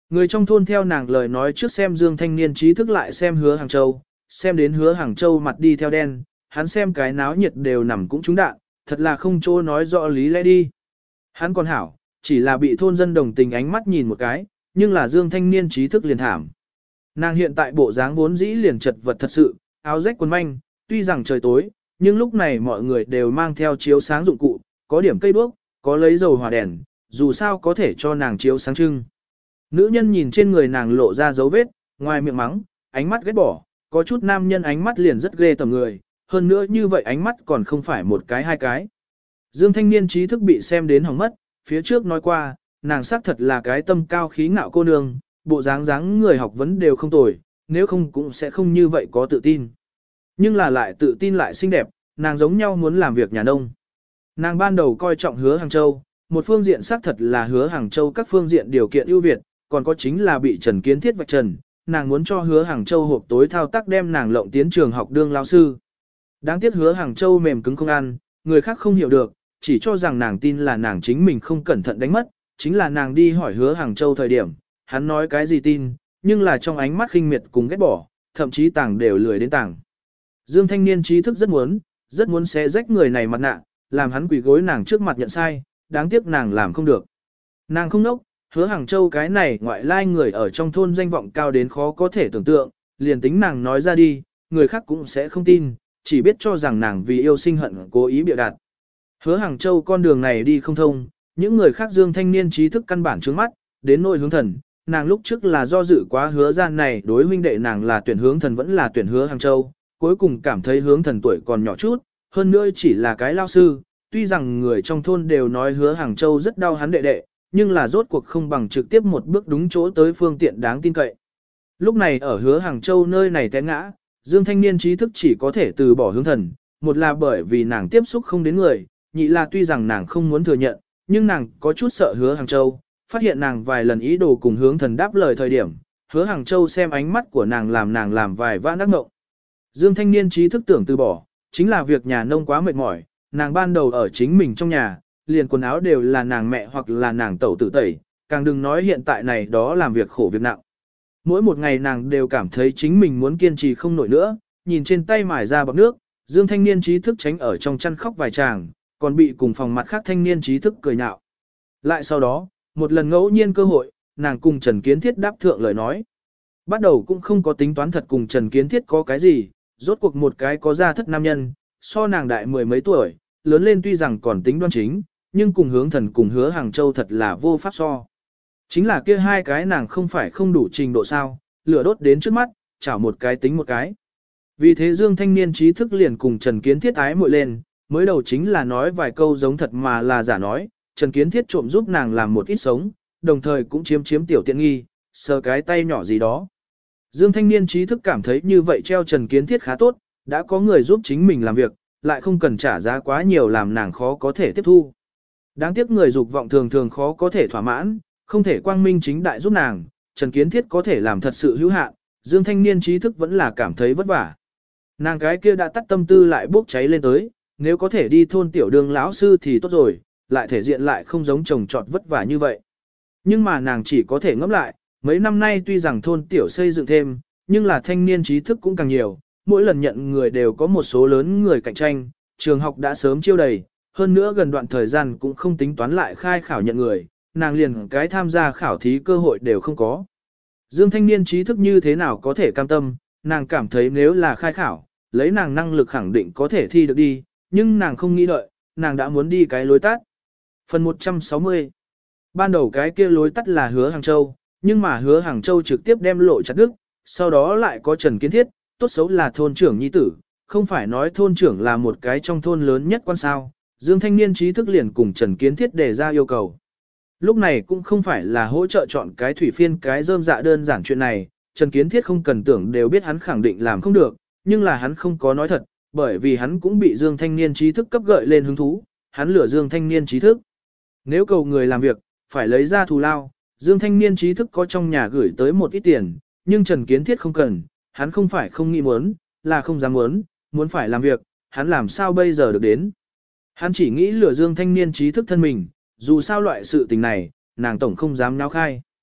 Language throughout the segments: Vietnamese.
Người trong thôn theo nàng lời nói trước xem Dương thanh niên trí thức lại xem Hứa Hàng Châu, xem đến Hứa Hàng Châu mặt đi theo đen, hắn xem cái náo nhiệt đều nằm cũng trúng đạn, thật là không chỗ nói rõ lý lẽ đi. Hắn còn hảo, chỉ là bị thôn dân đồng tình ánh mắt nhìn một cái, nhưng là Dương thanh niên trí thức liền thảm. Nàng hiện tại bộ dáng vốn dĩ liền chật vật thật sự, áo rách quần manh, tuy rằng trời tối, nhưng lúc này mọi người đều mang theo chiếu sáng dụng cụ, có điểm cây đuốc, có lấy dầu hỏa đèn, dù sao có thể cho nàng chiếu sáng trưng. Nữ nhân nhìn trên người nàng lộ ra dấu vết, ngoài miệng mắng, ánh mắt ghét bỏ, có chút nam nhân ánh mắt liền rất ghê tởm người, hơn nữa như vậy ánh mắt còn không phải một cái hai cái. Dương thanh niên trí thức bị xem đến hỏng mất, phía trước nói qua, nàng xác thật là cái tâm cao khí ngạo cô nương, bộ dáng người học vấn đều không tồi, nếu không cũng sẽ không như vậy có tự tin. Nhưng là lại tự tin lại xinh đẹp, nàng giống nhau muốn làm việc nhà nông. Nàng ban đầu coi trọng Hứa Hàng Châu, một phương diện xác thật là Hứa Hàng Châu các phương diện điều kiện ưu việt, còn có chính là bị Trần Kiến Thiết vạch trần, nàng muốn cho Hứa Hàng Châu hộp tối thao tác đem nàng lộng tiến trường học đương lao sư. Đáng tiếc Hứa Hàng Châu mềm cứng không ăn, người khác không hiểu được, chỉ cho rằng nàng tin là nàng chính mình không cẩn thận đánh mất, chính là nàng đi hỏi Hứa Hàng Châu thời điểm, hắn nói cái gì tin, nhưng là trong ánh mắt khinh miệt cùng ghét bỏ, thậm chí tàng đều lười đến tàng. Dương thanh niên trí thức rất muốn xé rách người này mặt nạ, làm hắn quỳ gối nàng trước mặt nhận sai, đáng tiếc nàng làm không được. Nàng không nốc, Hứa Hàng Châu cái này ngoại lai người ở trong thôn danh vọng cao đến khó có thể tưởng tượng, liền tính nàng nói ra đi, người khác cũng sẽ không tin, chỉ biết cho rằng nàng vì yêu sinh hận cố ý bịa đặt. Hứa Hàng Châu con đường này đi không thông, những người khác Dương thanh niên trí thức căn bản trướng mắt, đến nỗi Hướng Thần, nàng lúc trước là do dự quá Hứa gian này đối huynh đệ nàng là tuyển Hướng Thần vẫn là tuyển Hứa Hàng Châu, cuối cùng cảm thấy Hướng Thần tuổi còn nhỏ chút, hơn nữa chỉ là cái lao sư, tuy rằng người trong thôn đều nói Hứa Hàng Châu rất đau hắn đệ đệ, nhưng là rốt cuộc không bằng trực tiếp một bước đúng chỗ tới phương tiện đáng tin cậy. Lúc này ở Hứa Hàng Châu nơi này té ngã, Dương thanh niên trí thức chỉ có thể từ bỏ Hướng Thần, một là bởi vì nàng tiếp xúc không đến người, nhị là tuy rằng nàng không muốn thừa nhận, nhưng nàng có chút sợ Hứa Hàng Châu, phát hiện nàng vài lần ý đồ cùng Hướng Thần đáp lời thời điểm, Hứa Hàng Châu xem ánh mắt của nàng làm vài vã ác mộng. Dương thanh niên trí thức tưởng từ bỏ, chính là việc nhà nông quá mệt mỏi, nàng ban đầu ở chính mình trong nhà, liền quần áo đều là nàng mẹ hoặc là nàng tẩu tự tẩy, càng đừng nói hiện tại này đó làm việc khổ việc nặng. Mỗi một ngày nàng đều cảm thấy chính mình muốn kiên trì không nổi nữa, nhìn trên tay mải ra bọt nước, Dương thanh niên trí thức tránh ở trong chăn khóc vài tràng, còn bị cùng phòng mặt khác thanh niên trí thức cười nhạo. Lại sau đó, một lần ngẫu nhiên cơ hội, nàng cùng Trần Kiến Thiết đáp thượng lời nói. Bắt đầu cũng không có tính toán thật cùng Trần Kiến Thiết có cái gì, rốt cuộc một cái có gia thất nam nhân, so nàng đại mười mấy tuổi, lớn lên tuy rằng còn tính đoan chính, nhưng cùng Hướng Thần cùng Hứa Hàng Châu thật là vô pháp so. Chính là kia hai cái nàng không phải không đủ trình độ sao, lửa đốt đến trước mắt, chảo một cái tính một cái. Vì thế Dương thanh niên trí thức liền cùng Trần Kiến Thiết ái muội lên, mới đầu chính là nói vài câu giống thật mà là giả nói, Trần Kiến Thiết trộm giúp nàng làm một ít sống, đồng thời cũng chiếm tiểu tiện nghi, sờ cái tay nhỏ gì đó. Dương thanh niên trí thức cảm thấy như vậy treo Trần Kiến Thiết khá tốt, đã có người giúp chính mình làm việc, lại không cần trả giá quá nhiều làm nàng khó có thể tiếp thu. Đáng tiếc người dục vọng thường thường khó có thể thỏa mãn, không thể quang minh chính đại giúp nàng, Trần Kiến Thiết có thể làm thật sự hữu hạn, Dương thanh niên trí thức vẫn là cảm thấy vất vả. Nàng cái kia đã tắt tâm tư lại bốc cháy lên tới, nếu có thể đi thôn tiểu đường lão sư thì tốt rồi, lại thể diện lại không giống chồng trọt vất vả như vậy. Nhưng mà nàng chỉ có thể ngẫm lại, mấy năm nay tuy rằng thôn tiểu xây dựng thêm, nhưng là thanh niên trí thức cũng càng nhiều, mỗi lần nhận người đều có một số lớn người cạnh tranh, trường học đã sớm chiêu đầy, hơn nữa gần đoạn thời gian cũng không tính toán lại khai khảo nhận người, nàng liền cái tham gia khảo thí cơ hội đều không có. Dương thanh niên trí thức như thế nào có thể cam tâm, nàng cảm thấy nếu là khai khảo, lấy nàng năng lực khẳng định có thể thi được đi, nhưng nàng không nghĩ đợi, nàng đã muốn đi cái lối tắt. Phần 160. Ban đầu cái kia lối tắt là Hứa Hàng Châu, nhưng mà Hứa Hàng Châu trực tiếp đem lộ chặt đứt, sau đó lại có Trần Kiến Thiết, tốt xấu là thôn trưởng nhi tử, không phải nói thôn trưởng là một cái trong thôn lớn nhất quan sao. Dương thanh niên trí thức liền cùng Trần Kiến Thiết đề ra yêu cầu. Lúc này cũng không phải là hỗ trợ chọn cái thủy phiên cái rơm dạ đơn giản chuyện này, Trần Kiến Thiết không cần tưởng đều biết hắn khẳng định làm không được, nhưng là hắn không có nói thật, bởi vì hắn cũng bị Dương thanh niên trí thức cấp gợi lên hứng thú, hắn lừa Dương thanh niên trí thức. Nếu cầu người làm việc, phải lấy ra thù lao, Dương thanh niên trí thức có trong nhà gửi tới một ít tiền, nhưng Trần Kiến Thiết không cần, hắn không phải không nghĩ muốn, là không dám muốn phải làm việc, hắn làm sao bây giờ được đến. Hắn chỉ nghĩ lừa Dương thanh niên trí thức thân mình, dù sao loại sự tình này, nàng tổng không dám náo khai.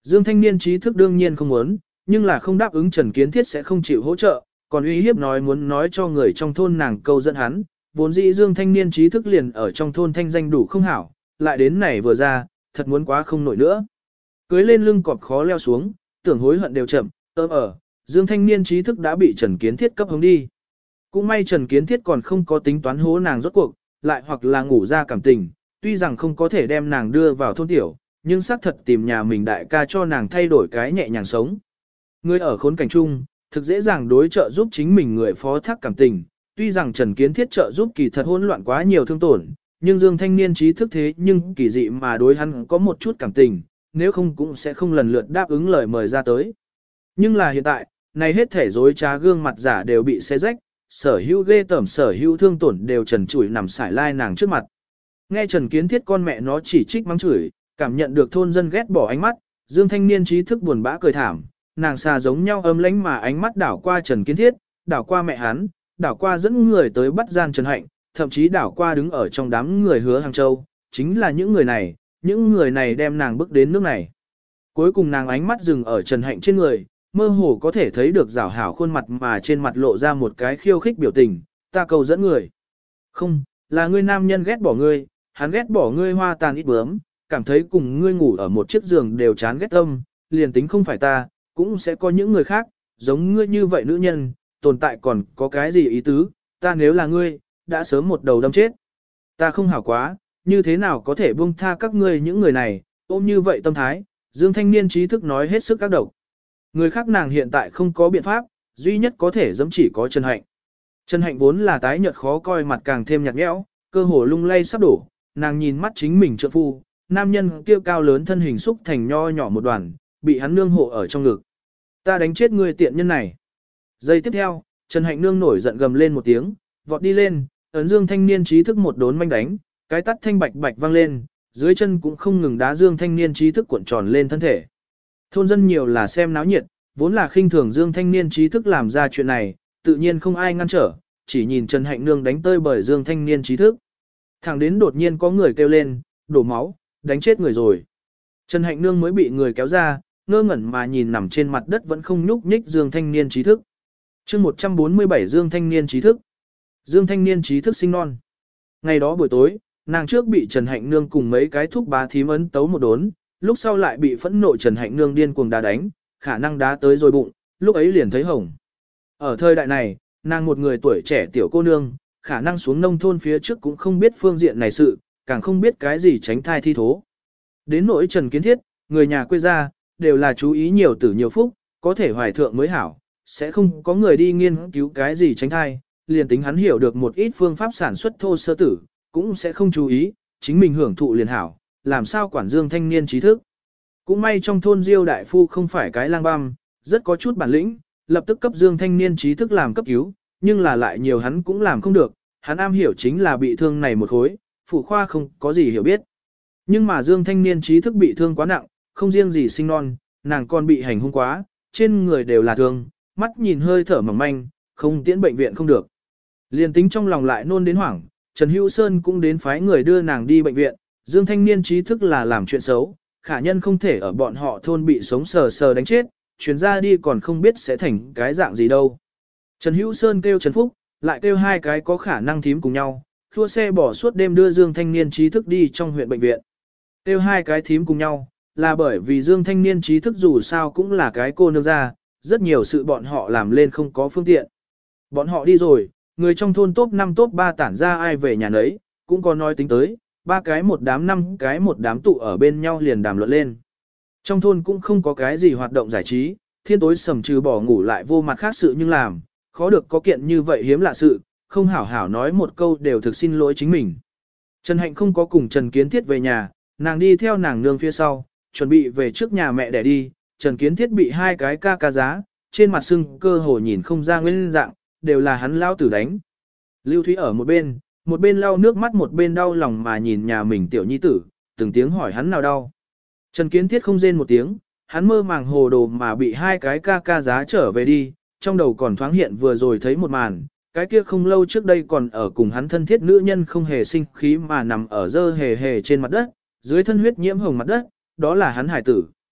Dương thanh niên trí thức đương nhiên không muốn, nhưng là không đáp ứng Trần Kiến Thiết sẽ không chịu hỗ trợ, còn uy hiếp nói muốn nói cho người trong thôn nàng câu dẫn hắn, vốn dĩ Dương thanh niên trí thức liền ở trong thôn thanh danh đủ không hảo, lại đến này vừa ra, thật muốn quá không nổi nữa. Cưới lên lưng cọp khó leo xuống, tưởng hối hận đều chậm, Dương thanh niên trí thức đã bị Trần Kiến Thiết cấp hống đi. Cũng may Trần Kiến Thiết còn không có tính toán hố nàng rốt cuộc, lại hoặc là ngủ ra cảm tình, tuy rằng không có thể đem nàng đưa vào thôn tiểu, nhưng xác thật tìm nhà mình đại ca cho nàng thay đổi cái nhẹ nhàng sống. Người ở khốn cảnh chung, thực dễ dàng đối trợ giúp chính mình người phó thác cảm tình, tuy rằng Trần Kiến Thiết trợ giúp kỳ thật hỗn loạn quá nhiều thương tổn, nhưng Dương thanh niên trí thức thế nhưng kỳ dị mà đối hắn có một chút cảm tình, nếu không cũng sẽ không lần lượt đáp ứng lời mời ra tới. Nhưng là hiện tại, này hết thể dối trá gương mặt giả đều bị xé rách, sở hữu ghê tởm sở hữu thương tổn đều trần trụi nằm sải lai nàng trước mặt. Nghe Trần Kiến Thiết con mẹ nó chỉ trích mắng chửi, cảm nhận được thôn dân ghét bỏ ánh mắt, Dương thanh niên trí thức buồn bã cười thảm, nàng xà giống nhau ấm lánh mà ánh mắt đảo qua Trần Kiến Thiết, đảo qua mẹ hắn, đảo qua dẫn người tới bắt gian Trần Hạnh, thậm chí đảo qua đứng ở trong đám người Hứa Hàng Châu, chính là những người này đem nàng bước đến nước này. Cuối cùng nàng ánh mắt dừng ở Trần Hạnh trên người, mơ hồ có thể thấy được rảo hảo khuôn mặt mà trên mặt lộ ra một cái khiêu khích biểu tình, ta cầu dẫn người. Không, là ngươi nam nhân ghét bỏ ngươi, hắn ghét bỏ ngươi hoa tàn ít bướm, cảm thấy cùng ngươi ngủ ở một chiếc giường đều chán ghét tâm, liền tính không phải ta, cũng sẽ có những người khác, giống ngươi như vậy nữ nhân, tồn tại còn có cái gì ý tứ, ta nếu là ngươi, đã sớm một đầu đâm chết. Ta không hảo quá, như thế nào có thể buông tha các ngươi những người này, ôm như vậy tâm thái, Dương thanh niên trí thức nói hết sức các độc. Người khác nàng hiện tại không có biện pháp, duy nhất có thể giống chỉ có Trần Hạnh. Trần Hạnh vốn là tái nhợt khó coi mặt càng thêm nhạt nhẽo, cơ hồ lung lay sắp đổ, nàng nhìn mắt chính mình trượng phu, nam nhân kia cao lớn thân hình xúc thành nho nhỏ một đoàn, bị hắn nương hộ ở trong ngực. Ta đánh chết ngươi tiện nhân này. Giây tiếp theo, Trần Hạnh nương nổi giận gầm lên một tiếng, vọt đi lên, ấn Dương thanh niên trí thức một đốn manh đánh, cái tắt thanh bạch bạch vang lên, dưới chân cũng không ngừng đá Dương thanh niên trí thức cuộn tròn lên thân thể. Thôn dân nhiều là xem náo nhiệt, vốn là khinh thường Dương thanh niên trí thức làm ra chuyện này, tự nhiên không ai ngăn trở, chỉ nhìn Trần Hạnh nương đánh tơi bởi Dương thanh niên trí thức. Thẳng đến đột nhiên có người kêu lên, đổ máu, đánh chết người rồi. Trần Hạnh nương mới bị người kéo ra, ngơ ngẩn mà nhìn nằm trên mặt đất vẫn không nhúc nhích Dương thanh niên trí thức. Chương 147 Dương thanh niên trí thức. Dương thanh niên trí thức sinh non. Ngày đó buổi tối, nàng trước bị Trần Hạnh nương cùng mấy cái thúc bá thím ấn tấu một đốn, lúc sau lại bị phẫn nộ Trần Hạnh nương điên cuồng đá đánh, khả năng đá tới rồi bụng, lúc ấy liền thấy hồng. Ở thời đại này, nàng một người tuổi trẻ tiểu cô nương, khả năng xuống nông thôn phía trước cũng không biết phương diện này sự, càng không biết cái gì tránh thai thi thố. Đến nỗi Trần Kiến Thiết, người nhà quê gia, đều là chú ý nhiều tử nhiều phúc, có thể hoài thượng mới hảo, sẽ không có người đi nghiên cứu cái gì tránh thai, liền tính hắn hiểu được một ít phương pháp sản xuất thô sơ tử, cũng sẽ không chú ý, chính mình hưởng thụ liền hảo, làm sao quản Dương thanh niên trí thức. Cũng may trong thôn Diêu đại phu không phải cái lang băm, rất có chút bản lĩnh, lập tức cấp Dương thanh niên trí thức làm cấp cứu, nhưng là lại nhiều hắn cũng làm không được, hắn am hiểu chính là bị thương này một khối, phụ khoa không có gì hiểu biết. Nhưng mà Dương thanh niên trí thức bị thương quá nặng, không riêng gì sinh non, nàng còn bị hành hung quá, trên người đều là thương, mắt nhìn hơi thở mỏng manh, không tiễn bệnh viện không được. Liên tính trong lòng lại nôn đến hoảng, Trần Hữu Sơn cũng đến phái người đưa nàng đi bệnh viện, Dương thanh niên trí thức là làm chuyện xấu, khả nhân không thể ở bọn họ thôn bị sống sờ sờ đánh chết, chuyến ra đi còn không biết sẽ thành cái dạng gì đâu. Trần Hữu Sơn kêu Trần Phúc, lại kêu hai cái có khả năng thím cùng nhau, thua xe bỏ suốt đêm đưa Dương thanh niên trí thức đi trong huyện bệnh viện. Kêu hai cái thím cùng nhau, là bởi vì Dương thanh niên trí thức dù sao cũng là cái cô nương ra, rất nhiều sự bọn họ làm lên không có phương tiện. Bọn họ đi rồi, người trong thôn top 5 top 3 tản ra ai về nhà nấy, cũng có nói tính tới, ba cái một đám năm cái một đám tụ ở bên nhau liền đàm luận lên. Trong thôn cũng không có cái gì hoạt động giải trí, thiên tối sầm trừ bỏ ngủ lại vô mặt khác sự nhưng làm, khó được có kiện như vậy hiếm lạ sự, không hảo hảo nói một câu đều thực xin lỗi chính mình. Trần Hạnh không có cùng Trần Kiến Thiết về nhà, nàng đi theo nàng nương phía sau, chuẩn bị về trước nhà mẹ để đi, Trần Kiến Thiết bị hai cái ca giá, trên mặt sưng cơ hồ nhìn không ra nguyên dạng, đều là hắn lao tử đánh. Lưu Thúy ở một bên lau nước mắt một bên đau lòng mà nhìn nhà mình tiểu nhi tử, từng tiếng hỏi hắn nào đau. Trần Kiến Thiết không rên một tiếng, hắn mơ màng hồ đồ mà bị hai cái ca giá trở về đi, trong đầu còn thoáng hiện vừa rồi thấy một màn, cái kia không lâu trước đây còn ở cùng hắn thân thiết nữ nhân không hề sinh khí mà nằm ở dơ hề hề trên mặt đất, dưới thân huyết nhiễm hồng mặt đất, đó là hắn hải tử.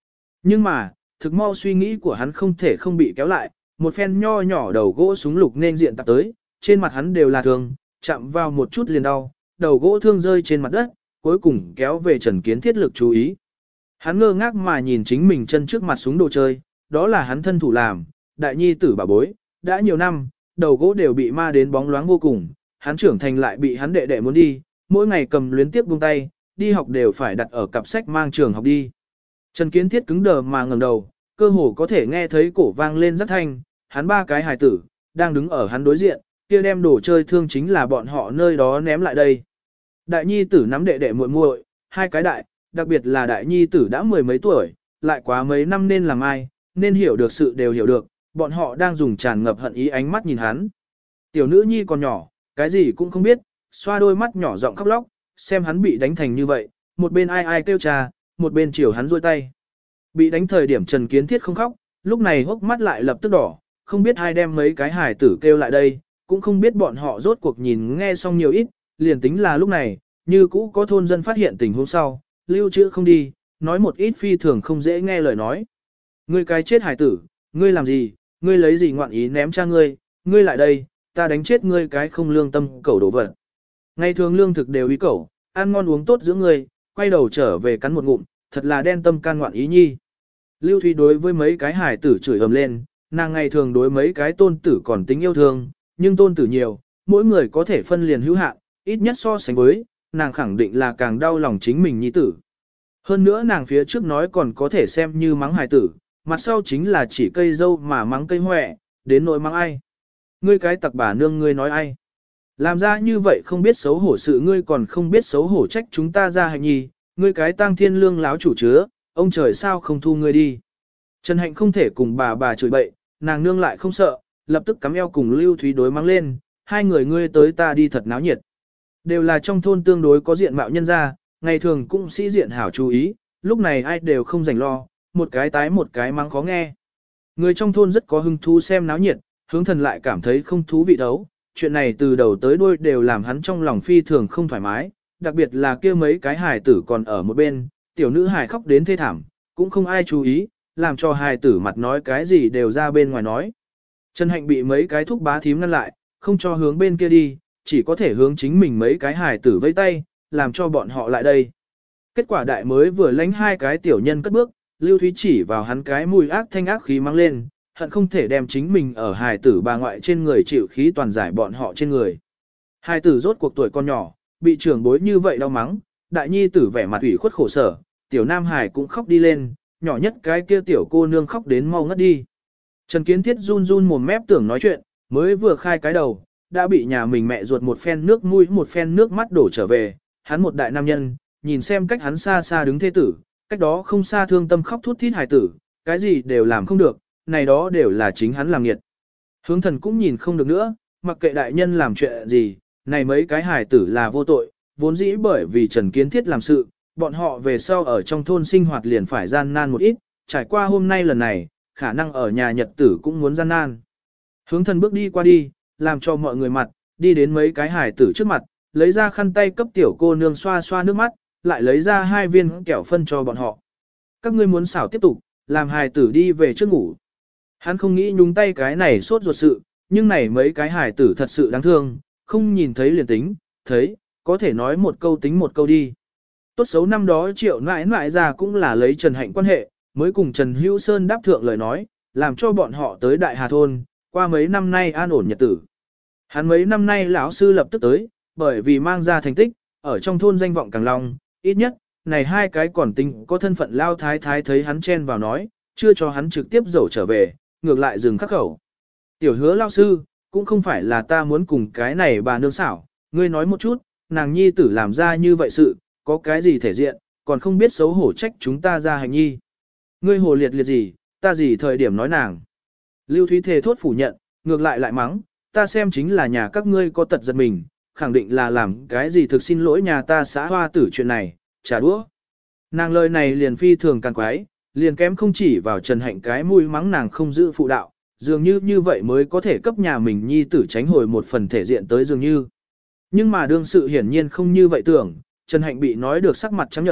Nhưng mà, thực mau suy nghĩ của hắn không thể không bị kéo lại, một phen nho nhỏ đầu gỗ súng lục nên diện tạp tới, trên mặt hắn đều là thương, chạm vào một chút liền đau, đầu gỗ thương rơi trên mặt đất, cuối cùng kéo về Trần Kiến Thiết lực chú ý. Hắn ngơ ngác mà nhìn chính mình chân trước mặt súng đồ chơi, đó là hắn thân thủ làm, đại nhi tử bà bối, đã nhiều năm, đầu gỗ đều bị ma đến bóng loáng vô cùng, hắn trưởng thành lại bị hắn đệ đệ muốn đi, mỗi ngày cầm luyến tiếp buông tay, đi học đều phải đặt ở cặp sách mang trường học đi. Trần Kiến Thiết cứng đờ mà ngẩng đầu, cơ hồ có thể nghe thấy cổ vang lên rất thanh, hắn ba cái hài tử, đang đứng ở hắn đối diện, kia đem đồ chơi thương chính là bọn họ nơi đó ném lại đây. Đại nhi tử nắm đệ đệ muội muội, hai cái đại, đặc biệt là đại nhi tử đã mười mấy tuổi, lại quá mấy năm nên làm ai, nên hiểu được sự đều hiểu được, bọn họ đang dùng tràn ngập hận ý ánh mắt nhìn hắn. Tiểu nữ nhi còn nhỏ, cái gì cũng không biết, xoa đôi mắt nhỏ giọng khóc lóc, xem hắn bị đánh thành như vậy, một bên ai ai kêu cha, một bên chiều hắn rôi tay. Bị đánh thời điểm Trần Kiến Thiết không khóc, lúc này hốc mắt lại lập tức đỏ, không biết ai đem mấy cái hài tử kêu lại đây, cũng không biết bọn họ rốt cuộc nhìn nghe xong nhiều ít, liền tính là lúc này, như cũ có thôn dân phát hiện tình huống sau, lưu trữ không đi, nói một ít phi thường không dễ nghe lời nói. Ngươi cái chết hài tử, ngươi làm gì, ngươi lấy gì ngoạn ý ném cha ngươi lại đây, ta đánh chết ngươi cái không lương tâm cẩu đổ vật. Ngày thường lương thực đều ý cẩu, ăn ngon uống tốt giữa ngươi, quay đầu trở về cắn một ngụm, thật là đen tâm can ngoạn ý nhi. Lưu Thúy đối với mấy cái hài tử chửi ầm lên, nàng ngày thường đối mấy cái tôn tử còn tính yêu thương, nhưng tôn tử nhiều, mỗi người có thể phân liền hữu hạn, ít nhất so sánh với, nàng khẳng định là càng đau lòng chính mình nhi tử. Hơn nữa nàng phía trước nói còn có thể xem như mắng hài tử, mặt sau chính là chỉ cây dâu mà mắng cây hoẹ, đến nỗi mắng ai. Ngươi cái tặc bà nương ngươi nói ai. Làm ra như vậy không biết xấu hổ sự ngươi còn không biết xấu hổ trách chúng ta ra hạnh nhi, ngươi cái tang thiên lương láo chủ chứa, ông trời sao không thu ngươi đi. Trần Hạnh không thể cùng bà chửi bậy, nàng nương lại không sợ, lập tức cắm eo cùng Lưu Thúy đối mắng lên, hai người ngươi tới ta đi thật náo nhiệt. Đều là trong thôn tương đối có diện mạo nhân gia, ngày thường cũng sĩ diện hảo chú ý, lúc này ai đều không rảnh lo, một cái tái một cái mắng khó nghe. Người trong thôn rất có hứng thú xem náo nhiệt, hướng thần lại cảm thấy không thú vị đấu, chuyện này từ đầu tới đuôi đều làm hắn trong lòng phi thường không thoải mái, đặc biệt là kia mấy cái hài tử còn ở một bên, tiểu nữ hài khóc đến thê thảm, cũng không ai chú ý, làm cho hài tử mặt nói cái gì đều ra bên ngoài nói. Trần Hạnh bị mấy cái thúc bá thím ngăn lại, không cho hướng bên kia đi, chỉ có thể hướng chính mình mấy cái hài tử vây tay, làm cho bọn họ lại đây. Kết quả đại mới vừa lánh hai cái tiểu nhân cất bước, Lưu Thúy chỉ vào hắn cái mùi ác thanh ác khí mang lên, hận không thể đem chính mình ở hài tử bà ngoại trên người chịu khí toàn giải bọn họ trên người. Hài tử rốt cuộc tuổi con nhỏ, bị trưởng bối như vậy đau mắng, đại nhi tử vẻ mặt ủy khuất khổ sở, tiểu nam hài cũng khóc đi lên, nhỏ nhất cái kia tiểu cô nương khóc đến mau ngất đi. Trần Kiến Thiết run run mồm mép tưởng nói chuyện, mới vừa khai cái đầu, đã bị nhà mình mẹ ruột một phen nước mũi một phen nước mắt đổ trở về, hắn một đại nam nhân, nhìn xem cách hắn xa xa đứng thê tử, cách đó không xa thương tâm khóc thút thít hài tử, cái gì đều làm không được, này đó đều là chính hắn làm nghiệt. Hướng thần cũng nhìn không được nữa, mặc kệ đại nhân làm chuyện gì, này mấy cái hài tử là vô tội, vốn dĩ bởi vì Trần Kiến Thiết làm sự, bọn họ về sau ở trong thôn sinh hoạt liền phải gian nan một ít, trải qua hôm nay lần này, khả năng ở nhà nhật tử cũng muốn gian nan. Hướng thần bước đi qua đi, làm cho mọi người mặt, đi đến mấy cái hài tử trước mặt, lấy ra khăn tay cấp tiểu cô nương xoa xoa nước mắt, lại lấy ra 2 viên kẹo phân cho bọn họ. Các ngươi muốn xảo tiếp tục, làm hài tử đi về trước ngủ. Hắn không nghĩ nhúng tay cái này sốt ruột sự, nhưng này mấy cái hài tử thật sự đáng thương, không nhìn thấy liền tính, thấy, có thể nói một câu tính một câu đi. Tốt xấu năm đó Triệu nãi nãi ra cũng là lấy Trần Hạnh quan hệ, mới cùng Trần Hữu Sơn đáp thượng lời nói, làm cho bọn họ tới Đại Hà Thôn, qua mấy năm nay an ổn nhật tử. Hắn mấy năm nay lão sư lập tức tới, bởi vì mang ra thành tích, ở trong thôn danh vọng càng long, ít nhất, này hai cái còn tính có thân phận lao thái thái thấy hắn chen vào nói, chưa cho hắn trực tiếp dẩu trở về, ngược lại dừng khắc khẩu. Tiểu Hứa lao sư, cũng không phải là ta muốn cùng cái này bà nương xảo, ngươi nói một chút, nàng nhi tử làm ra như vậy sự, có cái gì thể diện, còn không biết xấu hổ trách chúng ta ra hành nhi. Ngươi hồ liệt liệt gì, ta gì thời điểm nói nàng. Lưu Thúy thề thốt phủ nhận, ngược lại lại mắng, ta xem chính là nhà các ngươi có tật giật mình, khẳng định là làm cái gì thực xin lỗi nhà ta xã hoa tử chuyện này, trả đũa. Nàng lời này liền phi thường càng quái, liền kém không chỉ vào Trần Hạnh cái mũi mắng nàng không giữ phụ đạo, dường như vậy mới có thể cấp nhà mình nhi tử tránh hồi một phần thể diện tới dường như. Nhưng mà đương sự hiển nhiên không như vậy tưởng, Trần Hạnh bị nói được sắc mặt trắng nhợt,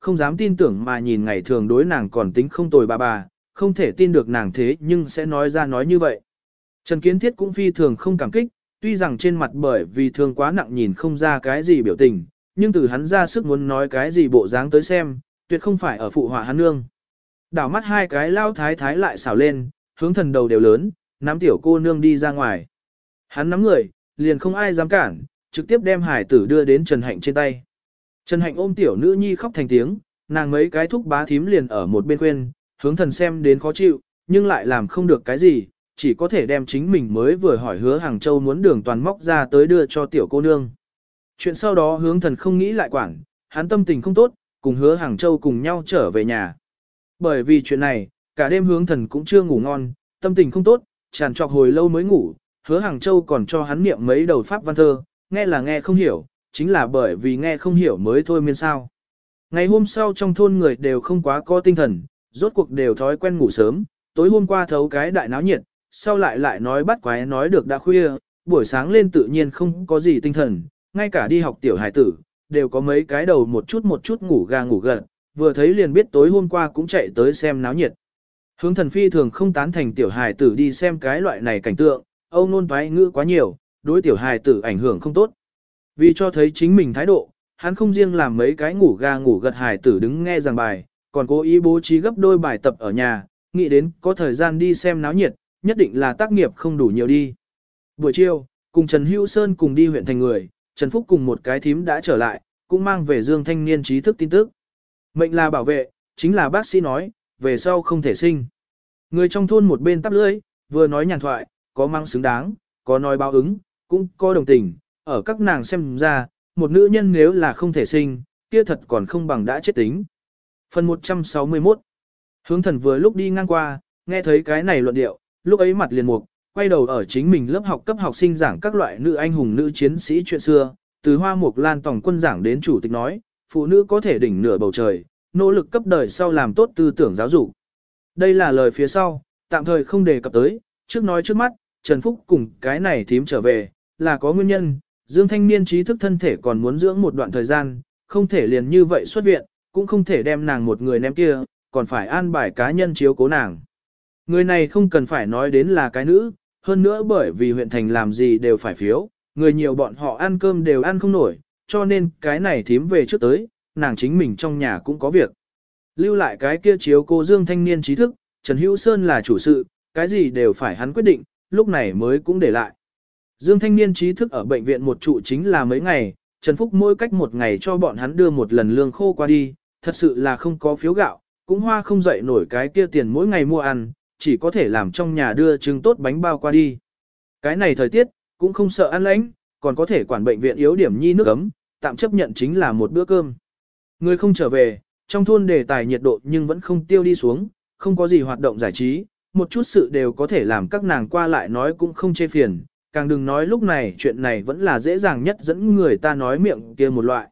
không dám tin tưởng mà nhìn ngày thường đối nàng còn tính không tồi bà, không thể tin được nàng thế nhưng sẽ nói ra nói như vậy. Trần Kiến Thiết cũng phi thường không cảm kích, tuy rằng trên mặt bởi vì thương quá nặng nhìn không ra cái gì biểu tình, nhưng từ hắn ra sức muốn nói cái gì bộ dáng tới xem, tuyệt không phải ở phụ họa hắn nương. Đảo mắt hai cái lao thái thái lại xảo lên, hướng thần đầu đều lớn, nắm tiểu cô nương đi ra ngoài. Hắn nắm người, liền không ai dám cản, trực tiếp đem hải tử đưa đến Trần Hạnh trên tay. Trần Hạnh ôm tiểu nữ nhi khóc thành tiếng, nàng mấy cái thúc bá thím liền ở một bên khuyên, hướng thần xem đến khó chịu, nhưng lại làm không được cái gì, chỉ có thể đem chính mình mới vừa hỏi Hứa Hàng Châu muốn đường toàn móc ra tới đưa cho tiểu cô nương. Chuyện sau đó hướng thần không nghĩ lại quản, hắn tâm tình không tốt, cùng Hứa Hàng Châu cùng nhau trở về nhà. Bởi vì chuyện này, cả đêm hướng thần cũng chưa ngủ ngon, tâm tình không tốt, tràn trọc hồi lâu mới ngủ, Hứa Hàng Châu còn cho hắn niệm mấy đầu pháp văn thơ, nghe là nghe không hiểu, chính là bởi vì nghe không hiểu mới thôi miên sao. Ngày hôm sau trong thôn người đều không quá có tinh thần, rốt cuộc đều thói quen ngủ sớm, tối hôm qua thấu cái đại náo nhiệt, sau lại nói bắt quái nói được đã khuya, buổi sáng lên tự nhiên không có gì tinh thần, ngay cả đi học tiểu hải tử, đều có mấy cái đầu một chút ngủ gà ngủ gật, vừa thấy liền biết tối hôm qua cũng chạy tới xem náo nhiệt. Hướng thần phi thường không tán thành tiểu hải tử đi xem cái loại này cảnh tượng, âu nôn toái ngữ quá nhiều, đối tiểu hải tử ảnh hưởng không tốt. Vì cho thấy chính mình thái độ, hắn không riêng làm mấy cái ngủ gà ngủ gật hải tử đứng nghe giảng bài, còn cố ý bố trí gấp đôi bài tập ở nhà, nghĩ đến có thời gian đi xem náo nhiệt, nhất định là tác nghiệp không đủ nhiều đi. Buổi chiều, cùng Trần Hữu Sơn cùng đi huyện thành người, Trần Phúc cùng một cái thím đã trở lại, cũng mang về Dương thanh niên trí thức tin tức. Mệnh là bảo vệ, chính là bác sĩ nói, về sau không thể sinh. Người trong thôn một bên tắp lưỡi, vừa nói nhàn thoại, có mang xứng đáng, có nói báo ứng, cũng có đồng tình, ở các nàng xem ra, một nữ nhân nếu là không thể sinh, kia thật còn không bằng đã chết tính. Phần 161 Hướng thần vừa lúc đi ngang qua, nghe thấy cái này luận điệu, lúc ấy mặt liền mục, quay đầu ở chính mình lớp học cấp học sinh giảng các loại nữ anh hùng nữ chiến sĩ chuyện xưa, từ Hoa Mục Lan tổng quân giảng đến chủ tịch nói, phụ nữ có thể đỉnh nửa bầu trời, nỗ lực cấp đời sau làm tốt tư tưởng giáo dục. Đây là lời phía sau, tạm thời không đề cập tới, trước nói trước mắt, Trần Phúc cùng cái này thím trở về, là có nguyên nhân, Dương thanh niên trí thức thân thể còn muốn dưỡng một đoạn thời gian, không thể liền như vậy xuất viện, cũng không thể đem nàng một người ném kia, còn phải an bài cá nhân chiếu cố nàng. Người này không cần phải nói đến là cái nữ, hơn nữa bởi vì huyện thành làm gì đều phải phiếu, người nhiều bọn họ ăn cơm đều ăn không nổi, cho nên cái này thím về trước tới, nàng chính mình trong nhà cũng có việc. Lưu lại cái kia chiếu cô Dương thanh niên trí thức, Trần Hữu Sơn là chủ sự, cái gì đều phải hắn quyết định, lúc này mới cũng để lại. Dương thanh niên trí thức ở bệnh viện một trụ chính là mấy ngày, Trần Phúc mỗi cách một ngày cho bọn hắn đưa một lần lương khô qua đi, thật sự là không có phiếu gạo, cũng hoa không dậy nổi cái kia tiền mỗi ngày mua ăn, chỉ có thể làm trong nhà đưa trứng tốt bánh bao qua đi. Cái này thời tiết, cũng không sợ ăn lạnh, còn có thể quản bệnh viện yếu điểm nhi nước ấm, tạm chấp nhận chính là một bữa cơm. Người không trở về, trong thôn đề tài nhiệt độ nhưng vẫn không tiêu đi xuống, không có gì hoạt động giải trí, một chút sự đều có thể làm các nàng qua lại nói cũng không chê phiền, càng đừng nói lúc này chuyện này vẫn là dễ dàng nhất dẫn người ta nói miệng kia một loại.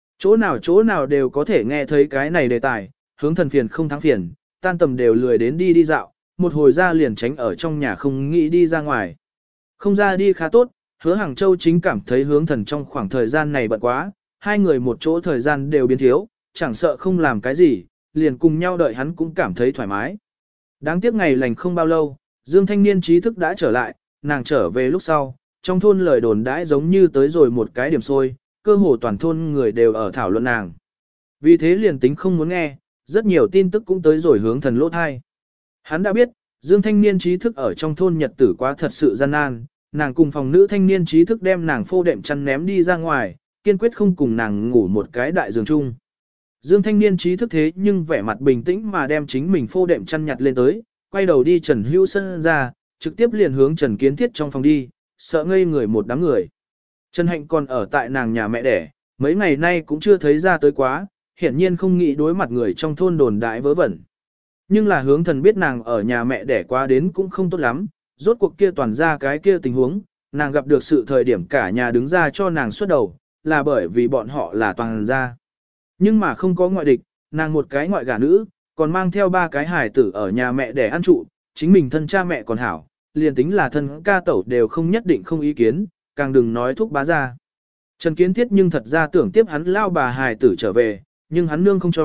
Chỗ nào đều có thể nghe thấy cái này đề tài, hướng thần phiền không thắng phiền, tan tầm đều lười đến đi dạo, một hồi ra liền tránh ở trong nhà không nghĩ đi ra ngoài. Không ra đi khá tốt, Hứa Hàng Châu chính cảm thấy hướng thần trong khoảng thời gian này bận quá, hai người một chỗ thời gian đều biến thiếu, chẳng sợ không làm cái gì, liền cùng nhau đợi hắn cũng cảm thấy thoải mái. Đáng tiếc ngày lành không bao lâu, Dương thanh niên trí thức đã trở lại, nàng trở về lúc sau, trong thôn lời đồn đãi giống như tới rồi một cái điểm sôi, cơ hồ toàn thôn người đều ở thảo luận nàng. Vì thế liền tính không muốn nghe, rất nhiều tin tức cũng tới rồi hướng thần lỗ thai. Hắn đã biết, Dương thanh niên trí thức ở trong thôn nhật tử quá thật sự gian nan, nàng cùng phòng nữ thanh niên trí thức đem nàng phô đệm chăn ném đi ra ngoài, kiên quyết không cùng nàng ngủ một cái đại giường chung. Dương thanh niên trí thức thế nhưng vẻ mặt bình tĩnh mà đem chính mình phô đệm chăn nhặt lên tới, quay đầu đi Trần Hữu Sơn ra, trực tiếp liền hướng Trần Kiến Thiết trong phòng đi, sợ ngây người một đám người. Trần Hạnh còn ở tại nàng nhà mẹ đẻ, mấy ngày nay cũng chưa thấy ra tới quá, hiển nhiên không nghĩ đối mặt người trong thôn đồn đại vớ vẩn. Nhưng là hướng thần biết nàng ở nhà mẹ đẻ quá đến cũng không tốt lắm, rốt cuộc kia toàn ra cái kia tình huống, nàng gặp được sự thời điểm cả nhà đứng ra cho nàng xuất đầu, là bởi vì bọn họ là toàn gia. Nhưng mà không có ngoại địch, nàng một cái ngoại gả nữ, còn mang theo ba cái hài tử ở nhà mẹ để ăn trụ, chính mình thân cha mẹ còn hảo, liền tính là thân ca tẩu đều không nhất định không ý kiến, càng đừng nói thúc bá ra. Trần Kiến Thiết nhưng thật ra tưởng tiếp hắn lao bà hài tử trở về, nhưng hắn nương không cho,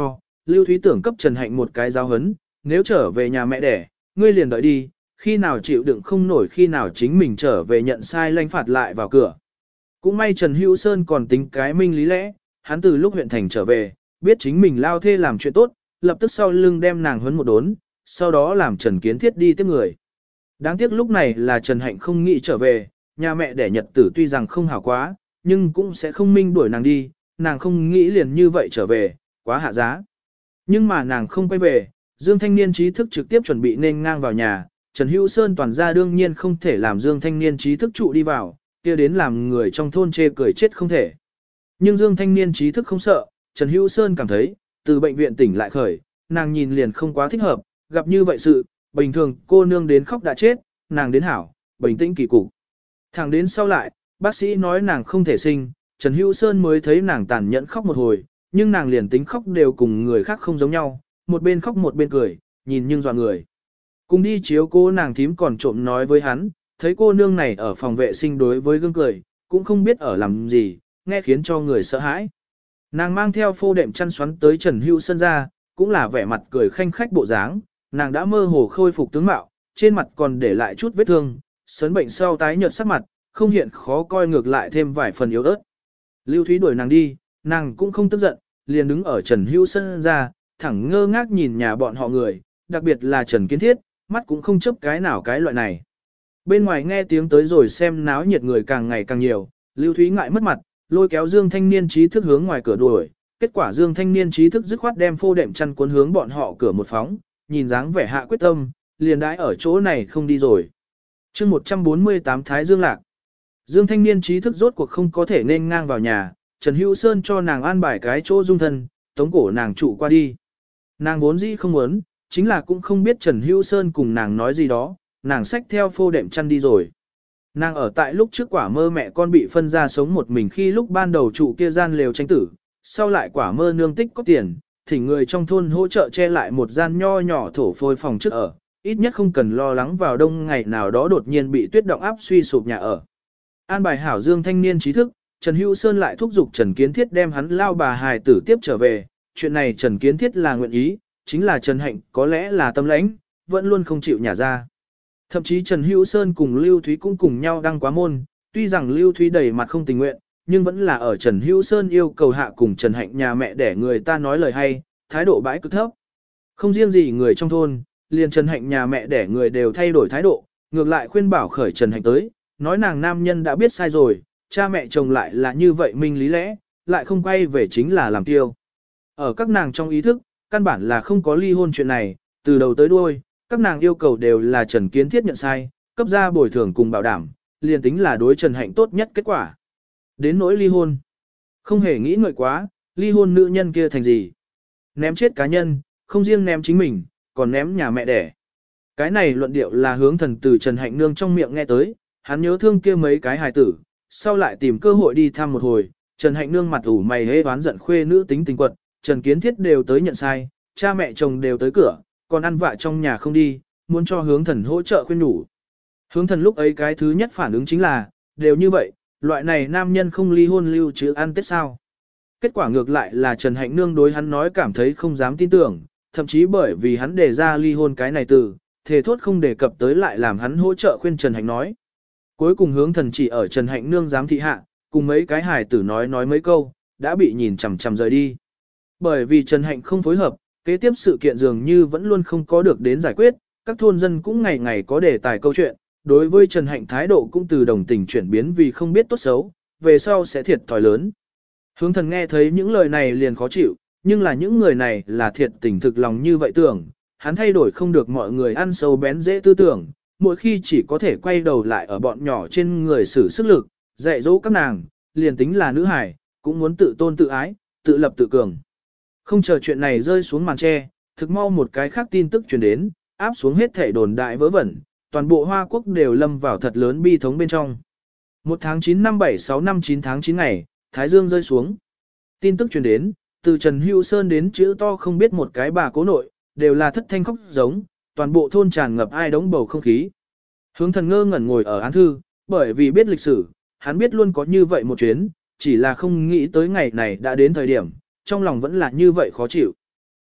Lưu Thúy tưởng cấp Trần Hạnh một cái giáo hấn, nếu trở về nhà mẹ đẻ, ngươi liền đợi đi, khi nào chịu đựng không nổi khi nào chính mình trở về nhận sai lãnh phạt lại vào cửa. Cũng may Trần Hữu Sơn còn tính cái minh lý lẽ, hắn từ lúc huyện thành trở về, biết chính mình lao thê làm chuyện tốt, lập tức sau lưng đem nàng huấn một đốn, sau đó làm Trần Kiến Thiết đi tiếp người. Đáng tiếc lúc này là Trần Hạnh không nghĩ trở về, nhà mẹ đẻ nhật tử tuy rằng không hảo quá, nhưng cũng sẽ không minh đuổi nàng đi, nàng không nghĩ liền như vậy trở về, quá hạ giá. Nhưng mà nàng không quay về, Dương Thanh Niên trí thức trực tiếp chuẩn bị nên ngang vào nhà, Trần Hữu Sơn toàn ra đương nhiên không thể làm Dương Thanh Niên trí thức trụ đi vào, kia đến làm người trong thôn chê cười chết không thể. Nhưng Dương Thanh Niên trí thức không sợ, Trần Hữu Sơn cảm thấy, từ bệnh viện tỉnh lại khởi, nàng nhìn liền không quá thích hợp, gặp như vậy sự, bình thường cô nương đến khóc đã chết, nàng đến hảo, bình tĩnh kỳ cục. Thẳng đến sau lại, bác sĩ nói nàng không thể sinh, Trần Hữu Sơn mới thấy nàng tàn nhẫn khóc một hồi, nhưng nàng liền tính khóc đều cùng người khác không giống nhau, một bên khóc một bên cười, nhìn nhưng dọa người. Cùng đi chiếu cô nàng thím còn trộm nói với hắn, thấy cô nương này ở phòng vệ sinh đối với gương cười, cũng không biết ở làm gì, nghe khiến cho người sợ hãi. Nàng mang theo phô đệm chăn xoắn tới Trần Hữu Sơn ra, cũng là vẻ mặt cười khanh khách bộ dáng, nàng đã mơ hồ khôi phục tướng mạo, trên mặt còn để lại chút vết thương, sấn bệnh sau tái nhợt sắc mặt, không hiện khó coi ngược lại thêm vài phần yếu ớt. Lưu Thúy đuổi nàng đi, nàng cũng không tức giận, liền đứng ở Trần Hữu Sơn ra, thẳng ngơ ngác nhìn nhà bọn họ người, đặc biệt là Trần Kiến Thiết, mắt cũng không chấp cái nào cái loại này. Bên ngoài nghe tiếng tới rồi xem náo nhiệt người càng ngày càng nhiều, Lưu Thúy ngại mất mặt, lôi kéo Dương Thanh Niên trí thức hướng ngoài cửa đuổi, kết quả Dương Thanh Niên trí thức dứt khoát đem phô đệm chăn cuốn hướng bọn họ cửa một phóng, nhìn dáng vẻ hạ quyết tâm, liền đãi ở chỗ này không đi rồi. Chương 148 Thái Dương Lạc. Dương Thanh Niên trí thức rốt cuộc không có thể nên ngang vào nhà, Trần Hữu Sơn cho nàng an bài cái chỗ dung thân, tống cổ nàng trụ qua đi. Nàng vốn dĩ không muốn, chính là cũng không biết Trần Hữu Sơn cùng nàng nói gì đó, nàng xách theo phô đệm chăn đi rồi. Nàng ở tại lúc trước quả mơ mẹ con bị phân ra sống một mình khi lúc ban đầu trụ kia gian lều tranh tử, sau lại quả mơ nương tích có tiền, thỉnh người trong thôn hỗ trợ che lại một gian nho nhỏ thổ phôi phòng trước ở, ít nhất không cần lo lắng vào đông ngày nào đó đột nhiên bị tuyết động áp suy sụp nhà ở. An bài hảo Dương Thanh Niên trí thức, Trần Hữu Sơn lại thúc giục Trần Kiến Thiết đem hắn lao bà hài tử tiếp trở về, chuyện này Trần Kiến Thiết là nguyện ý, chính là Trần Hạnh có lẽ là tâm lãnh, vẫn luôn không chịu nhả ra. Thậm chí Trần Hữu Sơn cùng Lưu Thúy cũng cùng nhau đăng quá môn, tuy rằng Lưu Thúy đầy mặt không tình nguyện, nhưng vẫn là ở Trần Hữu Sơn yêu cầu hạ cùng Trần Hạnh nhà mẹ để người ta nói lời hay, thái độ bãi cực thấp. Không riêng gì người trong thôn, liền Trần Hạnh nhà mẹ để người đều thay đổi thái độ, ngược lại khuyên bảo khởi Trần Hạnh tới, nói nàng nam nhân đã biết sai rồi, cha mẹ chồng lại là như vậy minh lý lẽ, lại không quay về chính là làm tiêu. Ở các nàng trong ý thức, căn bản là không có ly hôn chuyện này, từ đầu tới đuôi, các nàng yêu cầu đều là Trần Kiến Thiết nhận sai, cấp ra bồi thường cùng bảo đảm, liền tính là đối Trần Hạnh tốt nhất kết quả. Đến nỗi ly hôn, không hề nghĩ ngợi quá, ly hôn nữ nhân kia thành gì. Ném chết cá nhân, không riêng ném chính mình, còn ném nhà mẹ đẻ. Cái này luận điệu là hướng thần từ Trần Hạnh nương trong miệng nghe tới, hắn nhớ thương kia mấy cái hài tử, sau lại tìm cơ hội đi thăm một hồi, Trần Hạnh nương mặt ủ mày hế oán giận khuê nữ tính tình quật, Trần Kiến Thiết đều tới nhận sai, cha mẹ chồng đều tới cửa, còn ăn vạ trong nhà không đi, muốn cho hướng thần hỗ trợ khuyên nhủ. Hướng thần lúc ấy cái thứ nhất phản ứng chính là, đều như vậy, loại này nam nhân không ly hôn lưu trữ ăn tết sao. Kết quả ngược lại là Trần Hạnh nương đối hắn nói cảm thấy không dám tin tưởng, thậm chí bởi vì hắn đề ra ly hôn cái này từ, thề thốt không đề cập tới lại làm hắn hỗ trợ khuyên Trần Hạnh nói. Cuối cùng hướng thần chỉ ở Trần Hạnh nương giám thị hạ, cùng mấy cái hài tử nói mấy câu, đã bị nhìn chằm chằm rời đi. Bởi vì Trần Hạnh không phối hợp, kế tiếp sự kiện dường như vẫn luôn không có được đến giải quyết, các thôn dân cũng ngày ngày có đề tài câu chuyện, đối với Trần Hạnh thái độ cũng từ đồng tình chuyển biến vì không biết tốt xấu, về sau sẽ thiệt thòi lớn. Hướng thần nghe thấy những lời này liền khó chịu, nhưng là những người này là thiệt tình thực lòng như vậy tưởng, hắn thay đổi không được mọi người ăn sâu bén dễ tư tưởng, mỗi khi chỉ có thể quay đầu lại ở bọn nhỏ trên người sử sức lực, dạy dỗ các nàng, liền tính là nữ hải, cũng muốn tự tôn tự ái, tự lập tự cường. Không chờ chuyện này rơi xuống màn tre, thực mau một cái khác tin tức truyền đến, áp xuống hết thể đồn đại vớ vẩn, toàn bộ Hoa Quốc đều lâm vào thật lớn bi thống bên trong. 1 tháng 9 năm 76 năm 9 tháng 9 ngày, Thái Dương rơi xuống. Tin tức truyền đến, từ Trần Hữu Sơn đến chữ to không biết một cái bà cố nội, đều là thất thanh khóc giống, toàn bộ thôn tràn ngập ai đống bầu không khí. Hướng thần ngơ ngẩn ngồi ở án thư, bởi vì biết lịch sử, hắn biết luôn có như vậy một chuyến, chỉ là không nghĩ tới ngày này đã đến thời điểm, trong lòng vẫn là như vậy khó chịu.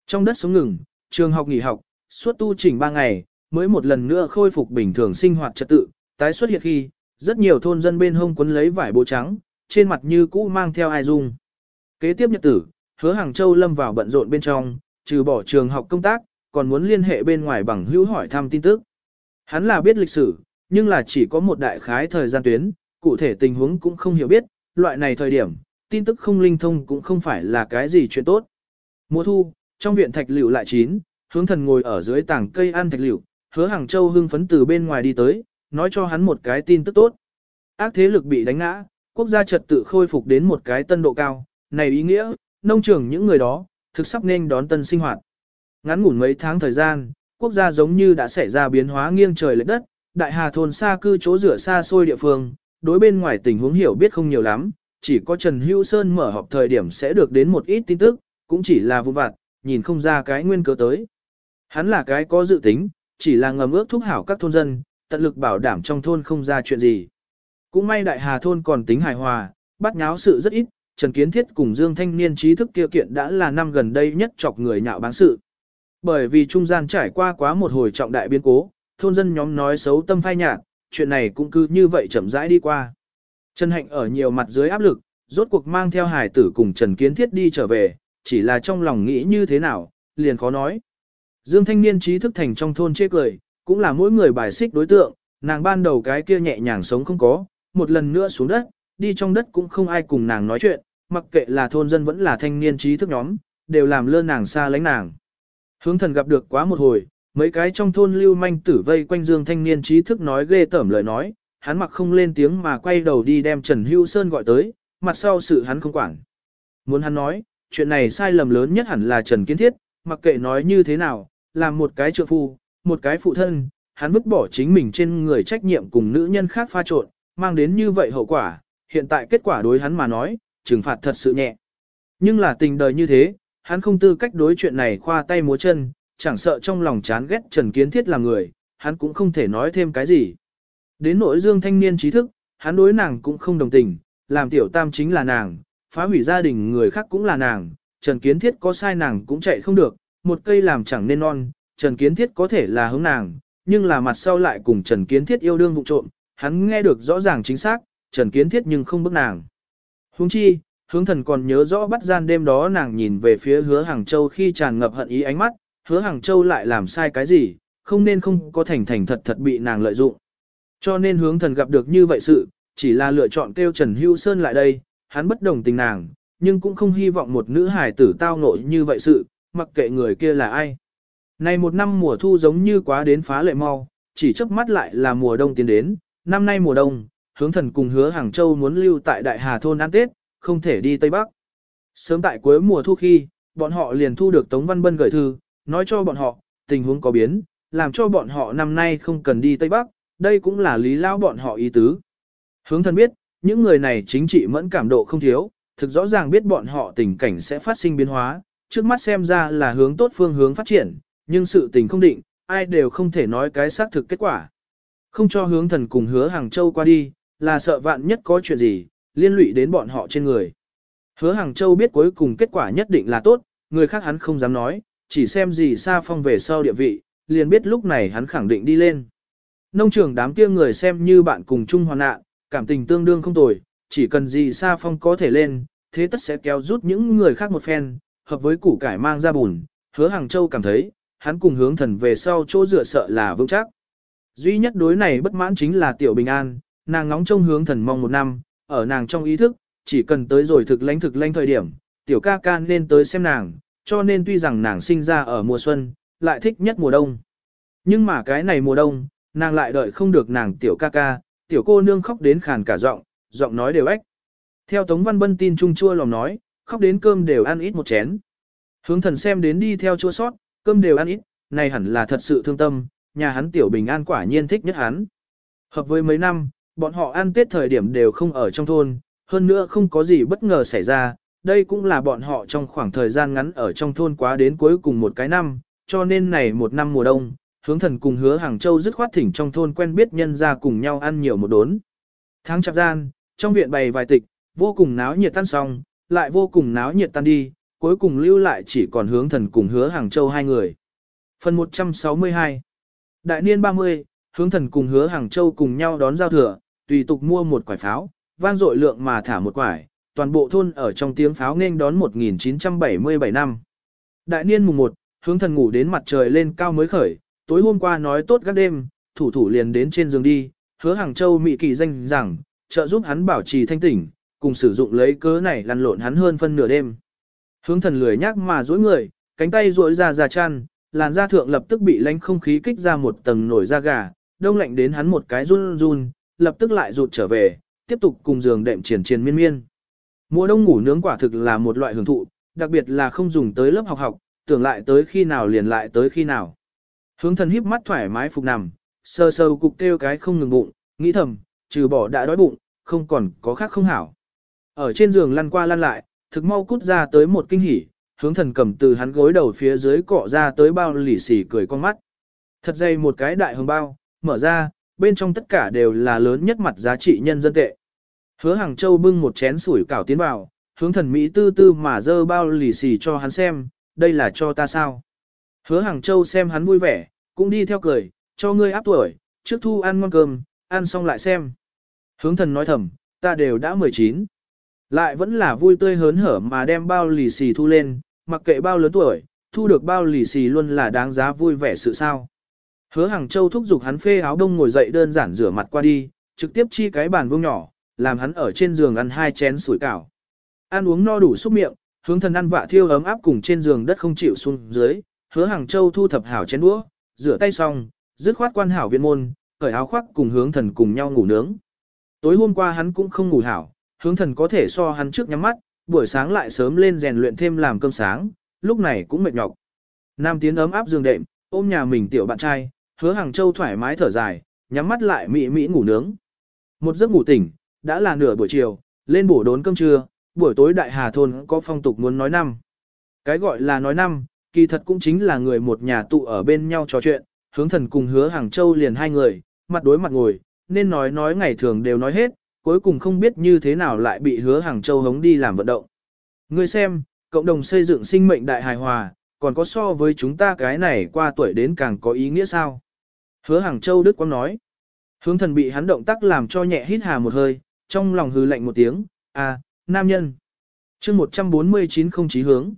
Trong đất sống ngừng, trường học nghỉ học, suốt tu trình 3 ngày, mới một lần nữa khôi phục bình thường sinh hoạt trật tự, tái xuất hiện khi, rất nhiều thôn dân bên hông quấn lấy vải bố trắng, trên mặt như cũ mang theo ai dung. Kế tiếp nhật tử, Hứa Hàng Châu lâm vào bận rộn bên trong, trừ bỏ trường học công tác, còn muốn liên hệ bên ngoài bằng hữu hỏi thăm tin tức. Hắn là biết lịch sử, nhưng là chỉ có một đại khái thời gian tuyến, cụ thể tình huống cũng không hiểu biết, loại này thời điểm, tin tức không linh thông cũng không phải là cái gì chuyện tốt. Mùa thu, trong viện thạch liễu lại chín, Hướng Thần ngồi ở dưới tảng cây ăn thạch liễu, Hứa Hàng Châu hưng phấn từ bên ngoài đi tới, nói cho hắn một cái tin tức tốt. Ác thế lực bị đánh ngã, quốc gia trật tự khôi phục đến một cái tân độ cao, này ý nghĩa, nông trường những người đó, thực sắp nên đón tân sinh hoạt. Ngắn ngủn mấy tháng thời gian, quốc gia giống như đã xảy ra biến hóa nghiêng trời lệch đất, đại hà thôn xa cư chỗ rửa xa xôi địa phương, đối bên ngoài tình huống hiểu biết không nhiều lắm, chỉ có Trần Hữu Sơn mở họp thời điểm sẽ được đến một ít tin tức, cũng chỉ là vụn vặt, nhìn không ra cái nguyên cớ tới. Hắn là cái có dự tính, chỉ là ngầm ước thúc hảo các thôn dân, tận lực bảo đảm trong thôn không ra chuyện gì. Cũng may đại hà thôn còn tính hài hòa, bắt nháo sự rất ít, Trần Kiến Thiết cùng Dương Thanh Niên trí thức kia kiện đã là năm gần đây nhất chọc người nhạo báng sự. Bởi vì trung gian trải qua quá một hồi trọng đại biến cố, thôn dân nhóm nói xấu tâm phai nhạt, chuyện này cũng cứ như vậy chậm rãi đi qua. Trần Hạnh ở nhiều mặt dưới áp lực, rốt cuộc mang theo hải tử cùng Trần Kiến Thiết đi trở về, chỉ là trong lòng nghĩ như thế nào, liền khó nói. Dương Thanh Niên trí thức thành trong thôn chê cười, cũng là mỗi người bài xích đối tượng, nàng ban đầu cái kia nhẹ nhàng sống không có, một lần nữa xuống đất, đi trong đất cũng không ai cùng nàng nói chuyện, mặc kệ là thôn dân vẫn là thanh niên trí thức nhóm, đều làm lơ nàng xa lánh nàng. Hướng Thần gặp được quá một hồi, mấy cái trong thôn lưu manh tử vây quanh Dương Thanh Niên trí thức nói ghê tởm lời nói, hắn mặc không lên tiếng mà quay đầu đi đem Trần Hữu Sơn gọi tới, mặt sau sự hắn không quản. Muốn hắn nói, chuyện này sai lầm lớn nhất hẳn là Trần Kiến Thiết, mặc kệ nói như thế nào, làm một cái trượng phu, một cái phụ thân, hắn vứt bỏ chính mình trên người trách nhiệm cùng nữ nhân khác pha trộn, mang đến như vậy hậu quả, hiện tại kết quả đối hắn mà nói, trừng phạt thật sự nhẹ. Nhưng là tình đời như thế, hắn không tư cách đối chuyện này khoa tay múa chân, chẳng sợ trong lòng chán ghét Trần Kiến Thiết là người, hắn cũng không thể nói thêm cái gì. Đến nỗi Dương Thanh Niên trí thức, hắn đối nàng cũng không đồng tình, làm tiểu tam chính là nàng, phá hủy gia đình người khác cũng là nàng, Trần Kiến Thiết có sai nàng cũng chạy không được, một cây làm chẳng nên non, Trần Kiến Thiết có thể là hướng nàng, nhưng là mặt sau lại cùng Trần Kiến Thiết yêu đương vụ trộm, hắn nghe được rõ ràng chính xác, Trần Kiến Thiết nhưng không bức nàng. Huống chi, Hướng Thần còn nhớ rõ bắt gian đêm đó nàng nhìn về phía Hứa Hàng Châu khi tràn ngập hận ý ánh mắt, Hứa Hàng Châu lại làm sai cái gì, không nên không có thành thành thật thật bị nàng lợi dụng. Cho nên Hướng Thần gặp được như vậy sự, chỉ là lựa chọn kêu Trần Hữu Sơn lại đây, hắn bất đồng tình nàng, nhưng cũng không hy vọng một nữ hài tử tao ngộ như vậy sự, mặc kệ người kia là ai. Này một năm mùa thu giống như quá đến phá lệ mau, chỉ chớp mắt lại là mùa đông tiến đến, năm nay mùa đông, Hướng Thần cùng Hứa Hàng Châu muốn lưu tại Đại Hà thôn ăn Tết, không thể đi Tây Bắc. Sớm tại cuối mùa thu khi, bọn họ liền thu được Tống Văn Bân gửi thư, nói cho bọn họ, tình huống có biến, làm cho bọn họ năm nay không cần đi Tây Bắc, đây cũng là lý lao bọn họ ý tứ. Hướng Thần biết, những người này chính trị mẫn cảm độ không thiếu, thực rõ ràng biết bọn họ tình cảnh sẽ phát sinh biến hóa, trước mắt xem ra là hướng tốt phương hướng phát triển, nhưng sự tình không định, ai đều không thể nói cái xác thực kết quả. Không cho Hướng Thần cùng Hứa Hàng Châu qua đi, là sợ vạn nhất có chuyện gì, liên lụy đến bọn họ trên người. Hứa Hàng Châu biết cuối cùng kết quả nhất định là tốt, người khác hắn không dám nói, chỉ xem gì Sa Phong về sau địa vị, liền biết lúc này hắn khẳng định đi lên. Nông trường đám kia người xem như bạn cùng chung hoàn nạn, cảm tình tương đương không tồi, chỉ cần gì Sa Phong có thể lên, thế tất sẽ kéo rút những người khác một phen, hợp với củ cải mang ra bùn. Hứa Hàng Châu cảm thấy, hắn cùng Hướng Thần về sau chỗ dựa sợ là vững chắc. Duy nhất đối này bất mãn chính là Tiểu Bình An, nàng ngóng trông Hướng Thần mong một năm, ở nàng trong ý thức, chỉ cần tới rồi thực lãnh thời điểm, Tiểu ca ca nên tới xem nàng, cho nên tuy rằng nàng sinh ra ở mùa xuân, lại thích nhất mùa đông. Nhưng mà cái này mùa đông, nàng lại đợi không được nàng Tiểu ca ca, Tiểu cô nương khóc đến khàn cả giọng nói đều ếch. Theo Tống Văn Bân tin chung chua lòng nói, khóc đến cơm đều ăn ít một chén. Hướng Thần xem đến đi theo chua sót, cơm đều ăn ít, này hẳn là thật sự thương tâm, nhà hắn Tiểu Bình An quả nhiên thích nhất hắn. Hợp với mấy năm, bọn họ ăn Tết thời điểm đều không ở trong thôn, hơn nữa không có gì bất ngờ xảy ra, đây cũng là bọn họ trong khoảng thời gian ngắn ở trong thôn quá đến cuối cùng một cái năm, cho nên này một năm mùa đông, Hướng Thần cùng Hứa Hàng Châu dứt khoát thỉnh trong thôn quen biết nhân ra cùng nhau ăn nhiều một đốn. Tháng chạp gian, trong viện bày vài tịch, vô cùng náo nhiệt tan xong, lại vô cùng náo nhiệt tan đi, cuối cùng lưu lại chỉ còn Hướng Thần cùng Hứa Hàng Châu hai người. Phần 162 Đại niên 30, Hướng Thần cùng Hứa Hàng Châu cùng nhau đón giao thừa, tùy tục mua một quải pháo, vang dội lượng mà thả một quải, toàn bộ thôn ở trong tiếng pháo nghênh đón 1977 năm. Đại niên mùng 1, Hướng Thần ngủ đến mặt trời lên cao mới khởi, tối hôm qua nói tốt các đêm, thủ thủ liền đến trên giường đi, Hứa Hàng Châu mị kỳ danh rằng, trợ giúp hắn bảo trì thanh tỉnh, cùng sử dụng lấy cớ này lăn lộn hắn hơn phân nửa đêm. Hướng Thần lười nhác mà duỗi người, cánh tay duỗi ra chăn, làn da thượng lập tức bị lánh không khí kích ra một tầng nổi da gà, đông lạnh đến hắn một cái run run, lập tức lại rụt trở về, tiếp tục cùng giường đệm triền miên miên. Mùa đông ngủ nướng quả thực là một loại hưởng thụ, đặc biệt là không dùng tới lớp học, tưởng lại tới khi nào liền lại tới khi nào. Hướng Thần híp mắt thoải mái phục nằm, sờ sờ cục kêu cái không ngừng bụng, nghĩ thầm, trừ bỏ đã đói bụng, không còn có khác không hảo. Ở trên giường lăn qua lăn lại, thực mau cút ra tới một kinh hỉ, Hướng Thần cầm từ hắn gối đầu phía dưới cọ ra tới bao lì xì cười con mắt. Thật dày một cái đại hồng bao, mở ra, bên trong tất cả đều là lớn nhất mặt giá trị nhân dân tệ. Hứa Hàng Châu bưng một chén sủi cảo tiến vào, Hướng Thần Mỹ tư tư mà dơ bao lì xì cho hắn xem, đây là cho ta sao. Hứa Hàng Châu xem hắn vui vẻ, cũng đi theo cười, cho ngươi áp tuổi, trước thu ăn ngon cơm, ăn xong lại xem. Hướng Thần nói thầm, ta đều đã 19. Lại vẫn là vui tươi hớn hở mà đem bao lì xì thu lên, mặc kệ bao lớn tuổi, thu được bao lì xì luôn là đáng giá vui vẻ sự sao. Hứa Hàng Châu thúc giục hắn phê áo đông ngồi dậy đơn giản rửa mặt qua đi, trực tiếp chi cái bàn vuông nhỏ, làm hắn ở trên giường ăn 2 chén sủi cảo. Ăn uống no đủ xúc miệng, Hướng Thần ăn vạ thiêu ấm áp cùng trên giường đất không chịu xuống dưới, Hứa Hàng Châu thu thập hảo chén đũa, rửa tay xong, dứt khoát quan hảo viện môn, cởi áo khoác cùng Hướng Thần cùng nhau ngủ nướng. Tối hôm qua hắn cũng không ngủ hảo, Hướng Thần có thể so hắn trước nhắm mắt, buổi sáng lại sớm lên rèn luyện thêm làm cơm sáng, lúc này cũng mệt nhọc. Nam tiến ấm áp giường đệm, ôm nhà mình tiểu bạn trai, Hứa Hàng Châu thoải mái thở dài, nhắm mắt lại mị mị ngủ nướng. Một giấc ngủ tỉnh, đã là nửa buổi chiều, lên bổ đốn cơm trưa, buổi tối Đại Hà thôn có phong tục muốn nói năm. Cái gọi là nói năm, kỳ thật cũng chính là người một nhà tụ ở bên nhau trò chuyện, Hướng Thần cùng Hứa Hàng Châu liền hai người, mặt đối mặt ngồi, nên nói ngày thường đều nói hết, cuối cùng không biết như thế nào lại bị Hứa Hàng Châu hống đi làm vận động. Ngươi xem, cộng đồng xây dựng sinh mệnh đại hài hòa, còn có so với chúng ta cái này qua tuổi đến càng có ý nghĩa sao? Hứa Hàng Châu Đức Quang nói. Hướng Thần bị hắn động tác làm cho nhẹ hít hà một hơi, trong lòng hừ lạnh một tiếng, nam nhân. chương 149 không chí hướng.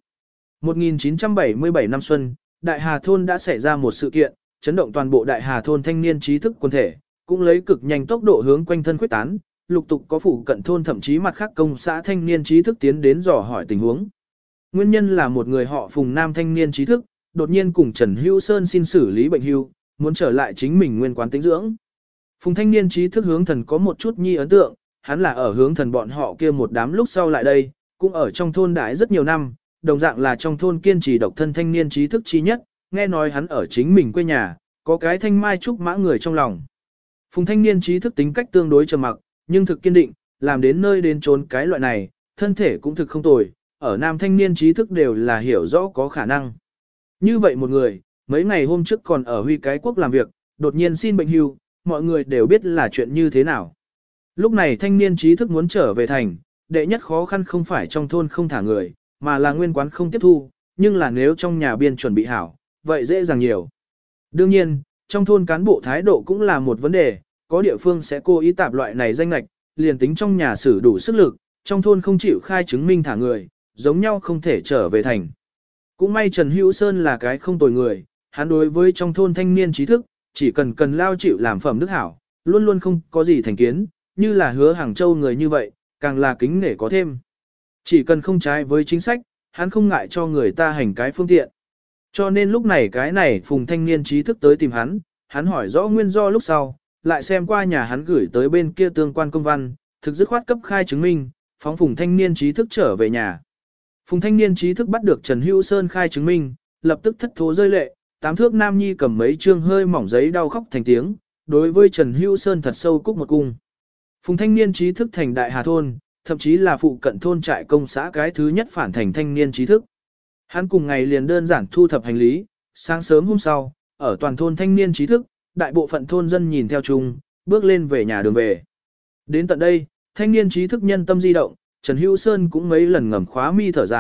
1977 năm xuân, Đại Hà Thôn đã xảy ra một sự kiện, chấn động toàn bộ Đại Hà Thôn thanh niên trí thức quân thể, cũng lấy cực nhanh tốc độ hướng quanh thân khuyết tán, lục tục có phụ cận thôn thậm chí mặt khác công xã thanh niên trí thức tiến đến dò hỏi tình huống. Nguyên nhân là một người họ Phùng nam thanh niên trí thức, đột nhiên cùng Trần Hữu Sơn xin xử lý bệnh hưu, muốn trở lại chính mình nguyên quán tĩnh dưỡng. Phùng thanh niên trí thức Hướng Thần có một chút nhi ấn tượng, hắn là ở Hướng Thần bọn họ kia một đám lúc sau lại đây, cũng ở trong thôn đãi rất nhiều năm, đồng dạng là trong thôn kiên trì độc thân thanh niên trí thức chi nhất, nghe nói hắn ở chính mình quê nhà, có cái thanh mai trúc mã người trong lòng. Phùng thanh niên trí thức tính cách tương đối trầm mặc, nhưng thực kiên định, làm đến nơi đến trốn cái loại này, thân thể cũng thực không tồi, ở nam thanh niên trí thức đều là hiểu rõ có khả năng. Như vậy một người, mấy ngày hôm trước còn ở Huy cái quốc làm việc, đột nhiên xin bệnh hưu, mọi người đều biết là chuyện như thế nào. Lúc này thanh niên trí thức muốn trở về thành, đệ nhất khó khăn không phải trong thôn không thả người, mà là nguyên quán không tiếp thu, nhưng là nếu trong nhà biên chuẩn bị hảo, vậy dễ dàng nhiều. Đương nhiên, trong thôn cán bộ thái độ cũng là một vấn đề, có địa phương sẽ cố ý tạp loại này danh lạch, liền tính trong nhà sử đủ sức lực, trong thôn không chịu khai chứng minh thả người, giống nhau không thể trở về thành. Cũng may Trần Hữu Sơn là cái không tồi người, hắn đối với trong thôn thanh niên trí thức, chỉ cần lao chịu làm phẩm đức hảo, luôn luôn không có gì thành kiến, như là Hứa Hàng Châu người như vậy, càng là kính nể có thêm. Chỉ cần không trái với chính sách, hắn không ngại cho người ta hành cái phương tiện. Cho nên lúc này cái này Phùng thanh niên trí thức tới tìm hắn hỏi rõ nguyên do lúc sau, lại xem qua nhà hắn gửi tới bên kia tương quan công văn, thực dứt khoát cấp khai chứng minh, phóng Phùng thanh niên trí thức trở về nhà. Phùng thanh niên trí thức bắt được Trần Hữu Sơn khai chứng minh, lập tức thất thố rơi lệ, 8 thước nam nhi cầm mấy trương hơi mỏng giấy đau khóc thành tiếng, đối với Trần Hữu Sơn thật sâu cúc một cung. Phùng thanh niên trí thức thành Đại Hà Thôn, thậm chí là phụ cận thôn trại công xã cái thứ nhất phản thành thanh niên trí thức. Hắn cùng ngày liền đơn giản thu thập hành lý, sáng sớm hôm sau, ở toàn thôn thanh niên trí thức, đại bộ phận thôn dân nhìn theo chung, bước lên về nhà đường về. Đến tận đây, thanh niên trí thức nhân tâm di động, Trần Hữu Sơn cũng mấy lần ngầm khóa mi thở dài,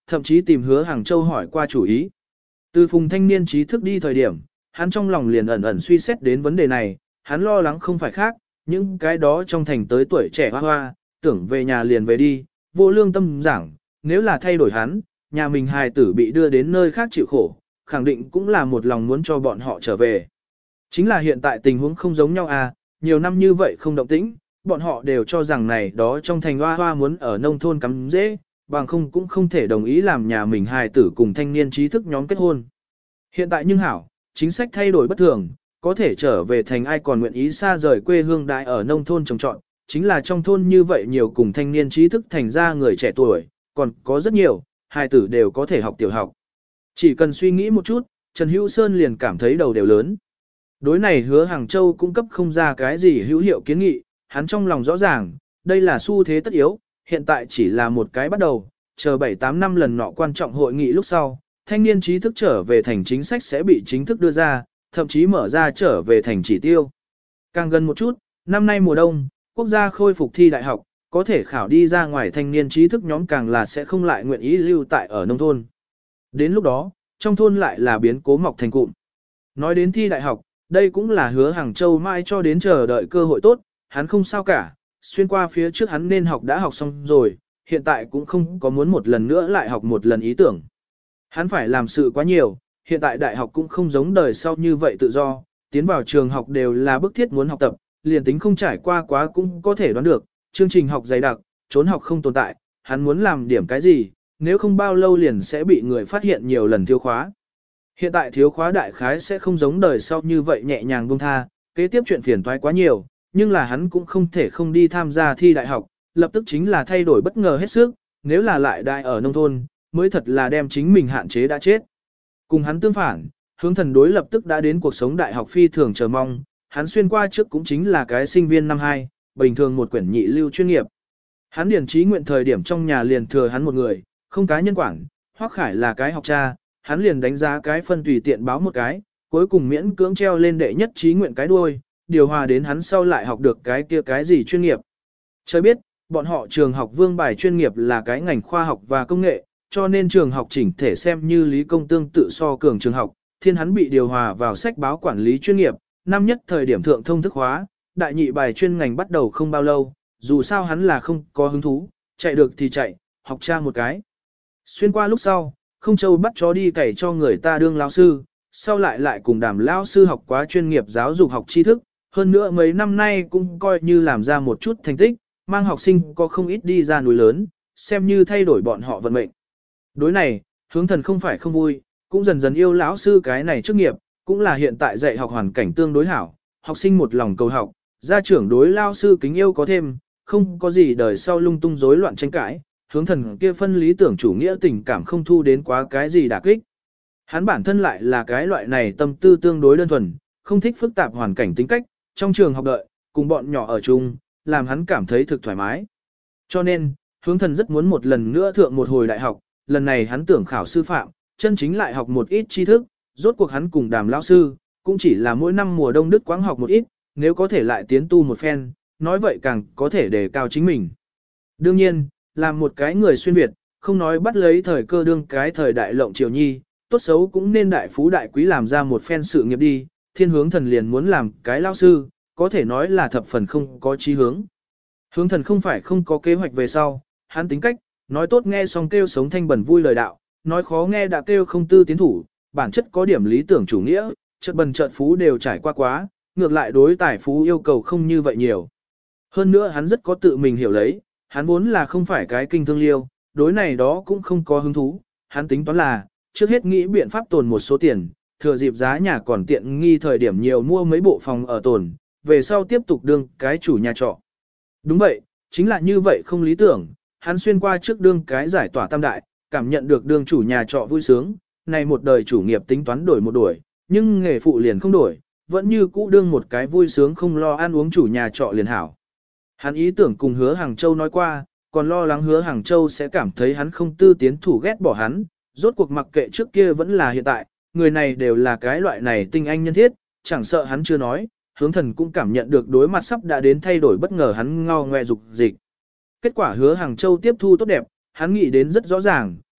thậm chí tìm Hứa Hàng Châu hỏi qua chủ ý. Từ Phùng thanh niên trí thức đi thời điểm, hắn trong lòng liền ẩn ẩn suy xét đến vấn đề này, hắn lo lắng không phải khác, những cái đó trong thành tới tuổi trẻ hoa hoa, tưởng về nhà liền về đi, vô lương tâm giảng, nếu là thay đổi hắn, nhà mình hài tử bị đưa đến nơi khác chịu khổ, khẳng định cũng là một lòng muốn cho bọn họ trở về. Chính là hiện tại tình huống không giống nhau à, nhiều năm như vậy không động tĩnh, bọn họ đều cho rằng này đó trong thành hoa hoa muốn ở nông thôn cắm dễ, bằng không cũng không thể đồng ý làm nhà mình hài tử cùng thanh niên trí thức nhóm kết hôn. Hiện tại nhưng hảo, chính sách thay đổi bất thường, có thể trở về thành ai còn nguyện ý xa rời quê hương đại ở nông thôn trồng trọt, chính là trong thôn như vậy nhiều cùng thanh niên trí thức thành ra người trẻ tuổi, còn có rất nhiều, hài tử đều có thể học tiểu học. Chỉ cần suy nghĩ một chút, Trần Hữu Sơn liền cảm thấy đầu đều lớn. Đối này Hứa Hàng Châu cung cấp không ra cái gì hữu hiệu kiến nghị, hắn trong lòng rõ ràng, đây là xu thế tất yếu, hiện tại chỉ là một cái bắt đầu, chờ 7-8 năm lần nọ quan trọng hội nghị lúc sau, thanh niên trí thức trở về thành chính sách sẽ bị chính thức đưa ra, thậm chí mở ra trở về thành chỉ tiêu. Càng gần một chút, năm nay mùa đông, quốc gia khôi phục thi đại học, có thể khảo đi ra ngoài thanh niên trí thức nhóm càng là sẽ không lại nguyện ý lưu tại ở nông thôn. Đến lúc đó, trong thôn lại là biến cố mọc thành cụm. Nói đến thi đại học, đây cũng là Hứa Hàng Châu mãi cho đến chờ đợi cơ hội tốt, hắn không sao cả, xuyên qua phía trước hắn nên học đã học xong rồi, hiện tại cũng không có muốn một lần nữa lại học một lần ý tưởng. Hắn phải làm sự quá nhiều, hiện tại đại học cũng không giống đời sau như vậy tự do, tiến vào trường học đều là bức thiết muốn học tập, liền tính không trải qua quá cũng có thể đoán được, chương trình học dày đặc, trốn học không tồn tại, hắn muốn làm điểm cái gì, nếu không bao lâu liền sẽ bị người phát hiện nhiều lần thiếu khóa. Hiện tại thiếu khóa đại khái sẽ không giống đời sau như vậy nhẹ nhàng buông tha, kế tiếp chuyện phiền toái quá nhiều, nhưng là hắn cũng không thể không đi tham gia thi đại học, lập tức chính là thay đổi bất ngờ hết sức, nếu là lại đại ở nông thôn, mới thật là đem chính mình hạn chế đã chết. Cùng hắn tương phản, Hướng Thần đối lập tức đã đến cuộc sống đại học phi thường chờ mong, hắn xuyên qua trước cũng chính là cái sinh viên năm 2, bình thường một quyển nhị lưu chuyên nghiệp. Hắn điển trí nguyện thời điểm trong nhà liền thừa hắn một người, không cá nhân quản, Hoắc Khải là cái học cha, hắn liền đánh giá cái phân tùy tiện báo một cái, cuối cùng miễn cưỡng treo lên đệ nhất trí nguyện cái đuôi, điều hòa đến hắn sau lại học được cái kia cái gì chuyên nghiệp. Trời biết, bọn họ trường học vương bài chuyên nghiệp là cái ngành khoa học và công nghệ, cho nên trường học chỉnh thể xem như lý công tương tự so cường trường học, thiên hắn bị điều hòa vào sách báo quản lý chuyên nghiệp, năm nhất thời điểm thượng thông thức hóa, đại nhị bài chuyên ngành bắt đầu không bao lâu, dù sao hắn là không có hứng thú, chạy được thì chạy, học cha một cái. Xuyên qua lúc sau, không châu bắt chó đi cày cho người ta đương lão sư, sau lại cùng Đàm lão sư học quá chuyên nghiệp giáo dục học tri thức, hơn nữa mấy năm nay cũng coi như làm ra một chút thành tích, mang học sinh có không ít đi ra núi lớn, xem như thay đổi bọn họ vận mệnh. Đối này, Hướng Thần không phải không vui, cũng dần dần yêu lão sư cái này chức nghiệp, cũng là hiện tại dạy học hoàn cảnh tương đối hảo, học sinh một lòng cầu học, gia trưởng đối lão sư kính yêu có thêm, không có gì đời sau lung tung rối loạn tranh cãi, Hướng Thần kia phân lý tưởng chủ nghĩa tình cảm không thu đến quá cái gì đả kích. Hắn bản thân lại là cái loại này tâm tư tương đối đơn thuần, không thích phức tạp hoàn cảnh tính cách, trong trường học đợi, cùng bọn nhỏ ở chung, làm hắn cảm thấy thực thoải mái. Cho nên, Hướng Thần rất muốn một lần nữa thượng một hồi đại học, lần này hắn tưởng khảo sư phạm, chân chính lại học một ít tri thức, rốt cuộc hắn cùng Đàm lão sư, cũng chỉ là mỗi năm mùa đông đức quãng học một ít, nếu có thể lại tiến tu một phen, nói vậy càng có thể đề cao chính mình. Đương nhiên, làm một cái người xuyên Việt, không nói bắt lấy thời cơ đương cái thời đại lộng triều nhi, tốt xấu cũng nên đại phú đại quý làm ra một phen sự nghiệp đi, Thiên Hướng Thần liền muốn làm cái lão sư, có thể nói là thập phần không có chí hướng. Hướng Thần không phải không có kế hoạch về sau, hắn tính cách, nói tốt nghe xong kêu sống thanh bẩn vui lời đạo, nói khó nghe đã kêu không tư tiến thủ, bản chất có điểm lý tưởng chủ nghĩa, chợt bần chợt phú đều trải qua quá, ngược lại đối tài phú yêu cầu không như vậy nhiều. Hơn nữa hắn rất có tự mình hiểu lấy, hắn vốn là không phải cái kinh thương liêu, đối này đó cũng không có hứng thú, hắn tính toán là, trước hết nghĩ biện pháp tồn một số tiền, thừa dịp giá nhà còn tiện nghi thời điểm nhiều mua mấy bộ phòng ở tồn, về sau tiếp tục đương cái chủ nhà trọ. Đúng vậy, chính là như vậy không lý tưởng, hắn xuyên qua trước đương cái giải tỏa tam đại, cảm nhận được đương chủ nhà trọ vui sướng, này một đời chủ nghiệp tính toán đổi một đuổi, nhưng nghề phụ liền không đổi, vẫn như cũ đương một cái vui sướng không lo ăn uống chủ nhà trọ liền hảo. Hắn ý tưởng cùng Hứa Hàng Châu nói qua, còn lo lắng Hứa Hàng Châu sẽ cảm thấy hắn không tư tiến thủ ghét bỏ hắn, rốt cuộc mặc kệ trước kia vẫn là hiện tại, người này đều là cái loại này tinh anh nhân thiết, chẳng sợ hắn chưa nói, Hướng Thần cũng cảm nhận được đối mặt sắp đã đến thay đổi bất ngờ hắn ngao ngoe dục dịch. Kết quả Hứa Hàng Châu tiếp thu tốt đẹp, hắn nghĩ đến rất rõ ràng,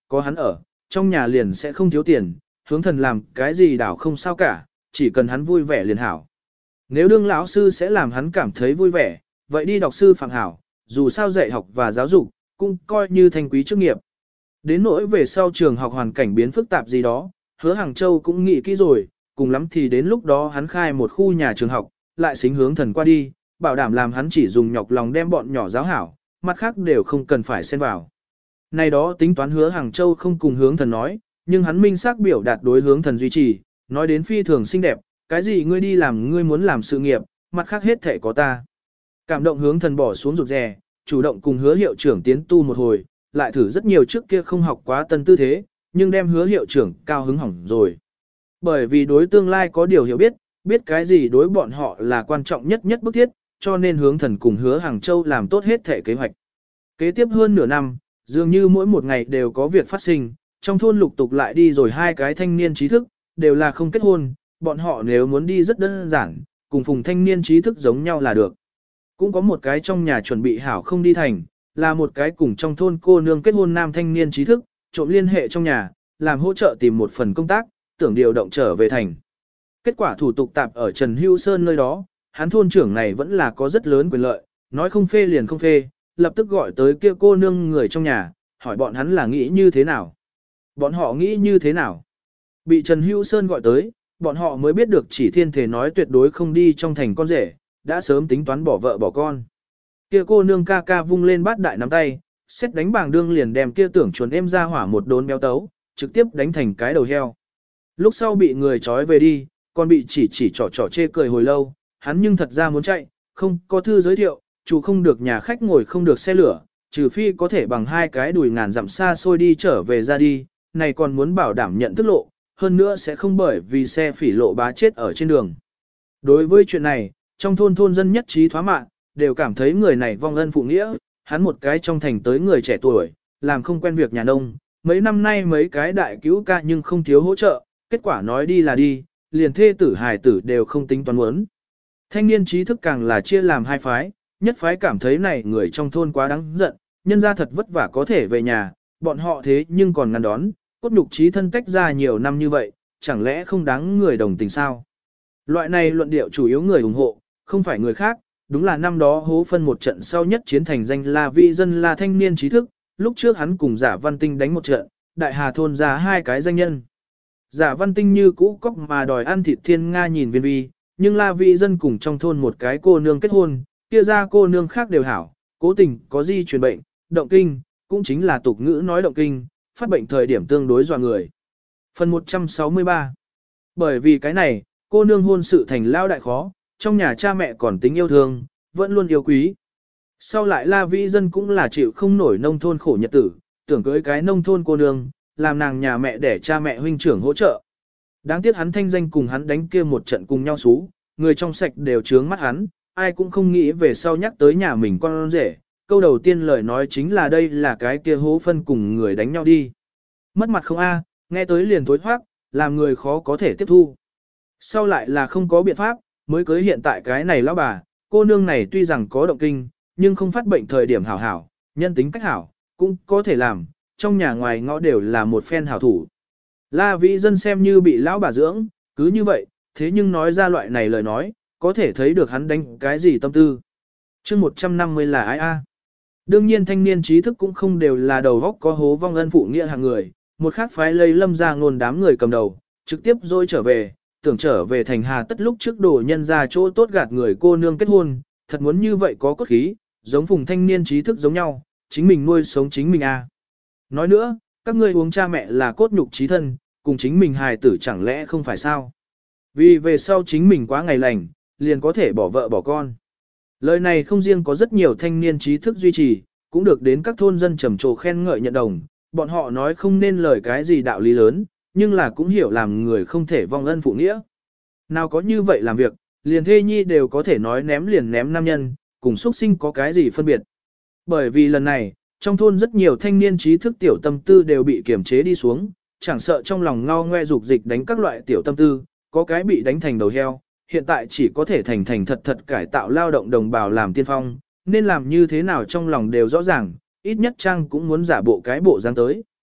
có hắn ở, trong nhà liền sẽ không thiếu tiền, hướng thần làm cái gì đảo không sao cả, chỉ cần hắn vui vẻ liền hảo. Nếu đương lão sư sẽ làm hắn cảm thấy vui vẻ, vậy đi đọc sư phạm hảo, dù sao dạy học và giáo dục, cũng coi như thanh quý chức nghiệp. Đến nỗi về sau trường học hoàn cảnh biến phức tạp gì đó, Hứa Hàng Châu cũng nghĩ kỹ rồi, cùng lắm thì đến lúc đó hắn khai một khu nhà trường học, lại xính hướng thần qua đi, bảo đảm làm hắn chỉ dùng nhọc lòng đem bọn nhỏ giáo hảo, mặt khác đều không cần phải xen vào. Này đó tính toán Hứa Hàng Châu không cùng hướng thần nói, nhưng hắn minh xác biểu đạt đối hướng thần duy trì, nói đến phi thường xinh đẹp, cái gì ngươi đi làm ngươi muốn làm sự nghiệp, mặt khác hết thể có ta. Cảm động hướng thần bỏ xuống rụt rè, chủ động cùng Hứa hiệu trưởng tiến tu một hồi, lại thử rất nhiều trước kia không học quá tân tư thế, nhưng đem Hứa hiệu trưởng cao hứng hỏng rồi. Bởi vì đối tương lai có điều hiểu biết, biết cái gì đối bọn họ là quan trọng nhất nhất bức thiết, cho nên hướng thần cùng Hứa Hàng Châu làm tốt hết thể kế hoạch. Kế tiếp hơn nửa năm, dường như mỗi một ngày đều có việc phát sinh, trong thôn lục tục lại đi rồi 2 cái thanh niên trí thức, đều là không kết hôn, bọn họ nếu muốn đi rất đơn giản, cùng phùng thanh niên trí thức giống nhau là được. Cũng có một cái trong nhà chuẩn bị hảo không đi thành, là một cái cùng trong thôn cô nương kết hôn nam thanh niên trí thức, trộm liên hệ trong nhà, làm hỗ trợ tìm một phần công tác, tưởng điều động trở về thành. Kết quả thủ tục tạp ở Trần Hữu Sơn nơi đó, hắn thôn trưởng này vẫn là có rất lớn quyền lợi, nói không phê liền không phê, lập tức gọi tới kia cô nương người trong nhà, hỏi bọn hắn là nghĩ như thế nào. Bọn họ nghĩ như thế nào? Bị Trần Hữu Sơn gọi tới, bọn họ mới biết được chỉ thiên thể nói tuyệt đối không đi trong thành con rể, đã sớm tính toán bỏ vợ bỏ con. Kia cô nương ca ca vung lên bát đại nắm tay, xét đánh bảng đương liền đem kia tưởng chuồn em ra hỏa một đốn béo tấu, trực tiếp đánh thành cái đầu heo. Lúc sau bị người trói về đi, còn bị chỉ trò chê cười hồi lâu, hắn nhưng thật ra muốn chạy, không có thư giới thiệu, chủ không được nhà khách ngồi không được xe lửa, trừ phi có thể bằng 2 cái đùi ngàn dặm xa xôi đi trở về ra đi, này còn muốn bảo đảm nhận thức lộ, hơn nữa sẽ không bởi vì xe phỉ lộ bá chết ở trên đường. Đối với chuyện này, trong thôn dân nhất trí thoá mạ, đều cảm thấy người này vong ân phụ nghĩa, hắn một cái trong thành tới người trẻ tuổi, làm không quen việc nhà nông, mấy năm nay mấy cái đại cứu ca nhưng không thiếu hỗ trợ, kết quả nói đi là đi, liền thê tử hài tử đều không tính toán muốn. Thanh niên trí thức càng là chia làm 2 phái, nhất phái cảm thấy này người trong thôn quá đáng giận, nhân ra thật vất vả có thể về nhà, bọn họ thế nhưng còn ngăn đón, cốt nhục trí thân tách ra nhiều năm như vậy, chẳng lẽ không đáng người đồng tình sao? Loại này luận điệu chủ yếu người ủng hộ, không phải người khác, đúng là năm đó hố phân một trận sau nhất chiến thành danh La Vi dân là thanh niên trí thức, lúc trước hắn cùng Giả Văn Tinh đánh một trận, đại hà thôn ra 2 cái danh nhân. Giả Văn Tinh như cũ cóc mà đòi ăn thịt thiên Nga nhìn viên vi, nhưng La Vi dân cùng trong thôn một cái cô nương kết hôn, kia ra cô nương khác đều hảo, cố tình có di truyền bệnh, động kinh, cũng chính là tục ngữ nói động kinh, phát bệnh thời điểm tương đối dọa người. Phần 163. Bởi vì cái này, cô nương hôn sự thành lao đại khó, trong nhà cha mẹ còn tính yêu thương, vẫn luôn yêu quý. Sau lại La Vi dân cũng là chịu không nổi nông thôn khổ nhật tử, tưởng cưới cái nông thôn cô nương, làm nàng nhà mẹ để cha mẹ huynh trưởng hỗ trợ. Đáng tiếc hắn thanh danh cùng hắn đánh kia một trận cùng nhau xú, người trong sạch đều trướng mắt hắn, ai cũng không nghĩ về sau nhắc tới nhà mình con rể. Câu đầu tiên lời nói chính là đây là cái kia hố phân cùng người đánh nhau đi. Mất mặt không a, nghe tới liền thối thoát, làm người khó có thể tiếp thu. Sau lại là không có biện pháp, mới cưới hiện tại cái này lão bà, cô nương này tuy rằng có động kinh, nhưng không phát bệnh thời điểm hảo hảo, nhân tính cách hảo, cũng có thể làm, trong nhà ngoài ngõ đều là một phen hảo thủ. La Vĩ Dân xem như bị lão bà dưỡng, cứ như vậy, thế nhưng nói ra loại này lời nói, có thể thấy được hắn đánh cái gì tâm tư. Chương 150 là ai a? Đương nhiên thanh niên trí thức cũng không đều là đầu góc có hố vong ân phụ nghĩa hàng người, một khác phái lấy Lâm ra ngôn đám người cầm đầu, trực tiếp dôi trở về, tưởng trở về thành hà tất lúc trước đổ nhân ra chỗ tốt gạt người cô nương kết hôn, thật muốn như vậy có cốt khí, giống phùng thanh niên trí thức giống nhau, chính mình nuôi sống chính mình a. Nói nữa, các ngươi uống cha mẹ là cốt nhục trí thân, cùng chính mình hài tử chẳng lẽ không phải sao? Vì về sau chính mình quá ngày lành, liền có thể bỏ vợ bỏ con. Lời này không riêng có rất nhiều thanh niên trí thức duy trì, cũng được đến các thôn dân trầm trồ khen ngợi nhận đồng, bọn họ nói không nên lời cái gì đạo lý lớn, nhưng là cũng hiểu làm người không thể vong ân phụ nghĩa. Nào có như vậy làm việc, liền thê nhi đều có thể nói ném liền ném nam nhân, cùng xuất sinh có cái gì phân biệt. Bởi vì lần này, trong thôn rất nhiều thanh niên trí thức tiểu tâm tư đều bị kiềm chế đi xuống, chẳng sợ trong lòng ngao ngoe dục dịch đánh các loại tiểu tâm tư, có cái bị đánh thành đầu heo, hiện tại chỉ có thể thành thành thật thật cải tạo lao động đồng bào làm tiên phong, nên làm như thế nào trong lòng đều rõ ràng, ít nhất Trang cũng muốn giả bộ cái bộ dáng tới.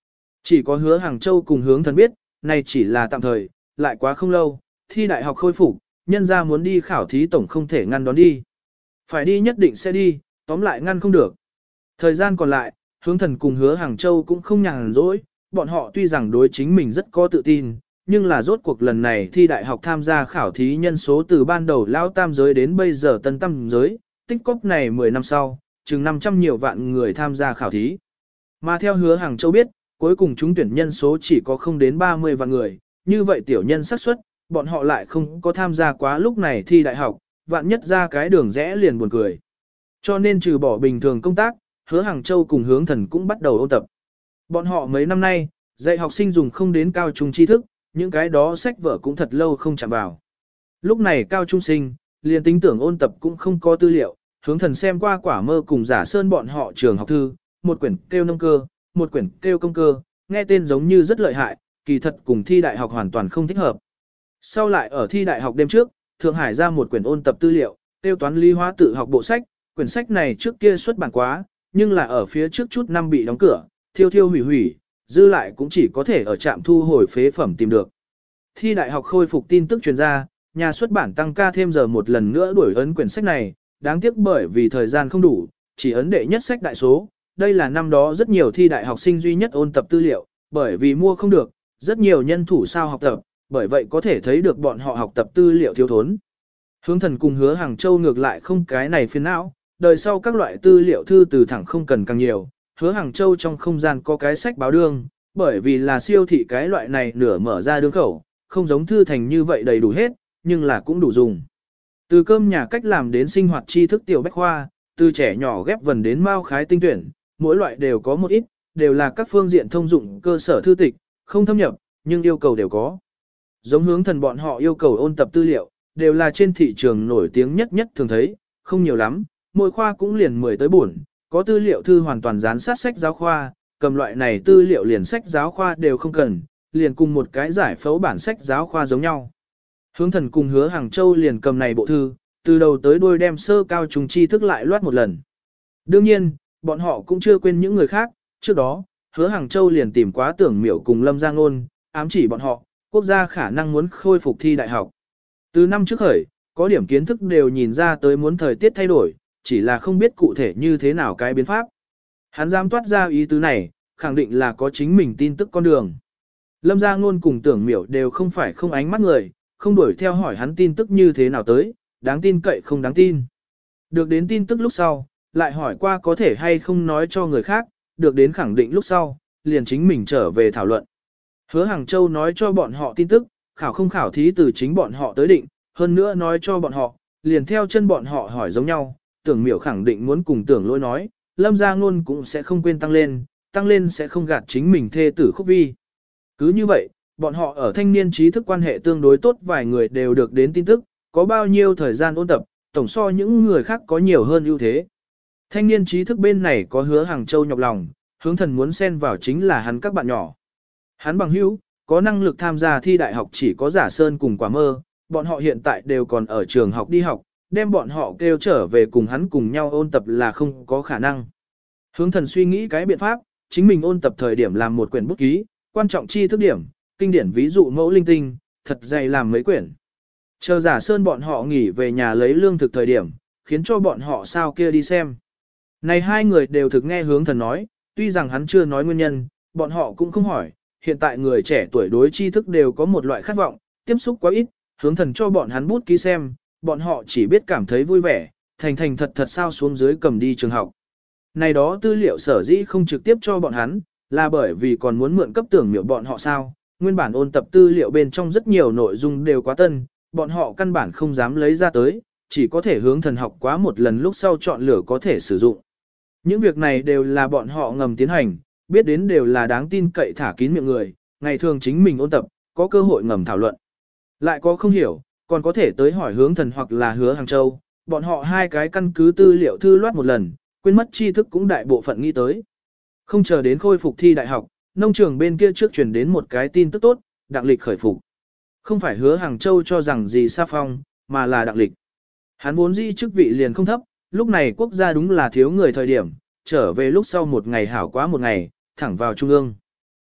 Chỉ có hứa Hàng Châu cùng hướng thần biết, này chỉ là tạm thời, lại quá không lâu, thi đại học khôi phục, nhân ra muốn đi khảo thí tổng không thể ngăn đón đi. Phải đi nhất định sẽ đi, tóm lại ngăn không được. Thời gian còn lại, hướng thần cùng hứa Hàng Châu cũng không nhàn rỗi, bọn họ tuy rằng đối chính mình rất có tự tin, nhưng là rốt cuộc lần này thi đại học tham gia khảo thí nhân số từ ban đầu lao tam giới đến bây giờ tân tam giới, tích cóp này 10 năm sau, chừng 500 nhiều vạn người tham gia khảo thí. Mà theo hứa Hàng Châu biết, cuối cùng trúng tuyển nhân số chỉ có không đến 30 vạn người, như vậy tiểu nhân xác suất, bọn họ lại không có tham gia quá lúc này thi đại học, vạn nhất ra cái đường rẽ liền buồn cười. Cho nên trừ bỏ bình thường công tác, hứa Hàng Châu cùng hướng thần cũng bắt đầu ôn tập. Bọn họ mấy năm nay, dạy học sinh dùng không đến cao trung tri thức, những cái đó sách vở cũng thật lâu không chạm vào. Lúc này cao trung sinh, liền tính tưởng ôn tập cũng không có tư liệu, hướng thần xem qua Quả Mơ cùng Giả Sơn bọn họ trường học thư, một quyển kêu nông cơ, một quyển kêu công cơ, nghe tên giống như rất lợi hại, kỳ thật cùng thi đại học hoàn toàn không thích hợp. Sau lại ở thi đại học đêm trước, Thượng Hải ra một quyển ôn tập tư liệu, tiêu toán lý hóa tự học bộ sách, quyển sách này trước kia xuất bản quá, nhưng là ở phía trước chút năm bị đóng cửa, thiêu hủy hủy, dư lại cũng chỉ có thể ở trạm thu hồi phế phẩm tìm được. Thi đại học khôi phục tin tức truyền ra, nhà xuất bản tăng ca thêm giờ một lần nữa đuổi ấn quyển sách này, đáng tiếc bởi vì thời gian không đủ, chỉ ấn đệ nhất sách đại số. Đây là năm đó rất nhiều thi đại học sinh duy nhất ôn tập tư liệu, bởi vì mua không được, rất nhiều nhân thủ sao học tập, bởi vậy có thể thấy được bọn họ học tập tư liệu thiếu thốn. Hướng thần cùng hứa Hàng Châu ngược lại không cái này phiền não, đời sau các loại tư liệu thư từ thẳng không cần càng nhiều, hứa Hàng Châu trong không gian có cái sách báo đương, bởi vì là siêu thị cái loại này nửa mở ra đương khẩu, không giống thư thành như vậy đầy đủ hết, nhưng là cũng đủ dùng. Từ cơm nhà cách làm đến sinh hoạt tri thức tiểu bách khoa, từ trẻ nhỏ ghép vần đến mao khái tinh tuyển, mỗi loại đều có một ít, đều là các phương diện thông dụng cơ sở thư tịch, không thâm nhập, nhưng yêu cầu đều có. Giống hướng thần bọn họ yêu cầu ôn tập tư liệu, đều là trên thị trường nổi tiếng nhất thường thấy, không nhiều lắm, mỗi khoa cũng liền 10 tới buồn, có tư liệu thư hoàn toàn dán sát sách giáo khoa, cầm loại này tư liệu liền sách giáo khoa đều không cần, liền cùng một cái giải phẫu bản sách giáo khoa giống nhau. Hướng thần cùng hứa Hàng Châu liền cầm này bộ thư, từ đầu tới đuôi đem sơ cao trung tri thức lại loát một lần. Đương nhiên, bọn họ cũng chưa quên những người khác, trước đó, hứa Hàng Châu liền tìm quá Tưởng Miểu cùng Lâm Giang Nôn, ám chỉ bọn họ, quốc gia khả năng muốn khôi phục thi đại học. Từ năm trước khởi, có điểm kiến thức đều nhìn ra tới muốn thời tiết thay đổi, chỉ là không biết cụ thể như thế nào cái biến pháp. Hắn dám toát ra ý tứ này, khẳng định là có chính mình tin tức con đường. Lâm Giang Nôn cùng Tưởng Miểu đều không phải không ánh mắt người, không đuổi theo hỏi hắn tin tức như thế nào tới, đáng tin cậy không đáng tin. Được đến tin tức lúc sau, lại hỏi qua có thể hay không nói cho người khác, được đến khẳng định lúc sau, liền chính mình trở về thảo luận. Hứa Hàng Châu nói cho bọn họ tin tức, khảo không khảo thí từ chính bọn họ tới định, hơn nữa nói cho bọn họ, liền theo chân bọn họ hỏi giống nhau, Tưởng Miểu khẳng định muốn cùng Tưởng Lỗi nói, Lâm Gia Ngôn cũng sẽ không quên tăng lên sẽ không gạt chính mình thê tử Khúc Vi. Cứ như vậy, bọn họ ở thanh niên trí thức quan hệ tương đối tốt vài người đều được đến tin tức, có bao nhiêu thời gian ôn tập, tổng so những người khác có nhiều hơn ưu thế. Thanh niên trí thức bên này có hứa Hàng Châu nhọc lòng, hướng thần muốn xen vào chính là hắn các bạn nhỏ. Hắn bằng hữu, có năng lực tham gia thi đại học chỉ có Giả Sơn cùng Quả Mơ, bọn họ hiện tại đều còn ở trường học đi học, đem bọn họ kêu trở về cùng hắn cùng nhau ôn tập là không có khả năng. Hướng thần suy nghĩ cái biện pháp, chính mình ôn tập thời điểm làm một quyển bút ký, quan trọng chi thức điểm, kinh điển ví dụ mẫu linh tinh, thật dày làm mấy quyển. Chờ Giả Sơn bọn họ nghỉ về nhà lấy lương thực thời điểm, khiến cho bọn họ sao kia đi xem. Này hai người đều thực nghe hướng thần nói, tuy rằng hắn chưa nói nguyên nhân, bọn họ cũng không hỏi, hiện tại người trẻ tuổi đối tri thức đều có một loại khát vọng, tiếp xúc quá ít, hướng thần cho bọn hắn bút ký xem, bọn họ chỉ biết cảm thấy vui vẻ, thành thật sao xuống dưới cầm đi trường học. Này đó tư liệu sở dĩ không trực tiếp cho bọn hắn, là bởi vì còn muốn mượn cấp Tưởng Miểu bọn họ sao, nguyên bản ôn tập tư liệu bên trong rất nhiều nội dung đều quá tân, bọn họ căn bản không dám lấy ra tới, chỉ có thể hướng thần học quá một lần lúc sau chọn lựa có thể sử dụng. Những việc này đều là bọn họ ngầm tiến hành, biết đến đều là đáng tin cậy thả kín miệng người, ngày thường chính mình ôn tập, có cơ hội ngầm thảo luận. Lại có không hiểu, còn có thể tới hỏi hướng thần hoặc là hứa Hàng Châu, bọn họ hai cái căn cứ tư liệu thư loát một lần, quên mất tri thức cũng đại bộ phận nghĩ tới. Không chờ đến khôi phục thi đại học, nông trường bên kia trước truyền đến một cái tin tức tốt, Đặng Lịch khởi phục. Không phải hứa Hàng Châu cho rằng gì Sa Phong, mà là Đặng Lịch. Hắn vốn dĩ chức vị liền không thấp, lúc này quốc gia đúng là thiếu người thời điểm, trở về lúc sau một ngày hảo quá một ngày, thẳng vào trung ương.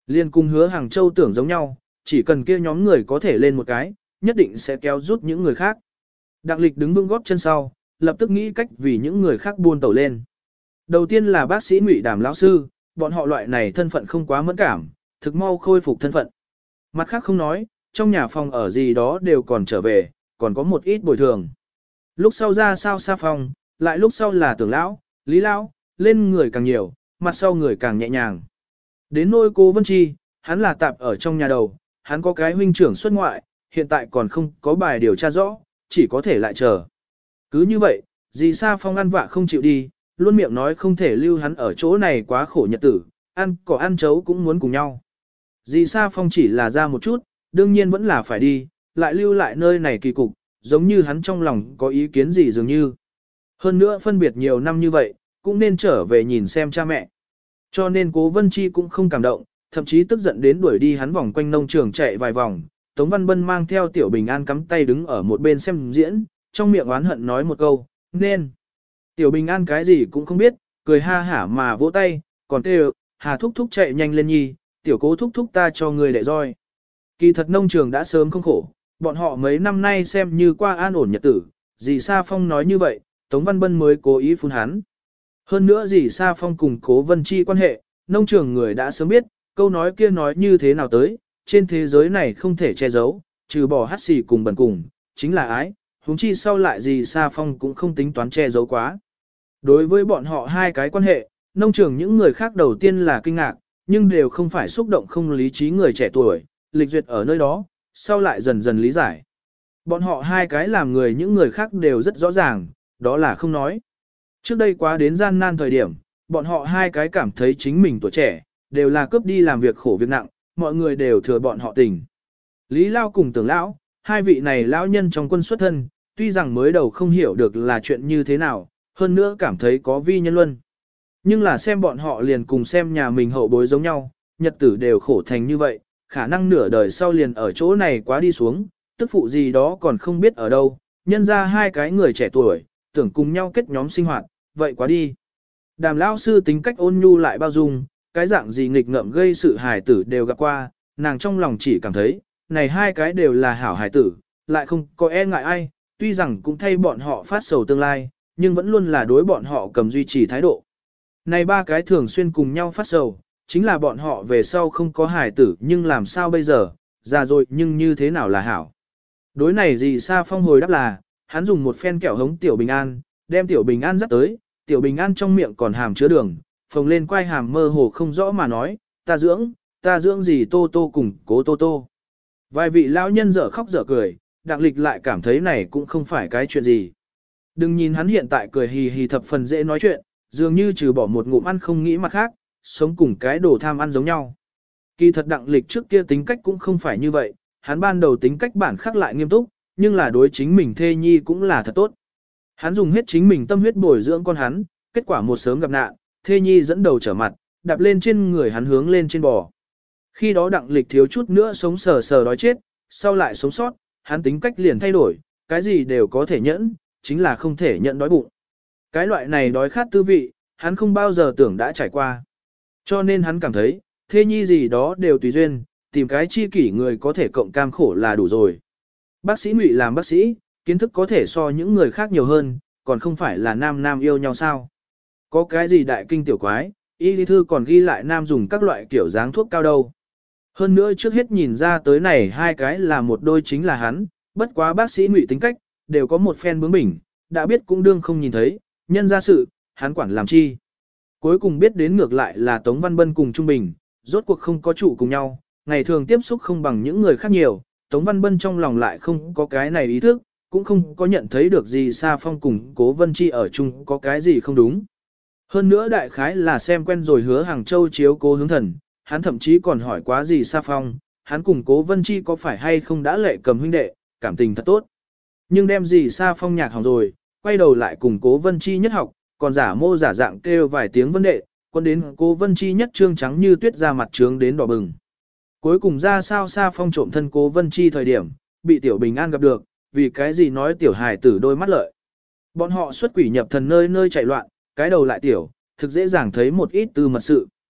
Liên cùng hứa Hàng Châu tưởng giống nhau, chỉ cần kia nhóm người có thể lên một cái, nhất định sẽ kéo rút những người khác. Đặng Lịch đứng vững góp chân sau, lập tức nghĩ cách vì những người khác buôn tẩu lên. Đầu tiên là bác sĩ Ngụy Đàm lão sư, bọn họ loại này thân phận không quá mẫn cảm, thực mau khôi phục thân phận. Mặt khác không nói, trong nhà phòng ở gì đó đều còn trở về, còn có một ít bồi thường. Lúc sau ra sao xa phòng, lại lúc sau là Tưởng lão, Lý lão, lên người càng nhiều, mặt sau người càng nhẹ nhàng. Đến nôi Cố Vân Chi, hắn là tạp ở trong nhà đầu, hắn có cái huynh trưởng xuất ngoại, hiện tại còn không có bài điều tra rõ, chỉ có thể lại chờ. Cứ như vậy, dì Sa Phong ăn vạ không chịu đi, luôn miệng nói không thể lưu hắn ở chỗ này quá khổ nhật tử, ăn cỏ ăn chấu cũng muốn cùng nhau. Dì Sa Phong chỉ là ra một chút, đương nhiên vẫn là phải đi, lại lưu lại nơi này kỳ cục, giống như hắn trong lòng có ý kiến gì dường như. Hơn nữa phân biệt nhiều năm như vậy, cũng nên trở về nhìn xem cha mẹ. Cho nên Cố Vân Chi cũng không cảm động, thậm chí tức giận đến đuổi đi hắn vòng quanh nông trường chạy vài vòng. Tống Văn Bân mang theo Tiểu Bình An cắm tay đứng ở một bên xem diễn, trong miệng oán hận nói một câu, nên. Tiểu Bình An cái gì cũng không biết, cười ha hả mà vỗ tay, còn kêu, Hà thúc thúc chạy nhanh lên nhi, Tiểu Cố thúc thúc ta cho người để roi. Kỳ thật nông trường đã sớm không khổ, bọn họ mấy năm nay xem như qua an ổn nhật tử, dì Sa Phong nói như vậy, Tống Văn Bân mới cố ý phun hắn. Hơn nữa dì Sa Phong cùng Cố Vân Chi quan hệ, nông trường người đã sớm biết, câu nói kia nói như thế nào tới, trên thế giới này không thể che giấu, trừ bỏ hát xì cùng bẩn cùng, chính là ái, huống chi sau lại dì Sa Phong cũng không tính toán che giấu quá. Đối với bọn họ hai cái quan hệ, nông trường những người khác đầu tiên là kinh ngạc, nhưng đều không phải xúc động không lý trí người trẻ tuổi, lịch duyệt ở nơi đó, sau lại dần dần lý giải. Bọn họ hai cái làm người những người khác đều rất rõ ràng, đó là không nói. Trước đây quá đến gian nan thời điểm, bọn họ hai cái cảm thấy chính mình tuổi trẻ, đều là cướp đi làm việc khổ việc nặng, mọi người đều thừa bọn họ tình. Lý Lao cùng Tưởng Lão, hai vị này lão nhân trong quân xuất thân, tuy rằng mới đầu không hiểu được là chuyện như thế nào, hơn nữa cảm thấy có vi nhân luân. Nhưng là xem bọn họ liền cùng xem nhà mình hậu bối giống nhau, nhật tử đều khổ thành như vậy, khả năng nửa đời sau liền ở chỗ này quá đi xuống, tức phụ gì đó còn không biết ở đâu, nhân ra hai cái người trẻ tuổi, tưởng cùng nhau kết nhóm sinh hoạt, vậy quá đi. Đàm lão sư tính cách ôn nhu lại bao dung, cái dạng gì nghịch ngợm gây sự hài tử đều gặp qua, nàng trong lòng chỉ cảm thấy, này hai cái đều là hảo hài tử, lại không có e ngại ai, tuy rằng cũng thay bọn họ phát sầu tương lai, nhưng vẫn luôn là đối bọn họ cầm duy trì thái độ. Này ba cái thường xuyên cùng nhau phát sầu, chính là bọn họ về sau không có hài tử nhưng làm sao bây giờ, già rồi nhưng như thế nào là hảo. Đối này gì Sa Phong hồi đáp là, hắn dùng một phen kẹo hống Tiểu Bình An, đem Tiểu Bình An dắt tới, Tiểu Bình An trong miệng còn hàm chứa đường, phồng lên quai hàm mơ hồ không rõ mà nói, ta dưỡng gì Tô Tô cùng Cố Tô Tô. Vài vị lão nhân dở khóc dở cười, Đặng Lịch lại cảm thấy này cũng không phải cái chuyện gì. Đừng nhìn hắn hiện tại cười hì hì thập phần dễ nói chuyện, dường như trừ bỏ một ngụm ăn không nghĩ mặt khác, sống cùng cái đồ tham ăn giống nhau. Kỳ thật Đặng Lịch trước kia tính cách cũng không phải như vậy, hắn ban đầu tính cách bản khắc lại nghiêm túc, nhưng là đối chính mình thê nhi cũng là thật tốt. Hắn dùng hết chính mình tâm huyết bồi dưỡng con hắn, kết quả một sớm gặp nạn, thê nhi dẫn đầu trở mặt, đạp lên trên người hắn hướng lên trên bò. Khi đó Đặng Lịch thiếu chút nữa sống sờ sờ đói chết, sau lại sống sót, hắn tính cách liền thay đổi, cái gì đều có thể nhẫn, chính là không thể nhận đói bụng. Cái loại này đói khát tư vị, hắn không bao giờ tưởng đã trải qua. Cho nên hắn cảm thấy, thê nhi gì đó đều tùy duyên, tìm cái chi kỷ người có thể cộng cam khổ là đủ rồi. Bác sĩ Ngụy làm bác sĩ, kiến thức có thể so những người khác nhiều hơn, còn không phải là nam nam yêu nhau sao. Có cái gì đại kinh tiểu quái, y lý thư còn ghi lại nam dùng các loại kiểu dáng thuốc cao đâu. Hơn nữa trước hết nhìn ra tới này hai cái là một đôi chính là hắn, bất quá bác sĩ Ngụy tính cách, đều có một phen bướng bỉnh, đã biết cũng đương không nhìn thấy, nhân ra sự, hắn quản làm chi. Cuối cùng biết đến ngược lại là Tống Văn Bân cùng Trung Bình, rốt cuộc không có trụ cùng nhau, ngày thường tiếp xúc không bằng những người khác nhiều, Tống Văn Bân trong lòng lại không có cái này ý thức, cũng không có nhận thấy được gì Sa Phong cùng Cố Vân Chi ở chung có cái gì không đúng. Hơn nữa đại khái là xem quen rồi Hứa Hàng Châu chiếu Cố Hướng Thần, hắn thậm chí còn hỏi quá gì Sa Phong, hắn cùng Cố Vân Chi có phải hay không đã lệ cầm huynh đệ, cảm tình thật tốt. Nhưng đem gì Sa Phong nhạc hỏng rồi, quay đầu lại cùng Cố Vân Chi nhất học, còn giả mô giả dạng kêu vài tiếng vấn đề, quân đến Cố Vân Chi nhất trương trắng như tuyết ra mặt trướng đến đỏ bừng. Cuối cùng ra sao Sa Phong trộm thân Cố Vân Chi thời điểm, bị Tiểu Bình An gặp được, vì cái gì nói Tiểu Hải tử đôi mắt lợi. Bọn họ xuất quỷ nhập thần nơi nơi chạy loạn, cái đầu lại tiểu, thực dễ dàng thấy một ít tư mật sự.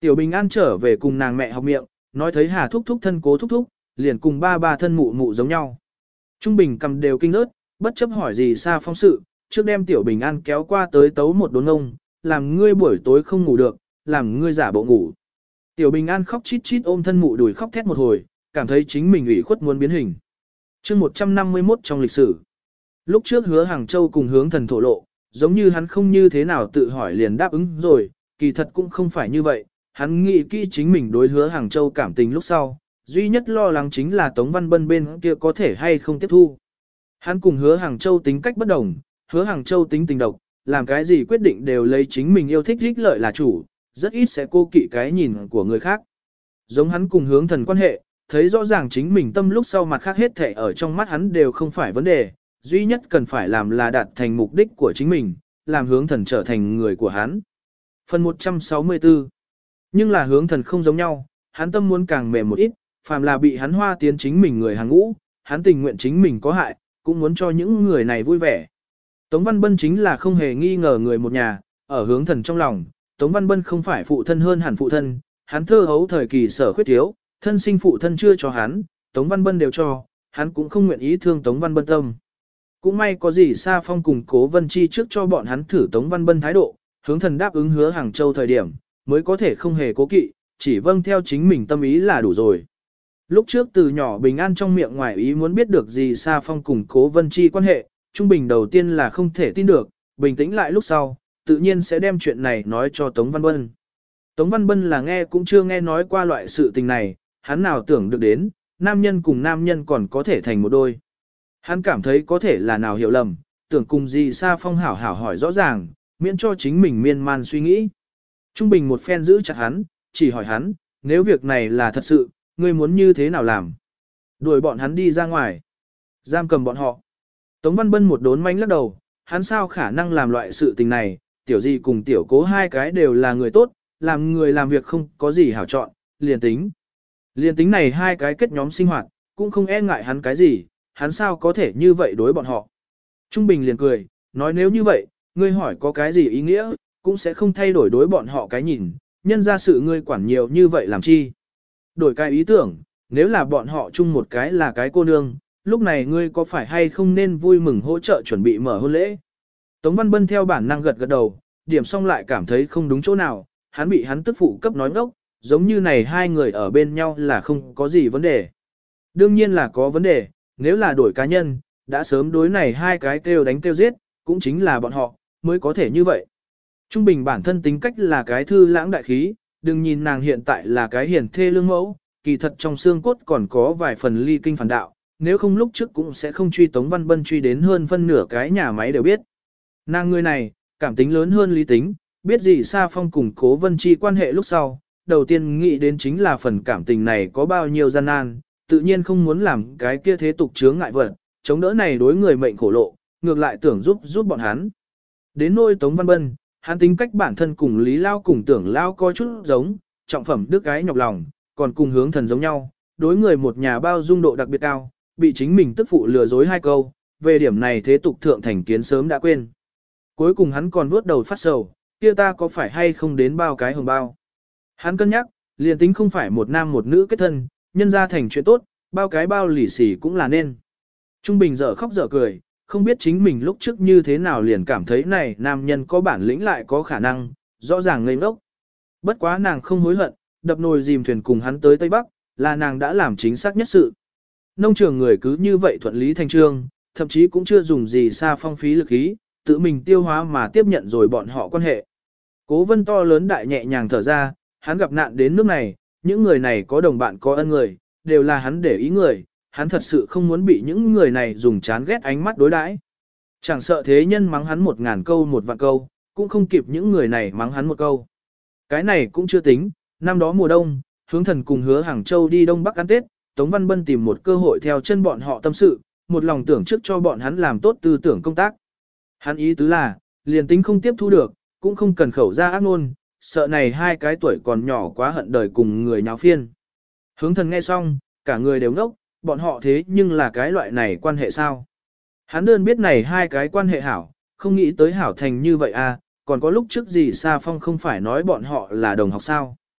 Tiểu Bình An trở về cùng nàng mẹ học miệng, nói thấy Hà thúc thúc thân cố thúc thúc, liền cùng ba ba thân mụ mụ giống nhau. Trung Bình cầm đều kinh rớt, bất chấp hỏi gì xa phong sự, trước đem Tiểu Bình An kéo qua tới tấu một đốn ngông, làm ngươi buổi tối không ngủ được, làm ngươi giả bộ ngủ. Tiểu Bình An khóc chít chít ôm thân mụ đùi khóc thét một hồi, cảm thấy chính mình ủy khuất muốn biến hình. Chương 151 trong lịch sử. Lúc trước Hứa Hàng Châu cùng Hướng Thần thổ lộ, giống như hắn không như thế nào tự hỏi liền đáp ứng rồi, kỳ thật cũng không phải như vậy, hắn nghĩ kỹ chính mình đối Hứa Hàng Châu cảm tình lúc sau, duy nhất lo lắng chính là Tống Văn Bân bên kia có thể hay không tiếp thu. Hắn cùng Hứa Hàng Châu tính cách bất đồng, Hứa Hàng Châu tính tình độc, làm cái gì quyết định đều lấy chính mình yêu thích ích lợi là chủ, rất ít sẽ cô kỵ cái nhìn của người khác. Giống hắn cùng Hướng Thần quan hệ, thấy rõ ràng chính mình tâm lúc sau mặt khác hết thể ở trong mắt hắn đều không phải vấn đề, duy nhất cần phải làm là đạt thành mục đích của chính mình, làm Hướng Thần trở thành người của hắn. Phần 164. Nhưng là Hướng Thần không giống nhau, hắn tâm muốn càng mềm một ít, phàm là bị hắn hoa tiến chính mình người hàng ngũ, hắn tình nguyện chính mình có hại, cũng muốn cho những người này vui vẻ. Tống Văn Bân chính là không hề nghi ngờ người một nhà, ở Hướng Thần trong lòng, Tống Văn Bân không phải phụ thân hơn hẳn phụ thân, hắn thơ hấu thời kỳ sở khuyết thiếu, thân sinh phụ thân chưa cho hắn, Tống Văn Bân đều cho, hắn cũng không nguyện ý thương Tống Văn Bân tâm. Cũng may có gì Sa Phong cùng Cố Vân Chi trước cho bọn hắn thử Tống Văn Bân thái độ, Hướng Thần đáp ứng Hứa Hàng Châu thời điểm, mới có thể không hề cố kỵ, chỉ vâng theo chính mình tâm ý là đủ rồi. Lúc trước từ nhỏ Bình An trong miệng ngoài ý muốn biết được gì Sa Phong cùng Cố Vân Chi quan hệ, trung bình đầu tiên là không thể tin được, bình tĩnh lại lúc sau, tự nhiên sẽ đem chuyện này nói cho Tống Văn Bân. Tống Văn Bân là nghe cũng chưa nghe nói qua loại sự tình này, hắn nào tưởng được đến, nam nhân cùng nam nhân còn có thể thành một đôi. Hắn cảm thấy có thể là nào hiểu lầm, tưởng cùng gì Sa Phong hảo hảo hỏi rõ ràng, miễn cho chính mình miên man suy nghĩ. Trung bình một phen giữ chặt hắn, chỉ hỏi hắn, nếu việc này là thật sự, ngươi muốn như thế nào làm? Đuổi bọn hắn đi ra ngoài, giam cầm bọn họ. Tống Văn Bân một đốn manh lắc đầu, hắn sao khả năng làm loại sự tình này, tiểu gì cùng tiểu cố hai cái đều là người tốt, làm người làm việc không có gì hảo chọn, liền tính. Liền tính này hai cái kết nhóm sinh hoạt, cũng không e ngại hắn cái gì, hắn sao có thể như vậy đối bọn họ. Trung Bình liền cười, nói nếu như vậy, ngươi hỏi có cái gì ý nghĩa, cũng sẽ không thay đổi đối bọn họ cái nhìn, nhân ra sự ngươi quản nhiều như vậy làm chi. Đổi cái ý tưởng, nếu là bọn họ chung một cái là cái cô nương, lúc này ngươi có phải hay không nên vui mừng hỗ trợ chuẩn bị mở hôn lễ. Tống Văn Bân theo bản năng gật gật đầu, điểm xong lại cảm thấy không đúng chỗ nào, hắn bị hắn tức phụ cấp nói ngốc, giống như này hai người ở bên nhau là không có gì vấn đề. Đương nhiên là có vấn đề, nếu là đổi cá nhân, đã sớm đối này hai cái kêu đánh kêu giết, cũng chính là bọn họ, mới có thể như vậy. Trung Bình bản thân tính cách là cái thư lãng đại khí, đừng nhìn nàng hiện tại là cái hiền thê lương mẫu, kỳ thật trong xương cốt còn có vài phần ly kinh phản đạo, nếu không lúc trước cũng sẽ không truy Tống Văn Bân truy đến hơn phân nửa cái nhà máy đều biết. Nàng người này, cảm tính lớn hơn lý tính, biết gì Sa Phong cùng Cố Vân Chi quan hệ lúc sau, đầu tiên nghĩ đến chính là phần cảm tình này có bao nhiêu gian nan, tự nhiên không muốn làm cái kia thế tục chướng ngại vật, chống đỡ này đối người mệnh khổ lộ, ngược lại tưởng giúp bọn hắn. Đến nôi Tống Văn Bân, hắn tính cách bản thân cùng Lý Lao cùng Tưởng Lao có chút giống, trọng phẩm đức cái nhọc lòng, còn cùng Hướng Thần giống nhau, đối người một nhà bao dung độ đặc biệt cao, bị chính mình tức phụ lừa dối hai câu, về điểm này thế tục thượng thành kiến sớm đã quên. Cuối cùng hắn còn vuốt đầu phát sầu, kia ta có phải hay không đến bao cái hồng bao. Hắn cân nhắc, liền tính không phải một nam một nữ kết thân, nhân ra thành chuyện tốt, bao cái bao lì xì cũng là nên. Trung Bình dở khóc dở cười, không biết chính mình lúc trước như thế nào liền cảm thấy này nam nhân có bản lĩnh lại có khả năng, rõ ràng ngây ngốc. Bất quá nàng không hối hận, đập nồi dìm thuyền cùng hắn tới Tây Bắc, là nàng đã làm chính xác nhất sự. Nông trường người cứ như vậy thuận lý thành trương, thậm chí cũng chưa dùng gì xa phong phí lực ý, tự mình tiêu hóa mà tiếp nhận rồi bọn họ quan hệ. Cố Vân to lớn đại nhẹ nhàng thở ra, hắn gặp nạn đến nước này, những người này có đồng bạn có ân người, đều là hắn để ý người, hắn thật sự không muốn bị những người này dùng chán ghét ánh mắt đối đãi. Chẳng sợ thế nhân mắng hắn 1000 câu 1 vạn câu, cũng không kịp những người này mắng hắn một câu. Cái này cũng chưa tính, năm đó mùa đông, Hướng Thần cùng Hứa Hàng Châu đi Đông Bắc ăn Tết, Tống Văn Bân tìm một cơ hội theo chân bọn họ tâm sự, một lòng tưởng trước cho bọn hắn làm tốt tư tưởng công tác. Hắn ý tứ là, liền tính không tiếp thu được, cũng không cần khẩu ra ác ngôn, sợ này hai cái tuổi còn nhỏ quá hận đời cùng người nháo phiên. Hướng Thần nghe xong, cả người đều ngốc, bọn họ thế nhưng là cái loại này quan hệ sao? Hắn đơn biết này hai cái quan hệ hảo, không nghĩ tới hảo thành như vậy à, còn có lúc trước gì Sa Phong không phải nói bọn họ là đồng học sao?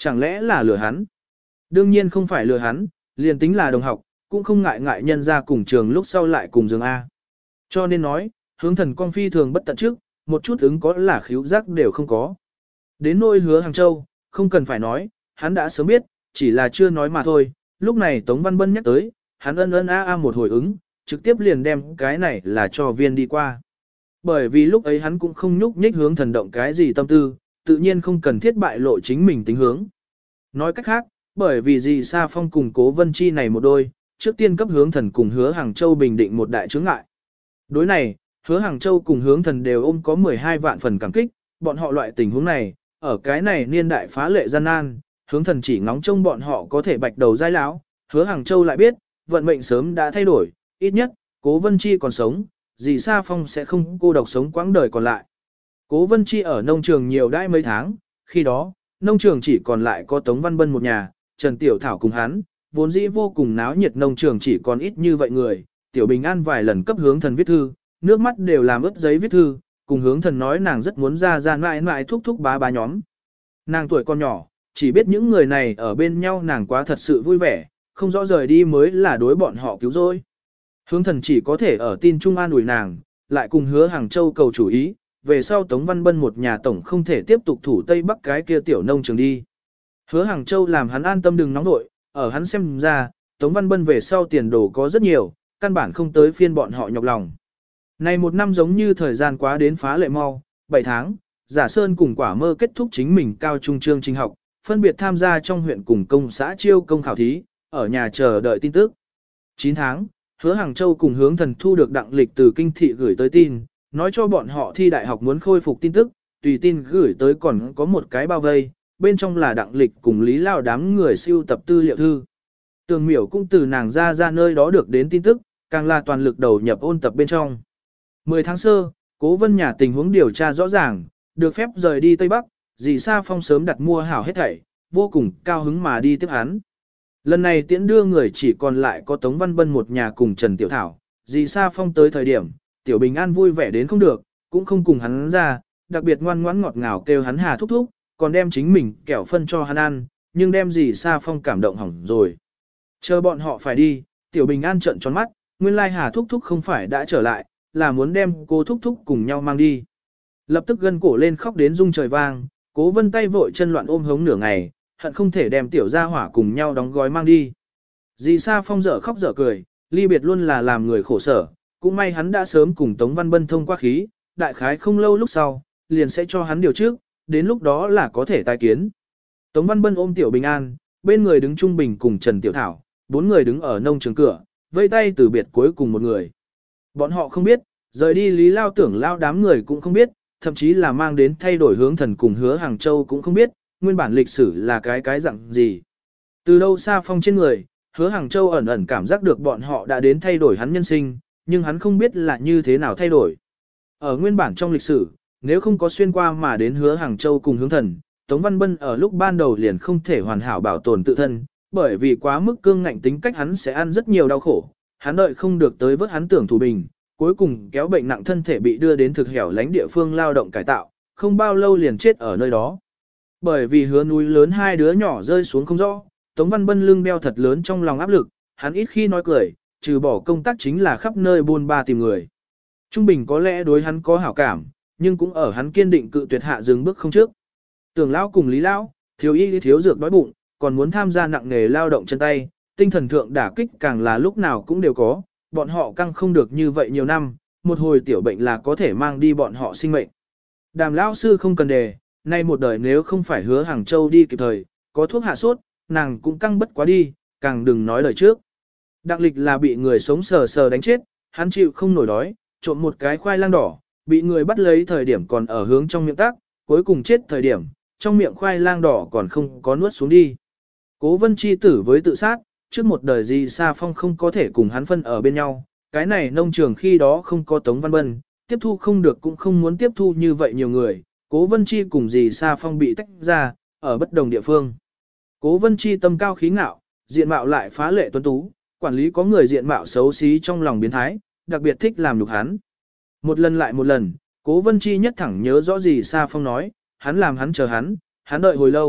Chẳng lẽ là lừa hắn? Đương nhiên không phải lừa hắn, liền tính là đồng học, cũng không ngại ngại nhân ra cùng trường lúc sau lại cùng giường A. Cho nên nói, hướng thần con phi thường bất tận trước, một chút ứng có là khíu giác đều không có. Đến nôi Hứa Hàng Châu, không cần phải nói, hắn đã sớm biết, chỉ là chưa nói mà thôi. Lúc này Tống Văn Bân nhắc tới, hắn ân a một hồi ứng, trực tiếp liền đem cái này là cho viên đi qua. Bởi vì lúc ấy hắn cũng không nhúc nhích hướng thần động cái gì tâm tư, tự nhiên không cần thiết bại lộ chính mình tính hướng. Nói cách khác, bởi vì gì Sa Phong cùng Cố Vân Chi này một đôi, trước tiên cấp hướng thần cùng Hứa Hàng Châu bình định một đại chướng ngại. Đối này, Hứa Hàng Châu cùng hướng thần đều ôm có 12 vạn phần cảm kích, bọn họ loại tình huống này, ở cái này niên đại phá lệ gian nan, hướng thần chỉ ngóng trông bọn họ có thể bạch đầu giai lão. Hứa Hàng Châu lại biết, vận mệnh sớm đã thay đổi, ít nhất, Cố Vân Chi còn sống, dì Sa Phong sẽ không cô độc sống quãng đời còn lại. Cố Vân Chi ở nông trường nhiều đãi mấy tháng, khi đó, nông trường chỉ còn lại có Tống Văn Bân một nhà, Trần Tiểu Thảo cùng hắn, vốn dĩ vô cùng náo nhiệt nông trường chỉ còn ít như vậy người, Tiểu Bình An vài lần cấp hướng thần viết thư, nước mắt đều làm ướt giấy viết thư, cùng hướng thần nói nàng rất muốn ra mãi mãi thúc thúc bá nhóm. Nàng tuổi còn nhỏ, chỉ biết những người này ở bên nhau nàng quá thật sự vui vẻ, không rõ rời đi mới là đối bọn họ cứu rỗi. Hướng thần chỉ có thể ở tin trung an ủi nàng, lại cùng Hứa Hàng Châu cầu chủ ý, về sau Tống Văn Bân một nhà tổng không thể tiếp tục thủ Tây Bắc cái kia tiểu nông trường đi. Hứa Hàng Châu làm hắn an tâm đừng nóng nội, ở hắn xem ra, Tống Văn Bân về sau tiền đồ có rất nhiều, căn bản không tới phiên bọn họ nhọc lòng. Này một năm giống như thời gian quá đến phá lệ mau, 7 tháng, Giả Sơn cùng Quả Mơ kết thúc chính mình cao trung chương trình học, phân biệt tham gia trong huyện cùng công xã chiêu công khảo thí, ở nhà chờ đợi tin tức. 9 tháng, Hứa Hàng Châu cùng hướng thần thu được đặng lịch từ kinh thị gửi tới tin, nói cho bọn họ thi đại học muốn khôi phục tin tức, tùy tin gửi tới còn có một cái bao vây, bên trong là đặng lịch cùng Lý Lao đám người siêu tập tư liệu thư. Tường Miểu cũng từ nàng ra nơi đó được đến tin tức, càng là toàn lực đầu nhập ôn tập bên trong. 10 tháng sơ, Cố Vân nhà tình huống điều tra rõ ràng, được phép rời đi Tây Bắc, dì Sa Phong sớm đặt mua hảo hết thảy, vô cùng cao hứng mà đi tiếp hắn. Lần này tiễn đưa người chỉ còn lại có Tống Văn Bân một nhà cùng Trần Tiểu Thảo, dì Sa Phong tới thời điểm, Tiểu Bình An vui vẻ đến không được, cũng không cùng hắn ra, đặc biệt ngoan ngoãn ngọt ngào kêu hắn Hà thúc thúc, còn đem chính mình kẹo phân cho hắn ăn, nhưng đem dì Sa Phong cảm động hỏng rồi. Chờ bọn họ phải đi, Tiểu Bình An trợn tròn mắt, nguyên lai Hà thúc thúc không phải đã trở lại, là muốn đem cô thúc thúc cùng nhau mang đi. Lập tức gân cổ lên khóc đến rung trời vang, Cố Vân tay vội chân loạn ôm hống nửa ngày, hận không thể đem tiểu gia hỏa cùng nhau đóng gói mang đi. Dì Sa Phong dở khóc dở cười, ly biệt luôn là làm người khổ sở, cũng may hắn đã sớm cùng Tống Văn Bân thông qua khí, đại khái không lâu lúc sau, liền sẽ cho hắn điều trước, đến lúc đó là có thể tái kiến. Tống Văn Bân ôm Tiểu Bình An, bên người đứng Trung Bình cùng Trần Tiểu Thảo, 4 người đứng ở nông trường cửa, vây tay từ biệt cuối cùng một người. Bọn họ không biết, rời đi Lý Lao Tưởng Lao đám người cũng không biết, thậm chí là mang đến thay đổi hướng thần cùng Hứa Hàng Châu cũng không biết, nguyên bản lịch sử là cái dạng gì. Từ đâu Sa Phong trên người, Hứa Hàng Châu ẩn ẩn cảm giác được bọn họ đã đến thay đổi hắn nhân sinh, nhưng hắn không biết là như thế nào thay đổi. Ở nguyên bản trong lịch sử, nếu không có xuyên qua mà đến Hứa Hàng Châu cùng hướng thần, Tống Văn Bân ở lúc ban đầu liền không thể hoàn hảo bảo tồn tự thân, bởi vì quá mức cương ngạnh tính cách hắn sẽ ăn rất nhiều đau khổ, hắn đợi không được tới vớt hắn tưởng thủ bình, cuối cùng kéo bệnh nặng thân thể bị đưa đến thực hẻo lánh địa phương lao động cải tạo, không bao lâu liền chết ở nơi đó. Bởi vì Hứa núi lớn hai đứa nhỏ rơi xuống không rõ, Tống Văn Bân lưng đeo thật lớn trong lòng áp lực, hắn ít khi nói cười, trừ bỏ công tác chính là khắp nơi buôn ba tìm người. Trung Bình có lẽ đối hắn có hảo cảm, nhưng cũng ở hắn kiên định cự tuyệt hạ dừng bước không trước. Tưởng lão cùng Lý lão, thiếu y thiếu dược đói bụng, còn muốn tham gia nặng nghề lao động chân tay, tinh thần thượng đả kích càng là lúc nào cũng đều có, bọn họ căng không được như vậy nhiều năm, một hồi tiểu bệnh là có thể mang đi bọn họ sinh mệnh. Đàm lão sư không cần đề, nay một đời nếu không phải Hứa Hàng Châu đi kịp thời, có thuốc hạ sốt, nàng cũng căng bất quá đi, càng đừng nói lời trước. Đặng lịch là bị người sống sờ sờ đánh chết, hắn chịu không nổi đói, trộm một cái khoai lang đỏ, bị người bắt lấy thời điểm còn ở hướng trong miệng tác, cuối cùng chết thời điểm, trong miệng khoai lang đỏ còn không có nuốt xuống đi. Cố Vân chi tử với tự sát, trước một đời gì Sa Phong không có thể cùng hắn phân ở bên nhau, cái này nông trường khi đó không có Tống Văn Bân, tiếp thu không được cũng không muốn tiếp thu như vậy nhiều người, Cố Vân Chi cùng dì Sa Phong bị tách ra, ở bất đồng địa phương. Cố Vân Chi tâm cao khí ngạo, diện mạo lại phá lệ tuấn tú, quản lý có người diện mạo xấu xí trong lòng biến thái, đặc biệt thích làm nhục hắn. Một lần lại một lần, Cố Vân Chi nhất thẳng nhớ rõ dì Sa Phong nói, hắn làm hắn chờ hắn đợi hồi lâu,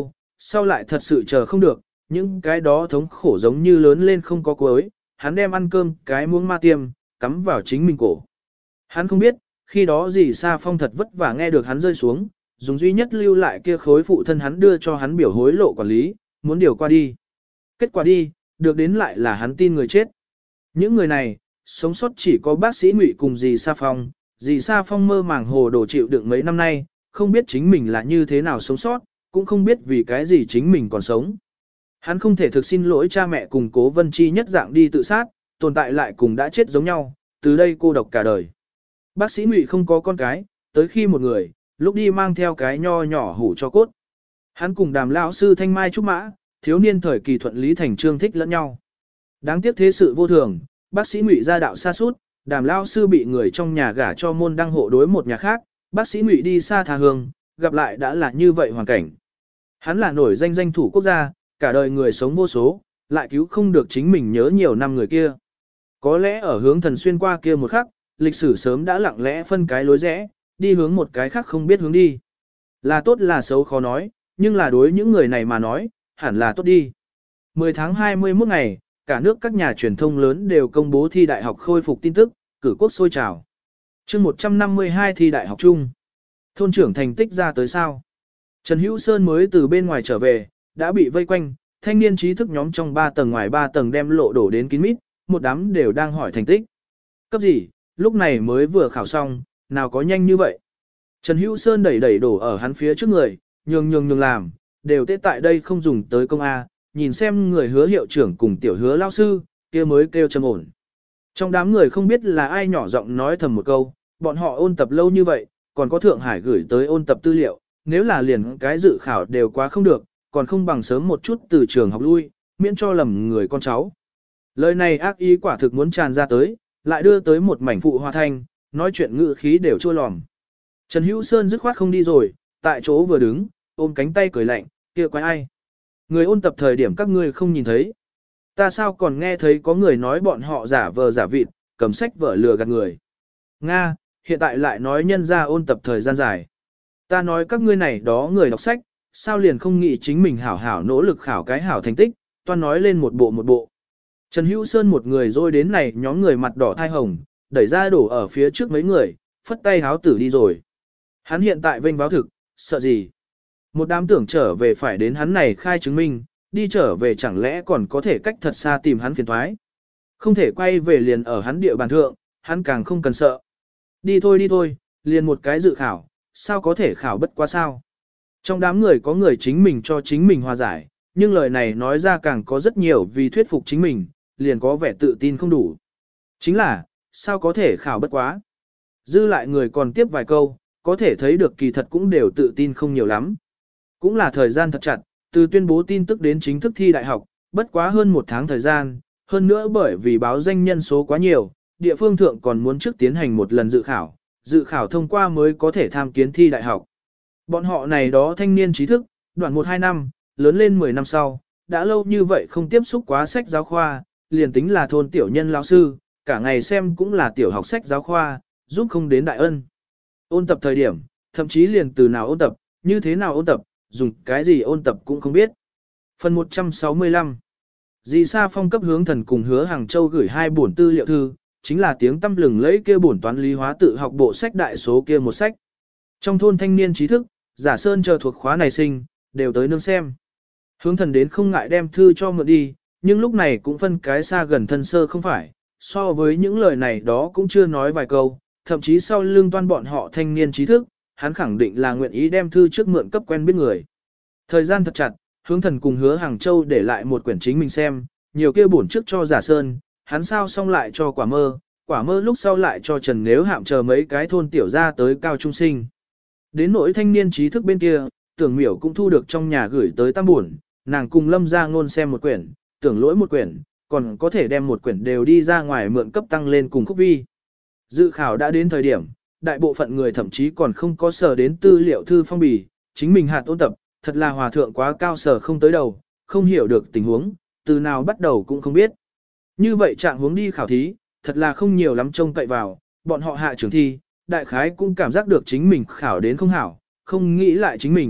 sau lại thật sự chờ không được, những cái đó thống khổ giống như lớn lên không có cuối, hắn đem ăn cơm cái muỗng ma tiêm, cắm vào chính mình cổ. Hắn không biết, khi đó dì Sa Phong thật vất vả nghe được hắn rơi xuống, dùng duy nhất lưu lại kia khối phụ thân hắn đưa cho hắn biểu hối lộ quản lý, muốn điều qua đi. Kết quả đi, được đến lại là hắn tin người chết. Những người này, sống sót chỉ có bác sĩ Ngụy cùng dì Sa Phong. Dì Sa Phong mơ màng hồ đồ chịu đựng mấy năm nay, không biết chính mình là như thế nào sống sót, cũng không biết vì cái gì chính mình còn sống. Hắn không thể thực xin lỗi cha mẹ cùng Cố Vân Chi nhất dạng đi tự sát, tồn tại lại cùng đã chết giống nhau, từ đây cô độc cả đời. Bác sĩ Ngụy không có con cái, tới khi một người, lúc đi mang theo cái nho nhỏ hủ cho cốt. Hắn cùng Đàm lão sư thanh mai trúc mã, thiếu niên thời kỳ thuận lý thành trương thích lẫn nhau. Đáng tiếc thế sự vô thường, bác sĩ Ngụy gia đạo xa sút, Đàm lão sư bị người trong nhà gả cho môn đăng hộ đối một nhà khác, bác sĩ Ngụy đi xa tha hương, gặp lại đã là như vậy hoàn cảnh. Hắn là nổi danh danh thủ quốc gia, cả đời người sống vô số, lại cứu không được chính mình nhớ nhiều năm người kia. Có lẽ ở hướng thần xuyên qua kia một khắc, lịch sử sớm đã lặng lẽ phân cái lối rẽ, đi hướng một cái khác không biết hướng đi. Là tốt là xấu khó nói, nhưng là đối những người này mà nói, hẳn là tốt đi. 10 tháng 21 ngày, cả nước các nhà truyền thông lớn đều công bố thi đại học khôi phục tin tức, cử quốc sôi trào. Chương 152 thi đại học chung. Thôn trưởng thành tích ra tới sao? Trần Hữu Sơn mới từ bên ngoài trở về, đã bị vây quanh, thanh niên trí thức nhóm trong 3 tầng ngoài 3 tầng đem lộ đổ đến kín mít, một đám đều đang hỏi thành tích. Cấp gì, lúc này mới vừa khảo xong, nào có nhanh như vậy. Trần Hữu Sơn đẩy đổ ở hắn phía trước người, nhường làm, đều tế tại đây không dùng tới công A, nhìn xem người hứa hiệu trưởng cùng tiểu hứa lao sư, kia mới kêu trầm ổn. Trong đám người không biết là ai nhỏ giọng nói thầm một câu, bọn họ ôn tập lâu như vậy, còn có Thượng Hải gửi tới ôn tập tư liệu, nếu là liền cái dự khảo đều quá không được, còn không bằng sớm một chút từ trường học lui, miễn cho lầm người con cháu. Lời này ác ý quả thực muốn tràn ra tới, lại đưa tới một mảnh phụ hoa thanh, nói chuyện ngữ khí đều chua lòm. Trần Hữu Sơn dứt khoát không đi rồi, tại chỗ vừa đứng, ôm cánh tay cười lạnh, kia quái ai. Người ôn tập thời điểm các ngươi không nhìn thấy. Ta sao còn nghe thấy có người nói bọn họ giả vờ giả vịt, cầm sách vở lừa gạt người. Nga, hiện tại lại nói nhân ra ôn tập thời gian dài. Ta nói các ngươi này đó người đọc sách, sao liền không nghĩ chính mình hảo hảo nỗ lực khảo cái hảo thành tích, toan nói lên một bộ. Trần Hữu Sơn một người rồi đến này nhóm người mặt đỏ thai hồng, đẩy ra đổ ở phía trước mấy người, phất tay háo tử đi rồi. Hắn hiện tại vênh báo thực, sợ gì? Một đám tưởng trở về phải đến hắn này khai chứng minh, đi trở về chẳng lẽ còn có thể cách thật xa tìm hắn phiền thoái. Không thể quay về liền ở hắn địa bàn thượng, hắn càng không cần sợ. Đi thôi, liền một cái dự khảo, sao có thể khảo bất quá sao? Trong đám người có người chính mình cho chính mình hòa giải, nhưng lời này nói ra càng có rất nhiều vì thuyết phục chính mình, liền có vẻ tự tin không đủ. Chính là, sao có thể khảo bất quá? Dư lại người còn tiếp vài câu, có thể thấy được kỳ thật cũng đều tự tin không nhiều lắm. Cũng là thời gian thật chặt, từ tuyên bố tin tức đến chính thức thi đại học, bất quá hơn 1 tháng thời gian, hơn nữa bởi vì báo danh nhân số quá nhiều, địa phương thượng còn muốn trước tiến hành một lần dự khảo thông qua mới có thể tham kiến thi đại học. Bọn họ này đó thanh niên trí thức, đoạn 1-2 năm, lớn lên 10 năm sau, đã lâu như vậy không tiếp xúc quá sách giáo khoa, liền tính là thôn tiểu nhân lão sư, cả ngày xem cũng là tiểu học sách giáo khoa, giúp không đến đại ân. Ôn tập thời điểm, thậm chí liền từ nào ôn tập, như thế nào ôn tập, dùng cái gì ôn tập cũng không biết. Phần 165 Dì Sa Phong cấp hướng thần cùng hứa Hàng Châu gửi 2 bổn tư liệu thư, chính là tiếng tăm lừng lẫy kia bổn toán lý hóa tự học bộ sách đại số kia một sách. Trong thôn thanh niên trí thức, giả sơn chờ thuộc khóa này sinh, đều tới nương xem. Hướng thần đến không ngại đem thư cho mượn đi, nhưng lúc này cũng phân cái xa gần thân sơ không phải, so với những lời này đó cũng chưa nói vài câu, thậm chí sau lưng toan bọn họ thanh niên trí thức, hắn khẳng định là nguyện ý đem thư trước mượn cấp quen biết người. Thời gian thật chặt, hướng thần cùng hứa Hàng Châu để lại một quyển chính mình xem, nhiều kia bổn trước cho giả sơn, hắn sao xong lại cho quả mơ lúc sau lại cho Trần Nếu Hạm chờ mấy cái thôn tiểu ra tới cao trung sinh. Đến nỗi thanh niên trí thức bên kia, tưởng miểu cũng thu được trong nhà gửi tới tam buồn, nàng cùng Lâm Gia Ngôn xem một quyển, tưởng lỗi một quyển, còn có thể đem một quyển đều đi ra ngoài mượn cấp tăng lên cùng khúc vi. Dự khảo đã đến thời điểm, đại bộ phận người thậm chí còn không có sở đến tư liệu thư phong bì, chính mình hạt ôn tập, thật là hòa thượng quá cao sở không tới đầu, không hiểu được tình huống, từ nào bắt đầu cũng không biết. Như vậy trạng huống đi khảo thí, thật là không nhiều lắm trông cậy vào, bọn họ hạ trường thi, đại khái cũng cảm giác được chính mình khảo đến không hảo, không nghĩ lại chính mình,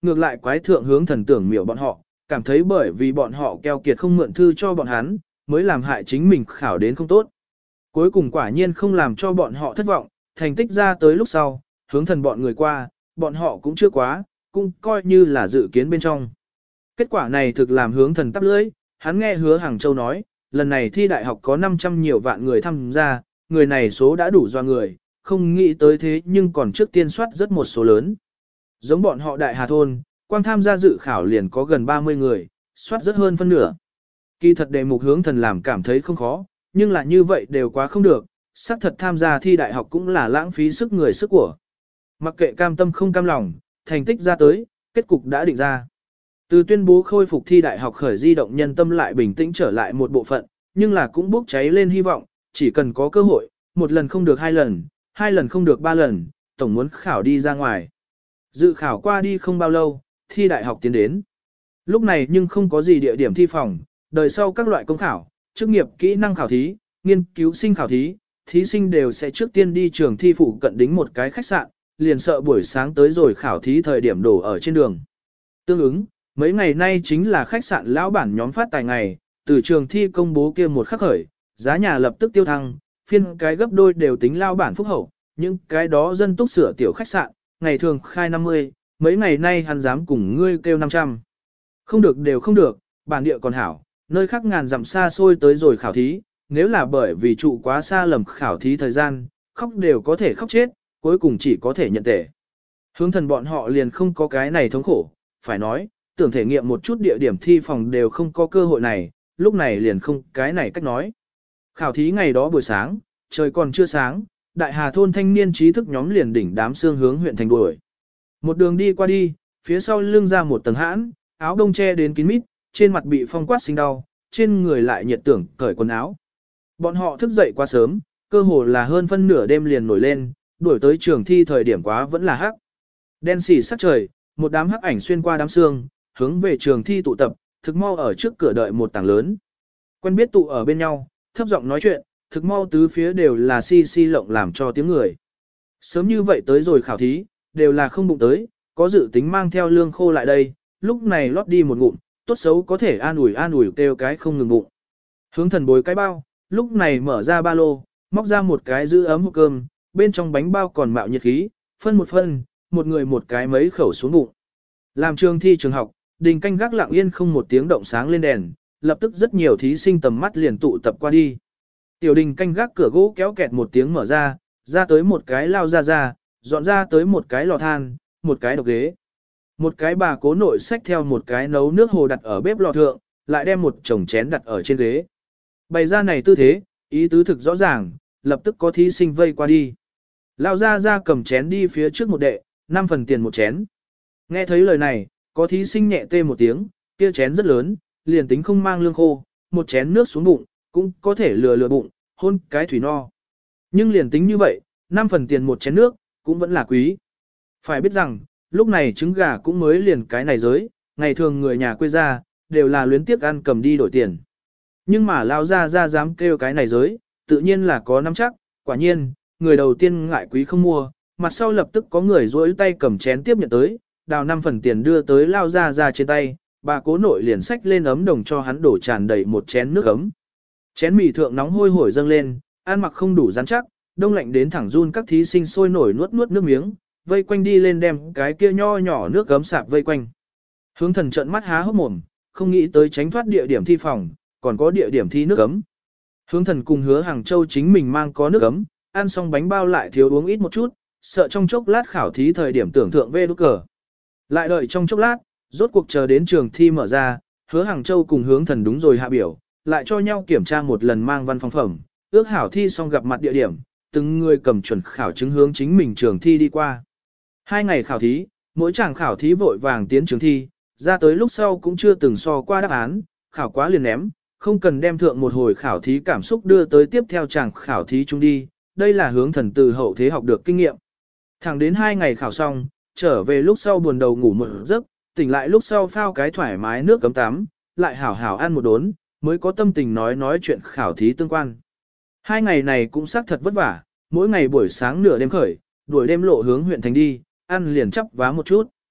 ngược lại quái thượng hướng thần tưởng miểu bọn họ, cảm thấy bởi vì bọn họ keo kiệt không mượn thư cho bọn hắn, mới làm hại chính mình khảo đến không tốt. Cuối cùng quả nhiên không làm cho bọn họ thất vọng, thành tích ra tới lúc sau, hướng thần bọn người qua, bọn họ cũng chưa quá, cũng coi như là dự kiến bên trong. Kết quả này thực làm hướng thần tắp lưỡi, hắn nghe hứa Hàng Châu nói, lần này thi đại học có 500 nhiều vạn người tham gia, người này số đã đủ do người, không nghĩ tới thế nhưng còn trước tiên soát rất một số lớn. Giống bọn họ Đại Hà Thôn, quang tham gia dự khảo liền có gần 30 người, soát rất hơn phân nửa. Kỳ thật đề mục hướng thần làm cảm thấy không khó, nhưng là như vậy đều quá không được, xác thật tham gia thi đại học cũng là lãng phí sức người sức của. Mặc kệ cam tâm không cam lòng, thành tích ra tới, kết cục đã định ra. Từ tuyên bố khôi phục thi đại học khởi di động nhân tâm lại bình tĩnh trở lại một bộ phận, nhưng là cũng bốc cháy lên hy vọng, chỉ cần có cơ hội, một lần không được hai lần không được ba lần, tổng muốn khảo đi ra ngoài. Dự khảo qua đi không bao lâu, thi đại học tiến đến. Lúc này nhưng không có gì địa điểm thi phòng, đời sau các loại công khảo, chức nghiệp kỹ năng khảo thí, nghiên cứu sinh khảo thí, thí sinh đều sẽ trước tiên đi trường thi phụ cận đính một cái khách sạn, liền sợ buổi sáng tới rồi khảo thí thời điểm đổ ở trên đường. Tương ứng, mấy ngày nay chính là khách sạn lão bản nhóm phát tài ngày, từ trường thi công bố kia một khắc khởi, giá nhà lập tức tiêu thăng, phiên cái gấp đôi đều tính lão bản phúc hậu, những cái đó dân túc sửa tiểu khách sạn, ngày thường khai 50, mấy ngày nay hắn dám cùng ngươi kêu 500. Không được đều không được, bản địa còn hảo, nơi khác ngàn dặm xa xôi tới rồi khảo thí, nếu là bởi vì trụ quá xa lầm khảo thí thời gian, khóc đều có thể khóc chết, cuối cùng chỉ có thể nhận tệ. Hướng thần bọn họ liền không có cái này thống khổ, phải nói, tưởng thể nghiệm một chút địa điểm thi phòng đều không có cơ hội này, lúc này liền không cái này cách nói. Khảo thí ngày đó buổi sáng, trời còn chưa sáng, Đại Hà Thôn thanh niên trí thức nhóm liền đỉnh đám xương hướng huyện thành đuổi. Một đường đi qua đi, phía sau lưng ra một tầng hãn, áo đông che đến kín mít, trên mặt bị phong quát sinh đau, trên người lại nhiệt tưởng cởi quần áo. Bọn họ thức dậy quá sớm, cơ hồ là hơn phân nửa đêm liền nổi lên, đuổi tới trường thi thời điểm quá vẫn là hắc. Đen xỉ sắc trời, một đám hắc ảnh xuyên qua đám sương, hướng về trường thi tụ tập, thực mau ở trước cửa đợi một tảng lớn. Quen biết tụ ở bên nhau, thấp giọng nói chuyện, thực mau tứ phía đều là si lộng làm cho tiếng người. Sớm như vậy tới rồi khảo thí, đều là không bụng tới, có dự tính mang theo lương khô lại đây, lúc này lót đi một ngụm, tốt xấu có thể an ủi kêu cái không ngừng bụng. Hướng thần bối cái bao, lúc này mở ra ba lô, móc ra một cái giữ ấm hộp cơm, bên trong bánh bao còn mạo nhiệt khí, phân, một người một cái mấy khẩu xuống bụng. Làm trường thi trường học, đình canh gác lặng yên không một tiếng động sáng lên đèn, lập tức rất nhiều thí sinh tầm mắt liền tụ tập qua đi. Tiểu đình canh gác cửa gỗ kéo kẹt một tiếng mở ra tới một cái lao ra, dọn ra tới một cái lò than, một cái độc ghế. Một cái bà cố nội xách theo một cái nấu nước hồ đặt ở bếp lò thượng, lại đem một chồng chén đặt ở trên ghế. Bày ra này tư thế, ý tứ thực rõ ràng, lập tức có thí sinh vây qua đi. Lao ra cầm chén đi phía trước một đệ, 5 phần tiền một chén. Nghe thấy lời này, có thí sinh nhẹ tê một tiếng, kia chén rất lớn, liền tính không mang lương khô, một chén nước xuống bụng, cũng có thể lừa bụng, hôn cái thủy no. Nhưng liền tính như vậy, 5 phần tiền một chén nước, cũng vẫn là quý. Phải biết rằng, lúc này trứng gà cũng mới liền cái này giới, ngày thường người nhà quê ra, đều là luyến tiếc ăn cầm đi đổi tiền. Nhưng mà lao ra dám kêu cái này giới, tự nhiên là có nắm chắc, quả nhiên, người đầu tiên ngại quý không mua, mặt sau lập tức có người duỗi tay cầm chén tiếp nhận tới, đào 5 phần tiền đưa tới lao ra trên tay, bà cố nội liền xách lên ấm đồng cho hắn đổ tràn đầy một chén nước ấm. Chén mì thượng nóng hôi hổi dâng lên, ăn mặc không đủ rắn chắc, đông lạnh đến thẳng run các thí sinh sôi nổi nuốt nước miếng, vây quanh đi lên đem cái kia nho nhỏ nước gấm sạp vây quanh. Hướng thần trợn mắt há hốc mồm, không nghĩ tới tránh thoát địa điểm thi phòng, còn có địa điểm thi nước gấm. Hướng thần cùng hứa Hàng Châu chính mình mang có nước gấm, ăn xong bánh bao lại thiếu uống ít một chút, sợ trong chốc lát khảo thí thời điểm tưởng thượng về đút cờ. Lại đợi trong chốc lát, rốt cuộc chờ đến trường thi mở ra, hứa Hàng Châu cùng hướng thần đúng rồi hạ biểu, lại cho nhau kiểm tra một lần mang văn phòng phẩm, ước hảo thi xong gặp mặt địa điểm, từng người cầm chuẩn khảo chứng hướng chính mình trường thi đi qua. 2 ngày khảo thí, mỗi chàng khảo thí vội vàng tiến trường thi, ra tới lúc sau cũng chưa từng so qua đáp án, khảo quá liền ném, không cần đem thượng một hồi khảo thí cảm xúc đưa tới tiếp theo chàng khảo thí chung đi, đây là hướng thần từ hậu thế học được kinh nghiệm. Thẳng đến 2 ngày khảo xong, trở về lúc sau buồn đầu ngủ một giấc, tỉnh lại lúc sau phao cái thoải mái nước cấm tắm, lại hảo hảo ăn một đốn, mới có tâm tình nói chuyện khảo thí tương quan. 2 ngày này cũng xác thật vất vả, mỗi ngày buổi sáng nửa đêm khởi, đuổi đêm lộ hướng huyện thành đi, ăn liền chắp vá một chút.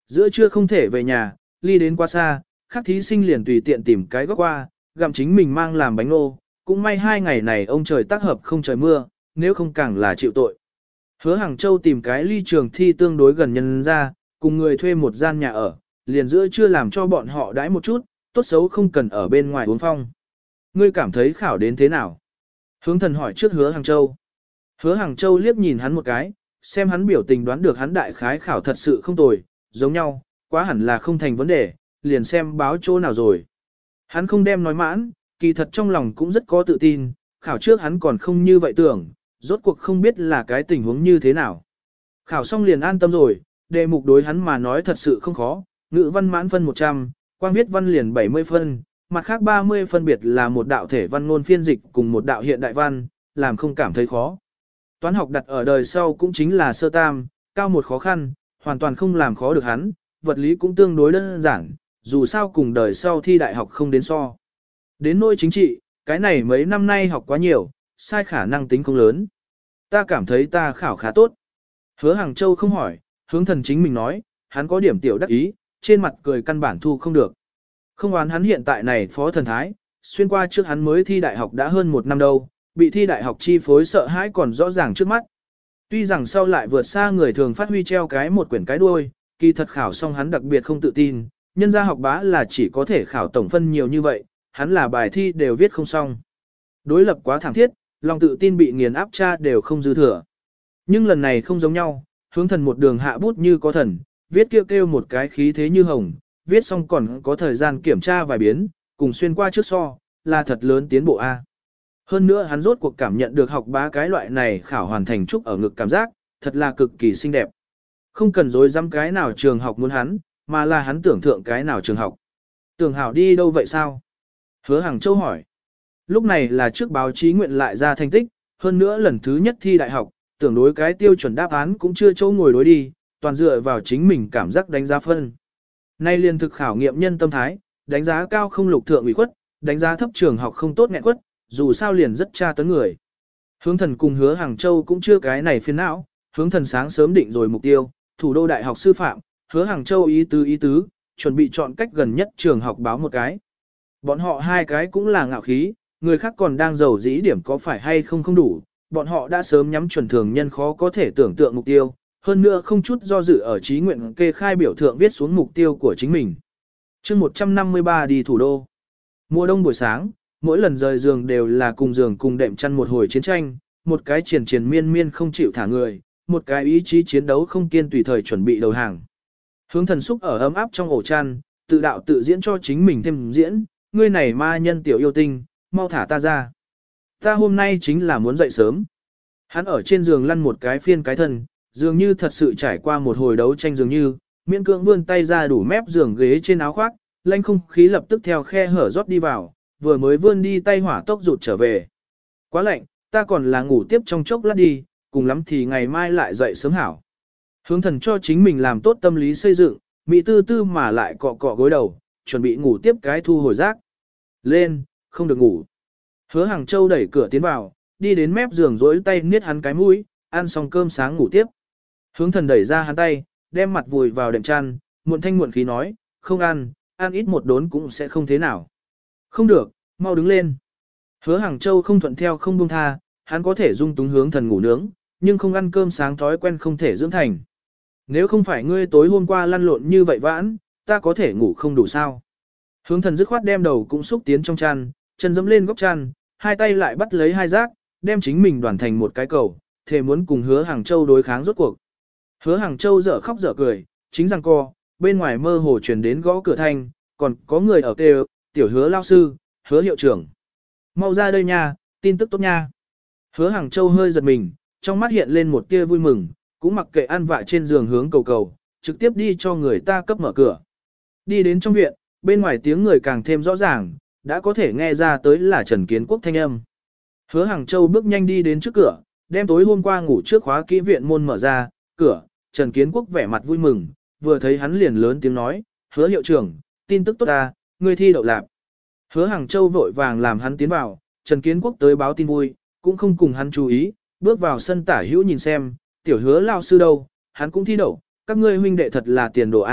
Giữa trưa không thể về nhà, ly đến quá xa, khác thí sinh liền tùy tiện tìm cái góc qua, gặm chính mình mang làm bánh nô, cũng may 2 ngày này ông trời tác hợp không trời mưa, nếu không càng là chịu tội. Hứa Hàng Châu tìm cái ly trường thi tương đối gần nhân ra, cùng người thuê một gian nhà ở, liền giữa trưa làm cho bọn họ đãi một chút, tốt xấu không cần ở bên ngoài uống phong. Ngươi cảm thấy khảo đến thế nào? Hướng thần hỏi trước Hứa Hàng Châu. Hứa Hàng Châu liếc nhìn hắn một cái, xem hắn biểu tình đoán được hắn đại khái khảo thật sự không tồi, giống nhau, quá hẳn là không thành vấn đề, liền xem báo chỗ nào rồi. Hắn không đem nói mãn, kỳ thật trong lòng cũng rất có tự tin, khảo trước hắn còn không như vậy tưởng, rốt cuộc không biết là cái tình huống như thế nào. Khảo xong liền an tâm rồi, đề mục đối hắn mà nói thật sự không khó, ngữ văn mãn phân 100, quang viết văn liền 70 phân, mặt khác 30 phân biệt là một đạo thể văn ngôn phiên dịch cùng một đạo hiện đại văn, làm không cảm thấy khó. Toán học đặt ở đời sau cũng chính là sơ tam, cao một khó khăn, hoàn toàn không làm khó được hắn, vật lý cũng tương đối đơn giản, dù sao cùng đời sau thi đại học không đến so. Đến nỗi chính trị, cái này mấy năm nay học quá nhiều, sai khả năng tính không lớn. Ta cảm thấy ta khảo khá tốt. Hứa Hàng Châu không hỏi, hướng thần chính mình nói, hắn có điểm tiểu đắc ý, trên mặt cười căn bản thu không được. Không oán hắn hiện tại này phó thần thái, xuyên qua trước hắn mới thi đại học đã hơn 1 năm đâu, bị thi đại học chi phối sợ hãi còn rõ ràng trước mắt. Tuy rằng sau lại vượt xa người thường phát huy treo cái một quyển cái đuôi, kỳ thật khảo xong hắn đặc biệt không tự tin, nhân gia học bá là chỉ có thể khảo tổng phân nhiều như vậy, hắn là bài thi đều viết không xong. Đối lập quá thẳng thiết, lòng tự tin bị nghiền áp cha đều không dư thừa. Nhưng lần này không giống nhau, hướng thần một đường hạ bút như có thần, viết kêu một cái khí thế như hồng, viết xong còn có thời gian kiểm tra vài biến, cùng xuyên qua trước so, là thật lớn tiến bộ A. Hơn nữa hắn rốt cuộc cảm nhận được học bá cái loại này khảo hoàn thành trúc ở ngực cảm giác, thật là cực kỳ xinh đẹp. Không cần dối dăm cái nào trường học muốn hắn, mà là hắn tưởng thượng cái nào trường học. Tưởng hảo đi đâu vậy sao? Hứa Hàng Châu hỏi. Lúc này là trước báo chí nguyện lại ra thành tích, hơn nữa lần thứ nhất thi đại học, tưởng đối cái tiêu chuẩn đáp án cũng chưa chỗ ngồi đối đi, toàn dựa vào chính mình cảm giác đánh giá phân. Nay liên thực khảo nghiệm nhân tâm thái, đánh giá cao không lục thượng ủy khuất, đánh giá thấp trường học không tốt nghẹn quất, dù sao liền rất tra tấn người. Hướng thần cùng Hứa Hàng Châu cũng chưa cái này phiền não, hướng thần sáng sớm định rồi mục tiêu, thủ đô đại học sư phạm, Hứa Hàng Châu ý tứ, chuẩn bị chọn cách gần nhất trường học báo một cái. Bọn họ hai cái cũng là ngạo khí, người khác còn đang giàu dĩ điểm có phải hay không không đủ, bọn họ đã sớm nhắm chuẩn thường nhân khó có thể tưởng tượng mục tiêu, hơn nữa không chút do dự ở trí nguyện kê khai biểu thượng viết xuống mục tiêu của chính mình. chương 153 đi thủ đô. Mùa đông buổi sáng, mỗi lần rời giường đều là cùng giường cùng đệm chăn một hồi chiến tranh, một cái triền miên miên không chịu thả người, một cái ý chí chiến đấu không kiên tùy thời chuẩn bị đầu hàng. Hướng thần xúc ở ấm áp trong ổ chăn, tự đạo tự diễn cho chính mình thêm diễn, ngươi này ma nhân tiểu yêu tinh, mau thả ta ra. Ta hôm nay chính là muốn dậy sớm. Hắn ở trên giường lăn một cái phiên cái thân, dường như thật sự trải qua một hồi đấu tranh dường như, miễn cưỡng vươn tay ra đủ mép giường ghế trên áo khoác, lanh không khí lập tức theo khe hở rót đi vào, vừa mới vươn đi tay hỏa tốc rụt trở về. Quá lạnh, ta còn là ngủ tiếp trong chốc lát đi, cùng lắm thì ngày mai lại dậy sớm hảo. Hướng thần cho chính mình làm tốt tâm lý xây dựng, mỹ tư tư mà lại cọ cọ gối đầu, chuẩn bị ngủ tiếp cái thu hồi rác. Lên, không được ngủ. Hứa Hàng Châu đẩy cửa tiến vào, đi đến mép giường rỗi tay niết hắn cái mũi, ăn xong cơm sáng ngủ tiếp. Hướng thần đẩy ra hắn tay, đem mặt vùi vào đệm chăn, muộn thanh muộn khí nói, không ăn, ăn ít một đốn cũng sẽ không thế nào. Không được, mau đứng lên. Hứa Hàng Châu không thuận theo không buông tha, hắn có thể dung túng hướng thần ngủ nướng, nhưng không ăn cơm sáng thói quen không thể dưỡng thành. Nếu không phải ngươi tối hôm qua lăn lộn như vậy vãn, ta có thể ngủ không đủ sao. Hướng thần dứt khoát đem đầu cũng xúc tiến trong chăn, chân dẫm lên góc chăn, hai tay lại bắt lấy hai giác, đem chính mình đoàn thành một cái cầu, thề muốn cùng Hứa Hàng Châu đối kháng rốt cuộc. Hứa Hàng Châu dở khóc dở cười, chính rằng co, bên ngoài mơ hồ truyền đến gõ cửa thanh, còn có người ở kêu, tiểu Hứa lao sư, Hứa hiệu trưởng. Mau ra đây nha, tin tức tốt nha. Hứa Hàng Châu hơi giật mình, trong mắt hiện lên một tia vui mừng, cũng mặc kệ ăn vạ trên giường hướng cầu cầu, trực tiếp đi cho người ta cấp mở cửa. Đi đến trong viện, bên ngoài tiếng người càng thêm rõ ràng, đã có thể nghe ra tới là Trần Kiến Quốc thanh âm. Hứa Hàng Châu bước nhanh đi đến trước cửa, đem tối hôm qua ngủ trước khóa kỹ viện môn mở ra, cửa, Trần Kiến Quốc vẻ mặt vui mừng, vừa thấy hắn liền lớn tiếng nói, Hứa hiệu trưởng, tin tức tốt ta, ngươi thi đậu lạc. Hứa Hàng Châu vội vàng làm hắn tiến vào, Trần Kiến Quốc tới báo tin vui, cũng không cùng hắn chú ý, bước vào sân tả hữu nhìn xem, tiểu Hứa lao sư đâu, hắn cũng thi đậu, các ngươi huynh đệ thật là tiền đồ A,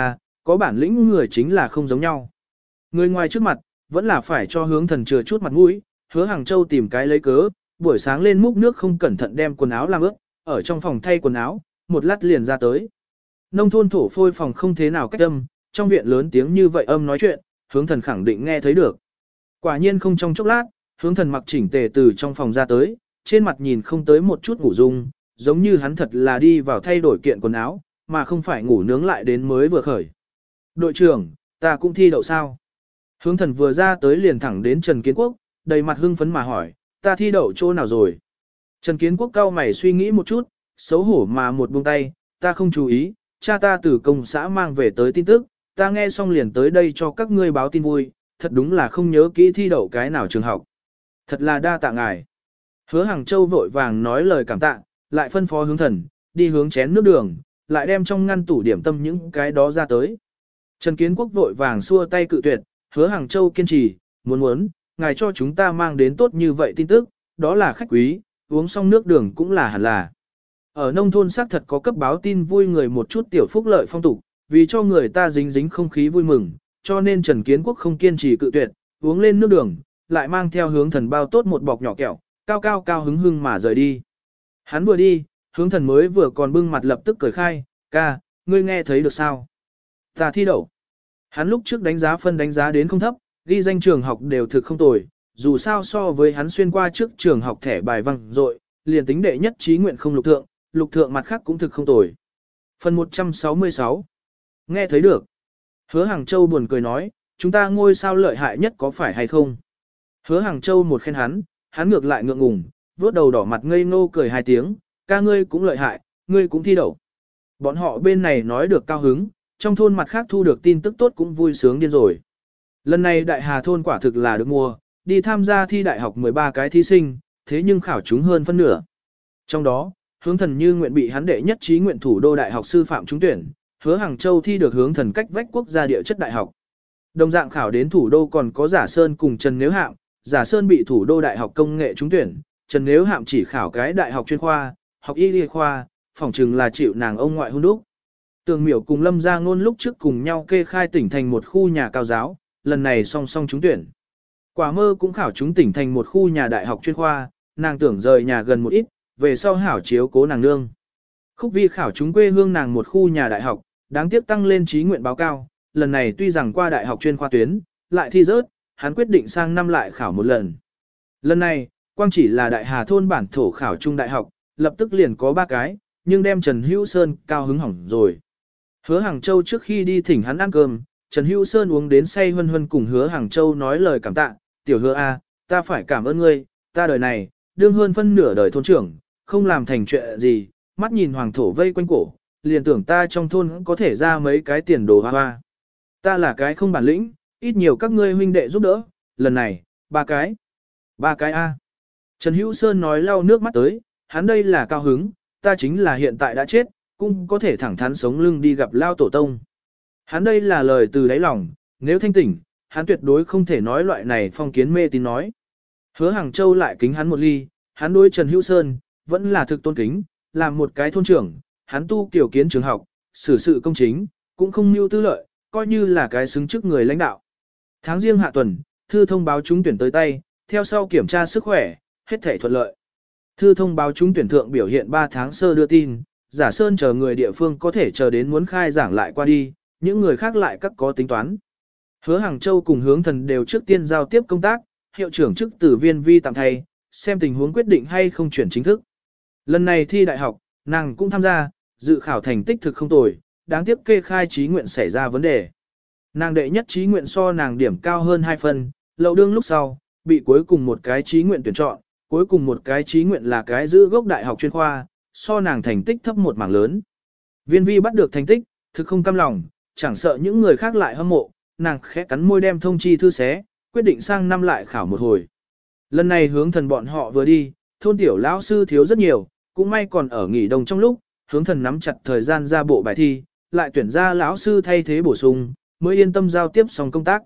Có bản lĩnh người chính là không giống nhau. Người ngoài trước mặt, vẫn là phải cho hướng thần chừa chút mặt mũi, Hứa Hàng Châu tìm cái lấy cớ, buổi sáng lên múc nước không cẩn thận đem quần áo làm ướt, ở trong phòng thay quần áo, một lát liền ra tới. Nông thôn thổ phôi phòng không thế nào cách âm, trong viện lớn tiếng như vậy âm nói chuyện, hướng thần khẳng định nghe thấy được. Quả nhiên không trong chốc lát, hướng thần mặc chỉnh tề từ trong phòng ra tới, trên mặt nhìn không tới một chút ngủ dung, giống như hắn thật là đi vào thay đổi kiện quần áo, mà không phải ngủ nướng lại đến mới vừa khởi. Đội trưởng, ta cũng thi đậu sao? Hướng thần vừa ra tới liền thẳng đến Trần Kiến Quốc, đầy mặt hưng phấn mà hỏi, ta thi đậu chỗ nào rồi? Trần Kiến Quốc cau mày suy nghĩ một chút, xấu hổ mà một buông tay, ta không chú ý, cha ta từ công xã mang về tới tin tức, ta nghe xong liền tới đây cho các ngươi báo tin vui, thật đúng là không nhớ kỹ thi đậu cái nào trường học. Thật là đa tạ ngài. Hứa Hàng Châu vội vàng nói lời cảm tạ, lại phân phó hướng thần, đi hướng chén nước đường, lại đem trong ngăn tủ điểm tâm những cái đó ra tới. Trần Kiến Quốc vội vàng xua tay cự tuyệt, Hứa Hàng Châu kiên trì, muốn, ngài cho chúng ta mang đến tốt như vậy tin tức, đó là khách quý, uống xong nước đường cũng là hẳn là. Ở nông thôn xác thật có cấp báo tin vui người một chút tiểu phúc lợi phong tục, vì cho người ta dính dính không khí vui mừng, cho nên Trần Kiến Quốc không kiên trì cự tuyệt, uống lên nước đường, lại mang theo hướng thần bao tốt một bọc nhỏ kẹo, cao hứng hưng mà rời đi. Hắn vừa đi, hướng thần mới vừa còn bưng mặt lập tức cười khai, ca, ngươi nghe thấy được sao? Ta thi đậu. Hắn lúc trước đánh giá phân đánh giá đến không thấp, ghi danh trường học đều thực không tồi, dù sao so với hắn xuyên qua trước trường học thẻ bài văng rồi, liền tính đệ nhất trí nguyện không lục thượng mặt khác cũng thực không tồi. Phần 166. Nghe thấy được. Hứa Hàng Châu buồn cười nói, chúng ta ngôi sao lợi hại nhất có phải hay không? Hứa Hàng Châu một khen hắn ngược lại ngượng ngùng, vuốt đầu đỏ mặt ngây ngô cười hai tiếng, ca ngươi cũng lợi hại, ngươi cũng thi đậu. Bọn họ bên này nói được cao hứng, trong thôn mặt khác thu được tin tức tốt cũng vui sướng điên rồi. Lần này Đại Hà thôn quả thực là được mua, đi tham gia thi đại học 13 cái thí sinh, thế nhưng khảo chúng hơn phân nửa. Trong đó, hướng thần như nguyện bị hắn đệ nhất trí nguyện thủ đô đại học sư phạm trúng tuyển, Hứa Hàng Châu thi được hướng thần cách vách quốc gia địa chất đại học. Đồng dạng khảo đến thủ đô còn có Giả Sơn cùng Trần Nếu Hạm, Giả Sơn bị thủ đô đại học công nghệ trúng tuyển, Trần Nếu Hạm chỉ khảo cái đại học chuyên khoa, học y y khoa, phỏng chừng là chịu nàng ông ngoại hôn đúc. Tường Miểu cùng Lâm Gia Ngôn lúc trước cùng nhau kê khai tỉnh thành một khu nhà cao giáo, lần này song song trúng tuyển. Quả Mơ cũng khảo trúng tỉnh thành một khu nhà đại học chuyên khoa, nàng tưởng rời nhà gần một ít, về sau hảo chiếu cố nàng nương. Khúc Vi khảo trúng quê hương nàng một khu nhà đại học, đáng tiếc tăng lên trí nguyện báo cao, lần này tuy rằng qua đại học chuyên khoa tuyến, lại thi rớt, hắn quyết định sang năm lại khảo một lần. Lần này, quang chỉ là Đại Hà thôn bản thổ khảo trung đại học, lập tức liền có 3 cái, nhưng đem Trần Hữu Sơn cao hứng hỏng rồi. Hứa Hàng Châu trước khi đi thỉnh hắn ăn cơm, Trần Hữu Sơn uống đến say hân hân cùng Hứa Hàng Châu nói lời cảm tạ, tiểu Hứa A, ta phải cảm ơn ngươi, ta đời này, đương hơn phân nửa đời thôn trưởng, không làm thành chuyện gì, mắt nhìn hoàng thổ vây quanh cổ, liền tưởng ta trong thôn có thể ra mấy cái tiền đồ hoa hoa. Ta là cái không bản lĩnh, ít nhiều các ngươi huynh đệ giúp đỡ, lần này, 3 cái. 3 cái A. Trần Hữu Sơn nói lau nước mắt tới, hắn đây là cao hứng, ta chính là hiện tại đã chết, cũng có thể thẳng thắn sống lưng đi gặp lao tổ tông. Hắn đây là lời từ đáy lòng, nếu thanh tỉnh, hắn tuyệt đối không thể nói loại này phong kiến mê tín nói. Hứa Hàng Châu lại kính hắn một ly, hắn đối Trần Hữu Sơn, vẫn là thực tôn kính, làm một cái thôn trưởng, hắn tu kiểu kiến trường học, xử sự công chính, cũng không mưu tư lợi, coi như là cái xứng chức người lãnh đạo. Tháng riêng hạ tuần, thư thông báo trúng tuyển tới tay, theo sau kiểm tra sức khỏe, hết thể thuận lợi. Thư thông báo trúng tuyển thượng biểu hiện 3 tháng sơ đưa tin, Giả Sơn chờ người địa phương có thể chờ đến muốn khai giảng lại qua đi, những người khác lại các có tính toán. Hứa Hàng Châu cùng hướng thần đều trước tiên giao tiếp công tác, hiệu trưởng chức từ viên vi tạm thay, xem tình huống quyết định hay không chuyển chính thức. Lần này thi đại học, nàng cũng tham gia, dự khảo thành tích thực không tồi, đáng tiếc kê khai trí nguyện xảy ra vấn đề. Nàng đệ nhất trí nguyện so nàng điểm cao hơn 2 phân, lậu đương lúc sau, bị cuối cùng một cái trí nguyện tuyển chọn, cuối cùng một cái trí nguyện là cái giữ gốc đại học chuyên khoa, so nàng thành tích thấp một mảng lớn. Viên vi bắt được thành tích, thực không cam lòng, chẳng sợ những người khác lại hâm mộ, nàng khẽ cắn môi đem thông chi thư xé, quyết định sang năm lại khảo một hồi. Lần này hướng thần bọn họ vừa đi, thôn tiểu lão sư thiếu rất nhiều, cũng may còn ở nghỉ đông trong lúc, hướng thần nắm chặt thời gian ra bộ bài thi, lại tuyển ra lão sư thay thế bổ sung, mới yên tâm giao tiếp xong công tác.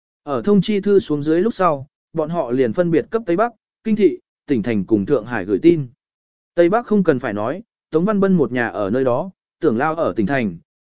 Ở thông chi thư xuống dưới lúc sau, bọn họ liền phân biệt cấp Tây Bắc, Kinh Thị, tỉnh thành cùng Thượng Hải gửi tin. Tây Bắc không cần phải nói, Tống Văn Bân một nhà ở nơi đó, Tưởng Lao ở tỉnh thành,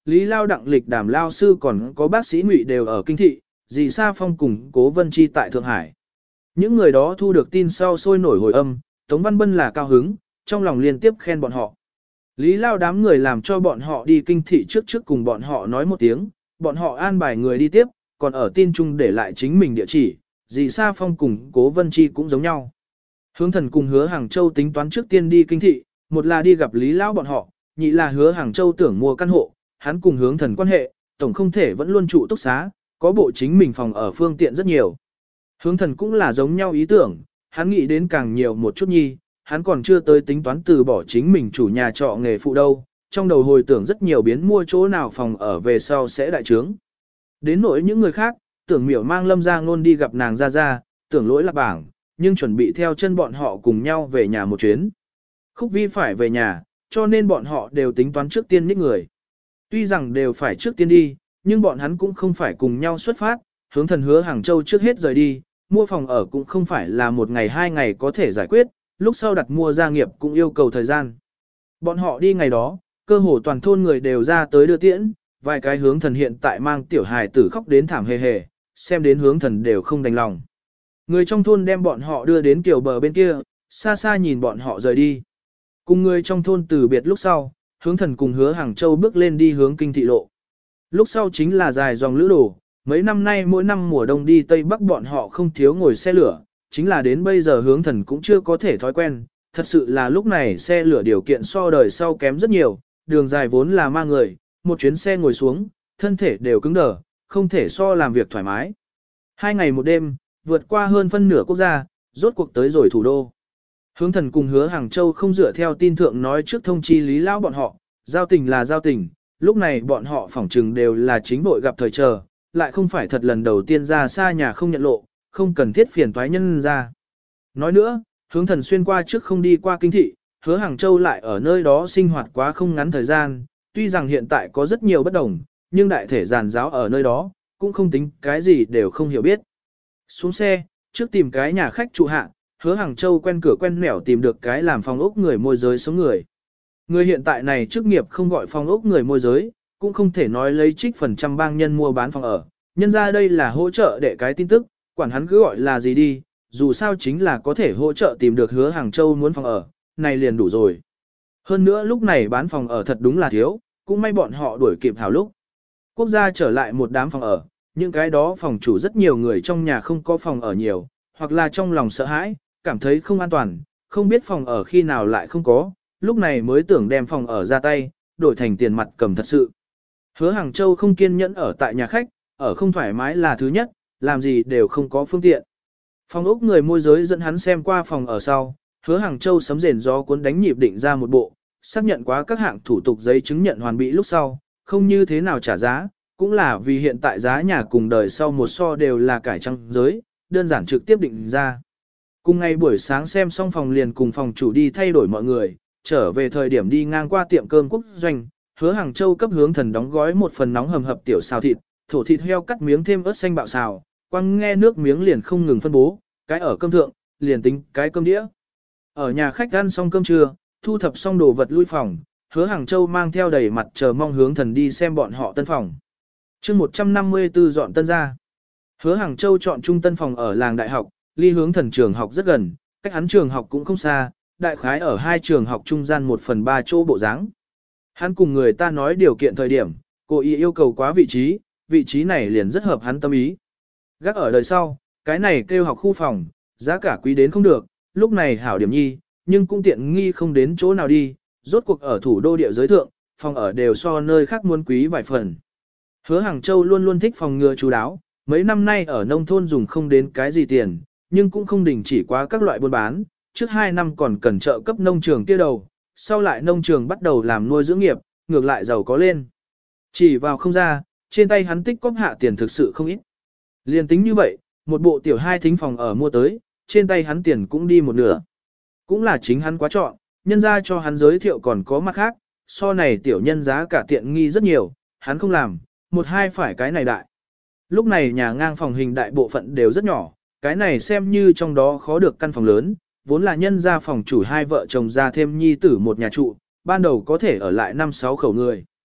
Lý Lao Đặng Lịch Đàm Lao Sư còn có bác sĩ Ngụy đều ở kinh thị, dì Sa Phong cùng Cố Vân Chi tại Thượng Hải. Những người đó thu được tin sau sôi nổi hồi âm, Tống Văn Bân là cao hứng, trong lòng liên tiếp khen bọn họ. Lý Lao đám người làm cho bọn họ đi kinh thị trước cùng bọn họ nói một tiếng, bọn họ an bài người đi tiếp, còn ở tin chung để lại chính mình địa chỉ, dì Sa Phong cùng Cố Vân Chi cũng giống nhau. Hướng Thần cùng Hứa Hàng Châu tính toán trước tiên đi kinh thị, một là đi gặp Lý Lao bọn họ, nhị là Hứa Hàng Châu tưởng mua căn hộ, hắn cùng Hướng Thần quan hệ, tổng không thể vẫn luôn trụ túc xá, có bộ chính mình phòng ở phương tiện rất nhiều. Hướng Thần cũng là giống nhau ý tưởng, hắn nghĩ đến càng nhiều một chút nhi, hắn còn chưa tới tính toán từ bỏ chính mình chủ nhà trọ nghề phụ đâu, trong đầu hồi tưởng rất nhiều biến mua chỗ nào phòng ở về sau sẽ đại trướng. Đến nỗi những người khác, tưởng miểu mang Lâm Gia Ngôn đi gặp nàng ra, tưởng lỗi lạc bảng, nhưng chuẩn bị theo chân bọn họ cùng nhau về nhà một chuyến. Khúc Vi phải về nhà, cho nên bọn họ đều tính toán trước tiên nhích người. Tuy rằng đều phải trước tiên đi, nhưng bọn hắn cũng không phải cùng nhau xuất phát, Hướng Thần Hứa Hàng Châu trước hết rời đi, mua phòng ở cũng không phải là một ngày hai ngày có thể giải quyết, lúc sau đặt mua gia nghiệp cũng yêu cầu thời gian. Bọn họ đi ngày đó, cơ hồ toàn thôn người đều ra tới đưa tiễn, vài cái Hướng Thần hiện tại mang tiểu hài tử khóc đến thảm hề hề, xem đến Hướng Thần đều không đành lòng. Người trong thôn đem bọn họ đưa đến kiểu bờ bên kia, xa xa nhìn bọn họ rời đi. Cùng người trong thôn từ biệt lúc sau, Hướng Thần cùng Hứa Hàng Châu bước lên đi hướng kinh thị lộ. Lúc sau chính là dài dòng lữ đồ, mấy năm nay mỗi năm mùa đông đi Tây Bắc bọn họ không thiếu ngồi xe lửa, chính là đến bây giờ Hướng Thần cũng chưa có thể thói quen, thật sự là lúc này xe lửa điều kiện so đời sau kém rất nhiều, đường dài vốn là mang người, một chuyến xe ngồi xuống, thân thể đều cứng đờ, không thể so làm việc thoải mái. 2 ngày một đêm, vượt qua hơn phân nửa quốc gia, rốt cuộc tới rồi thủ đô. Hướng Thần cùng Hứa Hàng Châu không dựa theo tin thượng nói trước thông chi Lý Lão bọn họ, giao tình là giao tình, lúc này bọn họ phỏng trừng đều là chính vội gặp thời chờ, lại không phải thật lần đầu tiên ra xa nhà không nhận lộ, không cần thiết phiền toái nhân ra. Nói nữa, Hướng Thần xuyên qua trước không đi qua kinh thị, Hứa Hàng Châu lại ở nơi đó sinh hoạt quá không ngắn thời gian, tuy rằng hiện tại có rất nhiều bất đồng, nhưng đại thể giàn giáo ở nơi đó, cũng không tính cái gì đều không hiểu biết. Xuống xe, trước tìm cái nhà khách trụ hạ, Hứa Hàng Châu quen cửa quen nẻo tìm được cái làm phòng ốc người môi giới sống người. Người hiện tại này chức nghiệp không gọi phòng ốc người môi giới, cũng không thể nói lấy trích phần trăm bang nhân mua bán phòng ở. Nhân ra đây là hỗ trợ để cái tin tức, quản hắn cứ gọi là gì đi, dù sao chính là có thể hỗ trợ tìm được Hứa Hàng Châu muốn phòng ở, này liền đủ rồi. Hơn nữa lúc này bán phòng ở thật đúng là thiếu, cũng may bọn họ đuổi kịp hảo lúc. Quốc gia trở lại một đám phòng ở, những cái đó phòng chủ rất nhiều người trong nhà không có phòng ở nhiều, hoặc là trong lòng sợ hãi, cảm thấy không an toàn, không biết phòng ở khi nào lại không có, lúc này mới tưởng đem phòng ở ra tay, đổi thành tiền mặt cầm thật sự. Hứa Hàng Châu không kiên nhẫn ở tại nhà khách, ở không thoải mái là thứ nhất, làm gì đều không có phương tiện. Phòng ốc người môi giới dẫn hắn xem qua phòng ở sau, Hứa Hàng Châu sấm rền gió cuốn đánh nhịp định ra một bộ, xác nhận quá các hạng thủ tục giấy chứng nhận hoàn bị lúc sau, không như thế nào trả giá, cũng là vì hiện tại giá nhà cùng đời sau một so đều là cải trăng giới, đơn giản trực tiếp định ra. Cùng ngày buổi sáng xem xong phòng liền cùng phòng chủ đi thay đổi mọi người, trở về thời điểm đi ngang qua tiệm cơm quốc doanh, Hứa Hàng Châu cấp Hướng Thần đóng gói một phần nóng hầm hập tiểu xào thịt, thổ thịt heo cắt miếng thêm ớt xanh bạo xào, quăng nghe nước miếng liền không ngừng phân bố, cái ở cơm thượng, liền tính cái cơm đĩa. Ở nhà khách ăn xong cơm trưa, thu thập xong đồ vật lui phòng, Hứa Hàng Châu mang theo đầy mặt chờ mong Hướng Thần đi xem bọn họ tân phòng. Chương 154 dọn tân ra. Hứa Hàng Châu chọn trung tân phòng ở làng đại học, ly Hướng Thần trường học rất gần, cách hắn trường học cũng không xa, đại khái ở 2 trường học trung gian 1/3 chỗ bộ dáng. Hắn cùng người ta nói điều kiện thời điểm, cô ý yêu cầu quá vị trí này liền rất hợp hắn tâm ý. Gác ở đời sau, cái này kêu học khu phòng, giá cả quý đến không được, lúc này hảo điểm nhi, nhưng cũng tiện nghi không đến chỗ nào đi, rốt cuộc ở thủ đô địa giới thượng, phòng ở đều so nơi khác muốn quý vài phần. Hứa Hàng Châu luôn luôn thích phòng ngừa chú đáo, mấy năm nay ở nông thôn dùng không đến cái gì tiền, nhưng cũng không đình chỉ quá các loại buôn bán, trước 2 năm còn cần trợ cấp nông trường kia đầu, sau lại nông trường bắt đầu làm nuôi dưỡng nghiệp, ngược lại giàu có lên. Chỉ vào không ra, trên tay hắn tích cóp hạ tiền thực sự không ít. Liên tính như vậy, một bộ tiểu 2 thính phòng ở mua tới, trên tay hắn tiền cũng đi một nửa. Cũng là chính hắn quá chọn, nhân ra cho hắn giới thiệu còn có mặt khác, so này tiểu nhân giá cả tiện nghi rất nhiều, hắn không làm, 1-2 phải cái này đại. Lúc này nhà ngang phòng hình đại bộ phận đều rất nhỏ, cái này xem như trong đó khó được căn phòng lớn, vốn là nhân ra phòng chủ 2 vợ chồng ra thêm nhi tử một nhà trụ, ban đầu có thể ở lại 5-6 khẩu người.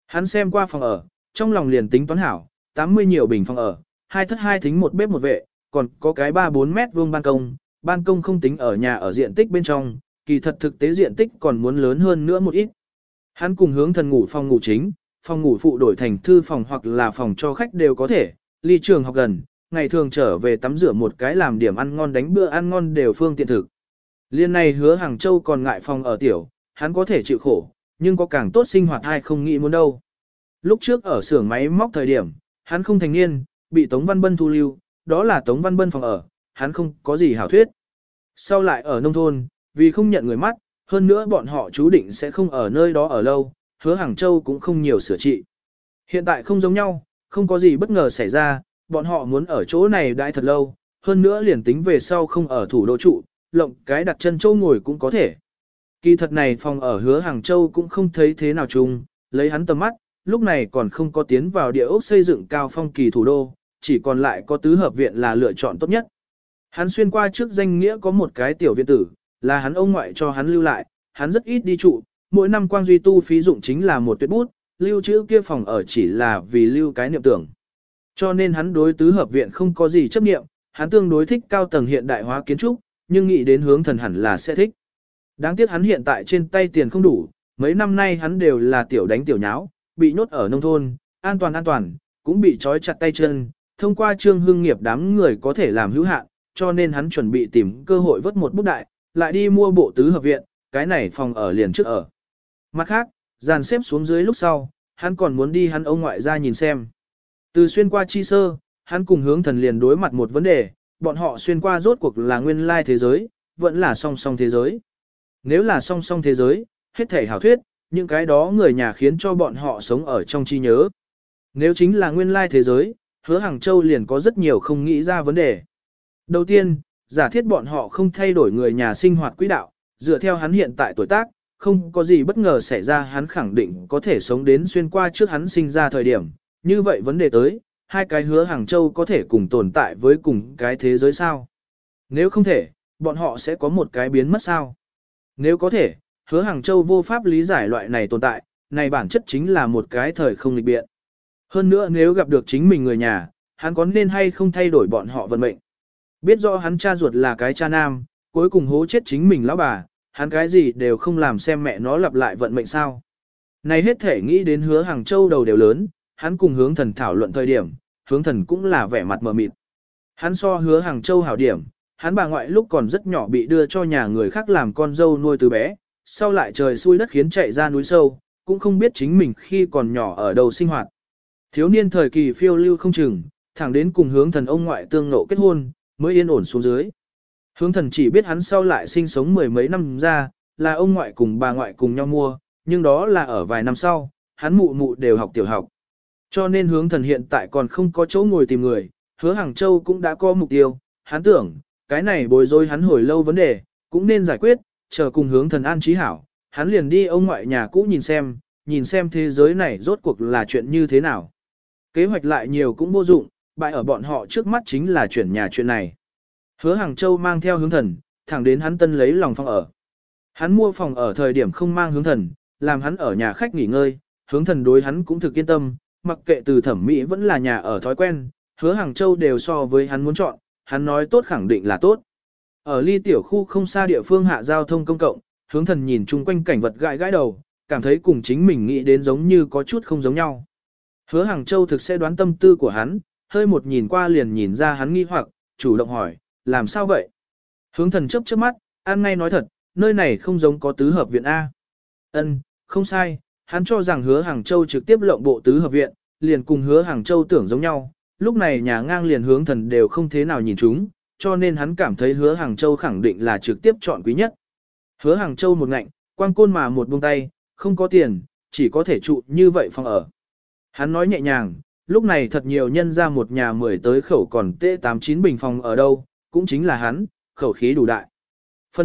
Hắn xem qua phòng ở, trong lòng liền tính toán hảo, 80 nhiều bình phòng ở, 2 thất 2 thính một bếp một vệ, còn có cái 3-4 mét vuông ban công không tính ở nhà ở diện tích bên trong, kỳ thật thực tế diện tích còn muốn lớn hơn nữa một ít. Hắn cùng hướng thần ngủ phòng ngủ chính, phòng ngủ phụ đổi thành thư phòng hoặc là phòng cho khách đều có thể, ly trường học gần, ngày thường trở về tắm rửa một cái làm điểm ăn ngon đánh bữa ăn ngon đều phương tiện thực. Liên này hứa Hàng Châu còn ngại phòng ở tiểu, hắn có thể chịu khổ, nhưng có càng tốt sinh hoạt hay không nghĩ muốn đâu. Lúc trước ở xưởng máy móc thời điểm, hắn không thành niên, bị Tống Văn Bân thu lưu, đó là Tống Văn Bân phòng ở, hắn không có gì hảo thuyết. Sau lại ở nông thôn, vì không nhận người mắt, hơn nữa bọn họ chú định sẽ không ở nơi đó ở lâu, hứa Hàng Châu cũng không nhiều sửa trị. Hiện tại không giống nhau, không có gì bất ngờ xảy ra, bọn họ muốn ở chỗ này đãi thật lâu, hơn nữa liền tính về sau không ở thủ đô trụ, lộng cái đặt chân châu ngồi cũng có thể. Kỳ thật này phòng ở hứa Hàng Châu cũng không thấy thế nào chung, lấy hắn tầm mắt, lúc này còn không có tiến vào địa ốc xây dựng cao phong kỳ thủ đô, chỉ còn lại có tứ hợp viện là lựa chọn tốt nhất. Hắn xuyên qua trước danh nghĩa có một cái tiểu viện tử, là hắn ông ngoại cho hắn lưu lại, hắn rất ít đi trụ, mỗi năm quang duy tu phí dụng chính là một tuyệt bút, lưu trữ kia phòng ở chỉ là vì lưu cái niệm tưởng. Cho nên hắn đối tứ hợp viện không có gì chấp niệm, hắn tương đối thích cao tầng hiện đại hóa kiến trúc, nhưng nghĩ đến hướng thần hẳn là sẽ thích. Đáng tiếc hắn hiện tại trên tay tiền không đủ, mấy năm nay hắn đều là tiểu đánh tiểu nháo, bị nhốt ở nông thôn, an toàn, cũng bị trói chặt tay chân, thông qua trương hương nghiệp đám người có thể làm hữu hạn, cho nên hắn chuẩn bị tìm cơ hội vớt một bút đại, lại đi mua bộ tứ hợp viện, cái này phòng ở liền trước ở. Mặt khác, dàn xếp xuống dưới lúc sau, hắn còn muốn đi hắn ông ngoại ra nhìn xem. Từ xuyên qua chi sơ, hắn cùng hướng thần liền đối mặt một vấn đề, bọn họ xuyên qua rốt cuộc là nguyên lai thế giới, vẫn là song song thế giới. Nếu là song song thế giới, hết thể hảo thuyết, những cái đó người nhà khiến cho bọn họ sống ở trong trí nhớ. Nếu chính là nguyên lai thế giới, hứa Hàng Châu liền có rất nhiều không nghĩ ra vấn đề. Đầu tiên, giả thiết bọn họ không thay đổi người nhà sinh hoạt quỹ đạo, dựa theo hắn hiện tại tuổi tác, không có gì bất ngờ xảy ra hắn khẳng định có thể sống đến xuyên qua trước hắn sinh ra thời điểm. Như vậy vấn đề tới, hai cái hứa Hàng Châu có thể cùng tồn tại với cùng cái thế giới sao? Nếu không thể, bọn họ sẽ có một cái biến mất sao? Nếu có thể, hứa Hàng Châu vô pháp lý giải loại này tồn tại, này bản chất chính là một cái thời không lịch biện. Hơn nữa nếu gặp được chính mình người nhà, hắn có nên hay không thay đổi bọn họ vận mệnh. Biết rõ hắn cha ruột là cái cha nam, cuối cùng hố chết chính mình lão bà, hắn cái gì đều không làm xem mẹ nó lặp lại vận mệnh sao. Này hết thể nghĩ đến hứa Hàng Châu đầu đều lớn, hắn cùng hướng thần thảo luận thời điểm, hướng thần cũng là vẻ mặt mờ mịt. Hắn so hứa Hàng Châu hảo điểm, hắn bà ngoại lúc còn rất nhỏ bị đưa cho nhà người khác làm con dâu nuôi từ bé, sau lại trời xui đất khiến chạy ra núi sâu, cũng không biết chính mình khi còn nhỏ ở đâu sinh hoạt. Thiếu niên thời kỳ phiêu lưu không chừng, thẳng đến cùng hướng thần ông ngoại tương nộ kết hôn, mới yên ổn xuống dưới. Hướng thần chỉ biết hắn sau lại sinh sống mười mấy năm ra, là ông ngoại cùng bà ngoại cùng nhau mua, nhưng đó là ở vài năm sau, hắn mụ mụ đều học tiểu học. Cho nên hướng thần hiện tại còn không có chỗ ngồi tìm người, hứa Hàng Châu cũng đã có mục tiêu, hắn tưởng, cái này bối rối hắn hồi lâu vấn đề, cũng nên giải quyết, chờ cùng hướng thần an trí hảo, hắn liền đi ông ngoại nhà cũ nhìn xem thế giới này rốt cuộc là chuyện như thế nào. Kế hoạch lại nhiều cũng vô dụng, bại ở bọn họ trước mắt chính là chuyển nhà chuyện này. Hứa Hàng Châu mang theo hướng thần, thẳng đến hắn tân lấy lòng phòng ở. Hắn mua phòng ở thời điểm không mang hướng thần, làm hắn ở nhà khách nghỉ ngơi, hướng thần đối hắn cũng thực yên tâm, mặc kệ từ thẩm mỹ vẫn là nhà ở thói quen, hứa Hàng Châu đều so với hắn muốn chọn, hắn nói tốt khẳng định là tốt. Ở ly tiểu khu không xa địa phương hạ giao thông công cộng, hướng thần nhìn chung quanh cảnh vật gãi gãi đầu, cảm thấy cùng chính mình nghĩ đến giống như có chút không giống nhau. Hứa Hàng Châu thực sẽ đoán tâm tư của hắn, hơi một nhìn qua liền nhìn ra hắn nghi hoặc, chủ động hỏi, làm sao vậy? Hướng thần chớp chớp mắt, ăn ngay nói thật, nơi này không giống có tứ hợp viện A. Ân, không sai, hắn cho rằng hứa Hàng Châu trực tiếp lộng bộ tứ hợp viện, liền cùng hứa Hàng Châu tưởng giống nhau, lúc này nhà ngang liền hướng thần đều không thế nào nhìn chúng, cho nên hắn cảm thấy hứa Hàng Châu khẳng định là trực tiếp chọn quý nhất. Hứa Hàng Châu một ngạnh, quang côn mà một buông tay, không có tiền, chỉ có thể trụ như vậy phòng ở. Hắn nói nhẹ nhàng, lúc này thật nhiều nhân ra một nhà 10 tới khẩu còn tê 8-9 bình phòng ở đâu, cũng chính là hắn, khẩu khí đủ đại. Phần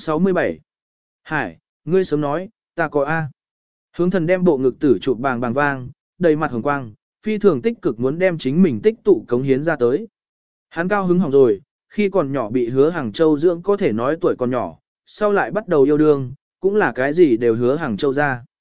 167 Hải, ngươi sớm nói, ta có A. Hướng thần đem bộ ngực tử chụp bàng bàng vang, đầy mặt hồng quang, phi thường tích cực muốn đem chính mình tích tụ cống hiến ra tới. Hắn cao hứng hỏng rồi, khi còn nhỏ bị hứa Hàng Châu dưỡng có thể nói tuổi còn nhỏ, sau lại bắt đầu yêu đương, cũng là cái gì đều hứa Hàng Châu ra.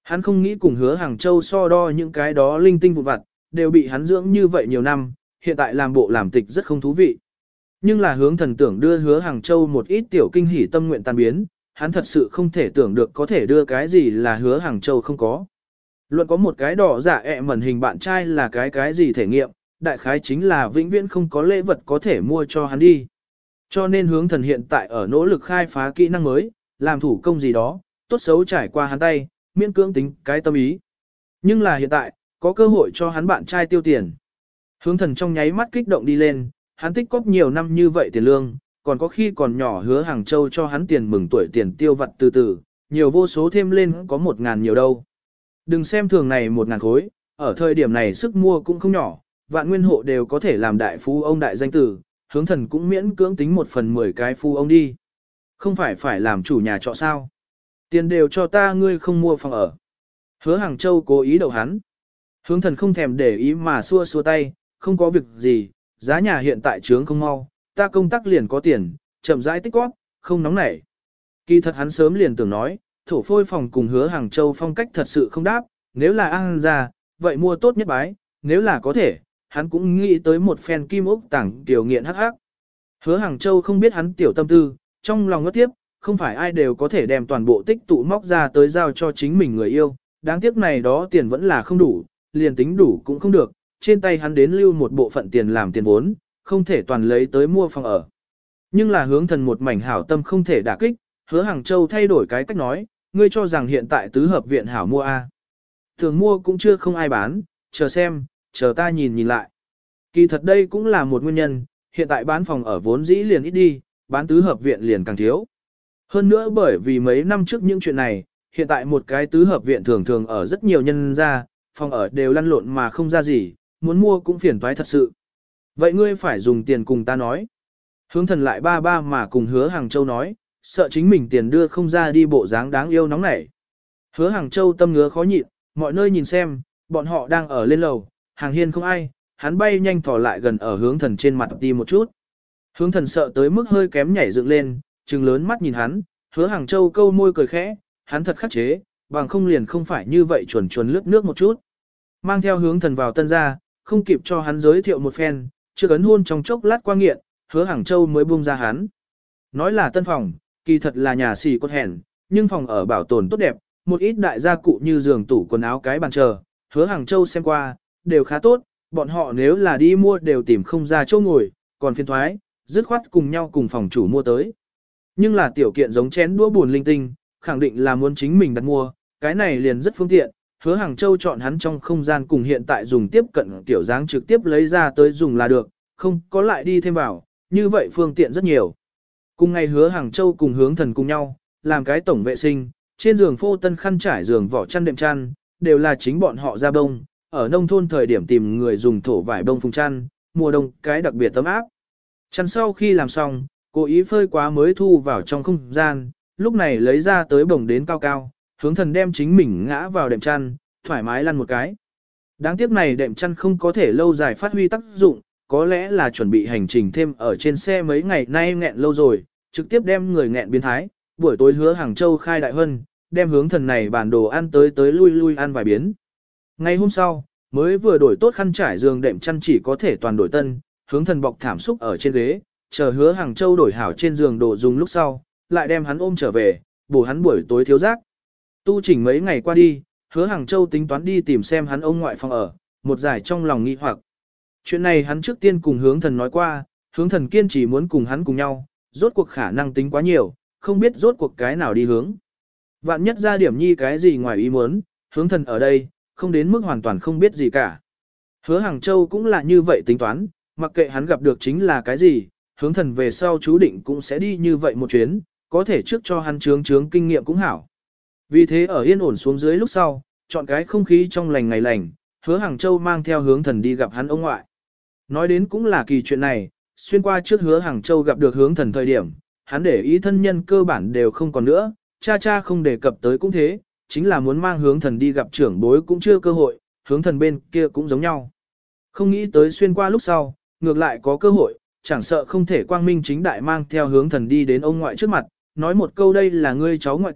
Hắn không nghĩ cùng hứa Hàng Châu so đo những cái đó linh tinh vụn vặt, đều bị hắn dưỡng như vậy nhiều năm, hiện tại làm bộ làm tịch rất không thú vị. Nhưng là hướng thần tưởng đưa hứa Hàng Châu một ít tiểu kinh hỉ tâm nguyện tan biến, hắn thật sự không thể tưởng được có thể đưa cái gì là hứa Hàng Châu không có. Luận có một cái đỏ giả mẩn hình bạn trai là cái gì thể nghiệm, đại khái chính là vĩnh viễn không có lễ vật có thể mua cho hắn đi. Cho nên hướng thần hiện tại ở nỗ lực khai phá kỹ năng mới, làm thủ công gì đó, tốt xấu trải qua hắn tay, miễn cưỡng tính cái tâm ý. Nhưng là hiện tại, có cơ hội cho hắn bạn trai tiêu tiền. Hướng thần trong nháy mắt kích động đi lên, hắn tích cóp nhiều năm như vậy tiền lương, còn có khi còn nhỏ hứa Hàng Châu cho hắn tiền mừng tuổi tiền tiêu vặt từ từ, nhiều vô số thêm lên có 1.000 nhiều đâu. Đừng xem thường này 1.000 khối, ở thời điểm này sức mua cũng không nhỏ, vạn nguyên hộ đều có thể làm đại phú ông đại danh tử, hướng thần cũng miễn cưỡng tính 1/10 cái phú ông đi. Không phải làm chủ nhà trọ sao. Tiền đều cho ta ngươi không mua phòng ở. Hứa Hàng Châu cố ý đậu hắn. Hướng thần không thèm để ý mà xua xua tay, không có việc gì, giá nhà hiện tại trướng không mau, ta công tác liền có tiền, chậm rãi tích góp, không nóng nảy. Kỳ thật hắn sớm liền tưởng nói, thổ phôi phòng cùng hứa Hàng Châu phong cách thật sự không đáp, nếu là ăn ra, vậy mua tốt nhất bái, nếu là có thể, hắn cũng nghĩ tới một phen kim ốc tảng tiểu nghiện hắc hắc. Hứa Hàng Châu không biết hắn tiểu tâm tư, trong lòng ngất tiếp, không phải ai đều có thể đem toàn bộ tích tụ móc ra tới giao cho chính mình người yêu, đáng tiếc này đó tiền vẫn là không đủ, liền tính đủ cũng không được, trên tay hắn đến lưu một bộ phận tiền làm tiền vốn, không thể toàn lấy tới mua phòng ở. Nhưng là hướng thần một mảnh hảo tâm không thể đả kích, hứa Hàng Châu thay đổi cái cách nói, ngươi cho rằng hiện tại tứ hợp viện hảo mua a? Thường mua cũng chưa không ai bán, chờ xem, chờ ta nhìn lại. Kỳ thật đây cũng là một nguyên nhân, hiện tại bán phòng ở vốn dĩ liền ít đi, bán tứ hợp viện liền càng thiếu. Hơn nữa bởi vì mấy năm trước những chuyện này, hiện tại một cái tứ hợp viện thường thường ở rất nhiều nhân ra, phòng ở đều lăn lộn mà không ra gì, muốn mua cũng phiền toái thật sự. Vậy ngươi phải dùng tiền cùng ta nói. Hướng thần lại ba mà cùng hứa Hàng Châu nói, sợ chính mình tiền đưa không ra đi bộ dáng đáng yêu nóng nảy. Hứa Hàng Châu tâm ngứa khó nhịn, mọi nơi nhìn xem, bọn họ đang ở lên lầu, hàng hiên không ai, hắn bay nhanh thò lại gần ở hướng thần trên mặt đi một chút. Hướng thần sợ tới mức hơi kém nhảy dựng lên, trừng lớn mắt nhìn hắn, hứa Hàng Châu câu môi cười khẽ, hắn thật khắc chế, bằng không liền không phải như vậy chuồn chuồn lướt nước một chút. Mang theo hướng thần vào tân gia, không kịp cho hắn giới thiệu một phen, chưa ấn hôn trong chốc lát qua nghiện, hứa Hàng Châu mới buông ra hắn. Nói là tân phòng, kỳ thật là nhà xì cốt hẻn, nhưng phòng ở bảo tồn tốt đẹp, một ít đại gia cụ như giường tủ quần áo cái bàn chờ, hứa Hàng Châu xem qua, đều khá tốt, bọn họ nếu là đi mua đều tìm không ra chỗ ngồi, còn phiền thoái, dứt khoát cùng nhau cùng phòng chủ mua tới. Nhưng là tiểu kiện giống chén đũa buồn linh tinh, khẳng định là muốn chính mình đặt mua, cái này liền rất phương tiện, hứa Hàng Châu chọn hắn trong không gian cùng hiện tại dùng tiếp cận kiểu dáng trực tiếp lấy ra tới dùng là được, không có lại đi thêm vào, như vậy phương tiện rất nhiều. Cùng ngày hứa Hàng Châu cùng hướng thần cùng nhau, làm cái tổng vệ sinh, trên giường phô tân khăn trải giường vỏ chăn đệm chăn, đều là chính bọn họ ra bông, ở nông thôn thời điểm tìm người dùng thổ vải bông phùng chăn, mùa đông cái đặc biệt tấm áp. Chăn sau khi làm xong, cố ý phơi quá mới thu vào trong không gian, lúc này lấy ra tới bồng đến cao cao, hướng thần đem chính mình ngã vào đệm chăn, thoải mái lăn một cái. Đáng tiếc này đệm chăn không có thể lâu dài phát huy tác dụng, có lẽ là chuẩn bị hành trình thêm ở trên xe mấy ngày nay nghẹn lâu rồi, trực tiếp đem người nghẹn biến thái, buổi tối hứa Hàng Châu khai đại hân, đem hướng thần này bản đồ ăn tới lui ăn vài biến. Ngày hôm sau, mới vừa đổi tốt khăn trải giường đệm chăn chỉ có thể toàn đổi tân, hướng thần bọc thảm xúc ở trên ghế, chờ hứa Hàng Châu đổi hảo trên giường đồ dùng lúc sau, lại đem hắn ôm trở về, bổ hắn buổi tối thiếu giác. Tu chỉnh mấy ngày qua đi, hứa Hàng Châu tính toán đi tìm xem hắn ông ngoại phòng ở, một giải trong lòng nghi hoặc. Chuyện này hắn trước tiên cùng hướng thần nói qua, hướng thần kiên trì muốn cùng hắn cùng nhau, rốt cuộc khả năng tính quá nhiều, không biết rốt cuộc cái nào đi hướng. Vạn nhất ra điểm nhi cái gì ngoài ý muốn, hướng thần ở đây, không đến mức hoàn toàn không biết gì cả. Hứa Hàng Châu cũng là như vậy tính toán, mặc kệ hắn gặp được chính là cái gì, hướng thần về sau chú định cũng sẽ đi như vậy một chuyến, có thể trước cho hắn chướng kinh nghiệm cũng hảo. Vì thế ở yên ổn xuống dưới lúc sau, chọn cái không khí trong lành ngày lành, hứa Hàng Châu mang theo hướng thần đi gặp hắn ông ngoại. Nói đến cũng là kỳ chuyện này, xuyên qua trước hứa Hàng Châu gặp được hướng thần thời điểm, hắn để ý thân nhân cơ bản đều không còn nữa, cha không đề cập tới cũng thế, chính là muốn mang hướng thần đi gặp trưởng bối cũng chưa cơ hội, hướng thần bên kia cũng giống nhau. Không nghĩ tới xuyên qua lúc sau, ngược lại có cơ hội, chẳng sợ không thể quang minh chính đại mang theo hướng thần đi đến ông ngoại trước mặt, nói một câu đây là ngươi cháu ngoại tế,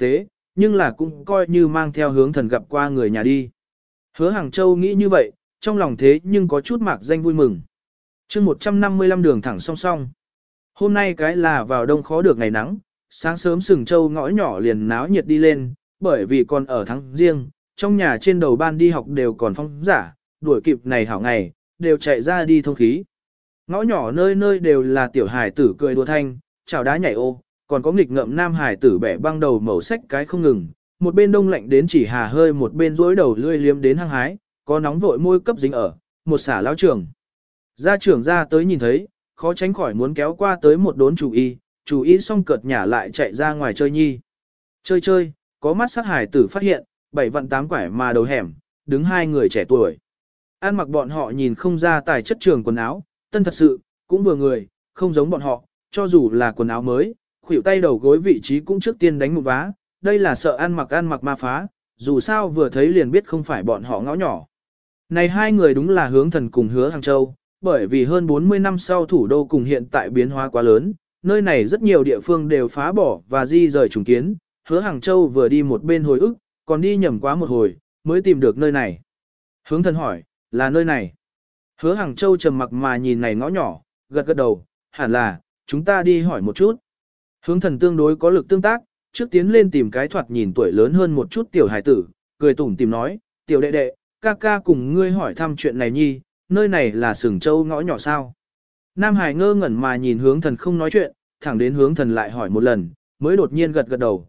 nhưng là cũng coi như mang theo hướng thần gặp qua người nhà đi. Hứa Hàng Châu nghĩ như vậy, trong lòng thế nhưng có chút mạc danh vui mừng. chương 155 đường thẳng song song. Hôm nay cái là vào đông khó được ngày nắng, sáng sớm Sừng Châu ngõ nhỏ liền náo nhiệt đi lên, bởi vì còn ở tháng riêng, trong nhà trên đầu ban đi học đều còn phong giả, đuổi kịp này hảo ngày, đều chạy ra đi thông khí. Ngõ nhỏ nơi nơi đều là tiểu hài tử cười đùa thanh, chào đá nhảy ô, còn có nghịch ngợm nam hài tử bẻ băng đầu màu sách cái không ngừng, một bên đông lạnh đến chỉ hà hơi, một bên rối đầu lươi liếm đến hăng hái, có nóng vội môi cấp dính ở, một xả lão trưởng. Gia trưởng ra tới nhìn thấy, khó tránh khỏi muốn kéo qua tới một đốn chủ y xong cợt nhả lại chạy ra ngoài chơi nhi. Chơi chơi, có mắt sắc hài tử phát hiện, 7 vạn 8 quải mà đầu hẻm, đứng hai người trẻ tuổi. Ăn mặc bọn họ nhìn không ra tài chất trường quần áo, tân thật sự, cũng vừa người, không giống bọn họ, cho dù là quần áo mới, khuỷu tay đầu gối vị trí cũng trước tiên đánh một vá, đây là sợ ăn mặc ma phá, dù sao vừa thấy liền biết không phải bọn họ ngõ nhỏ. Này hai người đúng là Hướng Thần cùng Hứa Hàng Châu, bởi vì hơn 40 năm sau thủ đô cùng hiện tại biến hóa quá lớn, nơi này rất nhiều địa phương đều phá bỏ và di rời trùng kiến, Hứa Hàng Châu vừa đi một bên hồi ức, còn đi nhầm quá một hồi, mới tìm được nơi này. Hướng Thần hỏi, là nơi này. Hứa Hàng Châu trầm mặc mà nhìn này ngõ nhỏ, gật gật đầu, hẳn là, chúng ta đi hỏi một chút. Hướng Thần tương đối có lực tương tác, trước tiến lên tìm cái thoạt nhìn tuổi lớn hơn một chút tiểu hài tử, cười tủm tìm nói, tiểu đệ đệ, ca ca cùng ngươi hỏi thăm chuyện này nhi, nơi này là Sừng Châu ngõ nhỏ sao. Nam Hải ngơ ngẩn mà nhìn Hướng Thần không nói chuyện, thẳng đến Hướng Thần lại hỏi một lần, mới đột nhiên gật gật đầu,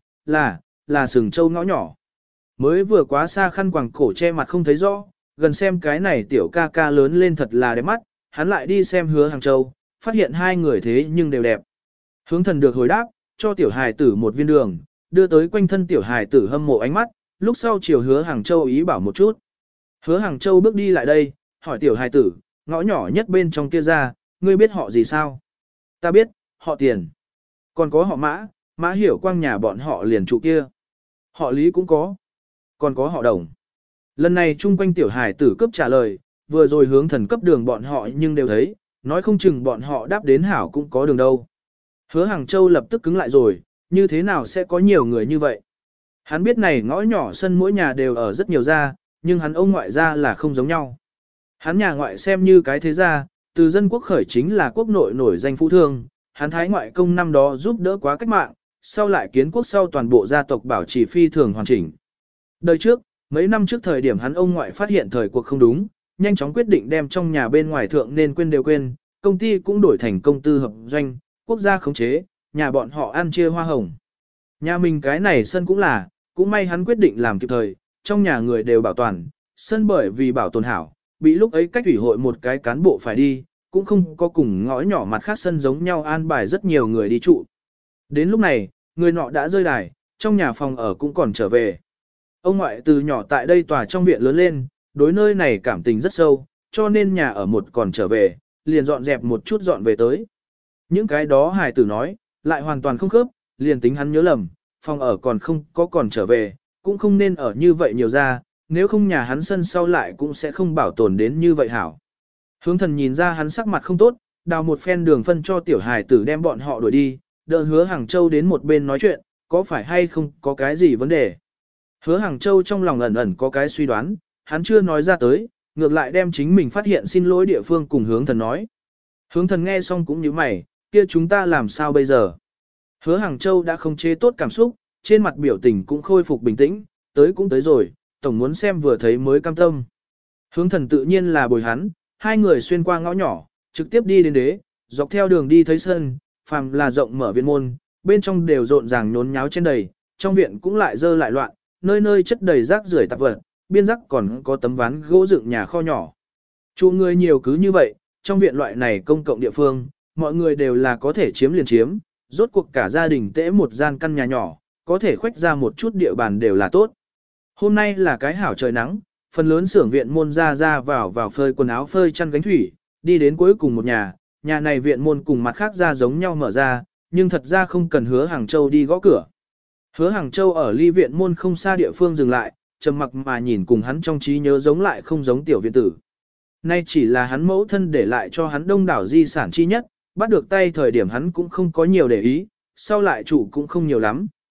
là Sừng Châu ngõ nhỏ. Mới vừa quá xa khăn quàng cổ che mặt không thấy rõ, gần xem cái này tiểu ca ca lớn lên thật là đẹp mắt, hắn lại đi xem Hứa Hàng Châu, phát hiện hai người thế nhưng đều đẹp. Hướng Thần được hồi đáp, cho tiểu hài tử một viên đường, đưa tới quanh thân tiểu hài tử hâm mộ ánh mắt, lúc sau chiều Hứa Hàng Châu ý bảo một chút. Hứa Hàng Châu bước đi lại đây, hỏi tiểu hài tử, ngõ nhỏ nhất bên trong kia ra, ngươi biết họ gì sao? Ta biết, họ Tiền. Còn có họ Mã, Mã Hiểu Quang nhà bọn họ liền trụ kia. Họ Lý cũng có. Còn có họ Đồng. Lần này chung quanh tiểu hài tử cấp trả lời, vừa rồi Hướng Thần cấp đường bọn họ nhưng đều thấy, nói không chừng bọn họ đáp đến hảo cũng có đường đâu. Hứa Hàng Châu lập tức cứng lại rồi, như thế nào sẽ có nhiều người như vậy? Hắn biết này ngõ nhỏ sân mỗi nhà đều ở rất nhiều gia, nhưng hắn ông ngoại gia là không giống nhau. Hắn nhà ngoại xem như cái thế gia, từ dân quốc khởi chính là quốc nội nổi danh phú thương, hắn thái ngoại công năm đó giúp đỡ quá cách mạng, sau lại kiến quốc sau toàn bộ gia tộc bảo trì phi thường hoàn chỉnh. Đời trước, mấy năm trước thời điểm hắn ông ngoại phát hiện thời cuộc không đúng, nhanh chóng quyết định đem trong nhà bên ngoài thượng nên quên đều quên, công ty cũng đổi thành công tư hợp doanh, quốc gia khống chế, nhà bọn họ ăn chia hoa hồng. Nhà mình cái này sân cũng may hắn quyết định làm kịp thời, trong nhà người đều bảo toàn, sân bởi vì bảo tồn hảo, bị lúc ấy cách ủy hội một cái cán bộ phải đi, cũng không có cùng ngõ nhỏ mặt khác sân giống nhau an bài rất nhiều người đi trụ. Đến lúc này, người nọ đã rơi đài, trong nhà phòng ở cũng còn trở về. Ông ngoại từ nhỏ tại đây tòa trong viện lớn lên, đối nơi này cảm tình rất sâu, cho nên nhà ở một còn trở về, liền dọn dẹp một chút dọn về tới. Những cái đó hài tử nói, lại hoàn toàn không khớp, liền tính hắn nhớ lầm, phòng ở còn không có còn trở về, cũng không nên ở như vậy nhiều ra, nếu không nhà hắn sân sau lại cũng sẽ không bảo tồn đến như vậy hảo. Hướng Thần nhìn ra hắn sắc mặt không tốt, đào một phen đường phân cho tiểu hài tử đem bọn họ đuổi đi, đỡ Hứa Hàng Châu đến một bên nói chuyện, có phải hay không có cái gì vấn đề. Hứa Hàng Châu trong lòng ẩn ẩn có cái suy đoán, hắn chưa nói ra tới, ngược lại đem chính mình phát hiện xin lỗi địa phương cùng Hướng Thần nói. Hướng Thần nghe xong cũng như mày, kia chúng ta làm sao bây giờ? Hứa Hàng Châu đã không chế tốt cảm xúc, trên mặt biểu tình cũng khôi phục bình tĩnh, tới cũng tới rồi, tổng muốn xem vừa thấy mới cam tâm. Hướng Thần tự nhiên là bồi hắn, hai người xuyên qua ngõ nhỏ, trực tiếp đi đến đế, dọc theo đường đi thấy sân, phàm là rộng mở viện môn, bên trong đều rộn ràng nhốn nháo trên đầy, trong viện cũng lại dơ lại loạn, nơi nơi chất đầy rác rưởi tạp vật, biên rác còn có tấm ván gỗ dựng nhà kho nhỏ. Trụ người nhiều cứ như vậy, trong viện loại này công cộng địa phương, mọi người đều là có thể chiếm liền chiếm, rốt cuộc cả gia đình tễ một gian căn nhà nhỏ, có thể khoách ra một chút địa bàn đều là tốt. Hôm nay là cái hảo trời nắng, phần lớn xưởng viện môn ra vào phơi quần áo phơi chăn gánh thủy, đi đến cuối cùng một nhà này viện môn cùng mặt khác ra giống nhau mở ra, nhưng thật ra không cần Hứa Hàng Châu đi gõ cửa. Hứa Hàng Châu ở ly viện môn không xa địa phương dừng lại, trầm mặc mà nhìn cùng hắn trong trí nhớ giống lại không giống tiểu viện tử. Nay chỉ là hắn mẫu thân để lại cho hắn đông đảo di sản chi nhất, bắt được tay thời điểm hắn cũng không có nhiều để ý, sau lại chủ cũng không nhiều lắm,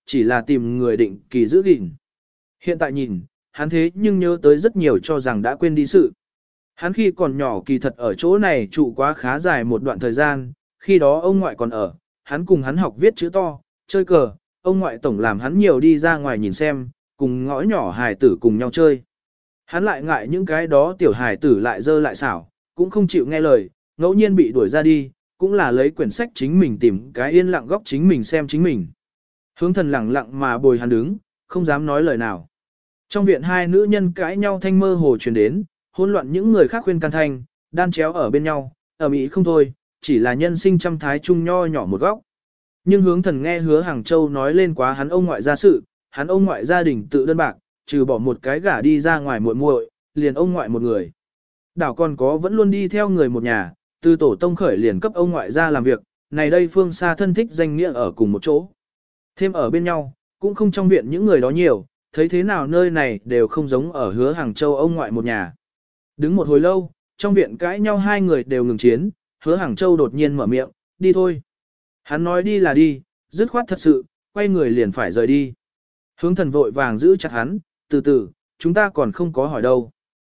chỉ là tìm người định kỳ giữ gìn. Hiện tại nhìn, hắn thế nhưng nhớ tới rất nhiều cho rằng đã quên đi sự. Hắn khi còn nhỏ kỳ thật ở chỗ này trụ quá khá dài một đoạn thời gian, khi đó ông ngoại còn ở, hắn cùng hắn học viết chữ to, chơi cờ, ông ngoại tổng làm hắn nhiều đi ra ngoài nhìn xem, cùng ngõ nhỏ hài tử cùng nhau chơi. Hắn lại ngại những cái đó tiểu hài tử lại dơ lại xảo, cũng không chịu nghe lời, ngẫu nhiên bị đuổi ra đi, cũng là lấy quyển sách chính mình tìm cái yên lặng góc chính mình xem chính mình. Hướng thần lặng lặng mà bồi hắn đứng, không dám nói lời nào. Trong viện hai nữ nhân cãi nhau thanh mơ hồ truyền đến, hỗn loạn những người khác khuyên can thanh, đan chéo ở bên nhau, ở mỹ không thôi, chỉ là nhân sinh trăm thái chung nho nhỏ một góc. Nhưng hướng thần nghe hứa Hàng Châu nói lên quá hắn ông ngoại gia sự, hắn ông ngoại gia đình tự đơn bạc, trừ bỏ một cái gả đi ra ngoài muội muội, liền ông ngoại một người. Đảo còn có vẫn luôn đi theo người một nhà, từ tổ tông khởi liền cấp ông ngoại ra làm việc, này đây phương xa thân thích danh nghĩa ở cùng một chỗ. Thêm ở bên nhau, cũng không trong viện những người đó nhiều, thấy thế nào nơi này đều không giống ở hứa Hàng Châu ông ngoại một nhà. Đứng một hồi lâu, trong viện cãi nhau hai người đều ngừng chiến, hứa Hàng Châu đột nhiên mở miệng, đi thôi. Hắn nói đi là đi, dứt khoát thật sự, quay người liền phải rời đi. Hướng thần vội vàng giữ chặt hắn, từ từ, chúng ta còn không có hỏi đâu.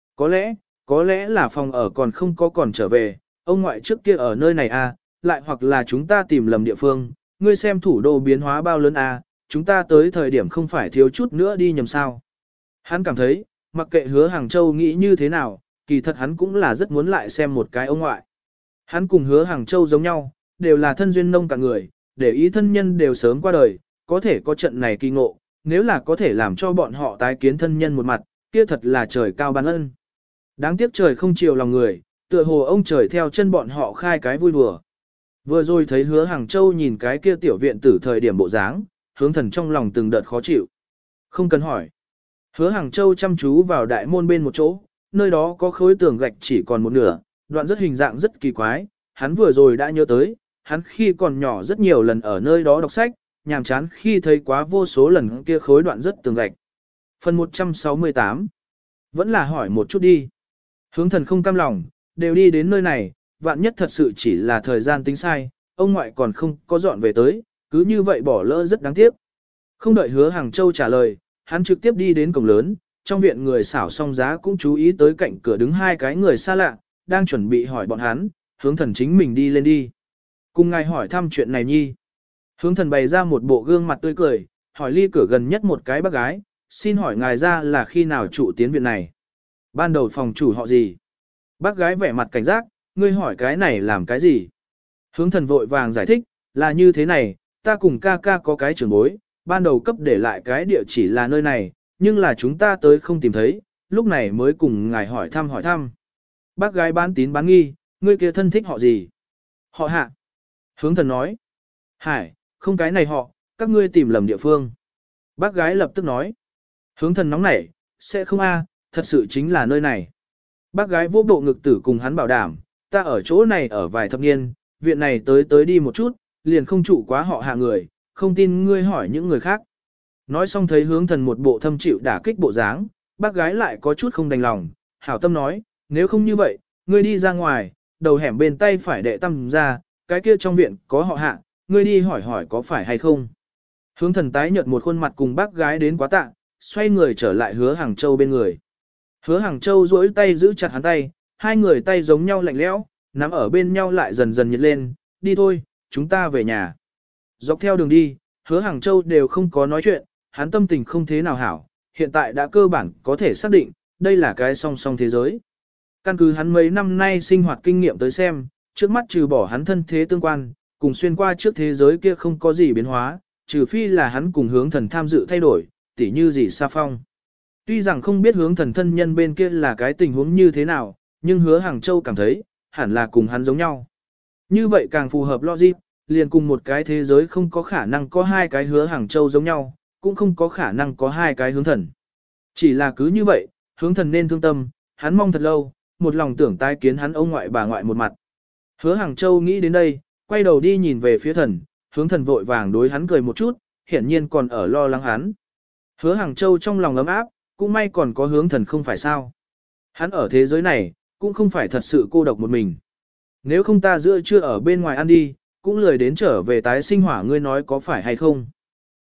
Có lẽ là phòng ở còn không có còn trở về, ông ngoại trước kia ở nơi này à, lại hoặc là chúng ta tìm lầm địa phương, ngươi xem thủ đô biến hóa bao lớn à, chúng ta tới thời điểm không phải thiếu chút nữa đi nhầm sao. Hắn cảm thấy, mặc kệ hứa Hàng Châu nghĩ như thế nào, kỳ thật hắn cũng là rất muốn lại xem một cái ông ngoại. Hắn cùng hứa Hàng Châu giống nhau, đều là thân duyên nông cả người, để ý thân nhân đều sớm qua đời, có thể có trận này kỳ ngộ, nếu là có thể làm cho bọn họ tái kiến thân nhân một mặt, kia thật là trời cao ban ân. Đáng tiếc trời không chiều lòng người, tựa hồ ông trời theo chân bọn họ khai cái vui đùa. Vừa rồi thấy hứa Hàng Châu nhìn cái kia tiểu viện tử thời điểm bộ dáng, hướng thần trong lòng từng đợt khó chịu. Không cần hỏi. Hứa Hàng Châu chăm chú vào đại môn bên một chỗ, nơi đó có khối tường gạch chỉ còn một nửa, đoạn rất hình dạng rất kỳ quái, hắn vừa rồi đã nhớ tới, hắn khi còn nhỏ rất nhiều lần ở nơi đó đọc sách, nhàm chán khi thấy quá vô số lần kia khối đoạn rất tường gạch. Phần 168. Vẫn là hỏi một chút đi. Hướng thần không cam lòng, đều đi đến nơi này, vạn nhất thật sự chỉ là thời gian tính sai, ông ngoại còn không có dọn về tới, cứ như vậy bỏ lỡ rất đáng tiếc. Không đợi hứa Hàng Châu trả lời, hắn trực tiếp đi đến cổng lớn, trong viện người xảo song giá cũng chú ý tới cạnh cửa đứng hai cái người xa lạ, đang chuẩn bị hỏi bọn hắn, hướng thần chính mình đi lên đi. Cùng ngài hỏi thăm chuyện này nhi. Hướng thần bày ra một bộ gương mặt tươi cười, hỏi ly cửa gần nhất một cái bác gái, xin hỏi ngài ra là khi nào trụ tiến viện này. Ban đầu phòng chủ họ gì? Bác gái vẻ mặt cảnh giác, ngươi hỏi cái này làm cái gì? Hướng thần vội vàng giải thích, là như thế này, ta cùng ca ca có cái trưởng bối, ban đầu cấp để lại cái địa chỉ là nơi này, nhưng là chúng ta tới không tìm thấy, lúc này mới cùng ngài hỏi thăm. Bác gái bán tín bán nghi, ngươi kia thân thích họ gì? Họ Hạ. Hướng thần nói. Hải, không cái này họ, các ngươi tìm lầm địa phương. Bác gái lập tức nói. Hướng thần nóng nảy, sẽ không a, thật sự chính là nơi này. Bác gái vô bộ ngực tử cùng hắn bảo đảm, ta ở chỗ này ở vài thập niên, viện này tới đi một chút, liền không trụ quá họ Hạ người, không tin ngươi hỏi những người khác. Nói xong thấy hướng thần một bộ thâm chịu đả kích bộ dáng, bác gái lại có chút không đành lòng, hảo tâm nói, nếu không như vậy, ngươi đi ra ngoài, đầu hẻm bên tay phải đệ tâm ra, cái kia trong viện có họ Hạ, ngươi đi hỏi hỏi có phải hay không. Hướng thần tái nhợt một khuôn mặt cùng bác gái đến quá tạ, xoay người trở lại hứa Hàng Châu bên người. Hứa Hàng Châu duỗi tay giữ chặt hắn tay, hai người tay giống nhau lạnh lẽo, nắm ở bên nhau lại dần dần nhiệt lên, đi thôi, chúng ta về nhà. Dọc theo đường đi, hứa Hàng Châu đều không có nói chuyện, hắn tâm tình không thế nào hảo, hiện tại đã cơ bản có thể xác định, đây là cái song song thế giới. Căn cứ hắn mấy năm nay sinh hoạt kinh nghiệm tới xem, trước mắt trừ bỏ hắn thân thế tương quan, cùng xuyên qua trước thế giới kia không có gì biến hóa, trừ phi là hắn cùng hướng thần tham dự thay đổi, tỉ như gì Sa Phong. Tuy rằng không biết hướng thần thân nhân bên kia là cái tình huống như thế nào, nhưng hứa Hàng Châu cảm thấy, hẳn là cùng hắn giống nhau. Như vậy càng phù hợp logic, liền cùng một cái thế giới không có khả năng có hai cái hứa Hàng Châu giống nhau, cũng không có khả năng có hai cái hướng thần. Chỉ là cứ như vậy, hướng thần nên thương tâm, hắn mong thật lâu, một lòng tưởng tái kiến hắn ông ngoại bà ngoại một mặt. Hứa Hàng Châu nghĩ đến đây, quay đầu đi nhìn về phía thần, hướng thần vội vàng đối hắn cười một chút, hiển nhiên còn ở lo lắng hắn. Hứa Hàng Châu trong lòng ấm áp, cũng may còn có hướng thần không phải sao. Hắn ở thế giới này, cũng không phải thật sự cô độc một mình. Nếu không ta giữa trưa ở bên ngoài ăn đi, cũng lười đến trở về tái sinh hỏa ngươi nói có phải hay không.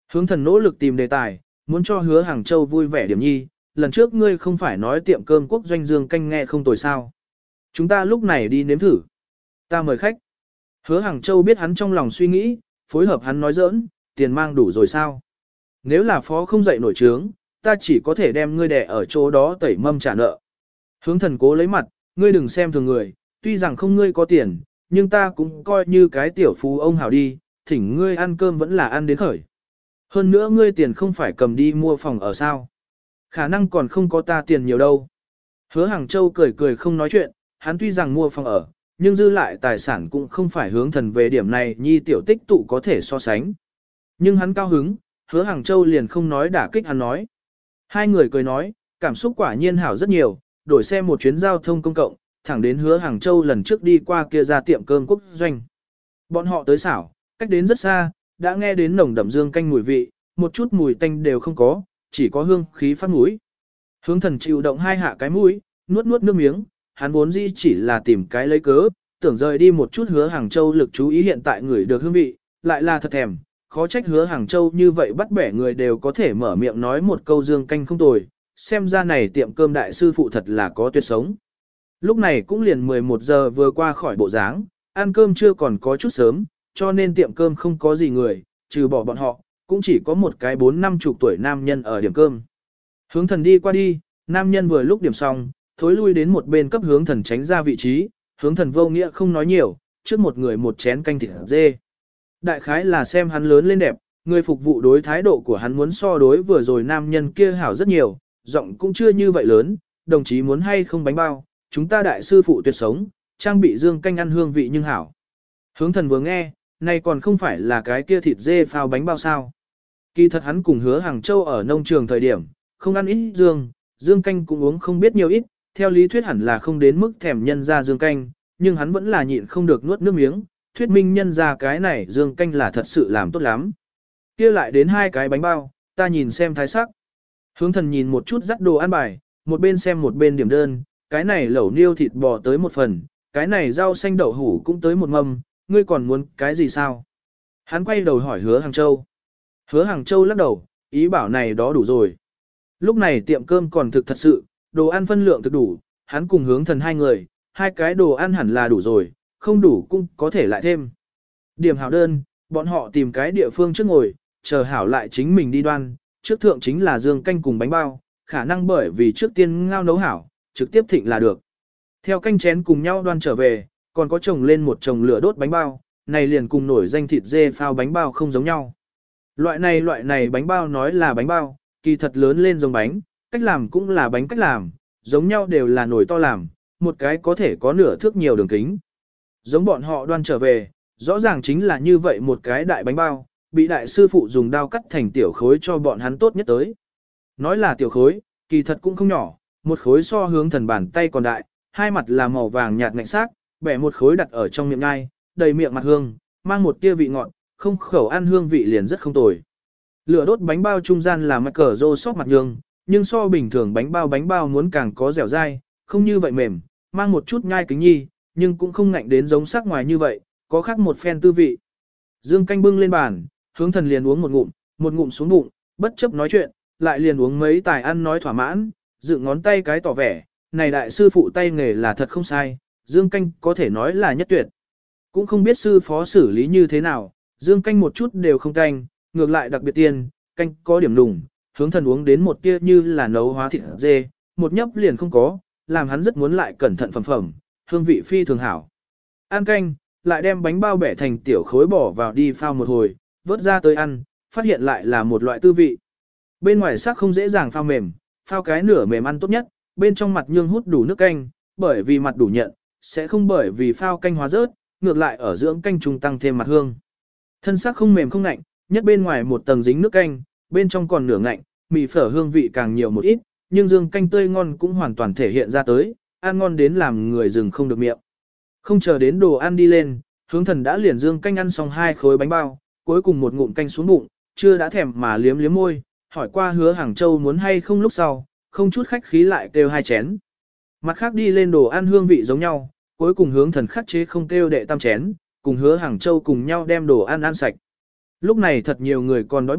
Hướng thần nỗ lực tìm đề tài, muốn cho hứa Hàng Châu vui vẻ điểm nhi, lần trước ngươi không phải nói tiệm cơm quốc doanh dương canh nghe không tồi sao. Chúng ta lúc này đi nếm thử. Ta mời khách. Hứa Hàng Châu biết hắn trong lòng suy nghĩ, phối hợp hắn nói giỡn, tiền mang đủ rồi sao. Nếu là phó không dậy nổi trướng, ta chỉ có thể đem ngươi đẻ ở chỗ đó tẩy mâm trả nợ. Hướng thần cố lấy mặt, ngươi đừng xem thường người, tuy rằng không ngươi có tiền, nhưng ta cũng coi như cái tiểu phú ông hảo đi, thỉnh ngươi ăn cơm vẫn là ăn đến khởi. Hơn nữa ngươi tiền không phải cầm đi mua phòng ở sao. Khả năng còn không có ta tiền nhiều đâu. Hứa Hàng Châu cười cười không nói chuyện, hắn tuy rằng mua phòng ở, nhưng dư lại tài sản cũng không phải hướng thần về điểm này nhi tiểu tích tụ có thể so sánh. Nhưng hắn cao hứng, Hứa Hàng Châu liền không nói đả kích hắn nói. Hai người cười nói, cảm xúc quả nhiên hảo rất nhiều, đổi xe một chuyến giao thông công cộng, thẳng đến Hứa Hàng Châu lần trước đi qua kia ra tiệm cơm quốc doanh. Bọn họ tới xảo, cách đến rất xa, đã nghe đến nồng đậm dương canh mùi vị, một chút mùi tanh đều không có, chỉ có hương khí phát mũi. Hướng thần chịu động hai hạ cái mũi, nuốt nuốt nước miếng, hắn vốn dĩ chỉ là tìm cái lấy cớ, tưởng rời đi một chút Hứa Hàng Châu lực chú ý hiện tại người được hương vị, lại là thật thèm, khó trách Hứa Hàng Châu như vậy bắt bẻ người đều có thể mở miệng nói một câu dương canh không tồi, xem ra này tiệm cơm đại sư phụ thật là có tuyệt sống. Lúc này cũng liền 11 giờ vừa qua khỏi bộ dáng, ăn cơm chưa còn có chút sớm, cho nên tiệm cơm không có gì người, trừ bỏ bọn họ, cũng chỉ có một cái 4-50 tuổi nam nhân ở điểm cơm. Hướng thần đi qua đi, nam nhân vừa lúc điểm xong, thối lui đến một bên cấp hướng thần tránh ra vị trí, hướng thần vô nghĩa không nói nhiều, trước một người một chén canh thịt dê. Đại khái là xem hắn lớn lên đẹp, người phục vụ đối thái độ của hắn muốn so đối vừa rồi nam nhân kia hảo rất nhiều, giọng cũng chưa như vậy lớn, đồng chí muốn hay không bánh bao, chúng ta đại sư phụ tuyệt sống, trang bị dương canh ăn hương vị nhưng hảo. Hướng thần vừa nghe, này còn không phải là cái kia thịt dê phao bánh bao sao. Kỳ thật hắn cùng Hứa Hàng Châu ở nông trường thời điểm, không ăn ít dương canh cũng uống không biết nhiều ít, theo lý thuyết hẳn là không đến mức thèm nhân ra dương canh, nhưng hắn vẫn là nhịn không được nuốt nước miếng, thuyết minh nhân ra cái này dương canh là thật sự làm tốt lắm. Kia lại đến hai cái bánh bao, ta nhìn xem thái sắc. Hướng thần nhìn một chút dắt đồ ăn bài, một bên xem một bên điểm đơn, cái này lẩu niêu thịt bò tới một phần, cái này rau xanh đậu hủ cũng tới một mâm, ngươi còn muốn cái gì sao? Hắn quay đầu hỏi Hứa Hàng Châu. Hứa Hàng Châu lắc đầu, ý bảo này đó đủ rồi. Lúc này tiệm cơm còn thực thật sự, đồ ăn phân lượng thực đủ, hắn cùng hướng thần hai người, hai cái đồ ăn hẳn là đủ rồi, không đủ cũng có thể lại thêm. Điểm hảo đơn, bọn họ tìm cái địa phương trước ngồi, chờ hảo lại chính mình đi đoan, trước thượng chính là dương canh cùng bánh bao, khả năng bởi vì trước tiên ngao nấu hảo, trực tiếp thịnh là được. Theo canh chén cùng nhau đoan trở về, còn có chồng lên một chồng lửa đốt bánh bao, này liền cùng nổi danh thịt dê phao bánh bao không giống nhau. Loại này bánh bao nói là bánh bao, kỳ thật lớn lên giống bánh, cách làm cũng là bánh cách làm, giống nhau đều là nồi to làm, một cái có thể có nửa thước nhiều đường kính. Giống bọn họ đoan trở về, rõ ràng chính là như vậy một cái đại bánh bao, bị đại sư phụ dùng dao cắt thành tiểu khối cho bọn hắn tốt nhất tới. Nói là tiểu khối, kỳ thật cũng không nhỏ, một khối so hướng thần bàn tay còn đại, hai mặt là màu vàng nhạt ngạnh sắc, bẻ một khối đặt ở trong miệng ngai, đầy miệng mặt hương, mang một tia vị ngọt, không khẩu ăn hương vị liền rất không tồi. Lửa đốt bánh bao trung gian là mặt cờ rô sóc mặt nhương, nhưng so bình thường bánh bao muốn càng có dẻo dai, không như vậy mềm, mang một chút nhai kính nhi, nhưng cũng không ngạnh đến giống sắc ngoài như vậy, có khác một phen tư vị. Dương canh bưng lên bàn, hướng thần liền uống một ngụm xuống bụng, bất chấp nói chuyện, lại liền uống mấy tài ăn nói thỏa mãn, dựng ngón tay cái tỏ vẻ, này đại sư phụ tay nghề là thật không sai, dương canh có thể nói là nhất tuyệt. Cũng không biết sư phó xử lý như thế nào, dương canh một chút đều không canh, ngược lại đặc biệt tiên, canh có điểm đùng, hướng thần uống đến một tia như là nấu hóa thịt dê, một nhấp liền không có, làm hắn rất muốn lại cẩn thận phẩm, hương vị phi thường hảo. Ăn canh, lại đem bánh bao bẻ thành tiểu khối bỏ vào đi phao một hồi, vớt ra tới ăn, phát hiện lại là một loại tư vị. Bên ngoài sắc không dễ dàng phao mềm, phao cái nửa mềm ăn tốt nhất, bên trong mặt nhương hút đủ nước canh, bởi vì mặt đủ nhận, sẽ không bởi vì phao canh hóa rớt, ngược lại ở dưỡng canh trung tăng thêm mặt hương. Thân sắc không mềm không ngạnh, nhất bên ngoài một tầng dính nước canh, bên trong còn nửa ngạnh, mì phở hương vị càng nhiều một ít, nhưng dương canh tươi ngon cũng hoàn toàn thể hiện ra tới, ăn ngon đến làm người dừng không được miệng. Không chờ đến đồ ăn đi lên, hướng thần đã liền dương canh ăn xong 2 khối bánh bao, cuối cùng một ngụm canh xuống bụng, chưa đã thèm mà liếm liếm môi, hỏi qua Hứa Hàng Châu muốn hay không lúc sau, không chút khách khí lại kêu 2 chén. Mặt khác đi lên đồ ăn hương vị giống nhau, cuối cùng hướng thần khắc chế không kêu đệ tam chén, cùng Hứa Hàng Châu cùng nhau đem đồ ăn ăn sạch. Lúc này thật nhiều người còn đói bụng,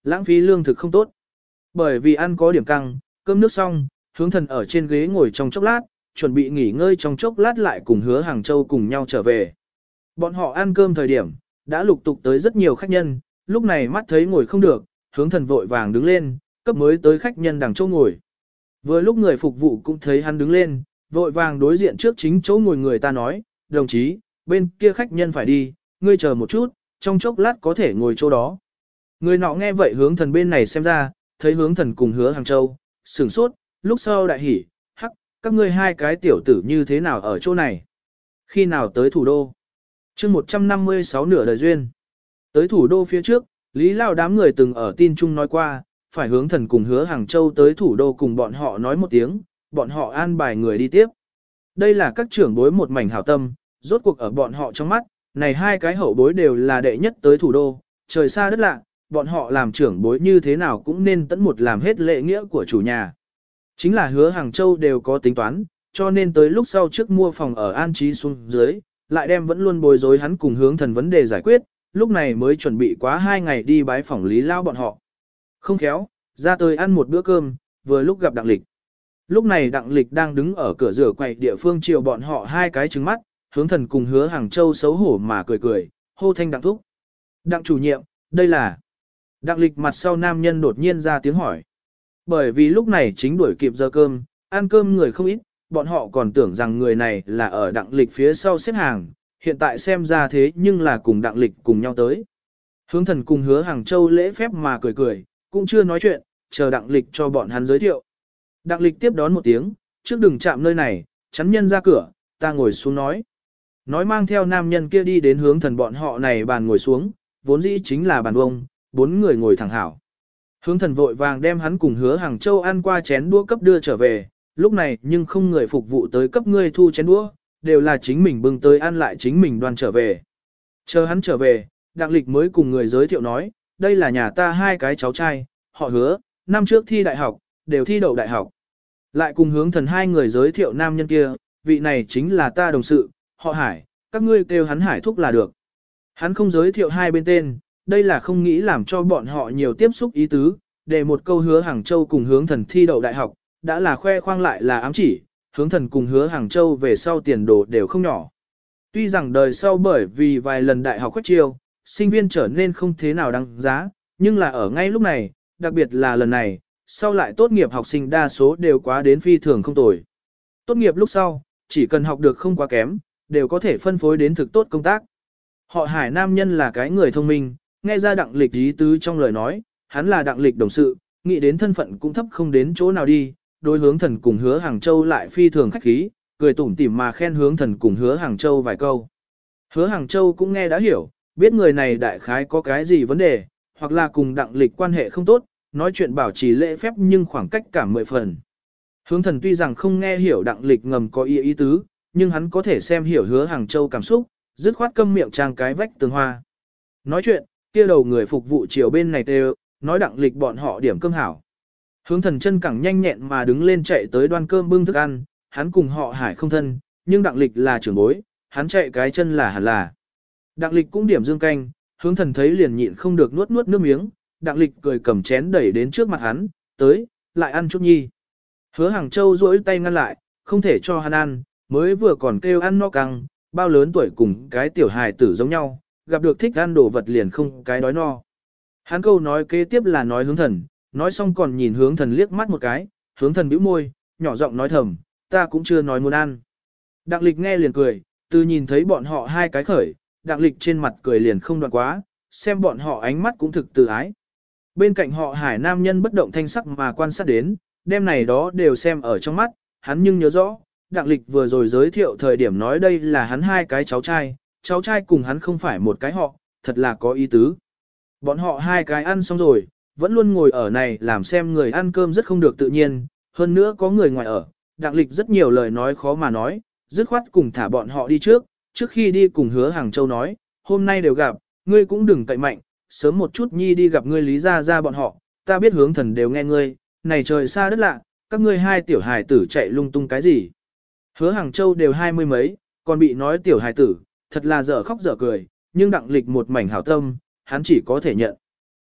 Lãng phí lương thực không tốt. Bởi vì ăn có điểm căng, cơm nước xong, hướng thần ở trên ghế ngồi trong chốc lát, chuẩn bị nghỉ ngơi trong chốc lát lại cùng hứa Hàng Châu cùng nhau trở về. Bọn họ ăn cơm thời điểm, đã lục tục tới rất nhiều khách nhân, lúc này mắt thấy ngồi không được, hướng thần vội vàng đứng lên, cấp mới tới khách nhân đằng chỗ ngồi. Vừa lúc người phục vụ cũng thấy hắn đứng lên, vội vàng đối diện trước chính chỗ ngồi người ta nói, đồng chí, bên kia khách nhân phải đi, ngươi chờ một chút, trong chốc lát có thể ngồi chỗ đó. Người nọ nghe vậy hướng thần bên này xem ra, thấy hướng thần cùng hứa Hàng Châu, sửng sốt, lúc sau đại hỉ, hắc, các ngươi hai cái tiểu tử như thế nào ở chỗ này? Khi nào tới thủ đô? chương 156 nửa đời duyên. Tới thủ đô phía trước, Lý Lao đám người từng ở tin chung nói qua, phải hướng thần cùng hứa Hàng Châu tới thủ đô cùng bọn họ nói một tiếng, bọn họ an bài người đi tiếp. Đây là các trưởng bối một mảnh hảo tâm, rốt cuộc ở bọn họ trong mắt, này hai cái hậu bối đều là đệ nhất tới thủ đô, trời xa đất lạ, bọn họ làm trưởng bối như thế nào cũng nên tận một làm hết lệ nghĩa của chủ nhà. Chính là hứa Hàng Châu đều có tính toán, cho nên tới lúc sau trước mua phòng ở an trí xuống dưới, lại đem vẫn luôn bối rối hắn cùng hướng thần vấn đề giải quyết, lúc này mới chuẩn bị quá 2 ngày đi bái phỏng Lý Lao bọn họ. Không khéo, ra tới ăn một bữa cơm, vừa lúc gặp Đặng Lịch. Lúc này Đặng Lịch đang đứng ở cửa rửa quầy địa phương chiều bọn họ hai cái trừng mắt, hướng thần cùng hứa Hàng Châu xấu hổ mà cười cười, hô thanh Đặng thúc. Đặng chủ nhiệm, đây là... Đặng Lịch mặt sau nam nhân đột nhiên ra tiếng hỏi. Bởi vì lúc này chính đuổi kịp giờ cơm, ăn cơm người không ít, bọn họ còn tưởng rằng người này là ở Đặng Lịch phía sau xếp hàng, hiện tại xem ra thế nhưng là cùng Đặng Lịch cùng nhau tới. Hướng thần cùng hứa Hàng Châu lễ phép mà cười cười, cũng chưa nói chuyện, chờ Đặng Lịch cho bọn hắn giới thiệu. Đặng Lịch tiếp đón một tiếng, trước đừng chạm nơi này, chắn nhân ra cửa, ta ngồi xuống nói. Nói mang theo nam nhân kia đi đến hướng thần bọn họ này bàn ngồi xuống, vốn dĩ chính là bàn vông, 4 người ngồi thẳng hảo. Hướng thần vội vàng đem hắn cùng hứa Hàng Châu ăn qua chén đũa cấp đưa trở về, lúc này nhưng không người phục vụ tới cấp ngươi thu chén đũa, đều là chính mình bưng tới ăn lại chính mình đoan trở về. Chờ hắn trở về, Đặng Lịch mới cùng người giới thiệu nói, đây là nhà ta hai cái cháu trai, họ hứa, năm trước thi đại học, đều thi đậu đại học. Lại cùng hướng thần hai người giới thiệu nam nhân kia, vị này chính là ta đồng sự, họ Hải, các ngươi kêu hắn Hải thúc là được. Hắn không giới thiệu hai bên tên, đây là không nghĩ làm cho bọn họ nhiều tiếp xúc ý tứ, để một câu hứa Hàng Châu cùng hướng thần thi đậu đại học, đã là khoe khoang lại là ám chỉ, hướng thần cùng hứa Hàng Châu về sau tiền đồ đều không nhỏ. Tuy rằng đời sau bởi vì vài lần đại học quách chiêu, sinh viên trở nên không thế nào đáng giá, nhưng là ở ngay lúc này, đặc biệt là lần này, sau lại tốt nghiệp học sinh đa số đều quá đến phi thường không tồi. Tốt nghiệp lúc sau, chỉ cần học được không quá kém, đều có thể phân phối đến thực tốt công tác. Họ Hải nam nhân là cái người thông minh, nghe ra Đặng Lịch ý tứ trong lời nói, hắn là Đặng Lịch đồng sự, nghĩ đến thân phận cũng thấp không đến chỗ nào đi, đối hướng thần cùng hứa Hàng Châu lại phi thường khách khí, cười tủm tỉm mà khen hướng thần cùng hứa Hàng Châu vài câu. Hứa Hàng Châu cũng nghe đã hiểu, biết người này đại khái có cái gì vấn đề, hoặc là cùng Đặng Lịch quan hệ không tốt, nói chuyện bảo trì lễ phép nhưng khoảng cách cả 10 phần. Hướng thần tuy rằng không nghe hiểu Đặng Lịch ngầm có ý tứ, nhưng hắn có thể xem hiểu hứa Hàng Châu cảm xúc, dứt khoát câm miệng trang cái vách tường hoa. Nói chuyện, kia đầu người phục vụ chiều bên này đều, nói Đặng Lịch bọn họ điểm cơm hảo. Hướng thần chân cẳng nhanh nhẹn mà đứng lên chạy tới đoan cơm bưng thức ăn, hắn cùng họ Hải không thân, nhưng Đặng Lịch là trưởng bối, hắn chạy cái chân là hẳn là. Đặng Lịch cũng điểm dương canh, hướng thần thấy liền nhịn không được nuốt nuốt nước miếng, Đặng Lịch cười cầm chén đẩy đến trước mặt hắn, tới, lại ăn chút nhi. Hứa Hàng Châu duỗi tay ngăn lại, không thể cho hắn ăn, mới vừa còn kêu ăn no căng, bao lớn tuổi cùng cái tiểu hài tử giống nhau, gặp được thích ăn đồ vật liền không cái đói no. Hắn câu nói kế tiếp là nói hướng thần, nói xong còn nhìn hướng thần liếc mắt một cái, hướng thần bĩu môi, nhỏ giọng nói thầm, ta cũng chưa nói muốn ăn. Đặng Lịch nghe liền cười, từ nhìn thấy bọn họ hai cái khởi, Đặng Lịch trên mặt cười liền không đoạn quá, xem bọn họ ánh mắt cũng thực tự ái. Bên cạnh họ Hải nam nhân bất động thanh sắc mà quan sát đến, đêm này đó đều xem ở trong mắt, hắn nhưng nhớ rõ, Đặng Lịch vừa rồi giới thiệu thời điểm nói đây là hắn hai cái cháu trai cùng hắn không phải một cái họ, thật là có ý tứ. Bọn họ hai cái ăn xong rồi, vẫn luôn ngồi ở này làm xem người ăn cơm rất không được tự nhiên, hơn nữa có người ngoài ở, Đặng Lịch rất nhiều lời nói khó mà nói, dứt khoát cùng thả bọn họ đi trước khi đi cùng hứa Hàng Châu nói, hôm nay đều gặp, ngươi cũng đừng cậy mạnh, sớm một chút nhi đi gặp ngươi Lý ra bọn họ, ta biết hướng thần đều nghe ngươi, này trời xa đất lạ, các ngươi hai tiểu hài tử chạy lung tung cái gì. Hứa Hàng Châu đều 20 mấy, còn bị nói tiểu hài tử, thật là dở khóc dở cười, nhưng Đặng Lịch một mảnh hảo tâm, hắn chỉ có thể nhận.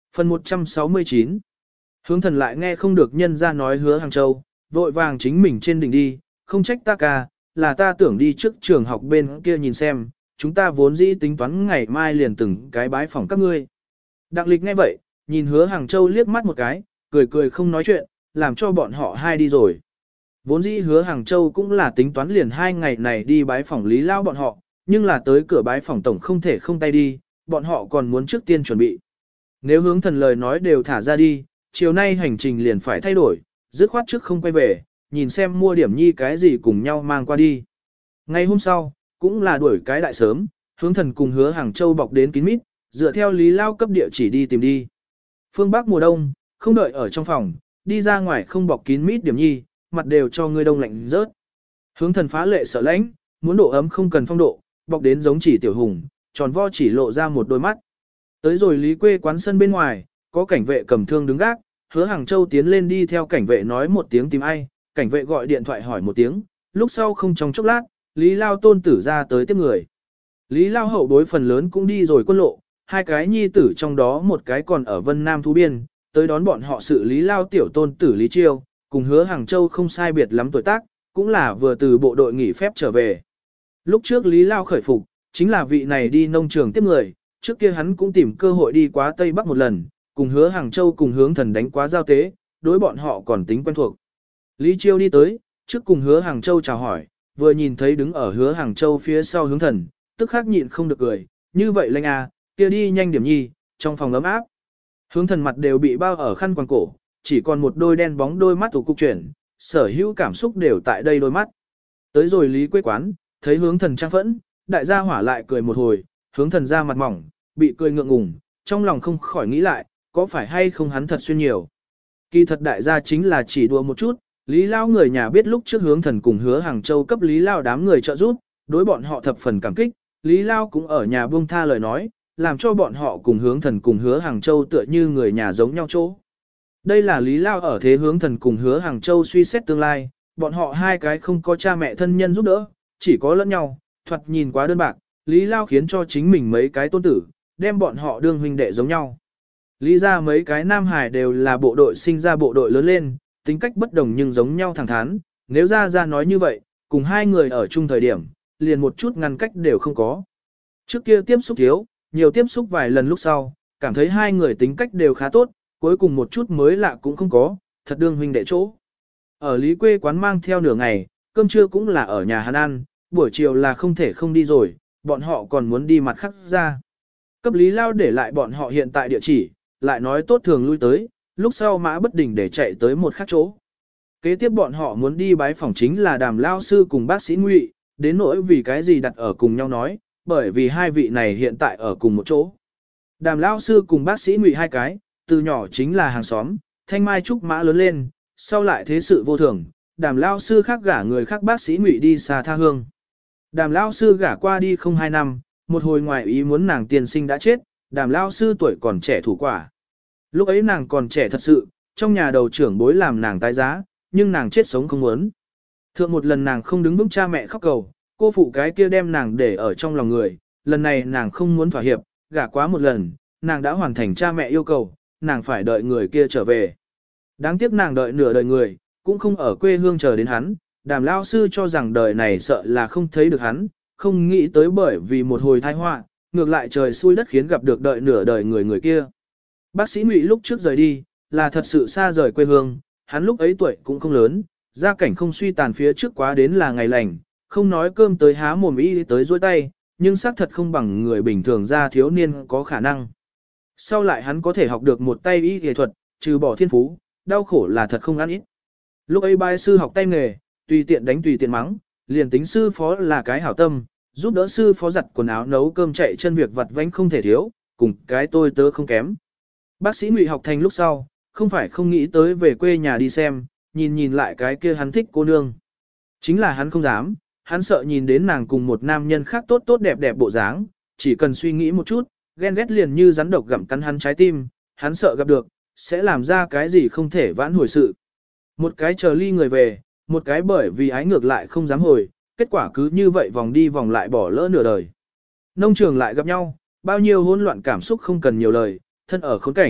Phần 169. Hướng thần lại nghe không được nhân ra nói hứa Hàng Châu, vội vàng chính mình trên đỉnh đi, không trách ta ca, là ta tưởng đi trước trường học bên kia nhìn xem, chúng ta vốn dĩ tính toán ngày mai liền từng cái bái phỏng các ngươi. Đặng lịch nghe vậy, nhìn hứa Hàng Châu liếc mắt một cái, cười cười không nói chuyện, làm cho bọn họ hai đi rồi. Vốn dĩ hứa Hàng Châu cũng là tính toán liền 2 ngày này đi bái phỏng Lý Lao bọn họ, nhưng là tới cửa bái phỏng tổng không thể không tay đi, bọn họ còn muốn trước tiên chuẩn bị. Nếu hướng thần lời nói đều thả ra đi, chiều nay hành trình liền phải thay đổi, dứt khoát trước không quay về, nhìn xem mua điểm nhi cái gì cùng nhau mang qua đi. Ngày hôm sau, cũng là đuổi cái đại sớm, hướng thần cùng hứa Hàng Châu bọc đến kín mít, dựa theo Lý Lao cấp địa chỉ đi tìm đi. Phương Bắc mùa đông, không đợi ở trong phòng, đi ra ngoài không bọc kín mít điểm nhi, mặt đều cho người đông lạnh rớt. Hướng thần phá lệ sợ lãnh, muốn độ ấm không cần phong độ, bọc đến giống chỉ tiểu hùng, tròn vo chỉ lộ ra một đôi mắt. Tới rồi Lý quê quán sân bên ngoài, có cảnh vệ cầm thương đứng gác, hứa Hàng Châu tiến lên đi theo cảnh vệ nói một tiếng tìm ai, cảnh vệ gọi điện thoại hỏi một tiếng, lúc sau không trong chốc lát, Lý Lao tôn tử ra tới tiếp người. Lý Lao hậu đối phần lớn cũng đi rồi quân lộ, 2 cái nhi tử trong đó một cái còn ở Vân Nam Thú Biên, tới đón bọn họ sự Lý Lao tiểu tôn tử Lý Chiêu, cùng hứa Hàng Châu không sai biệt lắm tuổi tác, cũng là vừa từ bộ đội nghỉ phép trở về. Lúc trước Lý Lao khởi phục, chính là vị này đi nông trường tiếp người, trước kia hắn cũng tìm cơ hội đi quá Tây Bắc một lần, cùng hứa Hàng Châu cùng hướng thần đánh quá giao tế, đối bọn họ còn tính quen thuộc. Lý Chiêu đi tới, trước cùng hứa Hàng Châu chào hỏi, vừa nhìn thấy đứng ở hứa Hàng Châu phía sau hướng thần, tức khắc nhịn không được cười, như vậy lanh à, kia đi nhanh điểm nhi, trong phòng ấm áp. Hướng thần mặt đều bị bao ở khăn quàng cổ, chỉ còn một đôi đen bóng đôi mắt thủ cục chuyển, sở hữu cảm xúc đều tại đây đôi mắt. Tới rồi Lý quê quán, thấy hướng thần trang phẫn, đại gia hỏa lại cười một hồi, hướng thần ra mặt mỏng, bị cười ngượng ngùng, trong lòng không khỏi nghĩ lại, có phải hay không hắn thật xuyên nhiều. Kỳ thật đại gia chính là chỉ đùa một chút, Lý Lao người nhà biết lúc trước hướng thần cùng hứa Hàng Châu cấp Lý Lao đám người trợ giúp, đối bọn họ thập phần cảm kích, Lý Lao cũng ở nhà buông tha lời nói, làm cho bọn họ cùng hướng thần cùng hứa Hàng Châu tựa như người nhà giống nhau chỗ. Đây là Lý Lao ở thế hướng thần cùng hứa Hàng Châu suy xét tương lai, bọn họ 2 cái không có cha mẹ thân nhân giúp đỡ, chỉ có lẫn nhau, thoạt nhìn quá đơn bạc, Lý Lao khiến cho chính mình mấy cái tôn tử, đem bọn họ đương huynh đệ giống nhau. Lý ra mấy cái nam hải đều là bộ đội sinh ra bộ đội lớn lên, tính cách bất đồng nhưng giống nhau thẳng thắn, nếu ra nói như vậy, cùng 2 người ở chung thời điểm, liền một chút ngăn cách đều không có. Trước kia tiếp xúc thiếu, nhiều tiếp xúc vài lần lúc sau, cảm thấy 2 người tính cách đều khá tốt, cuối cùng một chút mới lạ cũng không có, thật đương huynh đệ chỗ. Ở Lý quê quán mang theo nửa ngày, cơm trưa cũng là ở nhà hắn ăn, buổi chiều là không thể không đi rồi, bọn họ còn muốn đi mặt khác ra. Cấp Lý Lao để lại bọn họ hiện tại địa chỉ, lại nói tốt thường lui tới, lúc sau mã bất đình để chạy tới một khác chỗ. Kế tiếp bọn họ muốn đi bái phỏng chính là Đàm Lao sư cùng bác sĩ Ngụy, đến nỗi vì cái gì đặt ở cùng nhau nói, bởi vì 2 vị này hiện tại ở cùng một chỗ. Đàm Lao sư cùng bác sĩ Ngụy 2 cái, từ nhỏ chính là hàng xóm, thanh mai trúc mã lớn lên, sau lại thế sự vô thường, Đàm Lao sư khác gả người khác bác sĩ Ngụy đi xa tha hương. Đàm Lao sư gả qua đi không 2 năm, một hồi ngoài ý muốn nàng tiên sinh đã chết, Đàm Lao sư tuổi còn trẻ thủ quả. Lúc ấy nàng còn trẻ thật sự, trong nhà đầu trưởng bối làm nàng tái giá, nhưng nàng chết sống không muốn. Thượng một lần nàng không đứng vững cha mẹ khóc cầu, cô phụ cái kia đem nàng để ở trong lòng người, lần này nàng không muốn thỏa hiệp, gả quá một lần, nàng đã hoàn thành cha mẹ yêu cầu, nàng phải đợi người kia trở về. Đáng tiếc nàng đợi nửa đời người, cũng không ở quê hương chờ đến hắn, Đàm Lao sư cho rằng đời này sợ là không thấy được hắn, không nghĩ tới bởi vì một hồi tai họa, ngược lại trời xui đất khiến gặp được đợi nửa đời người kia. Bác sĩ Ngụy lúc trước rời đi, là thật sự xa rời quê hương, hắn lúc ấy tuổi cũng không lớn, gia cảnh không suy tàn phía trước quá đến là ngày lành, không nói cơm tới há mồm y tới dôi tay, nhưng xác thật không bằng người bình thường ra thiếu niên có khả năng. Sau lại hắn có thể học được một tay y y thuật, trừ bỏ thiên phú, đau khổ là thật không ăn ít. Lúc ấy bái sư học tay nghề, tùy tiện đánh tùy tiện mắng, liền tính sư phó là cái hảo tâm, giúp đỡ sư phó giặt quần áo nấu cơm chạy chân việc vặt vãnh không thể thiếu, cùng cái tôi tớ không kém. Bác sĩ Ngụy học thành lúc sau, không phải không nghĩ tới về quê nhà đi xem, nhìn lại cái kia hắn thích cô nương. Chính là hắn không dám, hắn sợ nhìn đến nàng cùng một nam nhân khác tốt tốt đẹp đẹp bộ dáng, chỉ cần suy nghĩ một chút, ghen ghét liền như rắn độc gặm cắn hắn trái tim, hắn sợ gặp được, sẽ làm ra cái gì không thể vãn hồi sự. Một cái chờ ly người về, một cái bởi vì ái ngược lại không dám hồi, kết quả cứ như vậy vòng đi vòng lại bỏ lỡ nửa đời. Nông trường lại gặp nhau, bao nhiêu hỗn loạn cảm xúc không cần nhiều lời, thân ở khốn cảnh,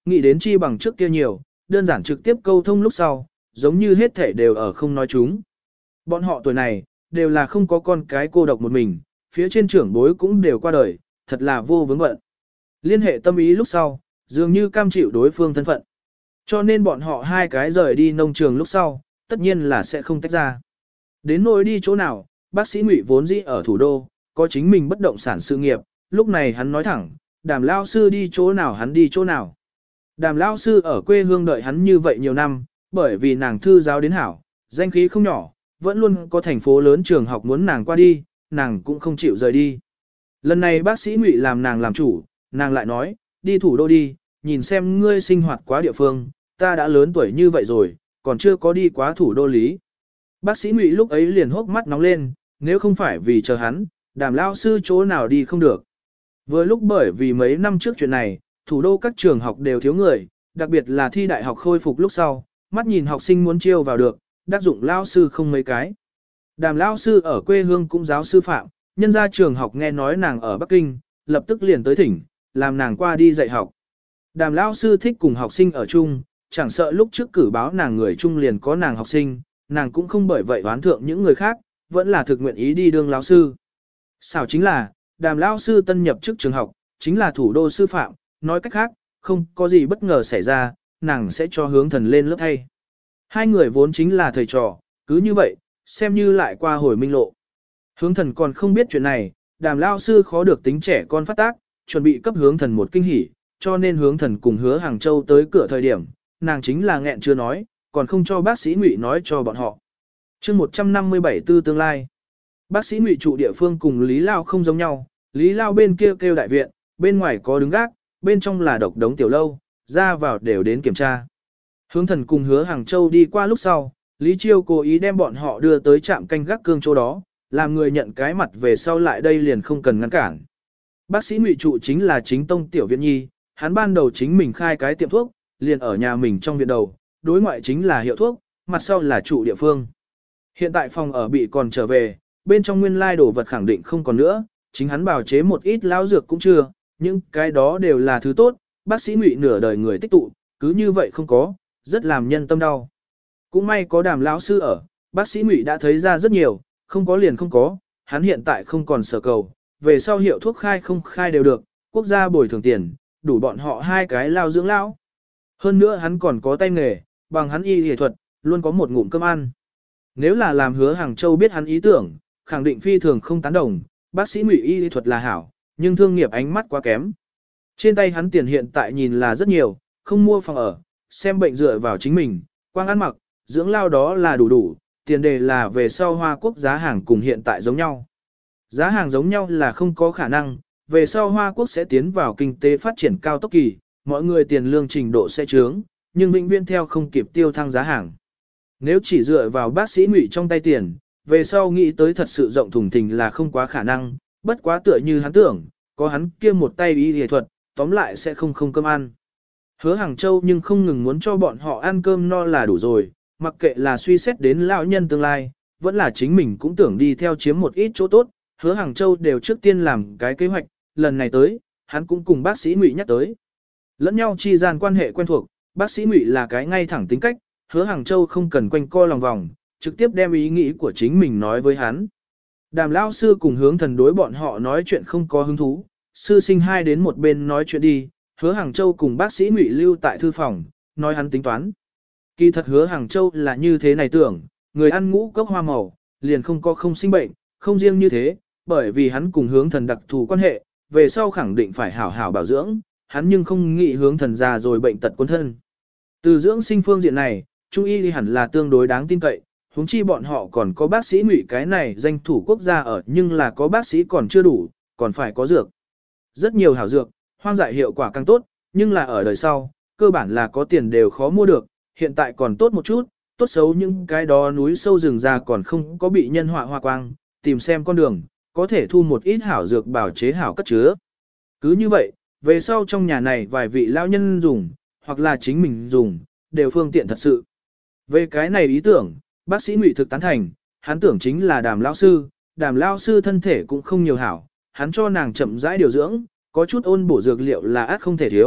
nghĩ đến chi bằng trước kia nhiều, đơn giản trực tiếp câu thông lúc sau, giống như hết thể đều ở không nói chúng. Bọn họ tuổi này, đều là không có con cái cô độc một mình, phía trên trưởng bối cũng đều qua đời, thật là vô vướng bận. Liên hệ tâm ý lúc sau, dường như cam chịu đối phương thân phận. Cho nên bọn họ hai cái rời đi nông trường lúc sau, tất nhiên là sẽ không tách ra. Đến nỗi đi chỗ nào, bác sĩ Ngụy vốn dĩ ở thủ đô, có chính mình bất động sản sự nghiệp, lúc này hắn nói thẳng, Đàm lao sư đi chỗ nào hắn đi chỗ nào. Đàm lao sư ở quê hương đợi hắn như vậy nhiều năm, bởi vì nàng thư giáo đến hảo, danh khí không nhỏ, vẫn luôn có thành phố lớn trường học muốn nàng qua đi, nàng cũng không chịu rời đi. Lần này bác sĩ Ngụy làm nàng làm chủ, nàng lại nói, đi thủ đô đi, nhìn xem ngươi sinh hoạt quá địa phương, ta đã lớn tuổi như vậy rồi, còn chưa có đi quá thủ đô lý. Bác sĩ Ngụy lúc ấy liền hốc mắt nóng lên, nếu không phải vì chờ hắn, Đàm lao sư chỗ nào đi không được. Vừa lúc bởi vì mấy năm trước chuyện này, thủ đô các trường học đều thiếu người, đặc biệt là thi đại học khôi phục lúc sau, mắt nhìn học sinh muốn chiêu vào được, đắc dụng lao sư không mấy cái. Đàm lao sư ở quê hương cũng giáo sư phạm, nhân ra trường học nghe nói nàng ở Bắc Kinh, lập tức liền tới thỉnh, làm nàng qua đi dạy học. Đàm lao sư thích cùng học sinh ở chung, chẳng sợ lúc trước cử báo nàng người chung liền có nàng học sinh, nàng cũng không bởi vậy oán thượng những người khác, vẫn là thực nguyện ý đi đương lao sư. Xảo chính là, Đàm lao sư tân nhập chức trường học, chính là thủ đô sư phạm, nói cách khác, không có gì bất ngờ xảy ra, nàng sẽ cho Hướng Thần lên lớp thay. Hai người vốn chính là thầy trò, cứ như vậy, xem như lại qua hồi minh lộ. Hướng Thần còn không biết chuyện này, Đàm lao sư khó được tính trẻ con phát tác, chuẩn bị cấp Hướng Thần một kinh hỉ, cho nên Hướng Thần cùng Hứa Hàng Châu tới cửa thời điểm, nàng chính là nghẹn chưa nói, còn không cho bác sĩ Ngụy nói cho bọn họ. Chương 157 tư tương lai. Bác sĩ Ngụy trụ địa phương cùng Lý Lao không giống nhau, Lý Lao bên kia kêu đại viện, bên ngoài có đứng gác, bên trong là độc đống tiểu lâu, ra vào đều đến kiểm tra. Hướng Thần cùng Hứa Hàng Châu đi qua lúc sau, Lý Chiêu cố ý đem bọn họ đưa tới trạm canh gác cương chỗ đó, làm người nhận cái mặt về sau lại đây liền không cần ngăn cản. Bác sĩ Ngụy trụ chính là chính tông tiểu viện nhi, hắn ban đầu chính mình khai cái tiệm thuốc, liền ở nhà mình trong viện đầu, đối ngoại chính là hiệu thuốc, mặt sau là trụ địa phương. Hiện tại phòng ở bị còn trở về, bên trong nguyên lai đồ vật khẳng định không còn nữa, chính hắn bào chế một ít lão dược cũng chưa, nhưng cái đó đều là thứ tốt, bác sĩ Ngụy nửa đời người tích tụ, cứ như vậy không có, rất làm nhân tâm đau. Cũng may có Đàm lão sư ở, bác sĩ Ngụy đã thấy ra rất nhiều, không có liền không có, hắn hiện tại không còn sở cầu, về sau hiệu thuốc khai không khai đều được, quốc gia bồi thường tiền, đủ bọn họ hai cái lao dưỡng lão. Hơn nữa hắn còn có tay nghề, bằng hắn y y thuật, luôn có một ngụm cơm ăn. Nếu là làm Hứa Hàng Châu biết hắn ý tưởng, khẳng định phi thường không tán đồng, bác sĩ Ngụy y thuật là hảo, nhưng thương nghiệp ánh mắt quá kém. Trên tay hắn tiền hiện tại nhìn là rất nhiều, không mua phòng ở, xem bệnh dựa vào chính mình, quang ăn mặc, dưỡng lao đó là đủ, tiền đề là về sau Hoa Quốc giá hàng cùng hiện tại giống nhau. Giá hàng giống nhau là không có khả năng, về sau Hoa Quốc sẽ tiến vào kinh tế phát triển cao tốc kỳ, mọi người tiền lương trình độ sẽ trướng, nhưng vĩnh viễn theo không kịp tiêu thăng giá hàng. Nếu chỉ dựa vào bác sĩ Ngụy trong tay tiền, về sau nghĩ tới thật sự rộng thùng thình là không quá khả năng, bất quá tựa như hắn tưởng, có hắn kia một tay y y thuật, tóm lại sẽ không cơm ăn. Hứa Hàng Châu nhưng không ngừng muốn cho bọn họ ăn cơm no là đủ rồi, mặc kệ là suy xét đến lão nhân tương lai, vẫn là chính mình cũng tưởng đi theo chiếm một ít chỗ tốt, Hứa Hàng Châu đều trước tiên làm cái kế hoạch, lần này tới, hắn cũng cùng bác sĩ Ngụy nhắc tới. Lẫn nhau chi gian quan hệ quen thuộc, bác sĩ Ngụy là cái ngay thẳng tính cách, Hứa Hàng Châu không cần quanh co lòng vòng, trực tiếp đem ý nghĩ của chính mình nói với hắn. Đàm lão sư cùng Hướng Thần đối bọn họ nói chuyện không có hứng thú, sư sinh hai đến một bên nói chuyện đi, Hứa Hàng Châu cùng bác sĩ Ngụy lưu tại thư phòng, nói hắn tính toán. Kỳ thật Hứa Hàng Châu là như thế này tưởng, người ăn ngũ cốc hoa màu, liền không có không sinh bệnh, không riêng như thế, bởi vì hắn cùng Hướng Thần đặc thù quan hệ, về sau khẳng định phải hảo hảo bảo dưỡng, hắn nhưng không nghĩ Hướng Thần già rồi bệnh tật cuốn thân. Từ dưỡng sinh phương diện này, Trung y hẳn là tương đối đáng tin cậy, huống chi bọn họ còn có bác sĩ Ngụy cái này danh thủ quốc gia ở, nhưng là có bác sĩ còn chưa đủ, còn phải có dược. Rất nhiều hảo dược, hoang dại hiệu quả càng tốt, nhưng là ở đời sau, cơ bản là có tiền đều khó mua được, hiện tại còn tốt một chút, tốt xấu những cái đó núi sâu rừng già còn không có bị nhân họa hoa quang, tìm xem con đường, có thể thu một ít hảo dược bảo chế hảo cất chứa. Cứ như vậy, về sau trong nhà này vài vị lão nhân dùng, hoặc là chính mình dùng, đều phương tiện thật sự. Về cái này ý tưởng, bác sĩ Ngụy thực tán thành, hắn tưởng chính là Đàm lão sư thân thể cũng không nhiều hảo, hắn cho nàng chậm rãi điều dưỡng, có chút ôn bổ dược liệu là át không thể thiếu,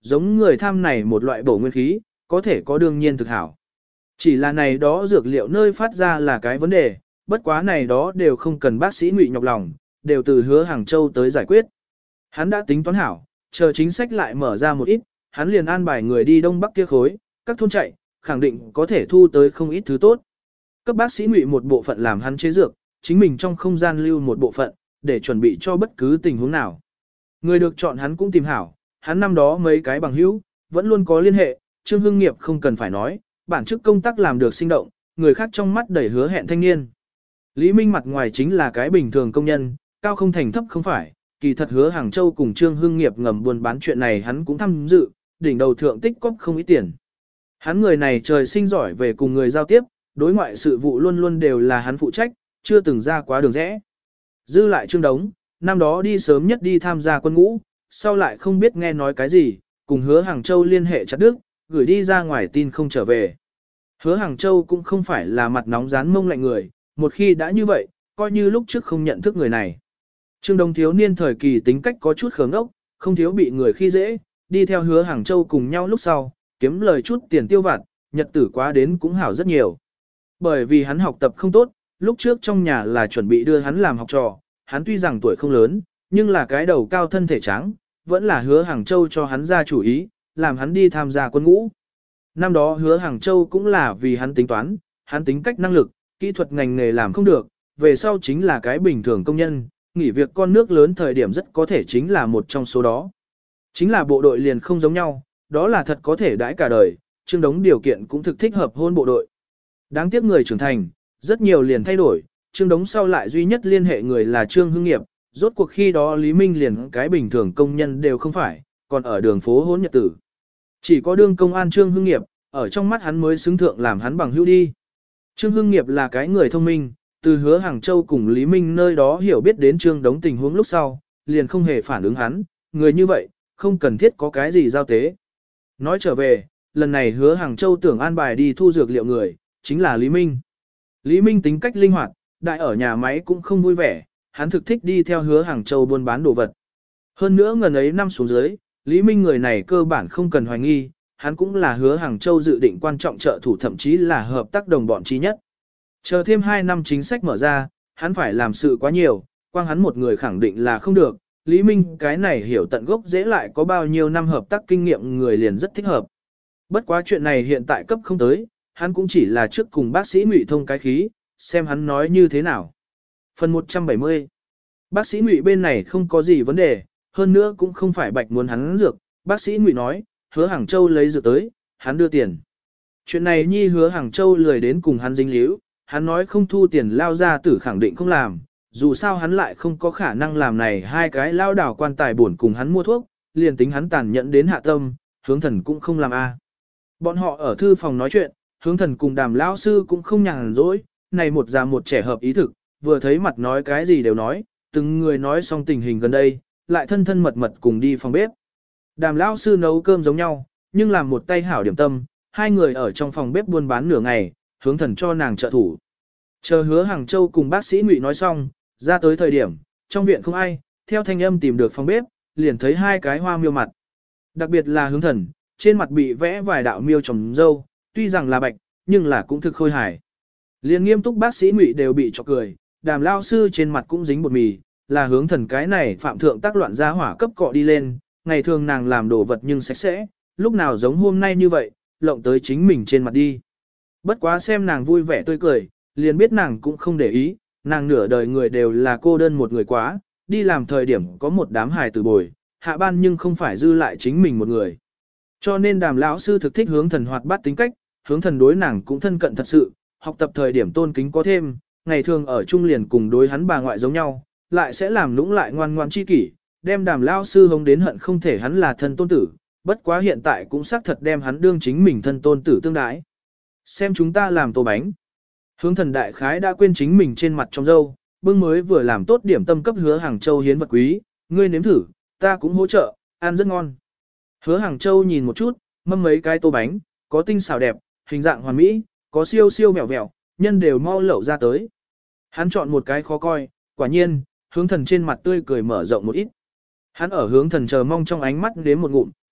giống người tham này một loại bổ nguyên khí, có thể có đương nhiên thực hảo. Chỉ là này đó dược liệu nơi phát ra là cái vấn đề, bất quá này đó đều không cần bác sĩ Ngụy nhọc lòng, đều từ Hứa Hàng Châu tới giải quyết. Hắn đã tính toán hảo, chờ chính sách lại mở ra một ít, hắn liền an bài người đi đông bắc kia khối, các thôn chạy, khẳng định có thể thu tới không ít thứ tốt. Cấp bác sĩ Ngụy một bộ phận làm hắn chế dược, chính mình trong không gian lưu một bộ phận, để chuẩn bị cho bất cứ tình huống nào. Người được chọn hắn cũng tìm hảo, hắn năm đó mấy cái bằng hữu, vẫn luôn có liên hệ, Trương Hưng Nghiệp không cần phải nói, bản chức công tác làm được sinh động, người khác trong mắt đầy hứa hẹn thanh niên. Lý Minh mặt ngoài chính là cái bình thường công nhân, cao không thành thấp không phải, kỳ thật Hứa Hàng Châu cùng Trương Hưng Nghiệp ngầm buôn bán chuyện này hắn cũng tham dự, đỉnh đầu thượng tích cóp không ít tiền. Hắn người này trời sinh giỏi về cùng người giao tiếp, đối ngoại sự vụ luôn luôn đều là hắn phụ trách, chưa từng ra quá đường rẽ. Dư lại Trương Đống, năm đó đi sớm nhất đi tham gia quân ngũ, sau lại không biết nghe nói cái gì, cùng Hứa Hàng Châu liên hệ chặt đứt, gửi đi ra ngoài tin không trở về. Hứa Hàng Châu cũng không phải là mặt nóng rán mông lạnh người, một khi đã như vậy, coi như lúc trước không nhận thức người này. Trương Đống thiếu niên thời kỳ tính cách có chút khờ ngốc, không thiếu bị người khi dễ, đi theo Hứa Hàng Châu cùng nhau lúc sau, kiếm lời chút tiền tiêu vặt, nhật tử quá đến cũng hảo rất nhiều. Bởi vì hắn học tập không tốt, lúc trước trong nhà là chuẩn bị đưa hắn làm học trò, hắn tuy rằng tuổi không lớn, nhưng là cái đầu cao thân thể trắng, vẫn là Hứa Hàng Châu cho hắn ra chủ ý, làm hắn đi tham gia quân ngũ. Năm đó Hứa Hàng Châu cũng là vì hắn tính toán, hắn tính cách năng lực, kỹ thuật ngành nghề làm không được, về sau chính là cái bình thường công nhân, nghỉ việc con nước lớn thời điểm rất có thể chính là một trong số đó. Chính là bộ đội liền không giống nhau, đó là thật có thể đãi cả đời, Trương Đống điều kiện cũng thực thích hợp hôn bộ đội. Đáng tiếc người trưởng thành, rất nhiều liền thay đổi, Trương Đống sau lại duy nhất liên hệ người là Trương Hưng Nghiệp, rốt cuộc khi đó Lý Minh liền cái bình thường công nhân đều không phải, còn ở đường phố hôn nhật tử. Chỉ có đương công an Trương Hưng Nghiệp, ở trong mắt hắn mới xứng thượng làm hắn bằng hữu đi. Trương Hưng Nghiệp là cái người thông minh, từ Hứa Hàng Châu cùng Lý Minh nơi đó hiểu biết đến Trương Đống tình huống lúc sau, liền không hề phản ứng hắn, người như vậy, không cần thiết có cái gì giao tế. Nói trở về, lần này Hứa Hàng Châu tưởng an bài đi thu dược liệu người, chính là Lý Minh. Lý Minh tính cách linh hoạt, đại ở nhà máy cũng không vui vẻ, hắn thực thích đi theo Hứa Hàng Châu buôn bán đồ vật. Hơn nữa ngần ấy năm xuống dưới, Lý Minh người này cơ bản không cần hoài nghi, hắn cũng là Hứa Hàng Châu dự định quan trọng trợ thủ thậm chí là hợp tác đồng bọn chí nhất. Chờ thêm 2 năm chính sách mở ra, hắn phải làm sự quá nhiều, quang hắn một người khẳng định là không được. Lý Minh cái này hiểu tận gốc dễ lại có bao nhiêu năm hợp tác kinh nghiệm người liền rất thích hợp. Bất quá chuyện này hiện tại cấp không tới, hắn cũng chỉ là trước cùng bác sĩ Ngụy thông cái khí, xem hắn nói như thế nào. Phần 170. Bác sĩ Ngụy bên này không có gì vấn đề, hơn nữa cũng không phải bạch muốn hắn dược, bác sĩ Ngụy nói, Hứa Hàng Châu lấy dược tới, hắn đưa tiền. Chuyện này nhi Hứa Hàng Châu lười đến cùng hắn dính líu, hắn nói không thu tiền lao ra tử khẳng định không làm, dù sao hắn lại không có khả năng làm này hai cái lao đảo quan tài buồn cùng hắn mua thuốc, liền tính hắn tàn nhẫn đến hạ tâm, Hướng Thần cũng không làm a. Bọn họ ở thư phòng nói chuyện, Hướng Thần cùng Đàm lão sư cũng không nhàn rỗi, này một già một trẻ hợp ý thực, vừa thấy mặt nói cái gì đều nói, từng người nói xong tình hình gần đây, lại thân thân mật mật cùng đi phòng bếp. Đàm lão sư nấu cơm giống nhau, nhưng làm một tay hảo điểm tâm, hai người ở trong phòng bếp buôn bán nửa ngày, Hướng Thần cho nàng trợ thủ. Chờ Hứa Hàng Châu cùng bác sĩ Ngụy nói xong, ra tới thời điểm, trong viện không ai, theo thanh âm tìm được phòng bếp, liền thấy hai cái hoa miêu mặt. Đặc biệt là Hướng Thần, trên mặt bị vẽ vài đạo miêu trồng dâu, tuy rằng là bạch, nhưng là cũng thực khôi hài. Liền nghiêm túc bác sĩ Ngụy đều bị chọc cười, Đàm lão sư trên mặt cũng dính bột mì, là Hướng Thần cái này phạm thượng tác loạn ra hỏa cấp cọ đi lên, ngày thường nàng làm đồ vật nhưng sạch sẽ, lúc nào giống hôm nay như vậy, lộng tới chính mình trên mặt đi. Bất quá xem nàng vui vẻ tươi cười, liền biết nàng cũng không để ý, nàng nửa đời người đều là cô đơn một người quá, đi làm thời điểm có một đám hài tử bồi, hạ ban nhưng không phải dư lại chính mình một người. Cho nên Đàm lão sư thực thích Hướng Thần hoạt bát tính cách, Hướng Thần đối nàng cũng thân cận thật sự, học tập thời điểm tôn kính có thêm, ngày thường ở chung liền cùng đối hắn bà ngoại giống nhau, lại sẽ làm lũng lại ngoan ngoan chi kỷ, đem Đàm lão sư hống đến hận không thể hắn là thân tôn tử, bất quá hiện tại cũng xác thật đem hắn đương chính mình thân tôn tử tương đái. Xem chúng ta làm tô bánh. Hướng Thần đại khái đã quên chính mình trên mặt trong dâu, bưng mới vừa làm tốt điểm tâm cấp Hứa Hàng Châu hiến vật quý, ngươi nếm thử, ta cũng hỗ trợ, ăn rất ngon. Hứa Hàng Châu nhìn một chút, mâm mấy cái tô bánh, có tinh xảo đẹp, hình dạng hoàn mỹ, có siêu siêu vẹo vẹo, nhân đều mau lẩu ra tới. Hắn chọn một cái khó coi, quả nhiên, Hướng Thần trên mặt tươi cười mở rộng một ít. Hắn ở Hướng Thần chờ mong trong ánh mắt đến một ngụm,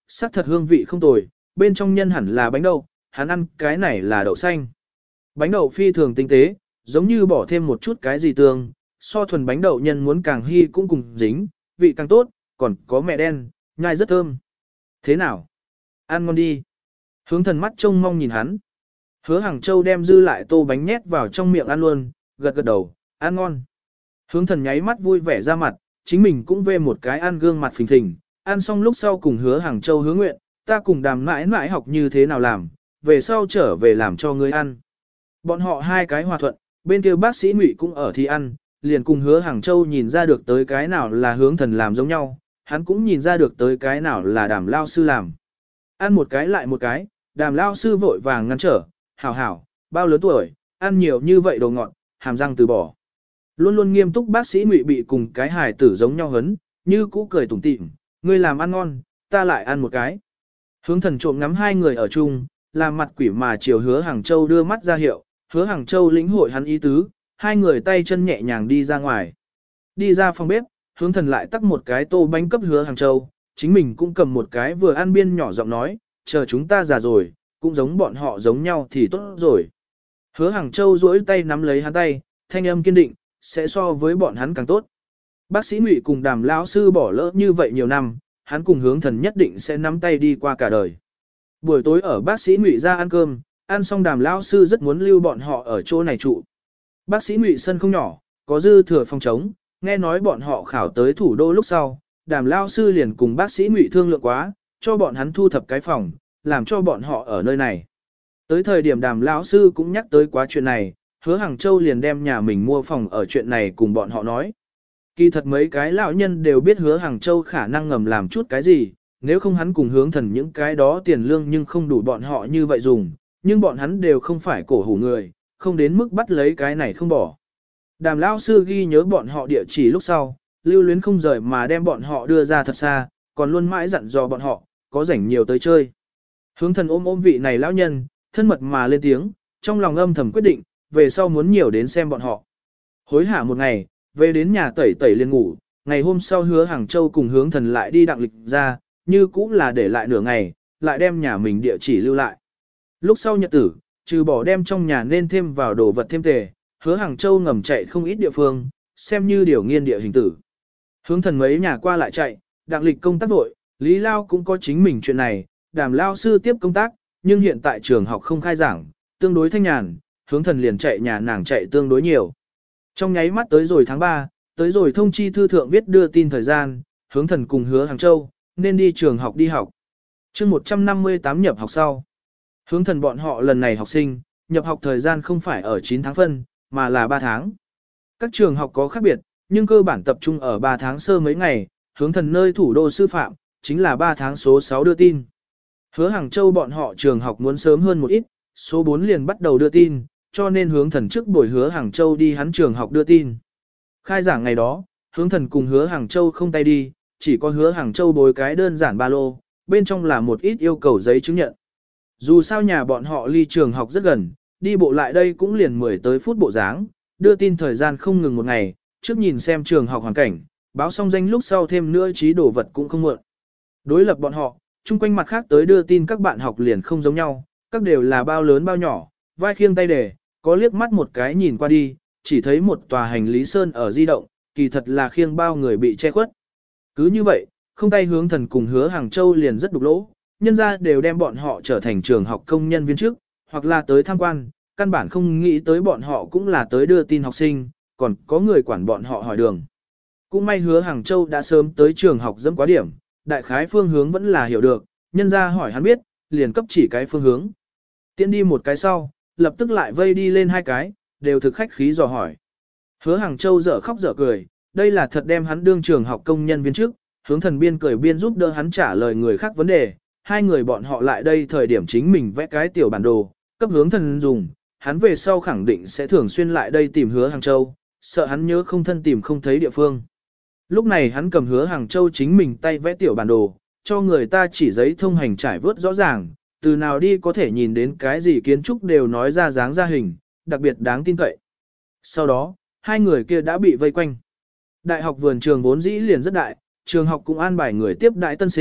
sắc thật hương vị không tồi, bên trong nhân hẳn là bánh đậu, hắn ăn cái này là đậu xanh. Bánh đậu phi thường tinh tế, giống như bỏ thêm một chút cái gì tương, so thuần bánh đậu nhân muốn càng hy cũng cùng dính, vị càng tốt, còn có mẹ đen, nhai rất thơm. Thế nào? Ăn ngon đi. Hướng thần mắt trông mong nhìn hắn. Hứa Hàng Châu đem dư lại tô bánh nhét vào trong miệng ăn luôn, gật gật đầu, ăn ngon. Hướng thần nháy mắt vui vẻ ra mặt, chính mình cũng về một cái ăn gương mặt phình phình, ăn xong lúc sau cùng Hứa Hàng Châu hứa nguyện, ta cùng Đàm mãi mãi học như thế nào làm, về sau trở về làm cho ngươi ăn. Bọn họ hai cái hòa thuận, bên kia bác sĩ Ngụy cũng ở thi ăn, liền cùng Hứa Hàng Châu nhìn ra được tới cái nào là hướng thần làm giống nhau, hắn cũng nhìn ra được tới cái nào là Đàm lao sư làm. Ăn một cái lại một cái, Đàm lao sư vội vàng ngăn trở, hảo hảo, bao lớn tuổi, ăn nhiều như vậy đồ ngọt, hàm răng từ bỏ. Luôn luôn nghiêm túc bác sĩ Ngụy bị cùng cái hài tử giống nhau hấn, như cũ cười tủm tỉm, ngươi làm ăn ngon, ta lại ăn một cái. Hướng thần trộm ngắm hai người ở chung, làm mặt quỷ mà chiều Hứa Hàng Châu đưa mắt ra hiệu, Hứa Hàng Châu lĩnh hội hắn ý tứ, hai người tay chân nhẹ nhàng đi ra ngoài. Đi ra phòng bếp, hướng thần lại tắc một cái tô bánh cấp Hứa Hàng Châu, chính mình cũng cầm một cái vừa ăn biên nhỏ giọng nói, chờ chúng ta già rồi, cũng giống bọn họ giống nhau thì tốt rồi. Hứa Hàng Châu duỗi tay nắm lấy hắn tay, thanh âm kiên định, sẽ so với bọn hắn càng tốt. Bác sĩ Ngụy cùng Đàm lão sư bỏ lỡ như vậy nhiều năm, hắn cùng hướng thần nhất định sẽ nắm tay đi qua cả đời. Buổi tối ở bác sĩ Ngụy ra ăn cơm, ăn xong Đàm lão sư rất muốn lưu bọn họ ở chỗ này trụ. Bác sĩ Ngụy sân không nhỏ, có dư thừa phòng trống, nghe nói bọn họ khảo tới thủ đô lúc sau, Đàm lão sư liền cùng bác sĩ Ngụy thương lượng quá, cho bọn hắn thu thập cái phòng, làm cho bọn họ ở nơi này. Tới thời điểm Đàm lão sư cũng nhắc tới quá chuyện này, Hứa Hàng Châu liền đem nhà mình mua phòng ở chuyện này cùng bọn họ nói. Kỳ thật mấy cái lão nhân đều biết Hứa Hàng Châu khả năng ngầm làm chút cái gì, nếu không hắn cùng hướng thần những cái đó tiền lương nhưng không đủ bọn họ như vậy dùng, nhưng bọn hắn đều không phải cổ hủ người, không đến mức bắt lấy cái này không bỏ. Đàm lão sư ghi nhớ bọn họ địa chỉ lúc sau, lưu luyến không rời mà đem bọn họ đưa ra thật xa, còn luôn mãi dặn dò bọn họ, có rảnh nhiều tới chơi. Hướng thần ôm vị này lão nhân, thân mật mà lên tiếng, trong lòng âm thầm quyết định, về sau muốn nhiều đến xem bọn họ. Hối hả một ngày, về đến nhà tẩy tẩy liền ngủ, ngày hôm sau Hứa Hàng Châu cùng hướng thần lại đi đặng lịch ra, như cũng là để lại nửa ngày, lại đem nhà mình địa chỉ lưu lại. Lúc sau nhật tử, trừ bỏ đem trong nhà nên thêm vào đồ vật thêm tề, Hứa Hàng Châu ngầm chạy không ít địa phương, xem như điều nghiên địa hình tử. Hướng thần mấy nhà qua lại chạy, đặng lịch công tác vội, Lý Lao cũng có chính mình chuyện này, Đàm Lao sư tiếp công tác, nhưng hiện tại trường học không khai giảng, tương đối thanh nhàn, hướng thần liền chạy nhà nàng chạy tương đối nhiều. Trong nháy mắt tới rồi tháng 3, tới rồi thông chi thư thượng viết đưa tin thời gian, hướng thần cùng Hứa Hàng Châu, nên đi trường học đi học. chương 158 nhập học sau. Hướng thần bọn họ lần này học sinh, nhập học thời gian không phải ở 9 tháng phân, mà là 3 tháng. Các trường học có khác biệt, nhưng cơ bản tập trung ở 3 tháng sơ mấy ngày, hướng thần nơi thủ đô sư phạm, chính là 3 tháng số 6 đưa tin. Hứa Hàng Châu bọn họ trường học muốn sớm hơn một ít, số 4 liền bắt đầu đưa tin, cho nên hướng thần trước buổi Hứa Hàng Châu đi hắn trường học đưa tin. Khai giảng ngày đó, hướng thần cùng Hứa Hàng Châu không tay đi, chỉ có Hứa Hàng Châu bối cái đơn giản ba lô, bên trong là một ít yêu cầu giấy chứng nhận. Dù sao nhà bọn họ ly trường học rất gần, đi bộ lại đây cũng liền 10 tới phút bộ dáng, đưa tin thời gian không ngừng một ngày, trước nhìn xem trường học hoàn cảnh, báo xong danh lúc sau thêm nữa trí đồ vật cũng không muộn. Đối lập bọn họ, chung quanh mặt khác tới đưa tin các bạn học liền không giống nhau, các đều là bao lớn bao nhỏ, vai khiêng tay để, có liếc mắt một cái nhìn qua đi, chỉ thấy một tòa hành lý sơn ở di động, kỳ thật là khiêng bao người bị che khuất. Cứ như vậy, không tay hướng thần cùng Hứa Hàng Châu liền rất đục lỗ, nhân ra đều đem bọn họ trở thành trường học công nhân viên chức, hoặc là tới tham quan, căn bản không nghĩ tới bọn họ cũng là tới đưa tin học sinh, còn có người quản bọn họ hỏi đường. Cũng may Hứa Hàng Châu đã sớm tới trường học dẫm quá điểm, đại khái phương hướng vẫn là hiểu được, nhân ra hỏi hắn biết, liền cấp chỉ cái phương hướng. Tiến đi một cái sau, lập tức lại vây đi lên hai cái, đều thực khách khí dò hỏi. Hứa Hàng Châu dở khóc dở cười, đây là thật đem hắn đương trường học công nhân viên trước, hướng thần biên cười biên giúp đỡ hắn trả lời người khác vấn đề, hai người bọn họ lại đây thời điểm chính mình vẽ cái tiểu bản đồ, cấp hướng thần dùng, hắn về sau khẳng định sẽ thường xuyên lại đây tìm Hứa Hàng Châu, sợ hắn nhớ không thân tìm không thấy địa phương. Lúc này hắn cầm Hứa Hàng Châu chính mình tay vẽ tiểu bản đồ, cho người ta chỉ giấy thông hành trải vớt rõ ràng, từ nào đi có thể nhìn đến cái gì kiến trúc đều nói ra dáng ra hình, đặc biệt đáng tin cậy. Sau đó, hai người kia đã bị vây quanh. Đại học vườn trường vốn dĩ liền rất đại, trường học cũng an bài người tiếp đại tân sinh,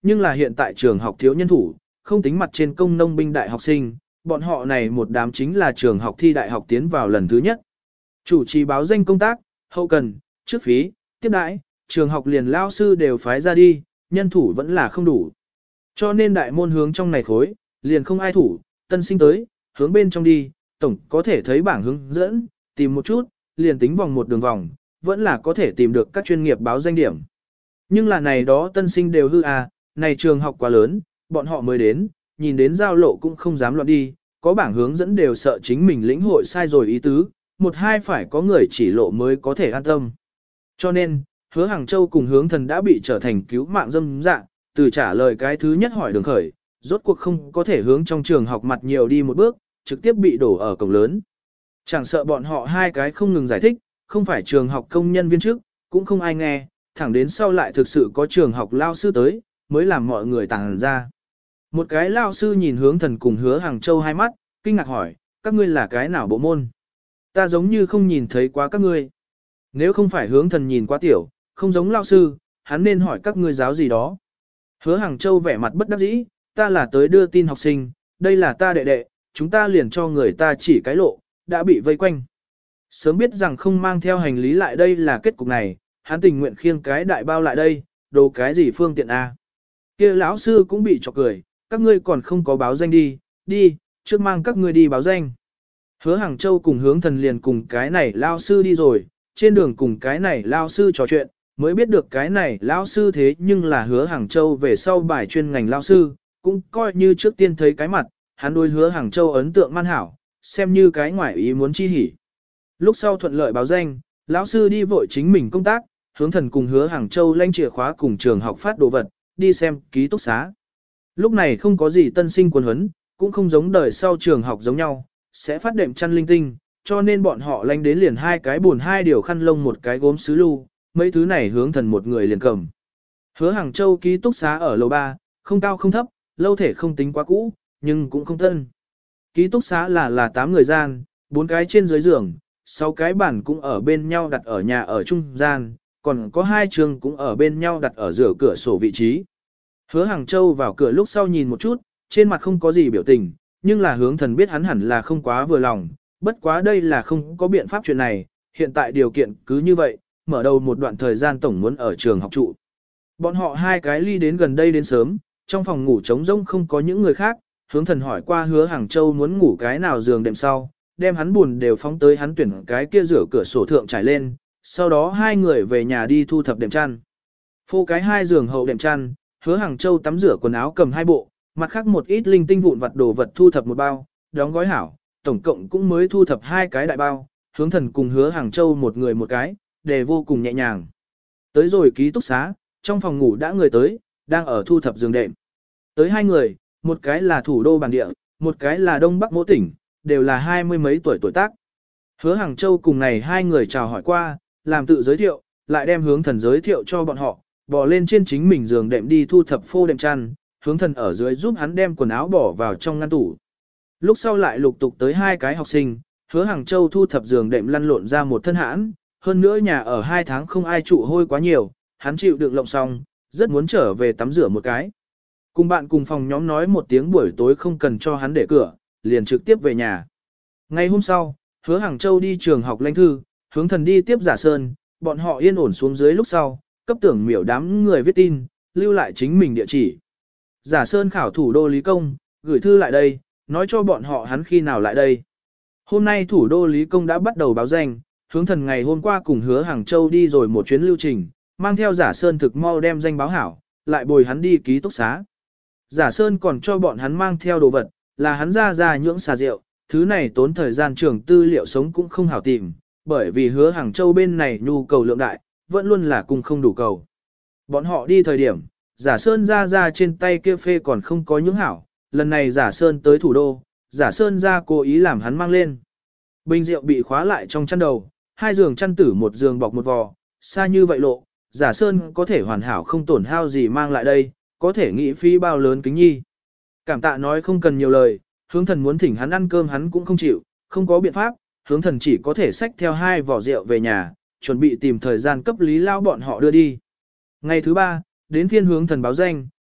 nhưng là hiện tại trường học thiếu nhân thủ, không tính mặt trên công nông binh đại học sinh, bọn họ này một đám chính là trường học thi đại học tiến vào lần thứ nhất. Chủ trì báo danh công tác, hậu cần, trước phí, tiếp đãi, trường học liền lao sư đều phái ra đi, nhân thủ vẫn là không đủ. Cho nên đại môn hướng trong này khối, liền không ai thủ, tân sinh tới, hướng bên trong đi, tổng có thể thấy bảng hướng dẫn, tìm một chút, liền tính vòng một đường vòng, vẫn là có thể tìm được các chuyên nghiệp báo danh điểm. Nhưng là này đó tân sinh đều hư à, này trường học quá lớn, bọn họ mới đến, nhìn đến giao lộ cũng không dám loạn đi, có bảng hướng dẫn đều sợ chính mình lĩnh hội sai rồi ý tứ, một hai phải có người chỉ lộ mới có thể an tâm. Cho nên, Hứa Hàng Châu cùng Hướng Thần đã bị trở thành cứu mạng dâm dạng, từ trả lời cái thứ nhất hỏi đường khởi, rốt cuộc không có thể hướng trong trường học mặt nhiều đi một bước, trực tiếp bị đổ ở cổng lớn. Chẳng sợ bọn họ hai cái không ngừng giải thích, không phải trường học công nhân viên chức, cũng không ai nghe, thẳng đến sau lại thực sự có trường học lao sư tới, mới làm mọi người tàng ra. Một cái lao sư nhìn Hướng Thần cùng Hứa Hàng Châu hai mắt, kinh ngạc hỏi, các ngươi là cái nào bộ môn? Ta giống như không nhìn thấy quá các ngươi. Nếu không phải Hướng Thần nhìn quá tiểu, không giống lao sư, hắn nên hỏi các ngươi giáo gì đó. Hứa Hàng Châu vẻ mặt bất đắc dĩ, ta là tới đưa tin học sinh, đây là ta đệ đệ, chúng ta liền cho người ta chỉ cái lộ, đã bị vây quanh. Sớm biết rằng không mang theo hành lý lại đây là kết cục này, hắn tình nguyện khiêng cái đại bao lại đây, đồ cái gì phương tiện a? Kia lão sư cũng bị chọc cười, các ngươi còn không có báo danh đi, trước mang các ngươi đi báo danh. Hứa Hàng Châu cùng Hướng Thần liền cùng cái này lao sư đi rồi, trên đường cùng cái này lao sư trò chuyện, mới biết được cái này lao sư thế nhưng là Hứa Hàng Châu về sau bài chuyên ngành lao sư, cũng coi như trước tiên thấy cái mặt, hắn đối Hứa Hàng Châu ấn tượng man hảo, xem như cái ngoại ý muốn chi hỉ. Lúc sau thuận lợi báo danh, lão sư đi vội chính mình công tác, Hướng Thần cùng Hứa Hàng Châu lanh chìa khóa cùng trường học phát đồ vật, đi xem ký túc xá. Lúc này không có gì tân sinh quân huấn, cũng không giống đời sau trường học giống nhau, sẽ phát đệm chăn linh tinh, cho nên bọn họ lanh đến liền hai cái buồn hai điều khăn lông một cái gốm sứ lưu, mấy thứ này Hướng Thần một người liền cầm. Hứa Hàng Châu ký túc xá ở lầu 3, không cao không thấp, lâu thể không tính quá cũ, nhưng cũng không tân. Ký túc xá là 8 người gian, 4 cái trên dưới giường, 6 cái bàn cũng ở bên nhau đặt ở nhà ở trung gian, còn có 2 trường cũng ở bên nhau đặt ở giữa cửa sổ vị trí. Hứa Hàng Châu vào cửa lúc sau nhìn một chút, trên mặt không có gì biểu tình, nhưng là Hướng Thần biết hắn hẳn là không quá vừa lòng, bất quá đây là không có biện pháp chuyện này, hiện tại điều kiện cứ như vậy, mở đầu một đoạn thời gian tổng muốn ở trường học trụ. Bọn họ hai cái ly đến gần đây đến sớm, trong phòng ngủ trống rỗng không có những người khác, Hướng Thần hỏi qua Hứa Hàng Châu muốn ngủ cái nào giường đệm sau, đem hắn buồn đều phóng tới hắn tuyển cái kia rửa cửa sổ thượng trải lên, sau đó hai người về nhà đi thu thập đệm chăn. Phô cái 2 giường hậu đệm chăn, Hứa Hàng Châu tắm rửa quần áo cầm 2 bộ, mặt khác một ít linh tinh vụn vặt đồ vật thu thập một bao, đóng gói hảo, tổng cộng cũng mới thu thập 2 cái đại bao, Hướng Thần cùng Hứa Hàng Châu một người một cái, để vô cùng nhẹ nhàng. Tới rồi ký túc xá, trong phòng ngủ đã người tới, đang ở thu thập giường đệm. Tới 2 người, một cái là thủ đô bản địa, một cái là Đông Bắc Mỗ tỉnh, đều là 20 mấy tuổi tuổi tác. Hứa Hàng Châu cùng này 2 người chào hỏi qua, làm tự giới thiệu, lại đem Hướng Thần giới thiệu cho bọn họ, bò lên trên chính mình giường đệm đi thu thập phô đệm chăn, Hướng Thần ở dưới giúp hắn đem quần áo bỏ vào trong ngăn tủ. Lúc sau lại lục tục tới 2 cái học sinh, Hứa Hàng Châu thu thập giường đệm lăn lộn ra một thân hãn, hơn nữa nhà ở 2 tháng không ai trụ hôi quá nhiều, hắn chịu đựng lộng xong, rất muốn trở về tắm rửa một cái. Cùng bạn cùng phòng nhóm nói một tiếng buổi tối không cần cho hắn để cửa, liền trực tiếp về nhà. Ngày hôm sau, Hứa Hàng Châu đi trường học lãnh thư, Hướng Thần đi tiếp Giả Sơn, bọn họ yên ổn xuống dưới lúc sau, cấp tưởng miểu đám người viết tin, lưu lại chính mình địa chỉ. Giả Sơn khảo thủ đô Lý Công, gửi thư lại đây, nói cho bọn họ hắn khi nào lại đây. Hôm nay thủ đô Lý Công đã bắt đầu báo danh, Hướng Thần ngày hôm qua cùng Hứa Hàng Châu đi rồi một chuyến lưu trình, mang theo Giả Sơn thực mau đem danh báo hảo, lại bồi hắn đi ký túc xá. Giả Sơn còn cho bọn hắn mang theo đồ vật, là hắn ra nhưỡng xà rượu, thứ này tốn thời gian trường tư liệu sống cũng không hảo tìm, bởi vì Hứa Hàng Châu bên này nhu cầu lượng đại, vẫn luôn là cung không đủ cầu. Bọn họ đi thời điểm, Giả Sơn ra trên tay kia phê còn không có nhưỡng hảo, lần này Giả Sơn tới thủ đô, Giả Sơn ra cố ý làm hắn mang lên. Bình rượu bị khóa lại trong chăn đầu, 2 giường chăn tử một giường bọc một vò, xa như vậy lộ, Giả Sơn có thể hoàn hảo không tổn hao gì mang lại đây, có thể nghĩ phí bao lớn kính nhi. Cảm tạ nói không cần nhiều lời, Hướng Thần muốn thỉnh hắn ăn cơm hắn cũng không chịu, không có biện pháp, Hướng Thần chỉ có thể xách theo 2 vỏ rượu về nhà, chuẩn bị tìm thời gian cấp Lý Lao bọn họ đưa đi. Ngày thứ 3, đến phiên Hướng Thần báo danh,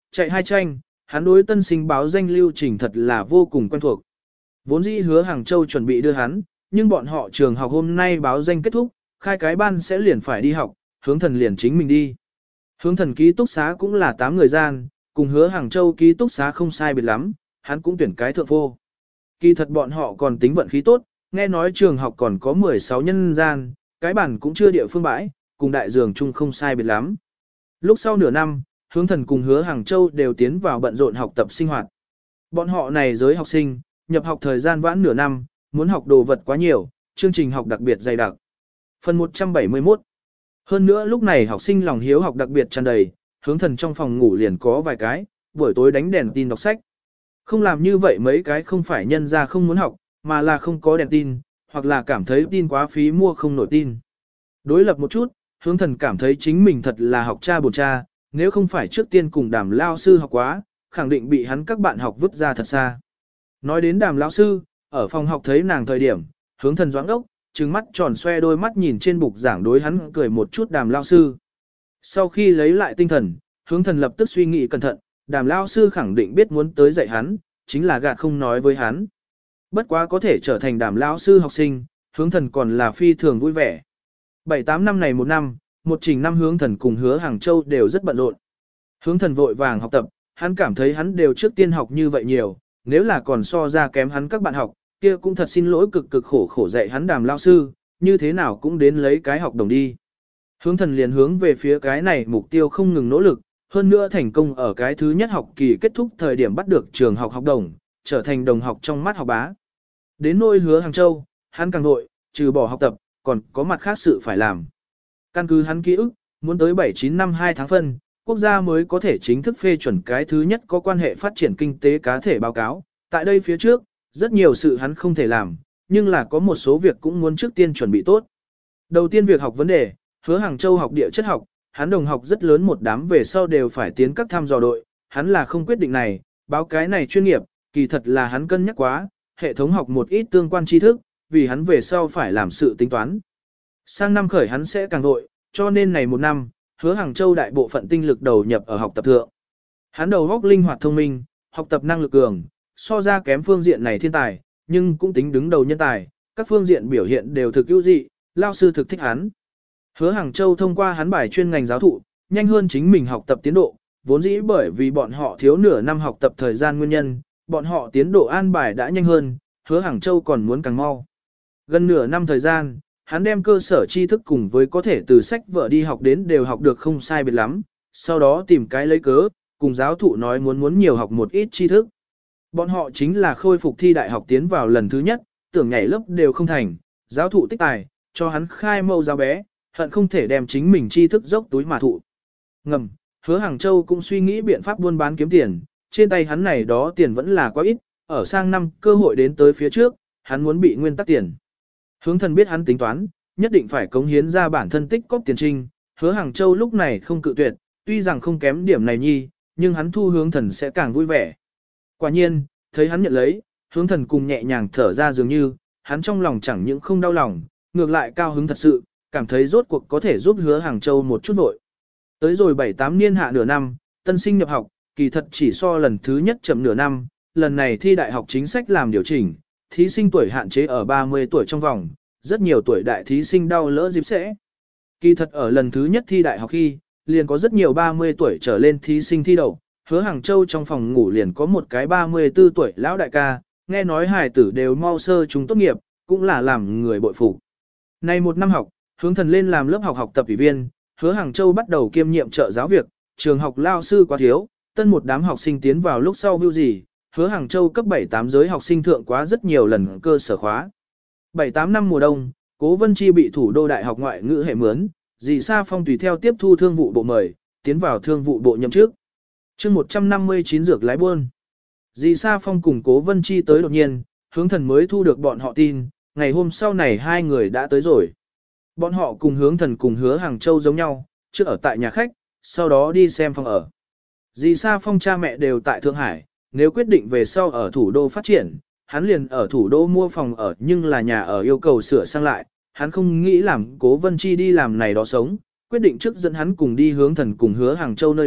chạy hai tranh, hắn đối tân sinh báo danh lưu trình thật là vô cùng quen thuộc. Vốn dĩ hứa Hàng Châu chuẩn bị đưa hắn, nhưng bọn họ trường học hôm nay báo danh kết thúc, khai cái ban sẽ liền phải đi học, hướng thần liền chính mình đi. Hướng thần ký túc xá cũng là 8 người gian, cùng hứa Hàng Châu ký túc xá không sai biệt lắm, hắn cũng tuyển cái thượng phô. Kỳ thật bọn họ còn tính vận khí tốt, nghe nói trường học còn có 16 nhân gian, cái bản cũng chưa địa phương bãi, cùng đại dường chung không sai biệt lắm. Lúc sau nửa năm, hướng thần cùng hứa Hàng Châu đều tiến vào bận rộn học tập sinh hoạt. Bọn họ này giới học sinh, nhập học thời gian vãn nửa năm, muốn học đồ vật quá nhiều, chương trình học đặc biệt dày đặc. Phần 171. Hơn nữa lúc này học sinh lòng hiếu học đặc biệt tràn đầy, hướng thần trong phòng ngủ liền có vài cái, buổi tối đánh đèn tin đọc sách. Không làm như vậy mấy cái không phải nhân ra không muốn học, mà là không có đèn tin, hoặc là cảm thấy tin quá phí mua không nổi tin. Đối lập một chút, hướng thần cảm thấy chính mình thật là học cha bổn cha, nếu không phải trước tiên cùng đàm lao sư học quá, khẳng định bị hắn các bạn học vứt ra thật xa. Nói đến đàm lao sư, ở phòng học thấy nàng thời điểm, hướng thần doãn ốc, trừng mắt tròn xoe đôi mắt nhìn trên bục giảng đối hắn cười một chút đàm lao sư. Sau khi lấy lại tinh thần, hướng thần lập tức suy nghĩ cẩn thận, đàm lao sư khẳng định biết muốn tới dạy hắn, chính là gạt không nói với hắn. Bất quá có thể trở thành đàm lao sư học sinh, hướng thần còn là phi thường vui vẻ. 7-8 năm này một năm, một trình năm hướng thần cùng hứa Hàng Châu đều rất bận rộn. Hướng thần vội vàng học tập, hắn cảm thấy hắn đều trước tiên học như vậy nhiều, nếu là còn so ra kém hắn các bạn học, kia cũng thật xin lỗi cực cực khổ khổ dạy hắn đàm lao sư, như thế nào cũng đến lấy cái học đồng đi. Hướng thần liền hướng về phía cái này mục tiêu không ngừng nỗ lực, hơn nữa thành công ở cái thứ nhất học kỳ kết thúc thời điểm bắt được trường học học đồng, trở thành đồng học trong mắt học bá. Đến nôi hứa Hàng Châu, hắn càng vội, trừ bỏ học tập, còn có mặt khác sự phải làm. Căn cứ hắn ký ức, muốn tới 7-9 năm 2 tháng phân, quốc gia mới có thể chính thức phê chuẩn cái thứ nhất có quan hệ phát triển kinh tế cá thể báo cáo. Tại đây phía trước, rất nhiều sự hắn không thể làm, nhưng là có một số việc cũng muốn trước tiên chuẩn bị tốt. Đầu tiên việc học vấn đề, hứa Hàng Châu học địa chất học, hắn đồng học rất lớn một đám về sau đều phải tiến các thăm dò đội, hắn là không quyết định này, báo cái này chuyên nghiệp, kỳ thật là hắn cân nhắc quá, hệ thống học một ít tương quan tri thức, vì hắn về sau phải làm sự tính toán. Sang năm khởi hắn sẽ càng vội, cho nên này một năm, hứa Hàng Châu đại bộ phận tinh lực đầu nhập ở học tập thượng. Hắn đầu óc linh hoạt thông minh, học tập năng lực cường, so ra kém phương diện này thiên tài, nhưng cũng tính đứng đầu nhân tài, các phương diện biểu hiện đều thực ưu dị, lao sư thực thích hắn. Hứa Hàng Châu thông qua hắn bài chuyên ngành giáo thụ, nhanh hơn chính mình học tập tiến độ, vốn dĩ bởi vì bọn họ thiếu nửa năm học tập thời gian nguyên nhân, bọn họ tiến độ an bài đã nhanh hơn, hứa Hàng Châu còn muốn càng mau. Gần nửa năm thời gian, hắn đem cơ sở tri thức cùng với có thể từ sách vở đi học đến đều học được không sai biệt lắm, sau đó tìm cái lấy cớ, cùng giáo thụ nói muốn nhiều học một ít tri thức. Bọn họ chính là khôi phục thi đại học tiến vào lần thứ nhất, tưởng nhảy lớp đều không thành, giáo thụ tích tài, cho hắn khai mâu giáo bé, hận không thể đem chính mình tri thức dốc túi mà thụ. Ngầm, hứa Hàng Châu cũng suy nghĩ biện pháp buôn bán kiếm tiền, trên tay hắn này đó tiền vẫn là quá ít, ở sang năm cơ hội đến tới phía trước, hắn muốn bị nguyên tắc tiền. Hướng thần biết hắn tính toán, nhất định phải cống hiến ra bản thân tích cóp tiền trinh, hứa Hàng Châu lúc này không cự tuyệt, tuy rằng không kém điểm này nhi, nhưng hắn thu hướng thần sẽ càng vui vẻ. Quả nhiên, thấy hắn nhận lấy, hướng thần cùng nhẹ nhàng thở ra dường như, hắn trong lòng chẳng những không đau lòng, ngược lại cao hứng thật sự, cảm thấy rốt cuộc có thể giúp hứa Hàng Châu một chút vội. Tới rồi 7-8 niên hạ nửa năm, tân sinh nhập học, kỳ thật chỉ so lần thứ nhất chậm nửa năm, lần này thi đại học chính sách làm điều chỉnh, thí sinh tuổi hạn chế ở 30 tuổi trong vòng, rất nhiều tuổi đại thí sinh đau lỡ dịp sẽ. Kỳ thật ở lần thứ nhất thi đại học khi, liền có rất nhiều 30 tuổi trở lên thí sinh thi đậu, hứa Hàng Châu trong phòng ngủ liền có một cái 34 tuổi lão đại ca, nghe nói hài tử đều mau sơ chúng tốt nghiệp, cũng là làm người bội phục. Nay một năm học, hướng thần lên làm lớp học học tập ủy viên, hứa Hàng Châu bắt đầu kiêm nhiệm trợ giáo việc, trường học lao sư quá thiếu, tân một đám học sinh tiến vào lúc sau view gì, hứa Hàng Châu cấp 7-8 giới học sinh thượng quá rất nhiều lần cơ sở khóa. 7-8 năm mùa đông, Cố Vân Chi bị thủ đô đại học ngoại ngữ hệ mướn, dì Sa Phong tùy theo tiếp thu thương vụ bộ mời, tiến vào thương vụ bộ nhậm chức. Chương 159 dược lái buôn. Dì Sa Phong cùng Cố Vân Chi tới đột nhiên, hướng thần mới thu được bọn họ tin, ngày hôm sau này hai người đã tới rồi. Bọn họ cùng hướng thần cùng hứa Hàng Châu giống nhau, trước ở tại nhà khách, sau đó đi xem phòng ở. Dì Sa Phong cha mẹ đều tại Thượng Hải, nếu quyết định về sau ở thủ đô phát triển, hắn liền ở thủ đô mua phòng ở nhưng là nhà ở yêu cầu sửa sang lại, hắn không nghĩ làm Cố Vân Chi đi làm này đó sống, quyết định trước dẫn hắn cùng đi hướng thần cùng hứa Hàng Châu nơi đó,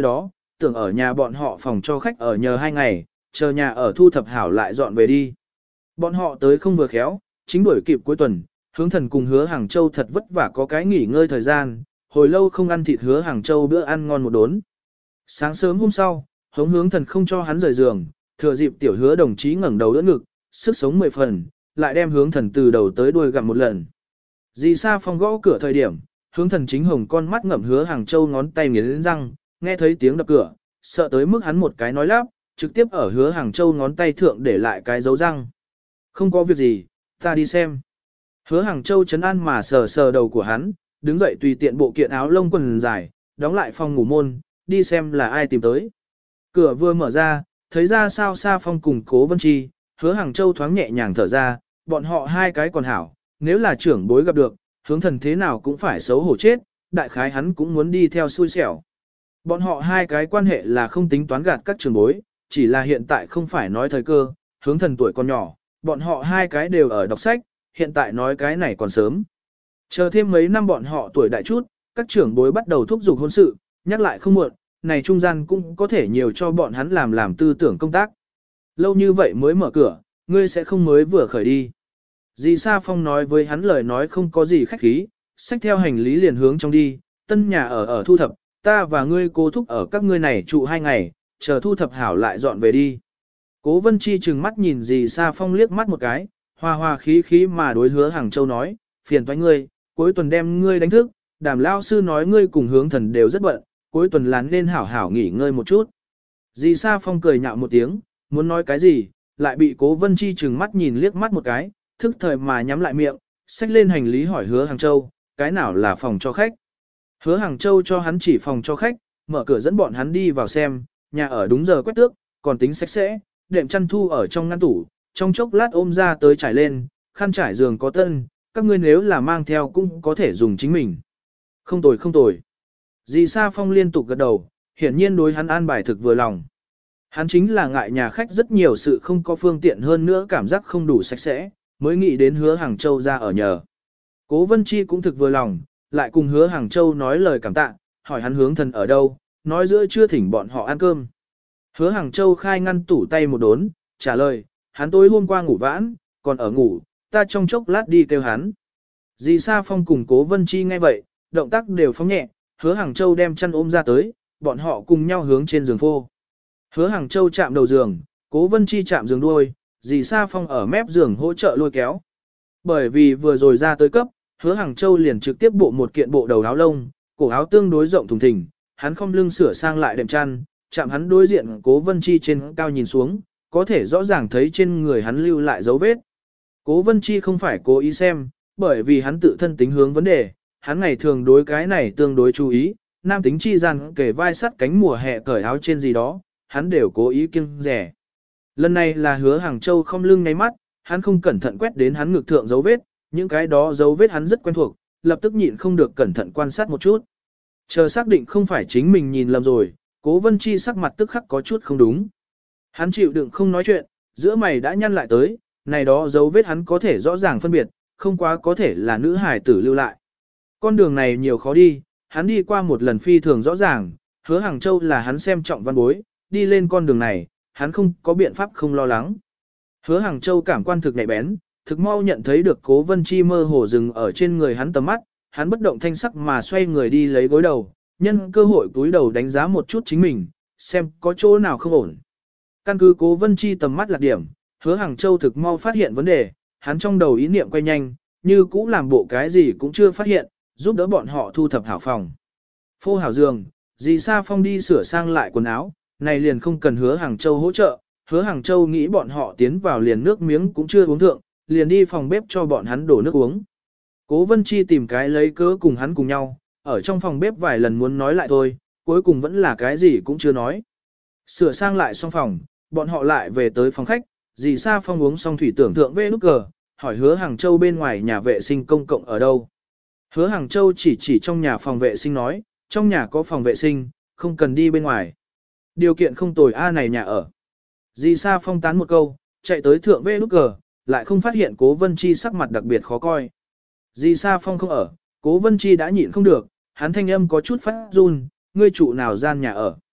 tưởng ở nhà bọn họ phòng cho khách ở nhờ 2 ngày, chờ nhà ở thu thập hảo lại dọn về đi. Bọn họ tới không vừa khéo, chính đuổi kịp cuối tuần, Hướng Thần cùng Hứa Hàng Châu thật vất vả có cái nghỉ ngơi thời gian, hồi lâu không ăn thịt Hứa Hàng Châu bữa ăn ngon một đốn. Sáng sớm hôm sau, Hướng Thần không cho hắn rời giường, thừa dịp tiểu Hứa đồng chí ngẩng đầu đỡ ngực, sức sống 10 phần, lại đem Hướng Thần từ đầu tới đuôi gặm một lần. Dì Sa Phong gõ cửa thời điểm, Hướng Thần chính hồng con mắt ngậm Hứa Hàng Châu ngón tay nghiến răng, nghe thấy tiếng đập cửa, sợ tới mức hắn một cái nói lắp, trực tiếp ở Hứa Hàng Châu ngón tay thượng để lại cái dấu răng. Không có việc gì, ta đi xem. Hứa Hàng Châu trấn an mà sờ sờ đầu của hắn, đứng dậy tùy tiện bộ kiện áo lông quần dài, đóng lại phòng ngủ môn, đi xem là ai tìm tới. Cửa vừa mở ra, thấy ra sao Sa Phong cùng Cố Vân Chi, Hứa Hàng Châu thoáng nhẹ nhàng thở ra, bọn họ hai cái còn hảo, nếu là trưởng bối gặp được, Hướng Thần thế nào cũng phải xấu hổ chết, đại khái hắn cũng muốn đi theo xui xẻo. Bọn họ hai cái quan hệ là không tính toán gạt các trưởng bối, chỉ là hiện tại không phải nói thời cơ, Hướng Thần tuổi còn nhỏ, bọn họ hai cái đều ở đọc sách, hiện tại nói cái này còn sớm. Chờ thêm mấy năm bọn họ tuổi đại chút, các trưởng bối bắt đầu thúc giục hôn sự, nhắc lại không muộn, này trung gian cũng có thể nhiều cho bọn hắn làm tư tưởng công tác. Lâu như vậy mới mở cửa, ngươi sẽ không mới vừa khởi đi. Dì Sa Phong nói với hắn lời nói không có gì khách khí, xách theo hành lý liền hướng trong đi, tân nhà ở thu thập, ta và ngươi Cố Thúc ở các ngươi này trụ 2 ngày, chờ thu thập hảo lại dọn về đi. Cố Vân Chi trừng mắt nhìn dì Sa Phong liếc mắt một cái, hoa hoa khí khí mà đối Hứa Hàng Châu nói, phiền toái ngươi, cuối tuần đem ngươi đánh thức, Đàm lao sư nói ngươi cùng Hướng Thần đều rất bận, cuối tuần là nên hảo hảo nghỉ ngơi một chút. Dì Sa Phong cười nhạo một tiếng, muốn nói cái gì, lại bị Cố Vân Chi trừng mắt nhìn liếc mắt một cái, thức thời mà nhắm lại miệng, xách lên hành lý hỏi Hứa Hàng Châu, cái nào là phòng cho khách. Hứa Hàng Châu cho hắn chỉ phòng cho khách, mở cửa dẫn bọn hắn đi vào xem, nhà ở đúng giờ quét tước, còn tính sạch sẽ, đệm chăn thu ở trong ngăn tủ, trong chốc lát ôm ra tới trải lên, khăn trải giường có tân, các ngươi nếu là mang theo cũng có thể dùng chính mình. Không tồi không tồi. Dì Sa Phong liên tục gật đầu, hiển nhiên đối hắn an bài thực vừa lòng. Hắn chính là ngại nhà khách rất nhiều sự không có phương tiện hơn nữa cảm giác không đủ sạch sẽ, mới nghĩ đến Hứa Hàng Châu ra ở nhờ. Cố Vân Chi cũng thực vừa lòng, lại cùng Hứa Hàng Châu nói lời cảm tạ, hỏi hắn Hướng Thần ở đâu, nói giữa trưa thỉnh bọn họ ăn cơm. Hứa Hàng Châu khai ngăn tủ tay một đốn, trả lời, hắn tối hôm qua ngủ vãn, còn ở ngủ, ta trong chốc lát đi kêu hắn. Dì Sa Phong cùng Cố Vân Chi nghe vậy, động tác đều phóng nhẹ, Hứa Hàng Châu đem chăn ôm ra tới, bọn họ cùng nhau hướng trên giường phô. Hứa Hàng Châu chạm đầu giường, Cố Vân Chi chạm giường đuôi, dì Sa Phong ở mép giường hỗ trợ lôi kéo. Bởi vì vừa rồi ra tới cấp, Hứa Hàng Châu liền trực tiếp bộ một kiện bộ đầu áo lông, cổ áo tương đối rộng thùng thình, hắn không lưng sửa sang lại đệm chăn, chạm hắn đối diện Cố Vân Chi trên cao nhìn xuống, có thể rõ ràng thấy trên người hắn lưu lại dấu vết. Cố Vân Chi không phải cố ý xem, bởi vì hắn tự thân tính hướng vấn đề, hắn ngày thường đối cái này tương đối chú ý, nam tính chi gian kể vai sắt cánh mùa hè cởi áo trên gì đó, hắn đều cố ý kiêng rẻ. Lần này là Hứa Hàng Châu không lưng ngay mắt, hắn không cẩn thận quét đến hắn ngực thượng dấu vết, những cái đó dấu vết hắn rất quen thuộc, lập tức nhịn không được cẩn thận quan sát một chút. Chờ xác định không phải chính mình nhìn lầm rồi, Cố Vân Chi sắc mặt tức khắc có chút không đúng. Hắn chịu đựng không nói chuyện, giữa mày đã nhăn lại tới, này đó dấu vết hắn có thể rõ ràng phân biệt, không quá có thể là nữ hải tử lưu lại. Con đường này nhiều khó đi, hắn đi qua một lần phi thường rõ ràng, Hứa Hàng Châu là hắn xem trọng văn bối, đi lên con đường này, hắn không có biện pháp không lo lắng. Hứa Hàng Châu cảm quan thực nhạy bén, thực mau nhận thấy được Cố Vân Chi mơ hồ dừng ở trên người hắn tầm mắt, hắn bất động thanh sắc mà xoay người đi lấy gối đầu, nhân cơ hội cúi đầu đánh giá một chút chính mình, xem có chỗ nào không ổn. Căn cứ Cố Vân Chi tầm mắt lạc điểm, Hứa Hàng Châu thực mau phát hiện vấn đề, hắn trong đầu ý niệm quay nhanh, như cũ làm bộ cái gì cũng chưa phát hiện, giúp đỡ bọn họ thu thập hảo phòng. Phô hảo giường, dì Sa Phong đi sửa sang lại quần áo, này liền không cần Hứa Hàng Châu hỗ trợ, Hứa Hàng Châu nghĩ bọn họ tiến vào liền nước miếng cũng chưa uống thượng, liền đi phòng bếp cho bọn hắn đổ nước uống. Cố Vân Chi tìm cái lấy cớ cùng hắn cùng nhau, ở trong phòng bếp vài lần muốn nói lại thôi, cuối cùng vẫn là cái gì cũng chưa nói. Sửa sang lại xong phòng, bọn họ lại về tới phòng khách, dì Sa Phong uống xong thủy tưởng thượng về nút cờ, hỏi Hứa Hàng Châu bên ngoài nhà vệ sinh công cộng ở đâu. Hứa Hàng Châu chỉ trong nhà phòng vệ sinh nói, trong nhà có phòng vệ sinh, không cần đi bên ngoài. Điều kiện không tồi A này nhà ở. Dì Sa Phong tán một câu, chạy tới thượng về nút cờ, lại không phát hiện Cố Vân Chi sắc mặt đặc biệt khó coi. Dì Sa Phong không ở, Cố Vân Chi đã nhịn không được, hắn thanh âm có chút phát run, ngươi trụ nào gian nhà ở.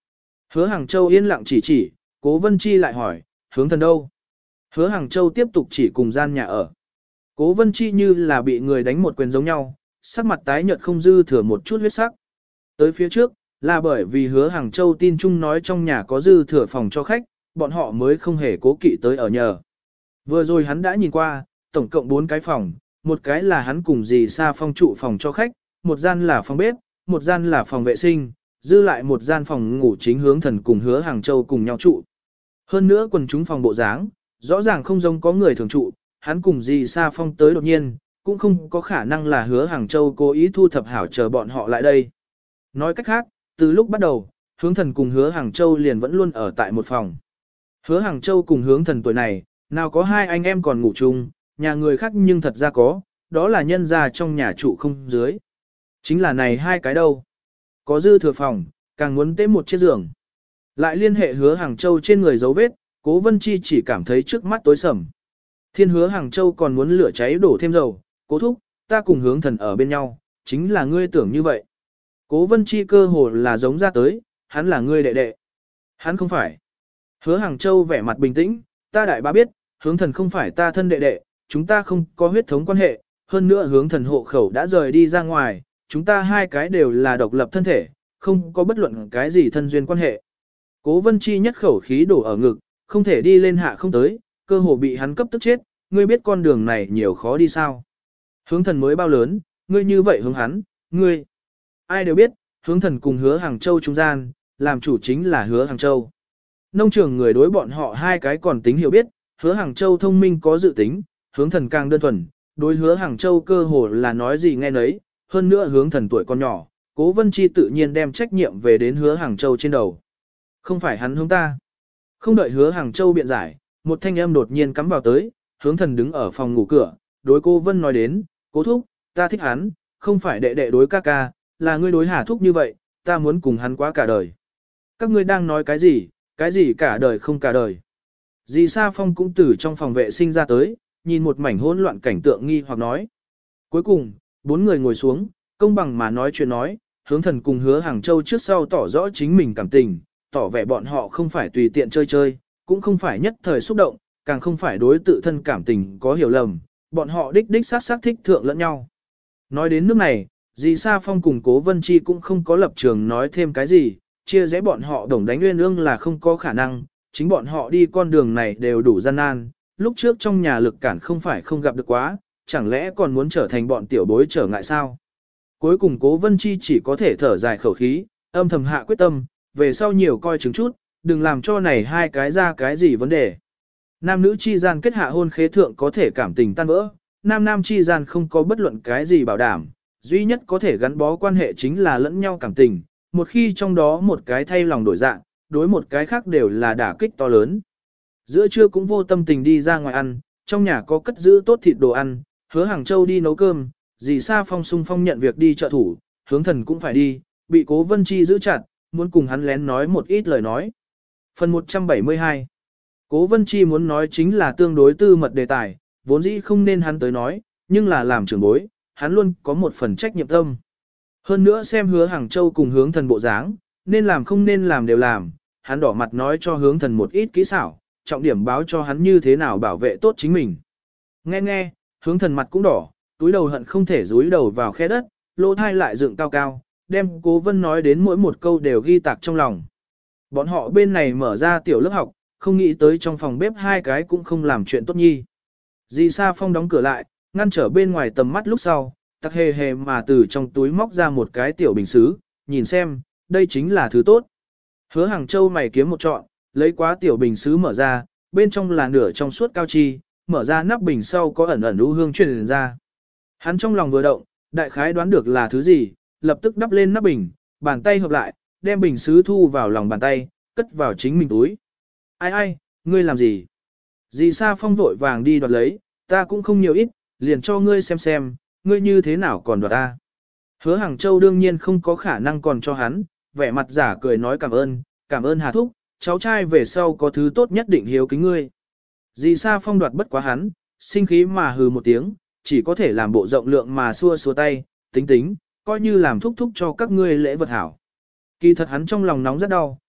Hứa Hàng Châu yên lặng chỉ, Cố Vân Chi lại hỏi, hướng thần đâu? Hứa Hàng Châu tiếp tục chỉ cùng gian nhà ở. Cố Vân Chi như là bị người đánh một quyền giống nhau, sắc mặt tái nhợt không dư thừa một chút huyết sắc. Tới phía trước, là bởi vì Hứa Hàng Châu tin chung nói trong nhà có dư thừa phòng cho khách, bọn họ mới không hề cố kỵ tới ở nhờ. Vừa rồi hắn đã nhìn qua, tổng cộng 4 cái phòng, một cái là hắn cùng dì Sa Phong trụ phòng cho khách, một gian là phòng bếp, một gian là phòng vệ sinh, dư lại một gian phòng ngủ chính hướng thần cùng Hứa Hàng Châu cùng nhau trụ. Hơn nữa quần chúng phòng bộ dáng, rõ ràng không giống có người thường trụ, hắn cùng dì Sa Phong tới đột nhiên, cũng không có khả năng là Hứa Hàng Châu cố ý thu thập hảo chờ bọn họ lại đây. Nói cách khác, từ lúc bắt đầu, hướng thần cùng Hứa Hàng Châu liền vẫn luôn ở tại một phòng. Hứa Hàng Châu cùng hướng thần tuổi này, nào có hai anh em còn ngủ chung, nhà người khác nhưng thật ra có, đó là nhân gia trong nhà trụ không dưới. Chính là này hai cái đâu. Có dư thừa phòng, càng muốn tế một chiếc giường. Lại liên hệ Hứa Hàng Châu trên người dấu vết, Cố Vân Chi chỉ cảm thấy trước mắt tối sầm. Thiên Hứa Hàng Châu còn muốn lửa cháy đổ thêm dầu, Cố thúc, ta cùng hướng thần ở bên nhau, chính là ngươi tưởng như vậy. Cố Vân Chi cơ hồ là giống ra tới, hắn là ngươi đệ đệ. Hắn không phải. Hứa Hàng Châu vẻ mặt bình tĩnh, ta đại bá biết, hướng thần không phải ta thân đệ đệ, chúng ta không có huyết thống quan hệ, hơn nữa hướng thần hộ khẩu đã rời đi ra ngoài, chúng ta hai cái đều là độc lập thân thể, không có bất luận cái gì thân duyên quan hệ. Cố Vân Chi nhất khẩu khí đổ ở ngực, không thể đi lên hạ không tới, cơ hồ bị hắn cấp tức chết, ngươi biết con đường này nhiều khó đi sao. Hướng thần mới bao lớn, ngươi như vậy hướng hắn, ngươi. Ai đều biết, hướng thần cùng Hứa Hàng Châu trung gian, làm chủ chính là Hứa Hàng Châu. Nông trường người đối bọn họ hai cái còn tính hiểu biết, Hứa Hàng Châu thông minh có dự tính, hướng thần càng đơn thuần, đối Hứa Hàng Châu cơ hồ là nói gì nghe nấy, hơn nữa hướng thần tuổi còn nhỏ, Cố Vân Chi tự nhiên đem trách nhiệm về đến Hứa Hàng Châu trên đầu. Không phải hắn hướng ta. Không đợi Hứa Hàng Châu biện giải, một thanh âm đột nhiên cắm vào tới, hướng thần đứng ở phòng ngủ cửa, đối cô Vân nói đến, Cố thúc, ta thích hắn, không phải đệ đệ đối ca ca, là ngươi đối Hà thúc như vậy, ta muốn cùng hắn quá cả đời. Các ngươi đang nói cái gì cả đời không cả đời. Dì Sa Phong cũng từ trong phòng vệ sinh ra tới, nhìn một mảnh hỗn loạn cảnh tượng nghi hoặc nói. Cuối cùng, 4 người ngồi xuống, công bằng mà nói chuyện nói, hướng thần cùng Hứa Hàng Châu trước sau tỏ rõ chính mình cảm tình, tỏ vẻ bọn họ không phải tùy tiện chơi chơi, cũng không phải nhất thời xúc động, càng không phải đối tự thân cảm tình có hiểu lầm, bọn họ đích xác thích thượng lẫn nhau. Nói đến nước này, dì Sa Phong cùng Cố Vân Chi cũng không có lập trường nói thêm cái gì, chia rẽ bọn họ đồng đánh nguyên ương là không có khả năng, chính bọn họ đi con đường này đều đủ gian nan, lúc trước trong nhà lực cản không phải không gặp được quá, chẳng lẽ còn muốn trở thành bọn tiểu bối trở ngại sao? Cuối cùng Cố Vân Chi chỉ có thể thở dài khẩu khí, âm thầm hạ quyết tâm, về sau nhiều coi chứng chút, đừng làm cho này hai cái ra cái gì vấn đề. Nam nữ chi gian kết hạ hôn khế thượng có thể cảm tình tan vỡ, nam chi gian không có bất luận cái gì bảo đảm, duy nhất có thể gắn bó quan hệ chính là lẫn nhau cảm tình, một khi trong đó một cái thay lòng đổi dạng, đối một cái khác đều là đả kích to lớn. Giữa trưa cũng vô tâm tình đi ra ngoài ăn, trong nhà có cất giữ tốt thịt đồ ăn, Hứa Hàng Châu đi nấu cơm, dì Sa Phong sung phong nhận việc đi trợ thủ, hướng thần cũng phải đi, bị Cố Vân Chi giữ chặt, muốn cùng hắn lén nói một ít lời nói. Phần 172 Cố Vân Chi muốn nói chính là tương đối tư mật đề tài, vốn dĩ không nên hắn tới nói, nhưng là làm trưởng bối, hắn luôn có một phần trách nhiệm tâm. Hơn nữa xem Hứa Hàng Châu cùng hướng thần bộ dáng, nên làm không nên làm đều làm, hắn đỏ mặt nói cho hướng thần một ít kỹ xảo, trọng điểm báo cho hắn như thế nào bảo vệ tốt chính mình. Nghe, hướng thần mặt cũng đỏ, túi đầu hận không thể dúi đầu vào khe đất, lỗ thai lại dựng cao cao, đem Cố Vân nói đến mỗi một câu đều ghi tạc trong lòng. Bọn họ bên này mở ra tiểu lớp học, không nghĩ tới trong phòng bếp hai cái cũng không làm chuyện tốt nhi. Dì Sa Phong đóng cửa lại, ngăn trở bên ngoài tầm mắt lúc sau, tặc hề hề mà từ trong túi móc ra một cái tiểu bình xứ, nhìn xem, đây chính là thứ tốt. Hứa Hàng Châu mày kiếm một trọn, lấy quá tiểu bình xứ mở ra, bên trong là nửa trong suốt cao chi, mở ra nắp bình sau có ẩn u hương truyền ra. Hắn trong lòng vừa động, đại khái đoán được là thứ gì, lập tức đắp lên nắp bình, bàn tay hợp lại, đem bình xứ thu vào lòng bàn tay, cất vào chính mình túi. Ai, ngươi làm gì? Dì Sa Phong vội vàng đi đoạt lấy, ta cũng không nhiều ít, liền cho ngươi xem, ngươi như thế nào còn đoạt ta. Hứa Hàng Châu đương nhiên không có khả năng còn cho hắn, vẻ mặt giả cười nói cảm ơn Hà Thúc, cháu trai về sau có thứ tốt nhất định hiếu kính ngươi. Dì Sa Phong đoạt bất quá hắn, sinh khí mà hừ một tiếng, chỉ có thể làm bộ rộng lượng mà xua tay, tính, coi như làm thúc cho các ngươi lễ vật hảo. Kỳ thật hắn trong lòng nóng rất đau,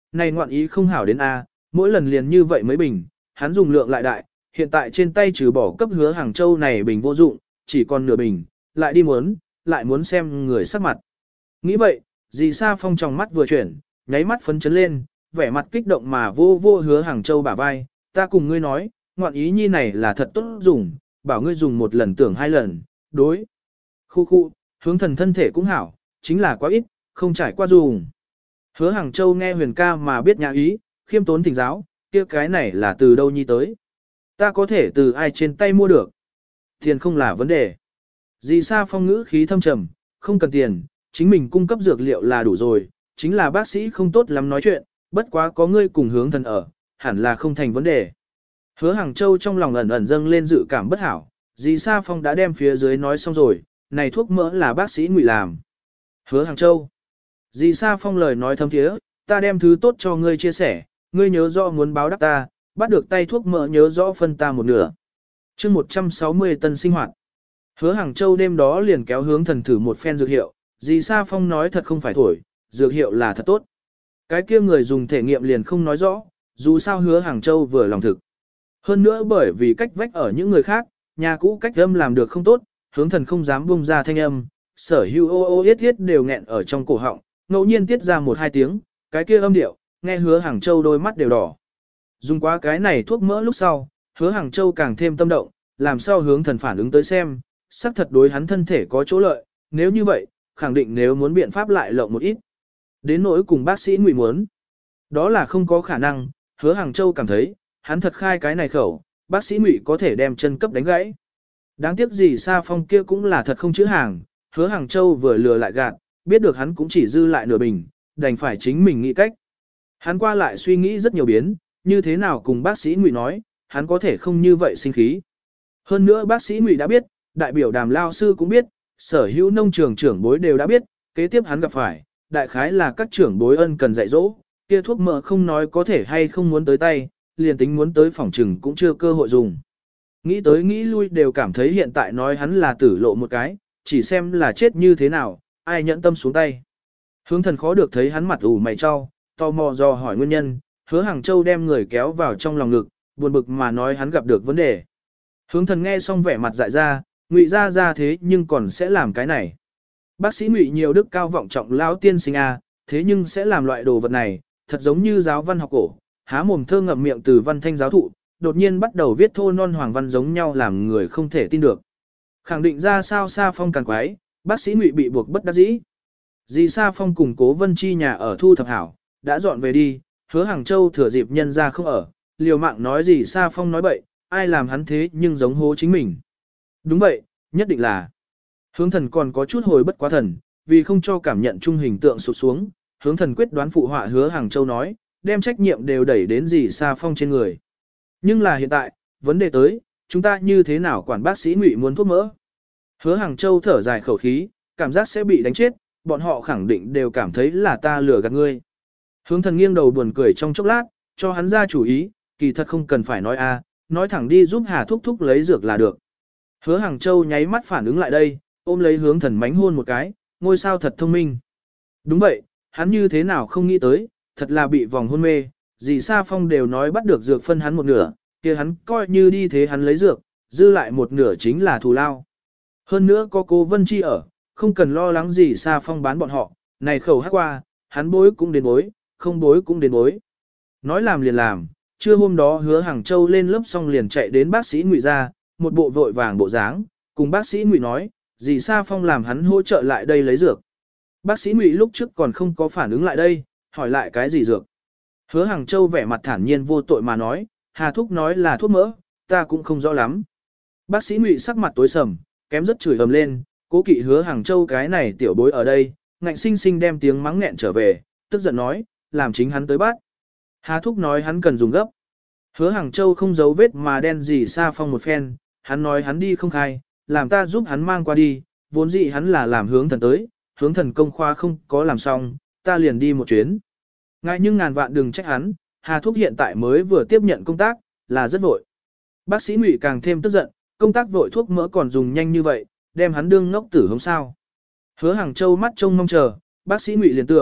này ngoạn ý không hảo đến A, mỗi lần liền như vậy mấy bình, hắn dùng lượng lại đại, hiện tại trên tay trừ bỏ cấp hứa Hàng Châu này bình vô dụng, chỉ còn nửa bình, lại đi muốn, lại muốn xem người sắc mặt. Nghĩ vậy, dì Sa Phong trong mắt vừa chuyển, nháy mắt phấn chấn lên, vẻ mặt kích động mà vô vô hứa Hàng Châu bả vai, ta cùng ngươi nói, ngoạn ý nhi này là thật tốt dùng, bảo ngươi dùng một lần tưởng hai lần, đối. Khu khu, hướng thần thân thể cũng hảo, chính là quá ít, không trải qua dùng. Hứa Hàng Châu nghe Huyền ca mà biết nhà ý, khiêm tốn thỉnh giáo, kia cái này là từ đâu nhi tới. Ta có thể từ ai trên tay mua được. Tiền không là vấn đề. Dì Sa Phong ngữ khí thâm trầm, không cần tiền, chính mình cung cấp dược liệu là đủ rồi, chính là bác sĩ không tốt lắm nói chuyện, bất quá có ngươi cùng hướng thần ở, hẳn là không thành vấn đề. Hứa Hàng Châu trong lòng ẩn ẩn dâng lên dự cảm bất hảo, dì Sa Phong đã đem phía dưới nói xong rồi, này thuốc mỡ là bác sĩ ngụy làm. Hứa Hàng Châu. Dì Sa Phong lời nói thâm thiế, ta đem thứ tốt cho ngươi chia sẻ, ngươi nhớ rõ muốn báo đáp ta, bắt được tay thuốc mỡ nhớ rõ phân ta một nửa. chương 160 tân sinh hoạt. Hứa Hàng Châu đêm đó liền kéo hướng thần thử một phen dược hiệu, dì Sa Phong nói thật không phải thổi, dược hiệu là thật tốt. Cái kia người dùng thể nghiệm liền không nói rõ, dù sao Hứa Hàng Châu vừa lòng thực. Hơn nữa bởi vì cách vách ở những người khác, nhà cũ cách âm làm được không tốt, hướng thần không dám buông ra thanh âm, sở hữu ô ô yết yết đều nghẹn ở trong cổ họng, ngẫu nhiên tiết ra một hai tiếng, cái kia âm điệu, nghe Hứa Hàng Châu đôi mắt đều đỏ. Dùng quá cái này thuốc mỡ lúc sau, Hứa Hàng Châu càng thêm tâm động, làm sao hướng thần phản ứng tới xem, xác thật đối hắn thân thể có chỗ lợi, nếu như vậy, khẳng định nếu muốn biện pháp lại lộng một ít. Đến nỗi cùng bác sĩ Ngụy muốn, đó là không có khả năng, Hứa Hàng Châu cảm thấy, hắn thật khai cái này khẩu, bác sĩ Ngụy có thể đem chân cấp đánh gãy. Đáng tiếc gì Sa Phong kia cũng là thật không chữ hàng, Hứa Hàng Châu vừa lừa lại gạt, biết được hắn cũng chỉ dư lại nửa bình, đành phải chính mình nghĩ cách. Hắn qua lại suy nghĩ rất nhiều biến, như thế nào cùng bác sĩ Ngụy nói, hắn có thể không như vậy sinh khí. Hơn nữa bác sĩ Ngụy đã biết, đại biểu Đàm lao sư cũng biết, sở hữu nông trường trưởng bối đều đã biết, kế tiếp hắn gặp phải, đại khái là các trưởng bối ân cần dạy dỗ, kia thuốc mỡ không nói có thể hay không muốn tới tay, liền tính muốn tới phòng trừng cũng chưa cơ hội dùng. Nghĩ tới nghĩ lui đều cảm thấy hiện tại nói hắn là tử lộ một cái, chỉ xem là chết như thế nào, ai nhẫn tâm xuống tay. Hướng thần khó được thấy hắn mặt ủ mày cho, tò mò do hỏi nguyên nhân, Hứa Hàng Châu đem người kéo vào trong lòng ngực, buồn bực mà nói hắn gặp được vấn đề. Hướng thần nghe xong vẻ mặt dại ra, Ngụy ra thế nhưng còn sẽ làm cái này. Bác sĩ Ngụy nhiều đức cao vọng trọng lão tiên sinh a, thế nhưng sẽ làm loại đồ vật này, thật giống như giáo văn học cổ, há mồm thơ ngậm miệng từ văn thanh giáo thụ, đột nhiên bắt đầu viết thô non hoàng văn giống nhau làm người không thể tin được. Khẳng định ra sao Sa Phong càng quái, bác sĩ Ngụy bị buộc bất đắc dĩ. Dì Sa Phong cùng Cố Vân Chi nhà ở thu thập hảo, đã dọn về đi, Hứa Hàng Châu thừa dịp nhân ra không ở, liều mạng nói dì Sa Phong nói bậy, ai làm hắn thế nhưng giống hố chính mình. Đúng vậy, nhất định là. Hướng thần còn có chút hồi bất quá thần, vì không cho cảm nhận chung hình tượng sụt xuống, hướng thần quyết đoán phụ họa Hứa Hàng Châu nói, đem trách nhiệm đều đẩy đến dì Sa Phong trên người. Nhưng là hiện tại, vấn đề tới, chúng ta như thế nào quản bác sĩ Ngụy muốn thuốc mỡ? Hứa Hàng Châu thở dài khẩu khí, cảm giác sẽ bị đánh chết, bọn họ khẳng định đều cảm thấy là ta lừa gạt ngươi. Hướng thần nghiêng đầu buồn cười trong chốc lát, cho hắn ra chủ ý, kỳ thật không cần phải nói nói thẳng đi giúp Hà Thúc Thúc lấy dược là được. Hứa Hàng Châu nháy mắt phản ứng lại đây, ôm lấy hướng thần mánh hôn một cái, ngôi sao thật thông minh. Đúng vậy, hắn như thế nào không nghĩ tới, thật là bị vòng hôn mê, dì Sa Phong đều nói bắt được dược phân hắn một nửa, kia hắn coi như đi thế hắn lấy dược, dư lại một nửa chính là thù lao. Hơn nữa có Cố Vân Chi ở, không cần lo lắng gì Sa Phong bán bọn họ, này khẩu hát qua, hắn bối cũng đến bối, không bối cũng đến bối. Nói làm liền làm, trưa hôm đó Hứa Hàng Châu lên lớp xong liền chạy đến bác sĩ Ngụy ra, một bộ vội vàng bộ dáng, cùng bác sĩ Ngụy nói, dì Sa Phong làm hắn hỗ trợ lại đây lấy dược. Bác sĩ Ngụy lúc trước còn không có phản ứng lại đây, hỏi lại cái gì dược. Hứa Hàng Châu vẻ mặt thản nhiên vô tội mà nói, Hà Thúc nói là thuốc mỡ, ta cũng không rõ lắm. Bác sĩ Ngụy sắc mặt tối sầm, kém rất chửi ầm lên, cố kỵ Hứa Hàng Châu cái này tiểu bối ở đây, ngạnh sinh sinh đem tiếng mắng nghẹn trở về, tức giận nói, làm chính hắn tới bắt. Hà Thúc nói hắn cần dùng gấp. Hứa Hàng Châu không giấu vết mà đen dì Sa Phong một phen, hắn nói hắn đi không khai, làm ta giúp hắn mang qua đi, vốn dĩ hắn là làm hướng thần tới, hướng thần công khoa không có làm xong, ta liền đi một chuyến. Ngại nhưng ngàn vạn đừng trách hắn, Hà Thúc hiện tại mới vừa tiếp nhận công tác, là rất vội. Bác sĩ Ngụy càng thêm tức giận, công tác vội thuốc mỡ còn dùng nhanh như vậy, đem hắn đương ngốc tử không sao. Hứa Hàng Châu mắt trông mong chờ, bác sĩ Ngụy liền tưởng,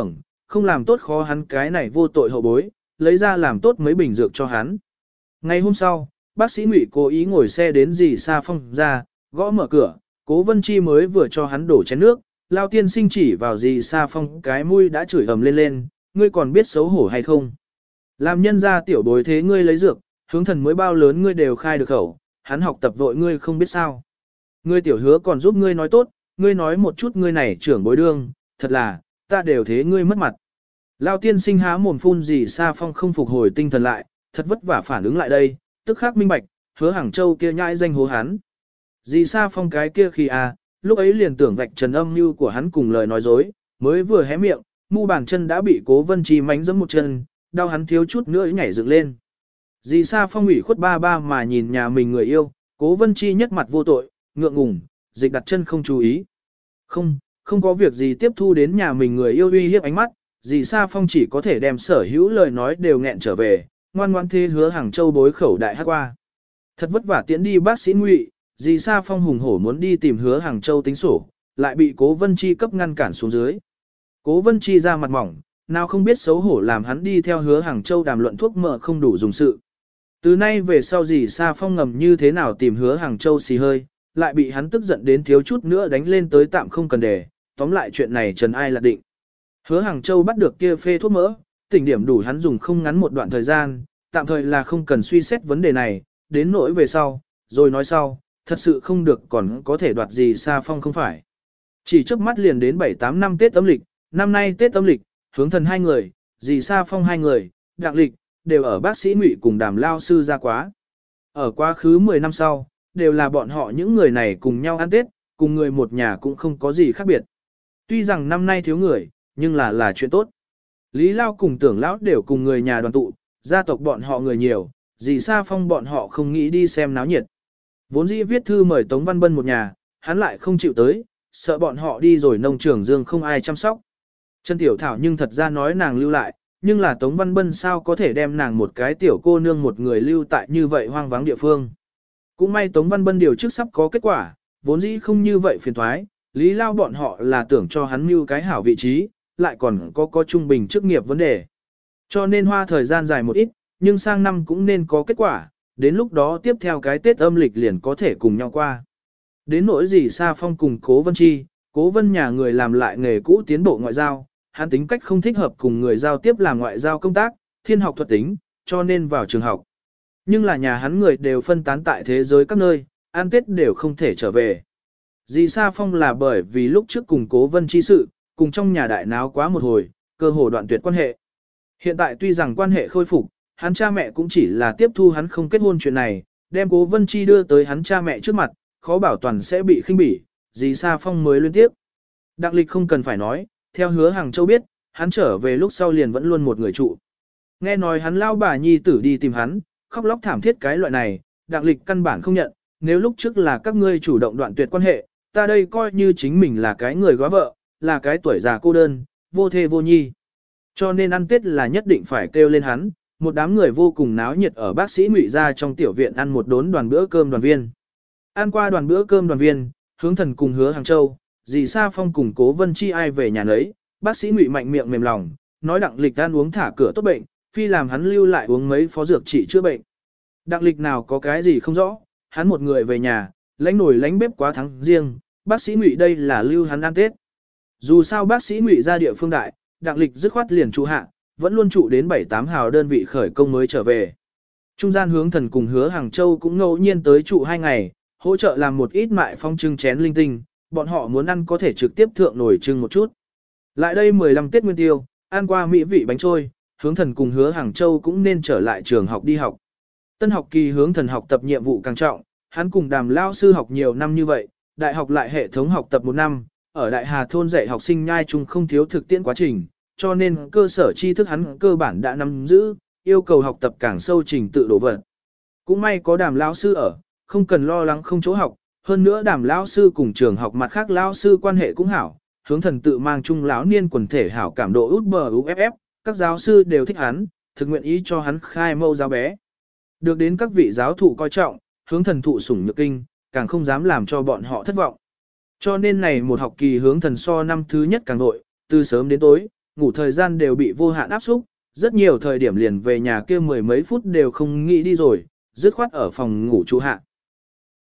không làm tốt khó hắn cái này vô tội hậu bối, lấy ra làm tốt mấy bình dược cho hắn. Ngày hôm sau, bác sĩ Ngụy cố ý ngồi xe đến dì Sa Phong ra, gõ mở cửa, Cố Vân Chi mới vừa cho hắn đổ chén nước, Lao tiên sinh chỉ vào dì Sa Phong cái mũi đã chửi ầm lên lên, ngươi còn biết xấu hổ hay không? Làm nhân gia tiểu bối thế ngươi lấy dược, hướng thần mới bao lớn ngươi đều khai được khẩu, hắn học tập vội ngươi không biết sao. Ngươi tiểu hứa còn giúp ngươi nói tốt, ngươi nói một chút ngươi này trưởng bối đương, thật là, ta đều thế ngươi mất mặt. Lao tiên sinh há mồm phun dì Sa Phong không phục hồi tinh thần lại, thật vất vả phản ứng lại đây, tức khắc minh bạch, hứa Hàng Châu kia nhãi danh hố hắn. Dì Sa Phong cái kia khi lúc ấy liền tưởng vạch trần âm mưu của hắn cùng lời nói dối, mới vừa hé miệng, mu bàn chân đã bị Cố Vân Chi mánh giẫm một chân, đau hắn thiếu chút nữa nhảy dựng lên. Dì Sa Phong ủy khuất ba ba mà nhìn nhà mình người yêu, Cố Vân Chi nhất mặt vô tội, ngượng ngùng, dịch đặt chân không chú ý. Không có việc gì tiếp thu đến nhà mình người yêu uy hiếp ánh mắt, dì Sa Phong chỉ có thể đem sở hữu lời nói đều nghẹn trở về, ngoan ngoan thế hứa Hàng Châu bối khẩu đại hát qua. Thật vất vả tiễn đi bác sĩ Ngụy, dì Sa Phong hùng hổ muốn đi tìm hứa Hàng Châu tính sổ, lại bị Cố Vân Chi cấp ngăn cản xuống dưới. Cố Vân Chi ra mặt mỏng, nào không biết xấu hổ làm hắn đi theo hứa Hàng Châu đàm luận thuốc mỡ không đủ dùng sự. Từ nay về sau dì Sa Phong ngầm như thế nào tìm hứa Hàng Châu xì hơi, lại bị hắn tức giận đến thiếu chút nữa đánh lên tới tạm không cần để, tóm lại chuyện này trần ai lạc định. Hứa Hàng Châu bắt được kia phê thuốc mỡ, tỉnh điểm đủ hắn dùng không ngắn một đoạn thời gian, tạm thời là không cần suy xét vấn đề này, đến nỗi về sau, rồi nói sau, thật sự không được còn có thể đoạt gì Sa Phong không phải. Chỉ trước mắt liền đến 7-8 năm Tết âm lịch, năm nay Tết âm lịch, hướng thần hai người, dì Sa Phong hai người, đặng lịch, đều ở bác sĩ Ngụy cùng Đàm lao sư ra quá. Ở quá khứ 10 năm sau, đều là bọn họ những người này cùng nhau ăn Tết, cùng người một nhà cũng không có gì khác biệt. Tuy rằng năm nay thiếu người, nhưng là chuyện tốt. Lý Lao cùng Tưởng lão đều cùng người nhà đoàn tụ, gia tộc bọn họ người nhiều, dì Sa Phong bọn họ không nghĩ đi xem náo nhiệt. Vốn dĩ viết thư mời Tống Văn Bân một nhà, hắn lại không chịu tới, sợ bọn họ đi rồi nông trường dương không ai chăm sóc. Trần Tiểu Thảo nhưng thật ra nói nàng lưu lại, nhưng là Tống Văn Bân sao có thể đem nàng một cái tiểu cô nương một người lưu tại như vậy hoang vắng địa phương. Cũng may Tống Văn Bân điều trước sắp có kết quả, vốn dĩ không như vậy phiền thoái, Lý Lao bọn họ là tưởng cho hắn mưu cái hảo vị trí, lại còn có trung bình chức nghiệp vấn đề. Cho nên hoa thời gian dài một ít, nhưng sang năm cũng nên có kết quả, đến lúc đó tiếp theo cái Tết âm lịch liền có thể cùng nhau qua. Đến nỗi gì Sa Phong cùng Cố Vân Chi, Cố Vân nhà người làm lại nghề cũ tiến bộ ngoại giao, hắn tính cách không thích hợp cùng người giao tiếp làm ngoại giao công tác, thiên học thuật tính, cho nên vào trường học. Nhưng là nhà hắn người đều phân tán tại thế giới các nơi, ăn Tết đều không thể trở về. Dì Sa Phong là bởi vì lúc trước cùng Cố Vân Chi sự, cùng trong nhà đại náo quá một hồi, cơ hồ đoạn tuyệt quan hệ. Hiện tại tuy rằng quan hệ khôi phục, hắn cha mẹ cũng chỉ là tiếp thu hắn không kết hôn chuyện này, đem Cố Vân Chi đưa tới hắn cha mẹ trước mặt, khó bảo toàn sẽ bị khinh bỉ, dì Sa Phong mới liên tiếp. Đặng lịch không cần phải nói, theo hứa Hàng Châu biết, hắn trở về lúc sau liền vẫn luôn một người trụ. Nghe nói hắn lao bà nhi tử đi tìm hắn, khóc lóc thảm thiết cái loại này, đặng lịch căn bản không nhận, nếu lúc trước là các ngươi chủ động đoạn tuyệt quan hệ, ta đây coi như chính mình là cái người góa vợ, là cái tuổi già cô đơn, vô thê vô nhi. Cho nên ăn Tết là nhất định phải kêu lên hắn, một đám người vô cùng náo nhiệt ở bác sĩ Ngụy gia trong tiểu viện ăn một đốn đoàn bữa cơm đoàn viên. Ăn qua đoàn bữa cơm đoàn viên, hướng thần cùng hứa Hàng Châu, dì Sa Phong cùng Cố Vân Chi ai về nhà nấy, bác sĩ Ngụy mạnh miệng mềm lòng, nói đặng lịch ăn uống thả cửa tốt bệnh, phi làm hắn lưu lại uống mấy phó dược trị chữa bệnh. Đặng lịch nào có cái gì không rõ, hắn một người về nhà, lánh nồi lánh bếp quá tháng riêng, bác sĩ Ngụy đây là lưu hắn ăn Tết. Dù sao bác sĩ Ngụy ra địa phương đại, đặng lịch dứt khoát liền trụ hạ, vẫn luôn trụ đến 7-8 hào đơn vị khởi công mới trở về. Trung gian hướng thần cùng hứa Hàng Châu cũng ngẫu nhiên tới trụ 2 ngày, hỗ trợ làm một ít mại phong trưng chén linh tinh, bọn họ muốn ăn có thể trực tiếp thượng nổi trưng một chút. Lại đây 15 Tết Nguyên Tiêu, ăn qua mỹ vị bánh trôi, hướng thần cùng hứa Hàng Châu cũng nên trở lại trường học đi học. Tân học kỳ hướng thần học tập nhiệm vụ càng trọng, hắn cùng Đàm lao sư học nhiều năm như vậy, đại học lại hệ thống học tập 1 năm, ở Đại Hà thôn dạy học sinh nhai chung không thiếu thực tiễn quá trình, cho nên cơ sở tri thức hắn cơ bản đã nắm giữ, yêu cầu học tập càng sâu trình tự đổ vật. Cũng may có Đàm lão sư ở, không cần lo lắng không chỗ học, hơn nữa Đàm lão sư cùng trường học mặt khác lão sư quan hệ cũng hảo, hướng thần tự mang chung lão niên quần thể hảo cảm độ út bờ UFF, các giáo sư đều thích hắn, thực nguyện ý cho hắn khai mâu giáo bé. Được đến các vị giáo thụ coi trọng, hướng thần thụ sủng nhược kinh, càng không dám làm cho bọn họ thất vọng. Cho nên này một học kỳ hướng thần so năm thứ nhất càng nội, từ sớm đến tối, ngủ thời gian đều bị vô hạn áp xúc, rất nhiều thời điểm liền về nhà kia mười mấy phút đều không nghĩ đi rồi, dứt khoát ở phòng ngủ trụ hạ.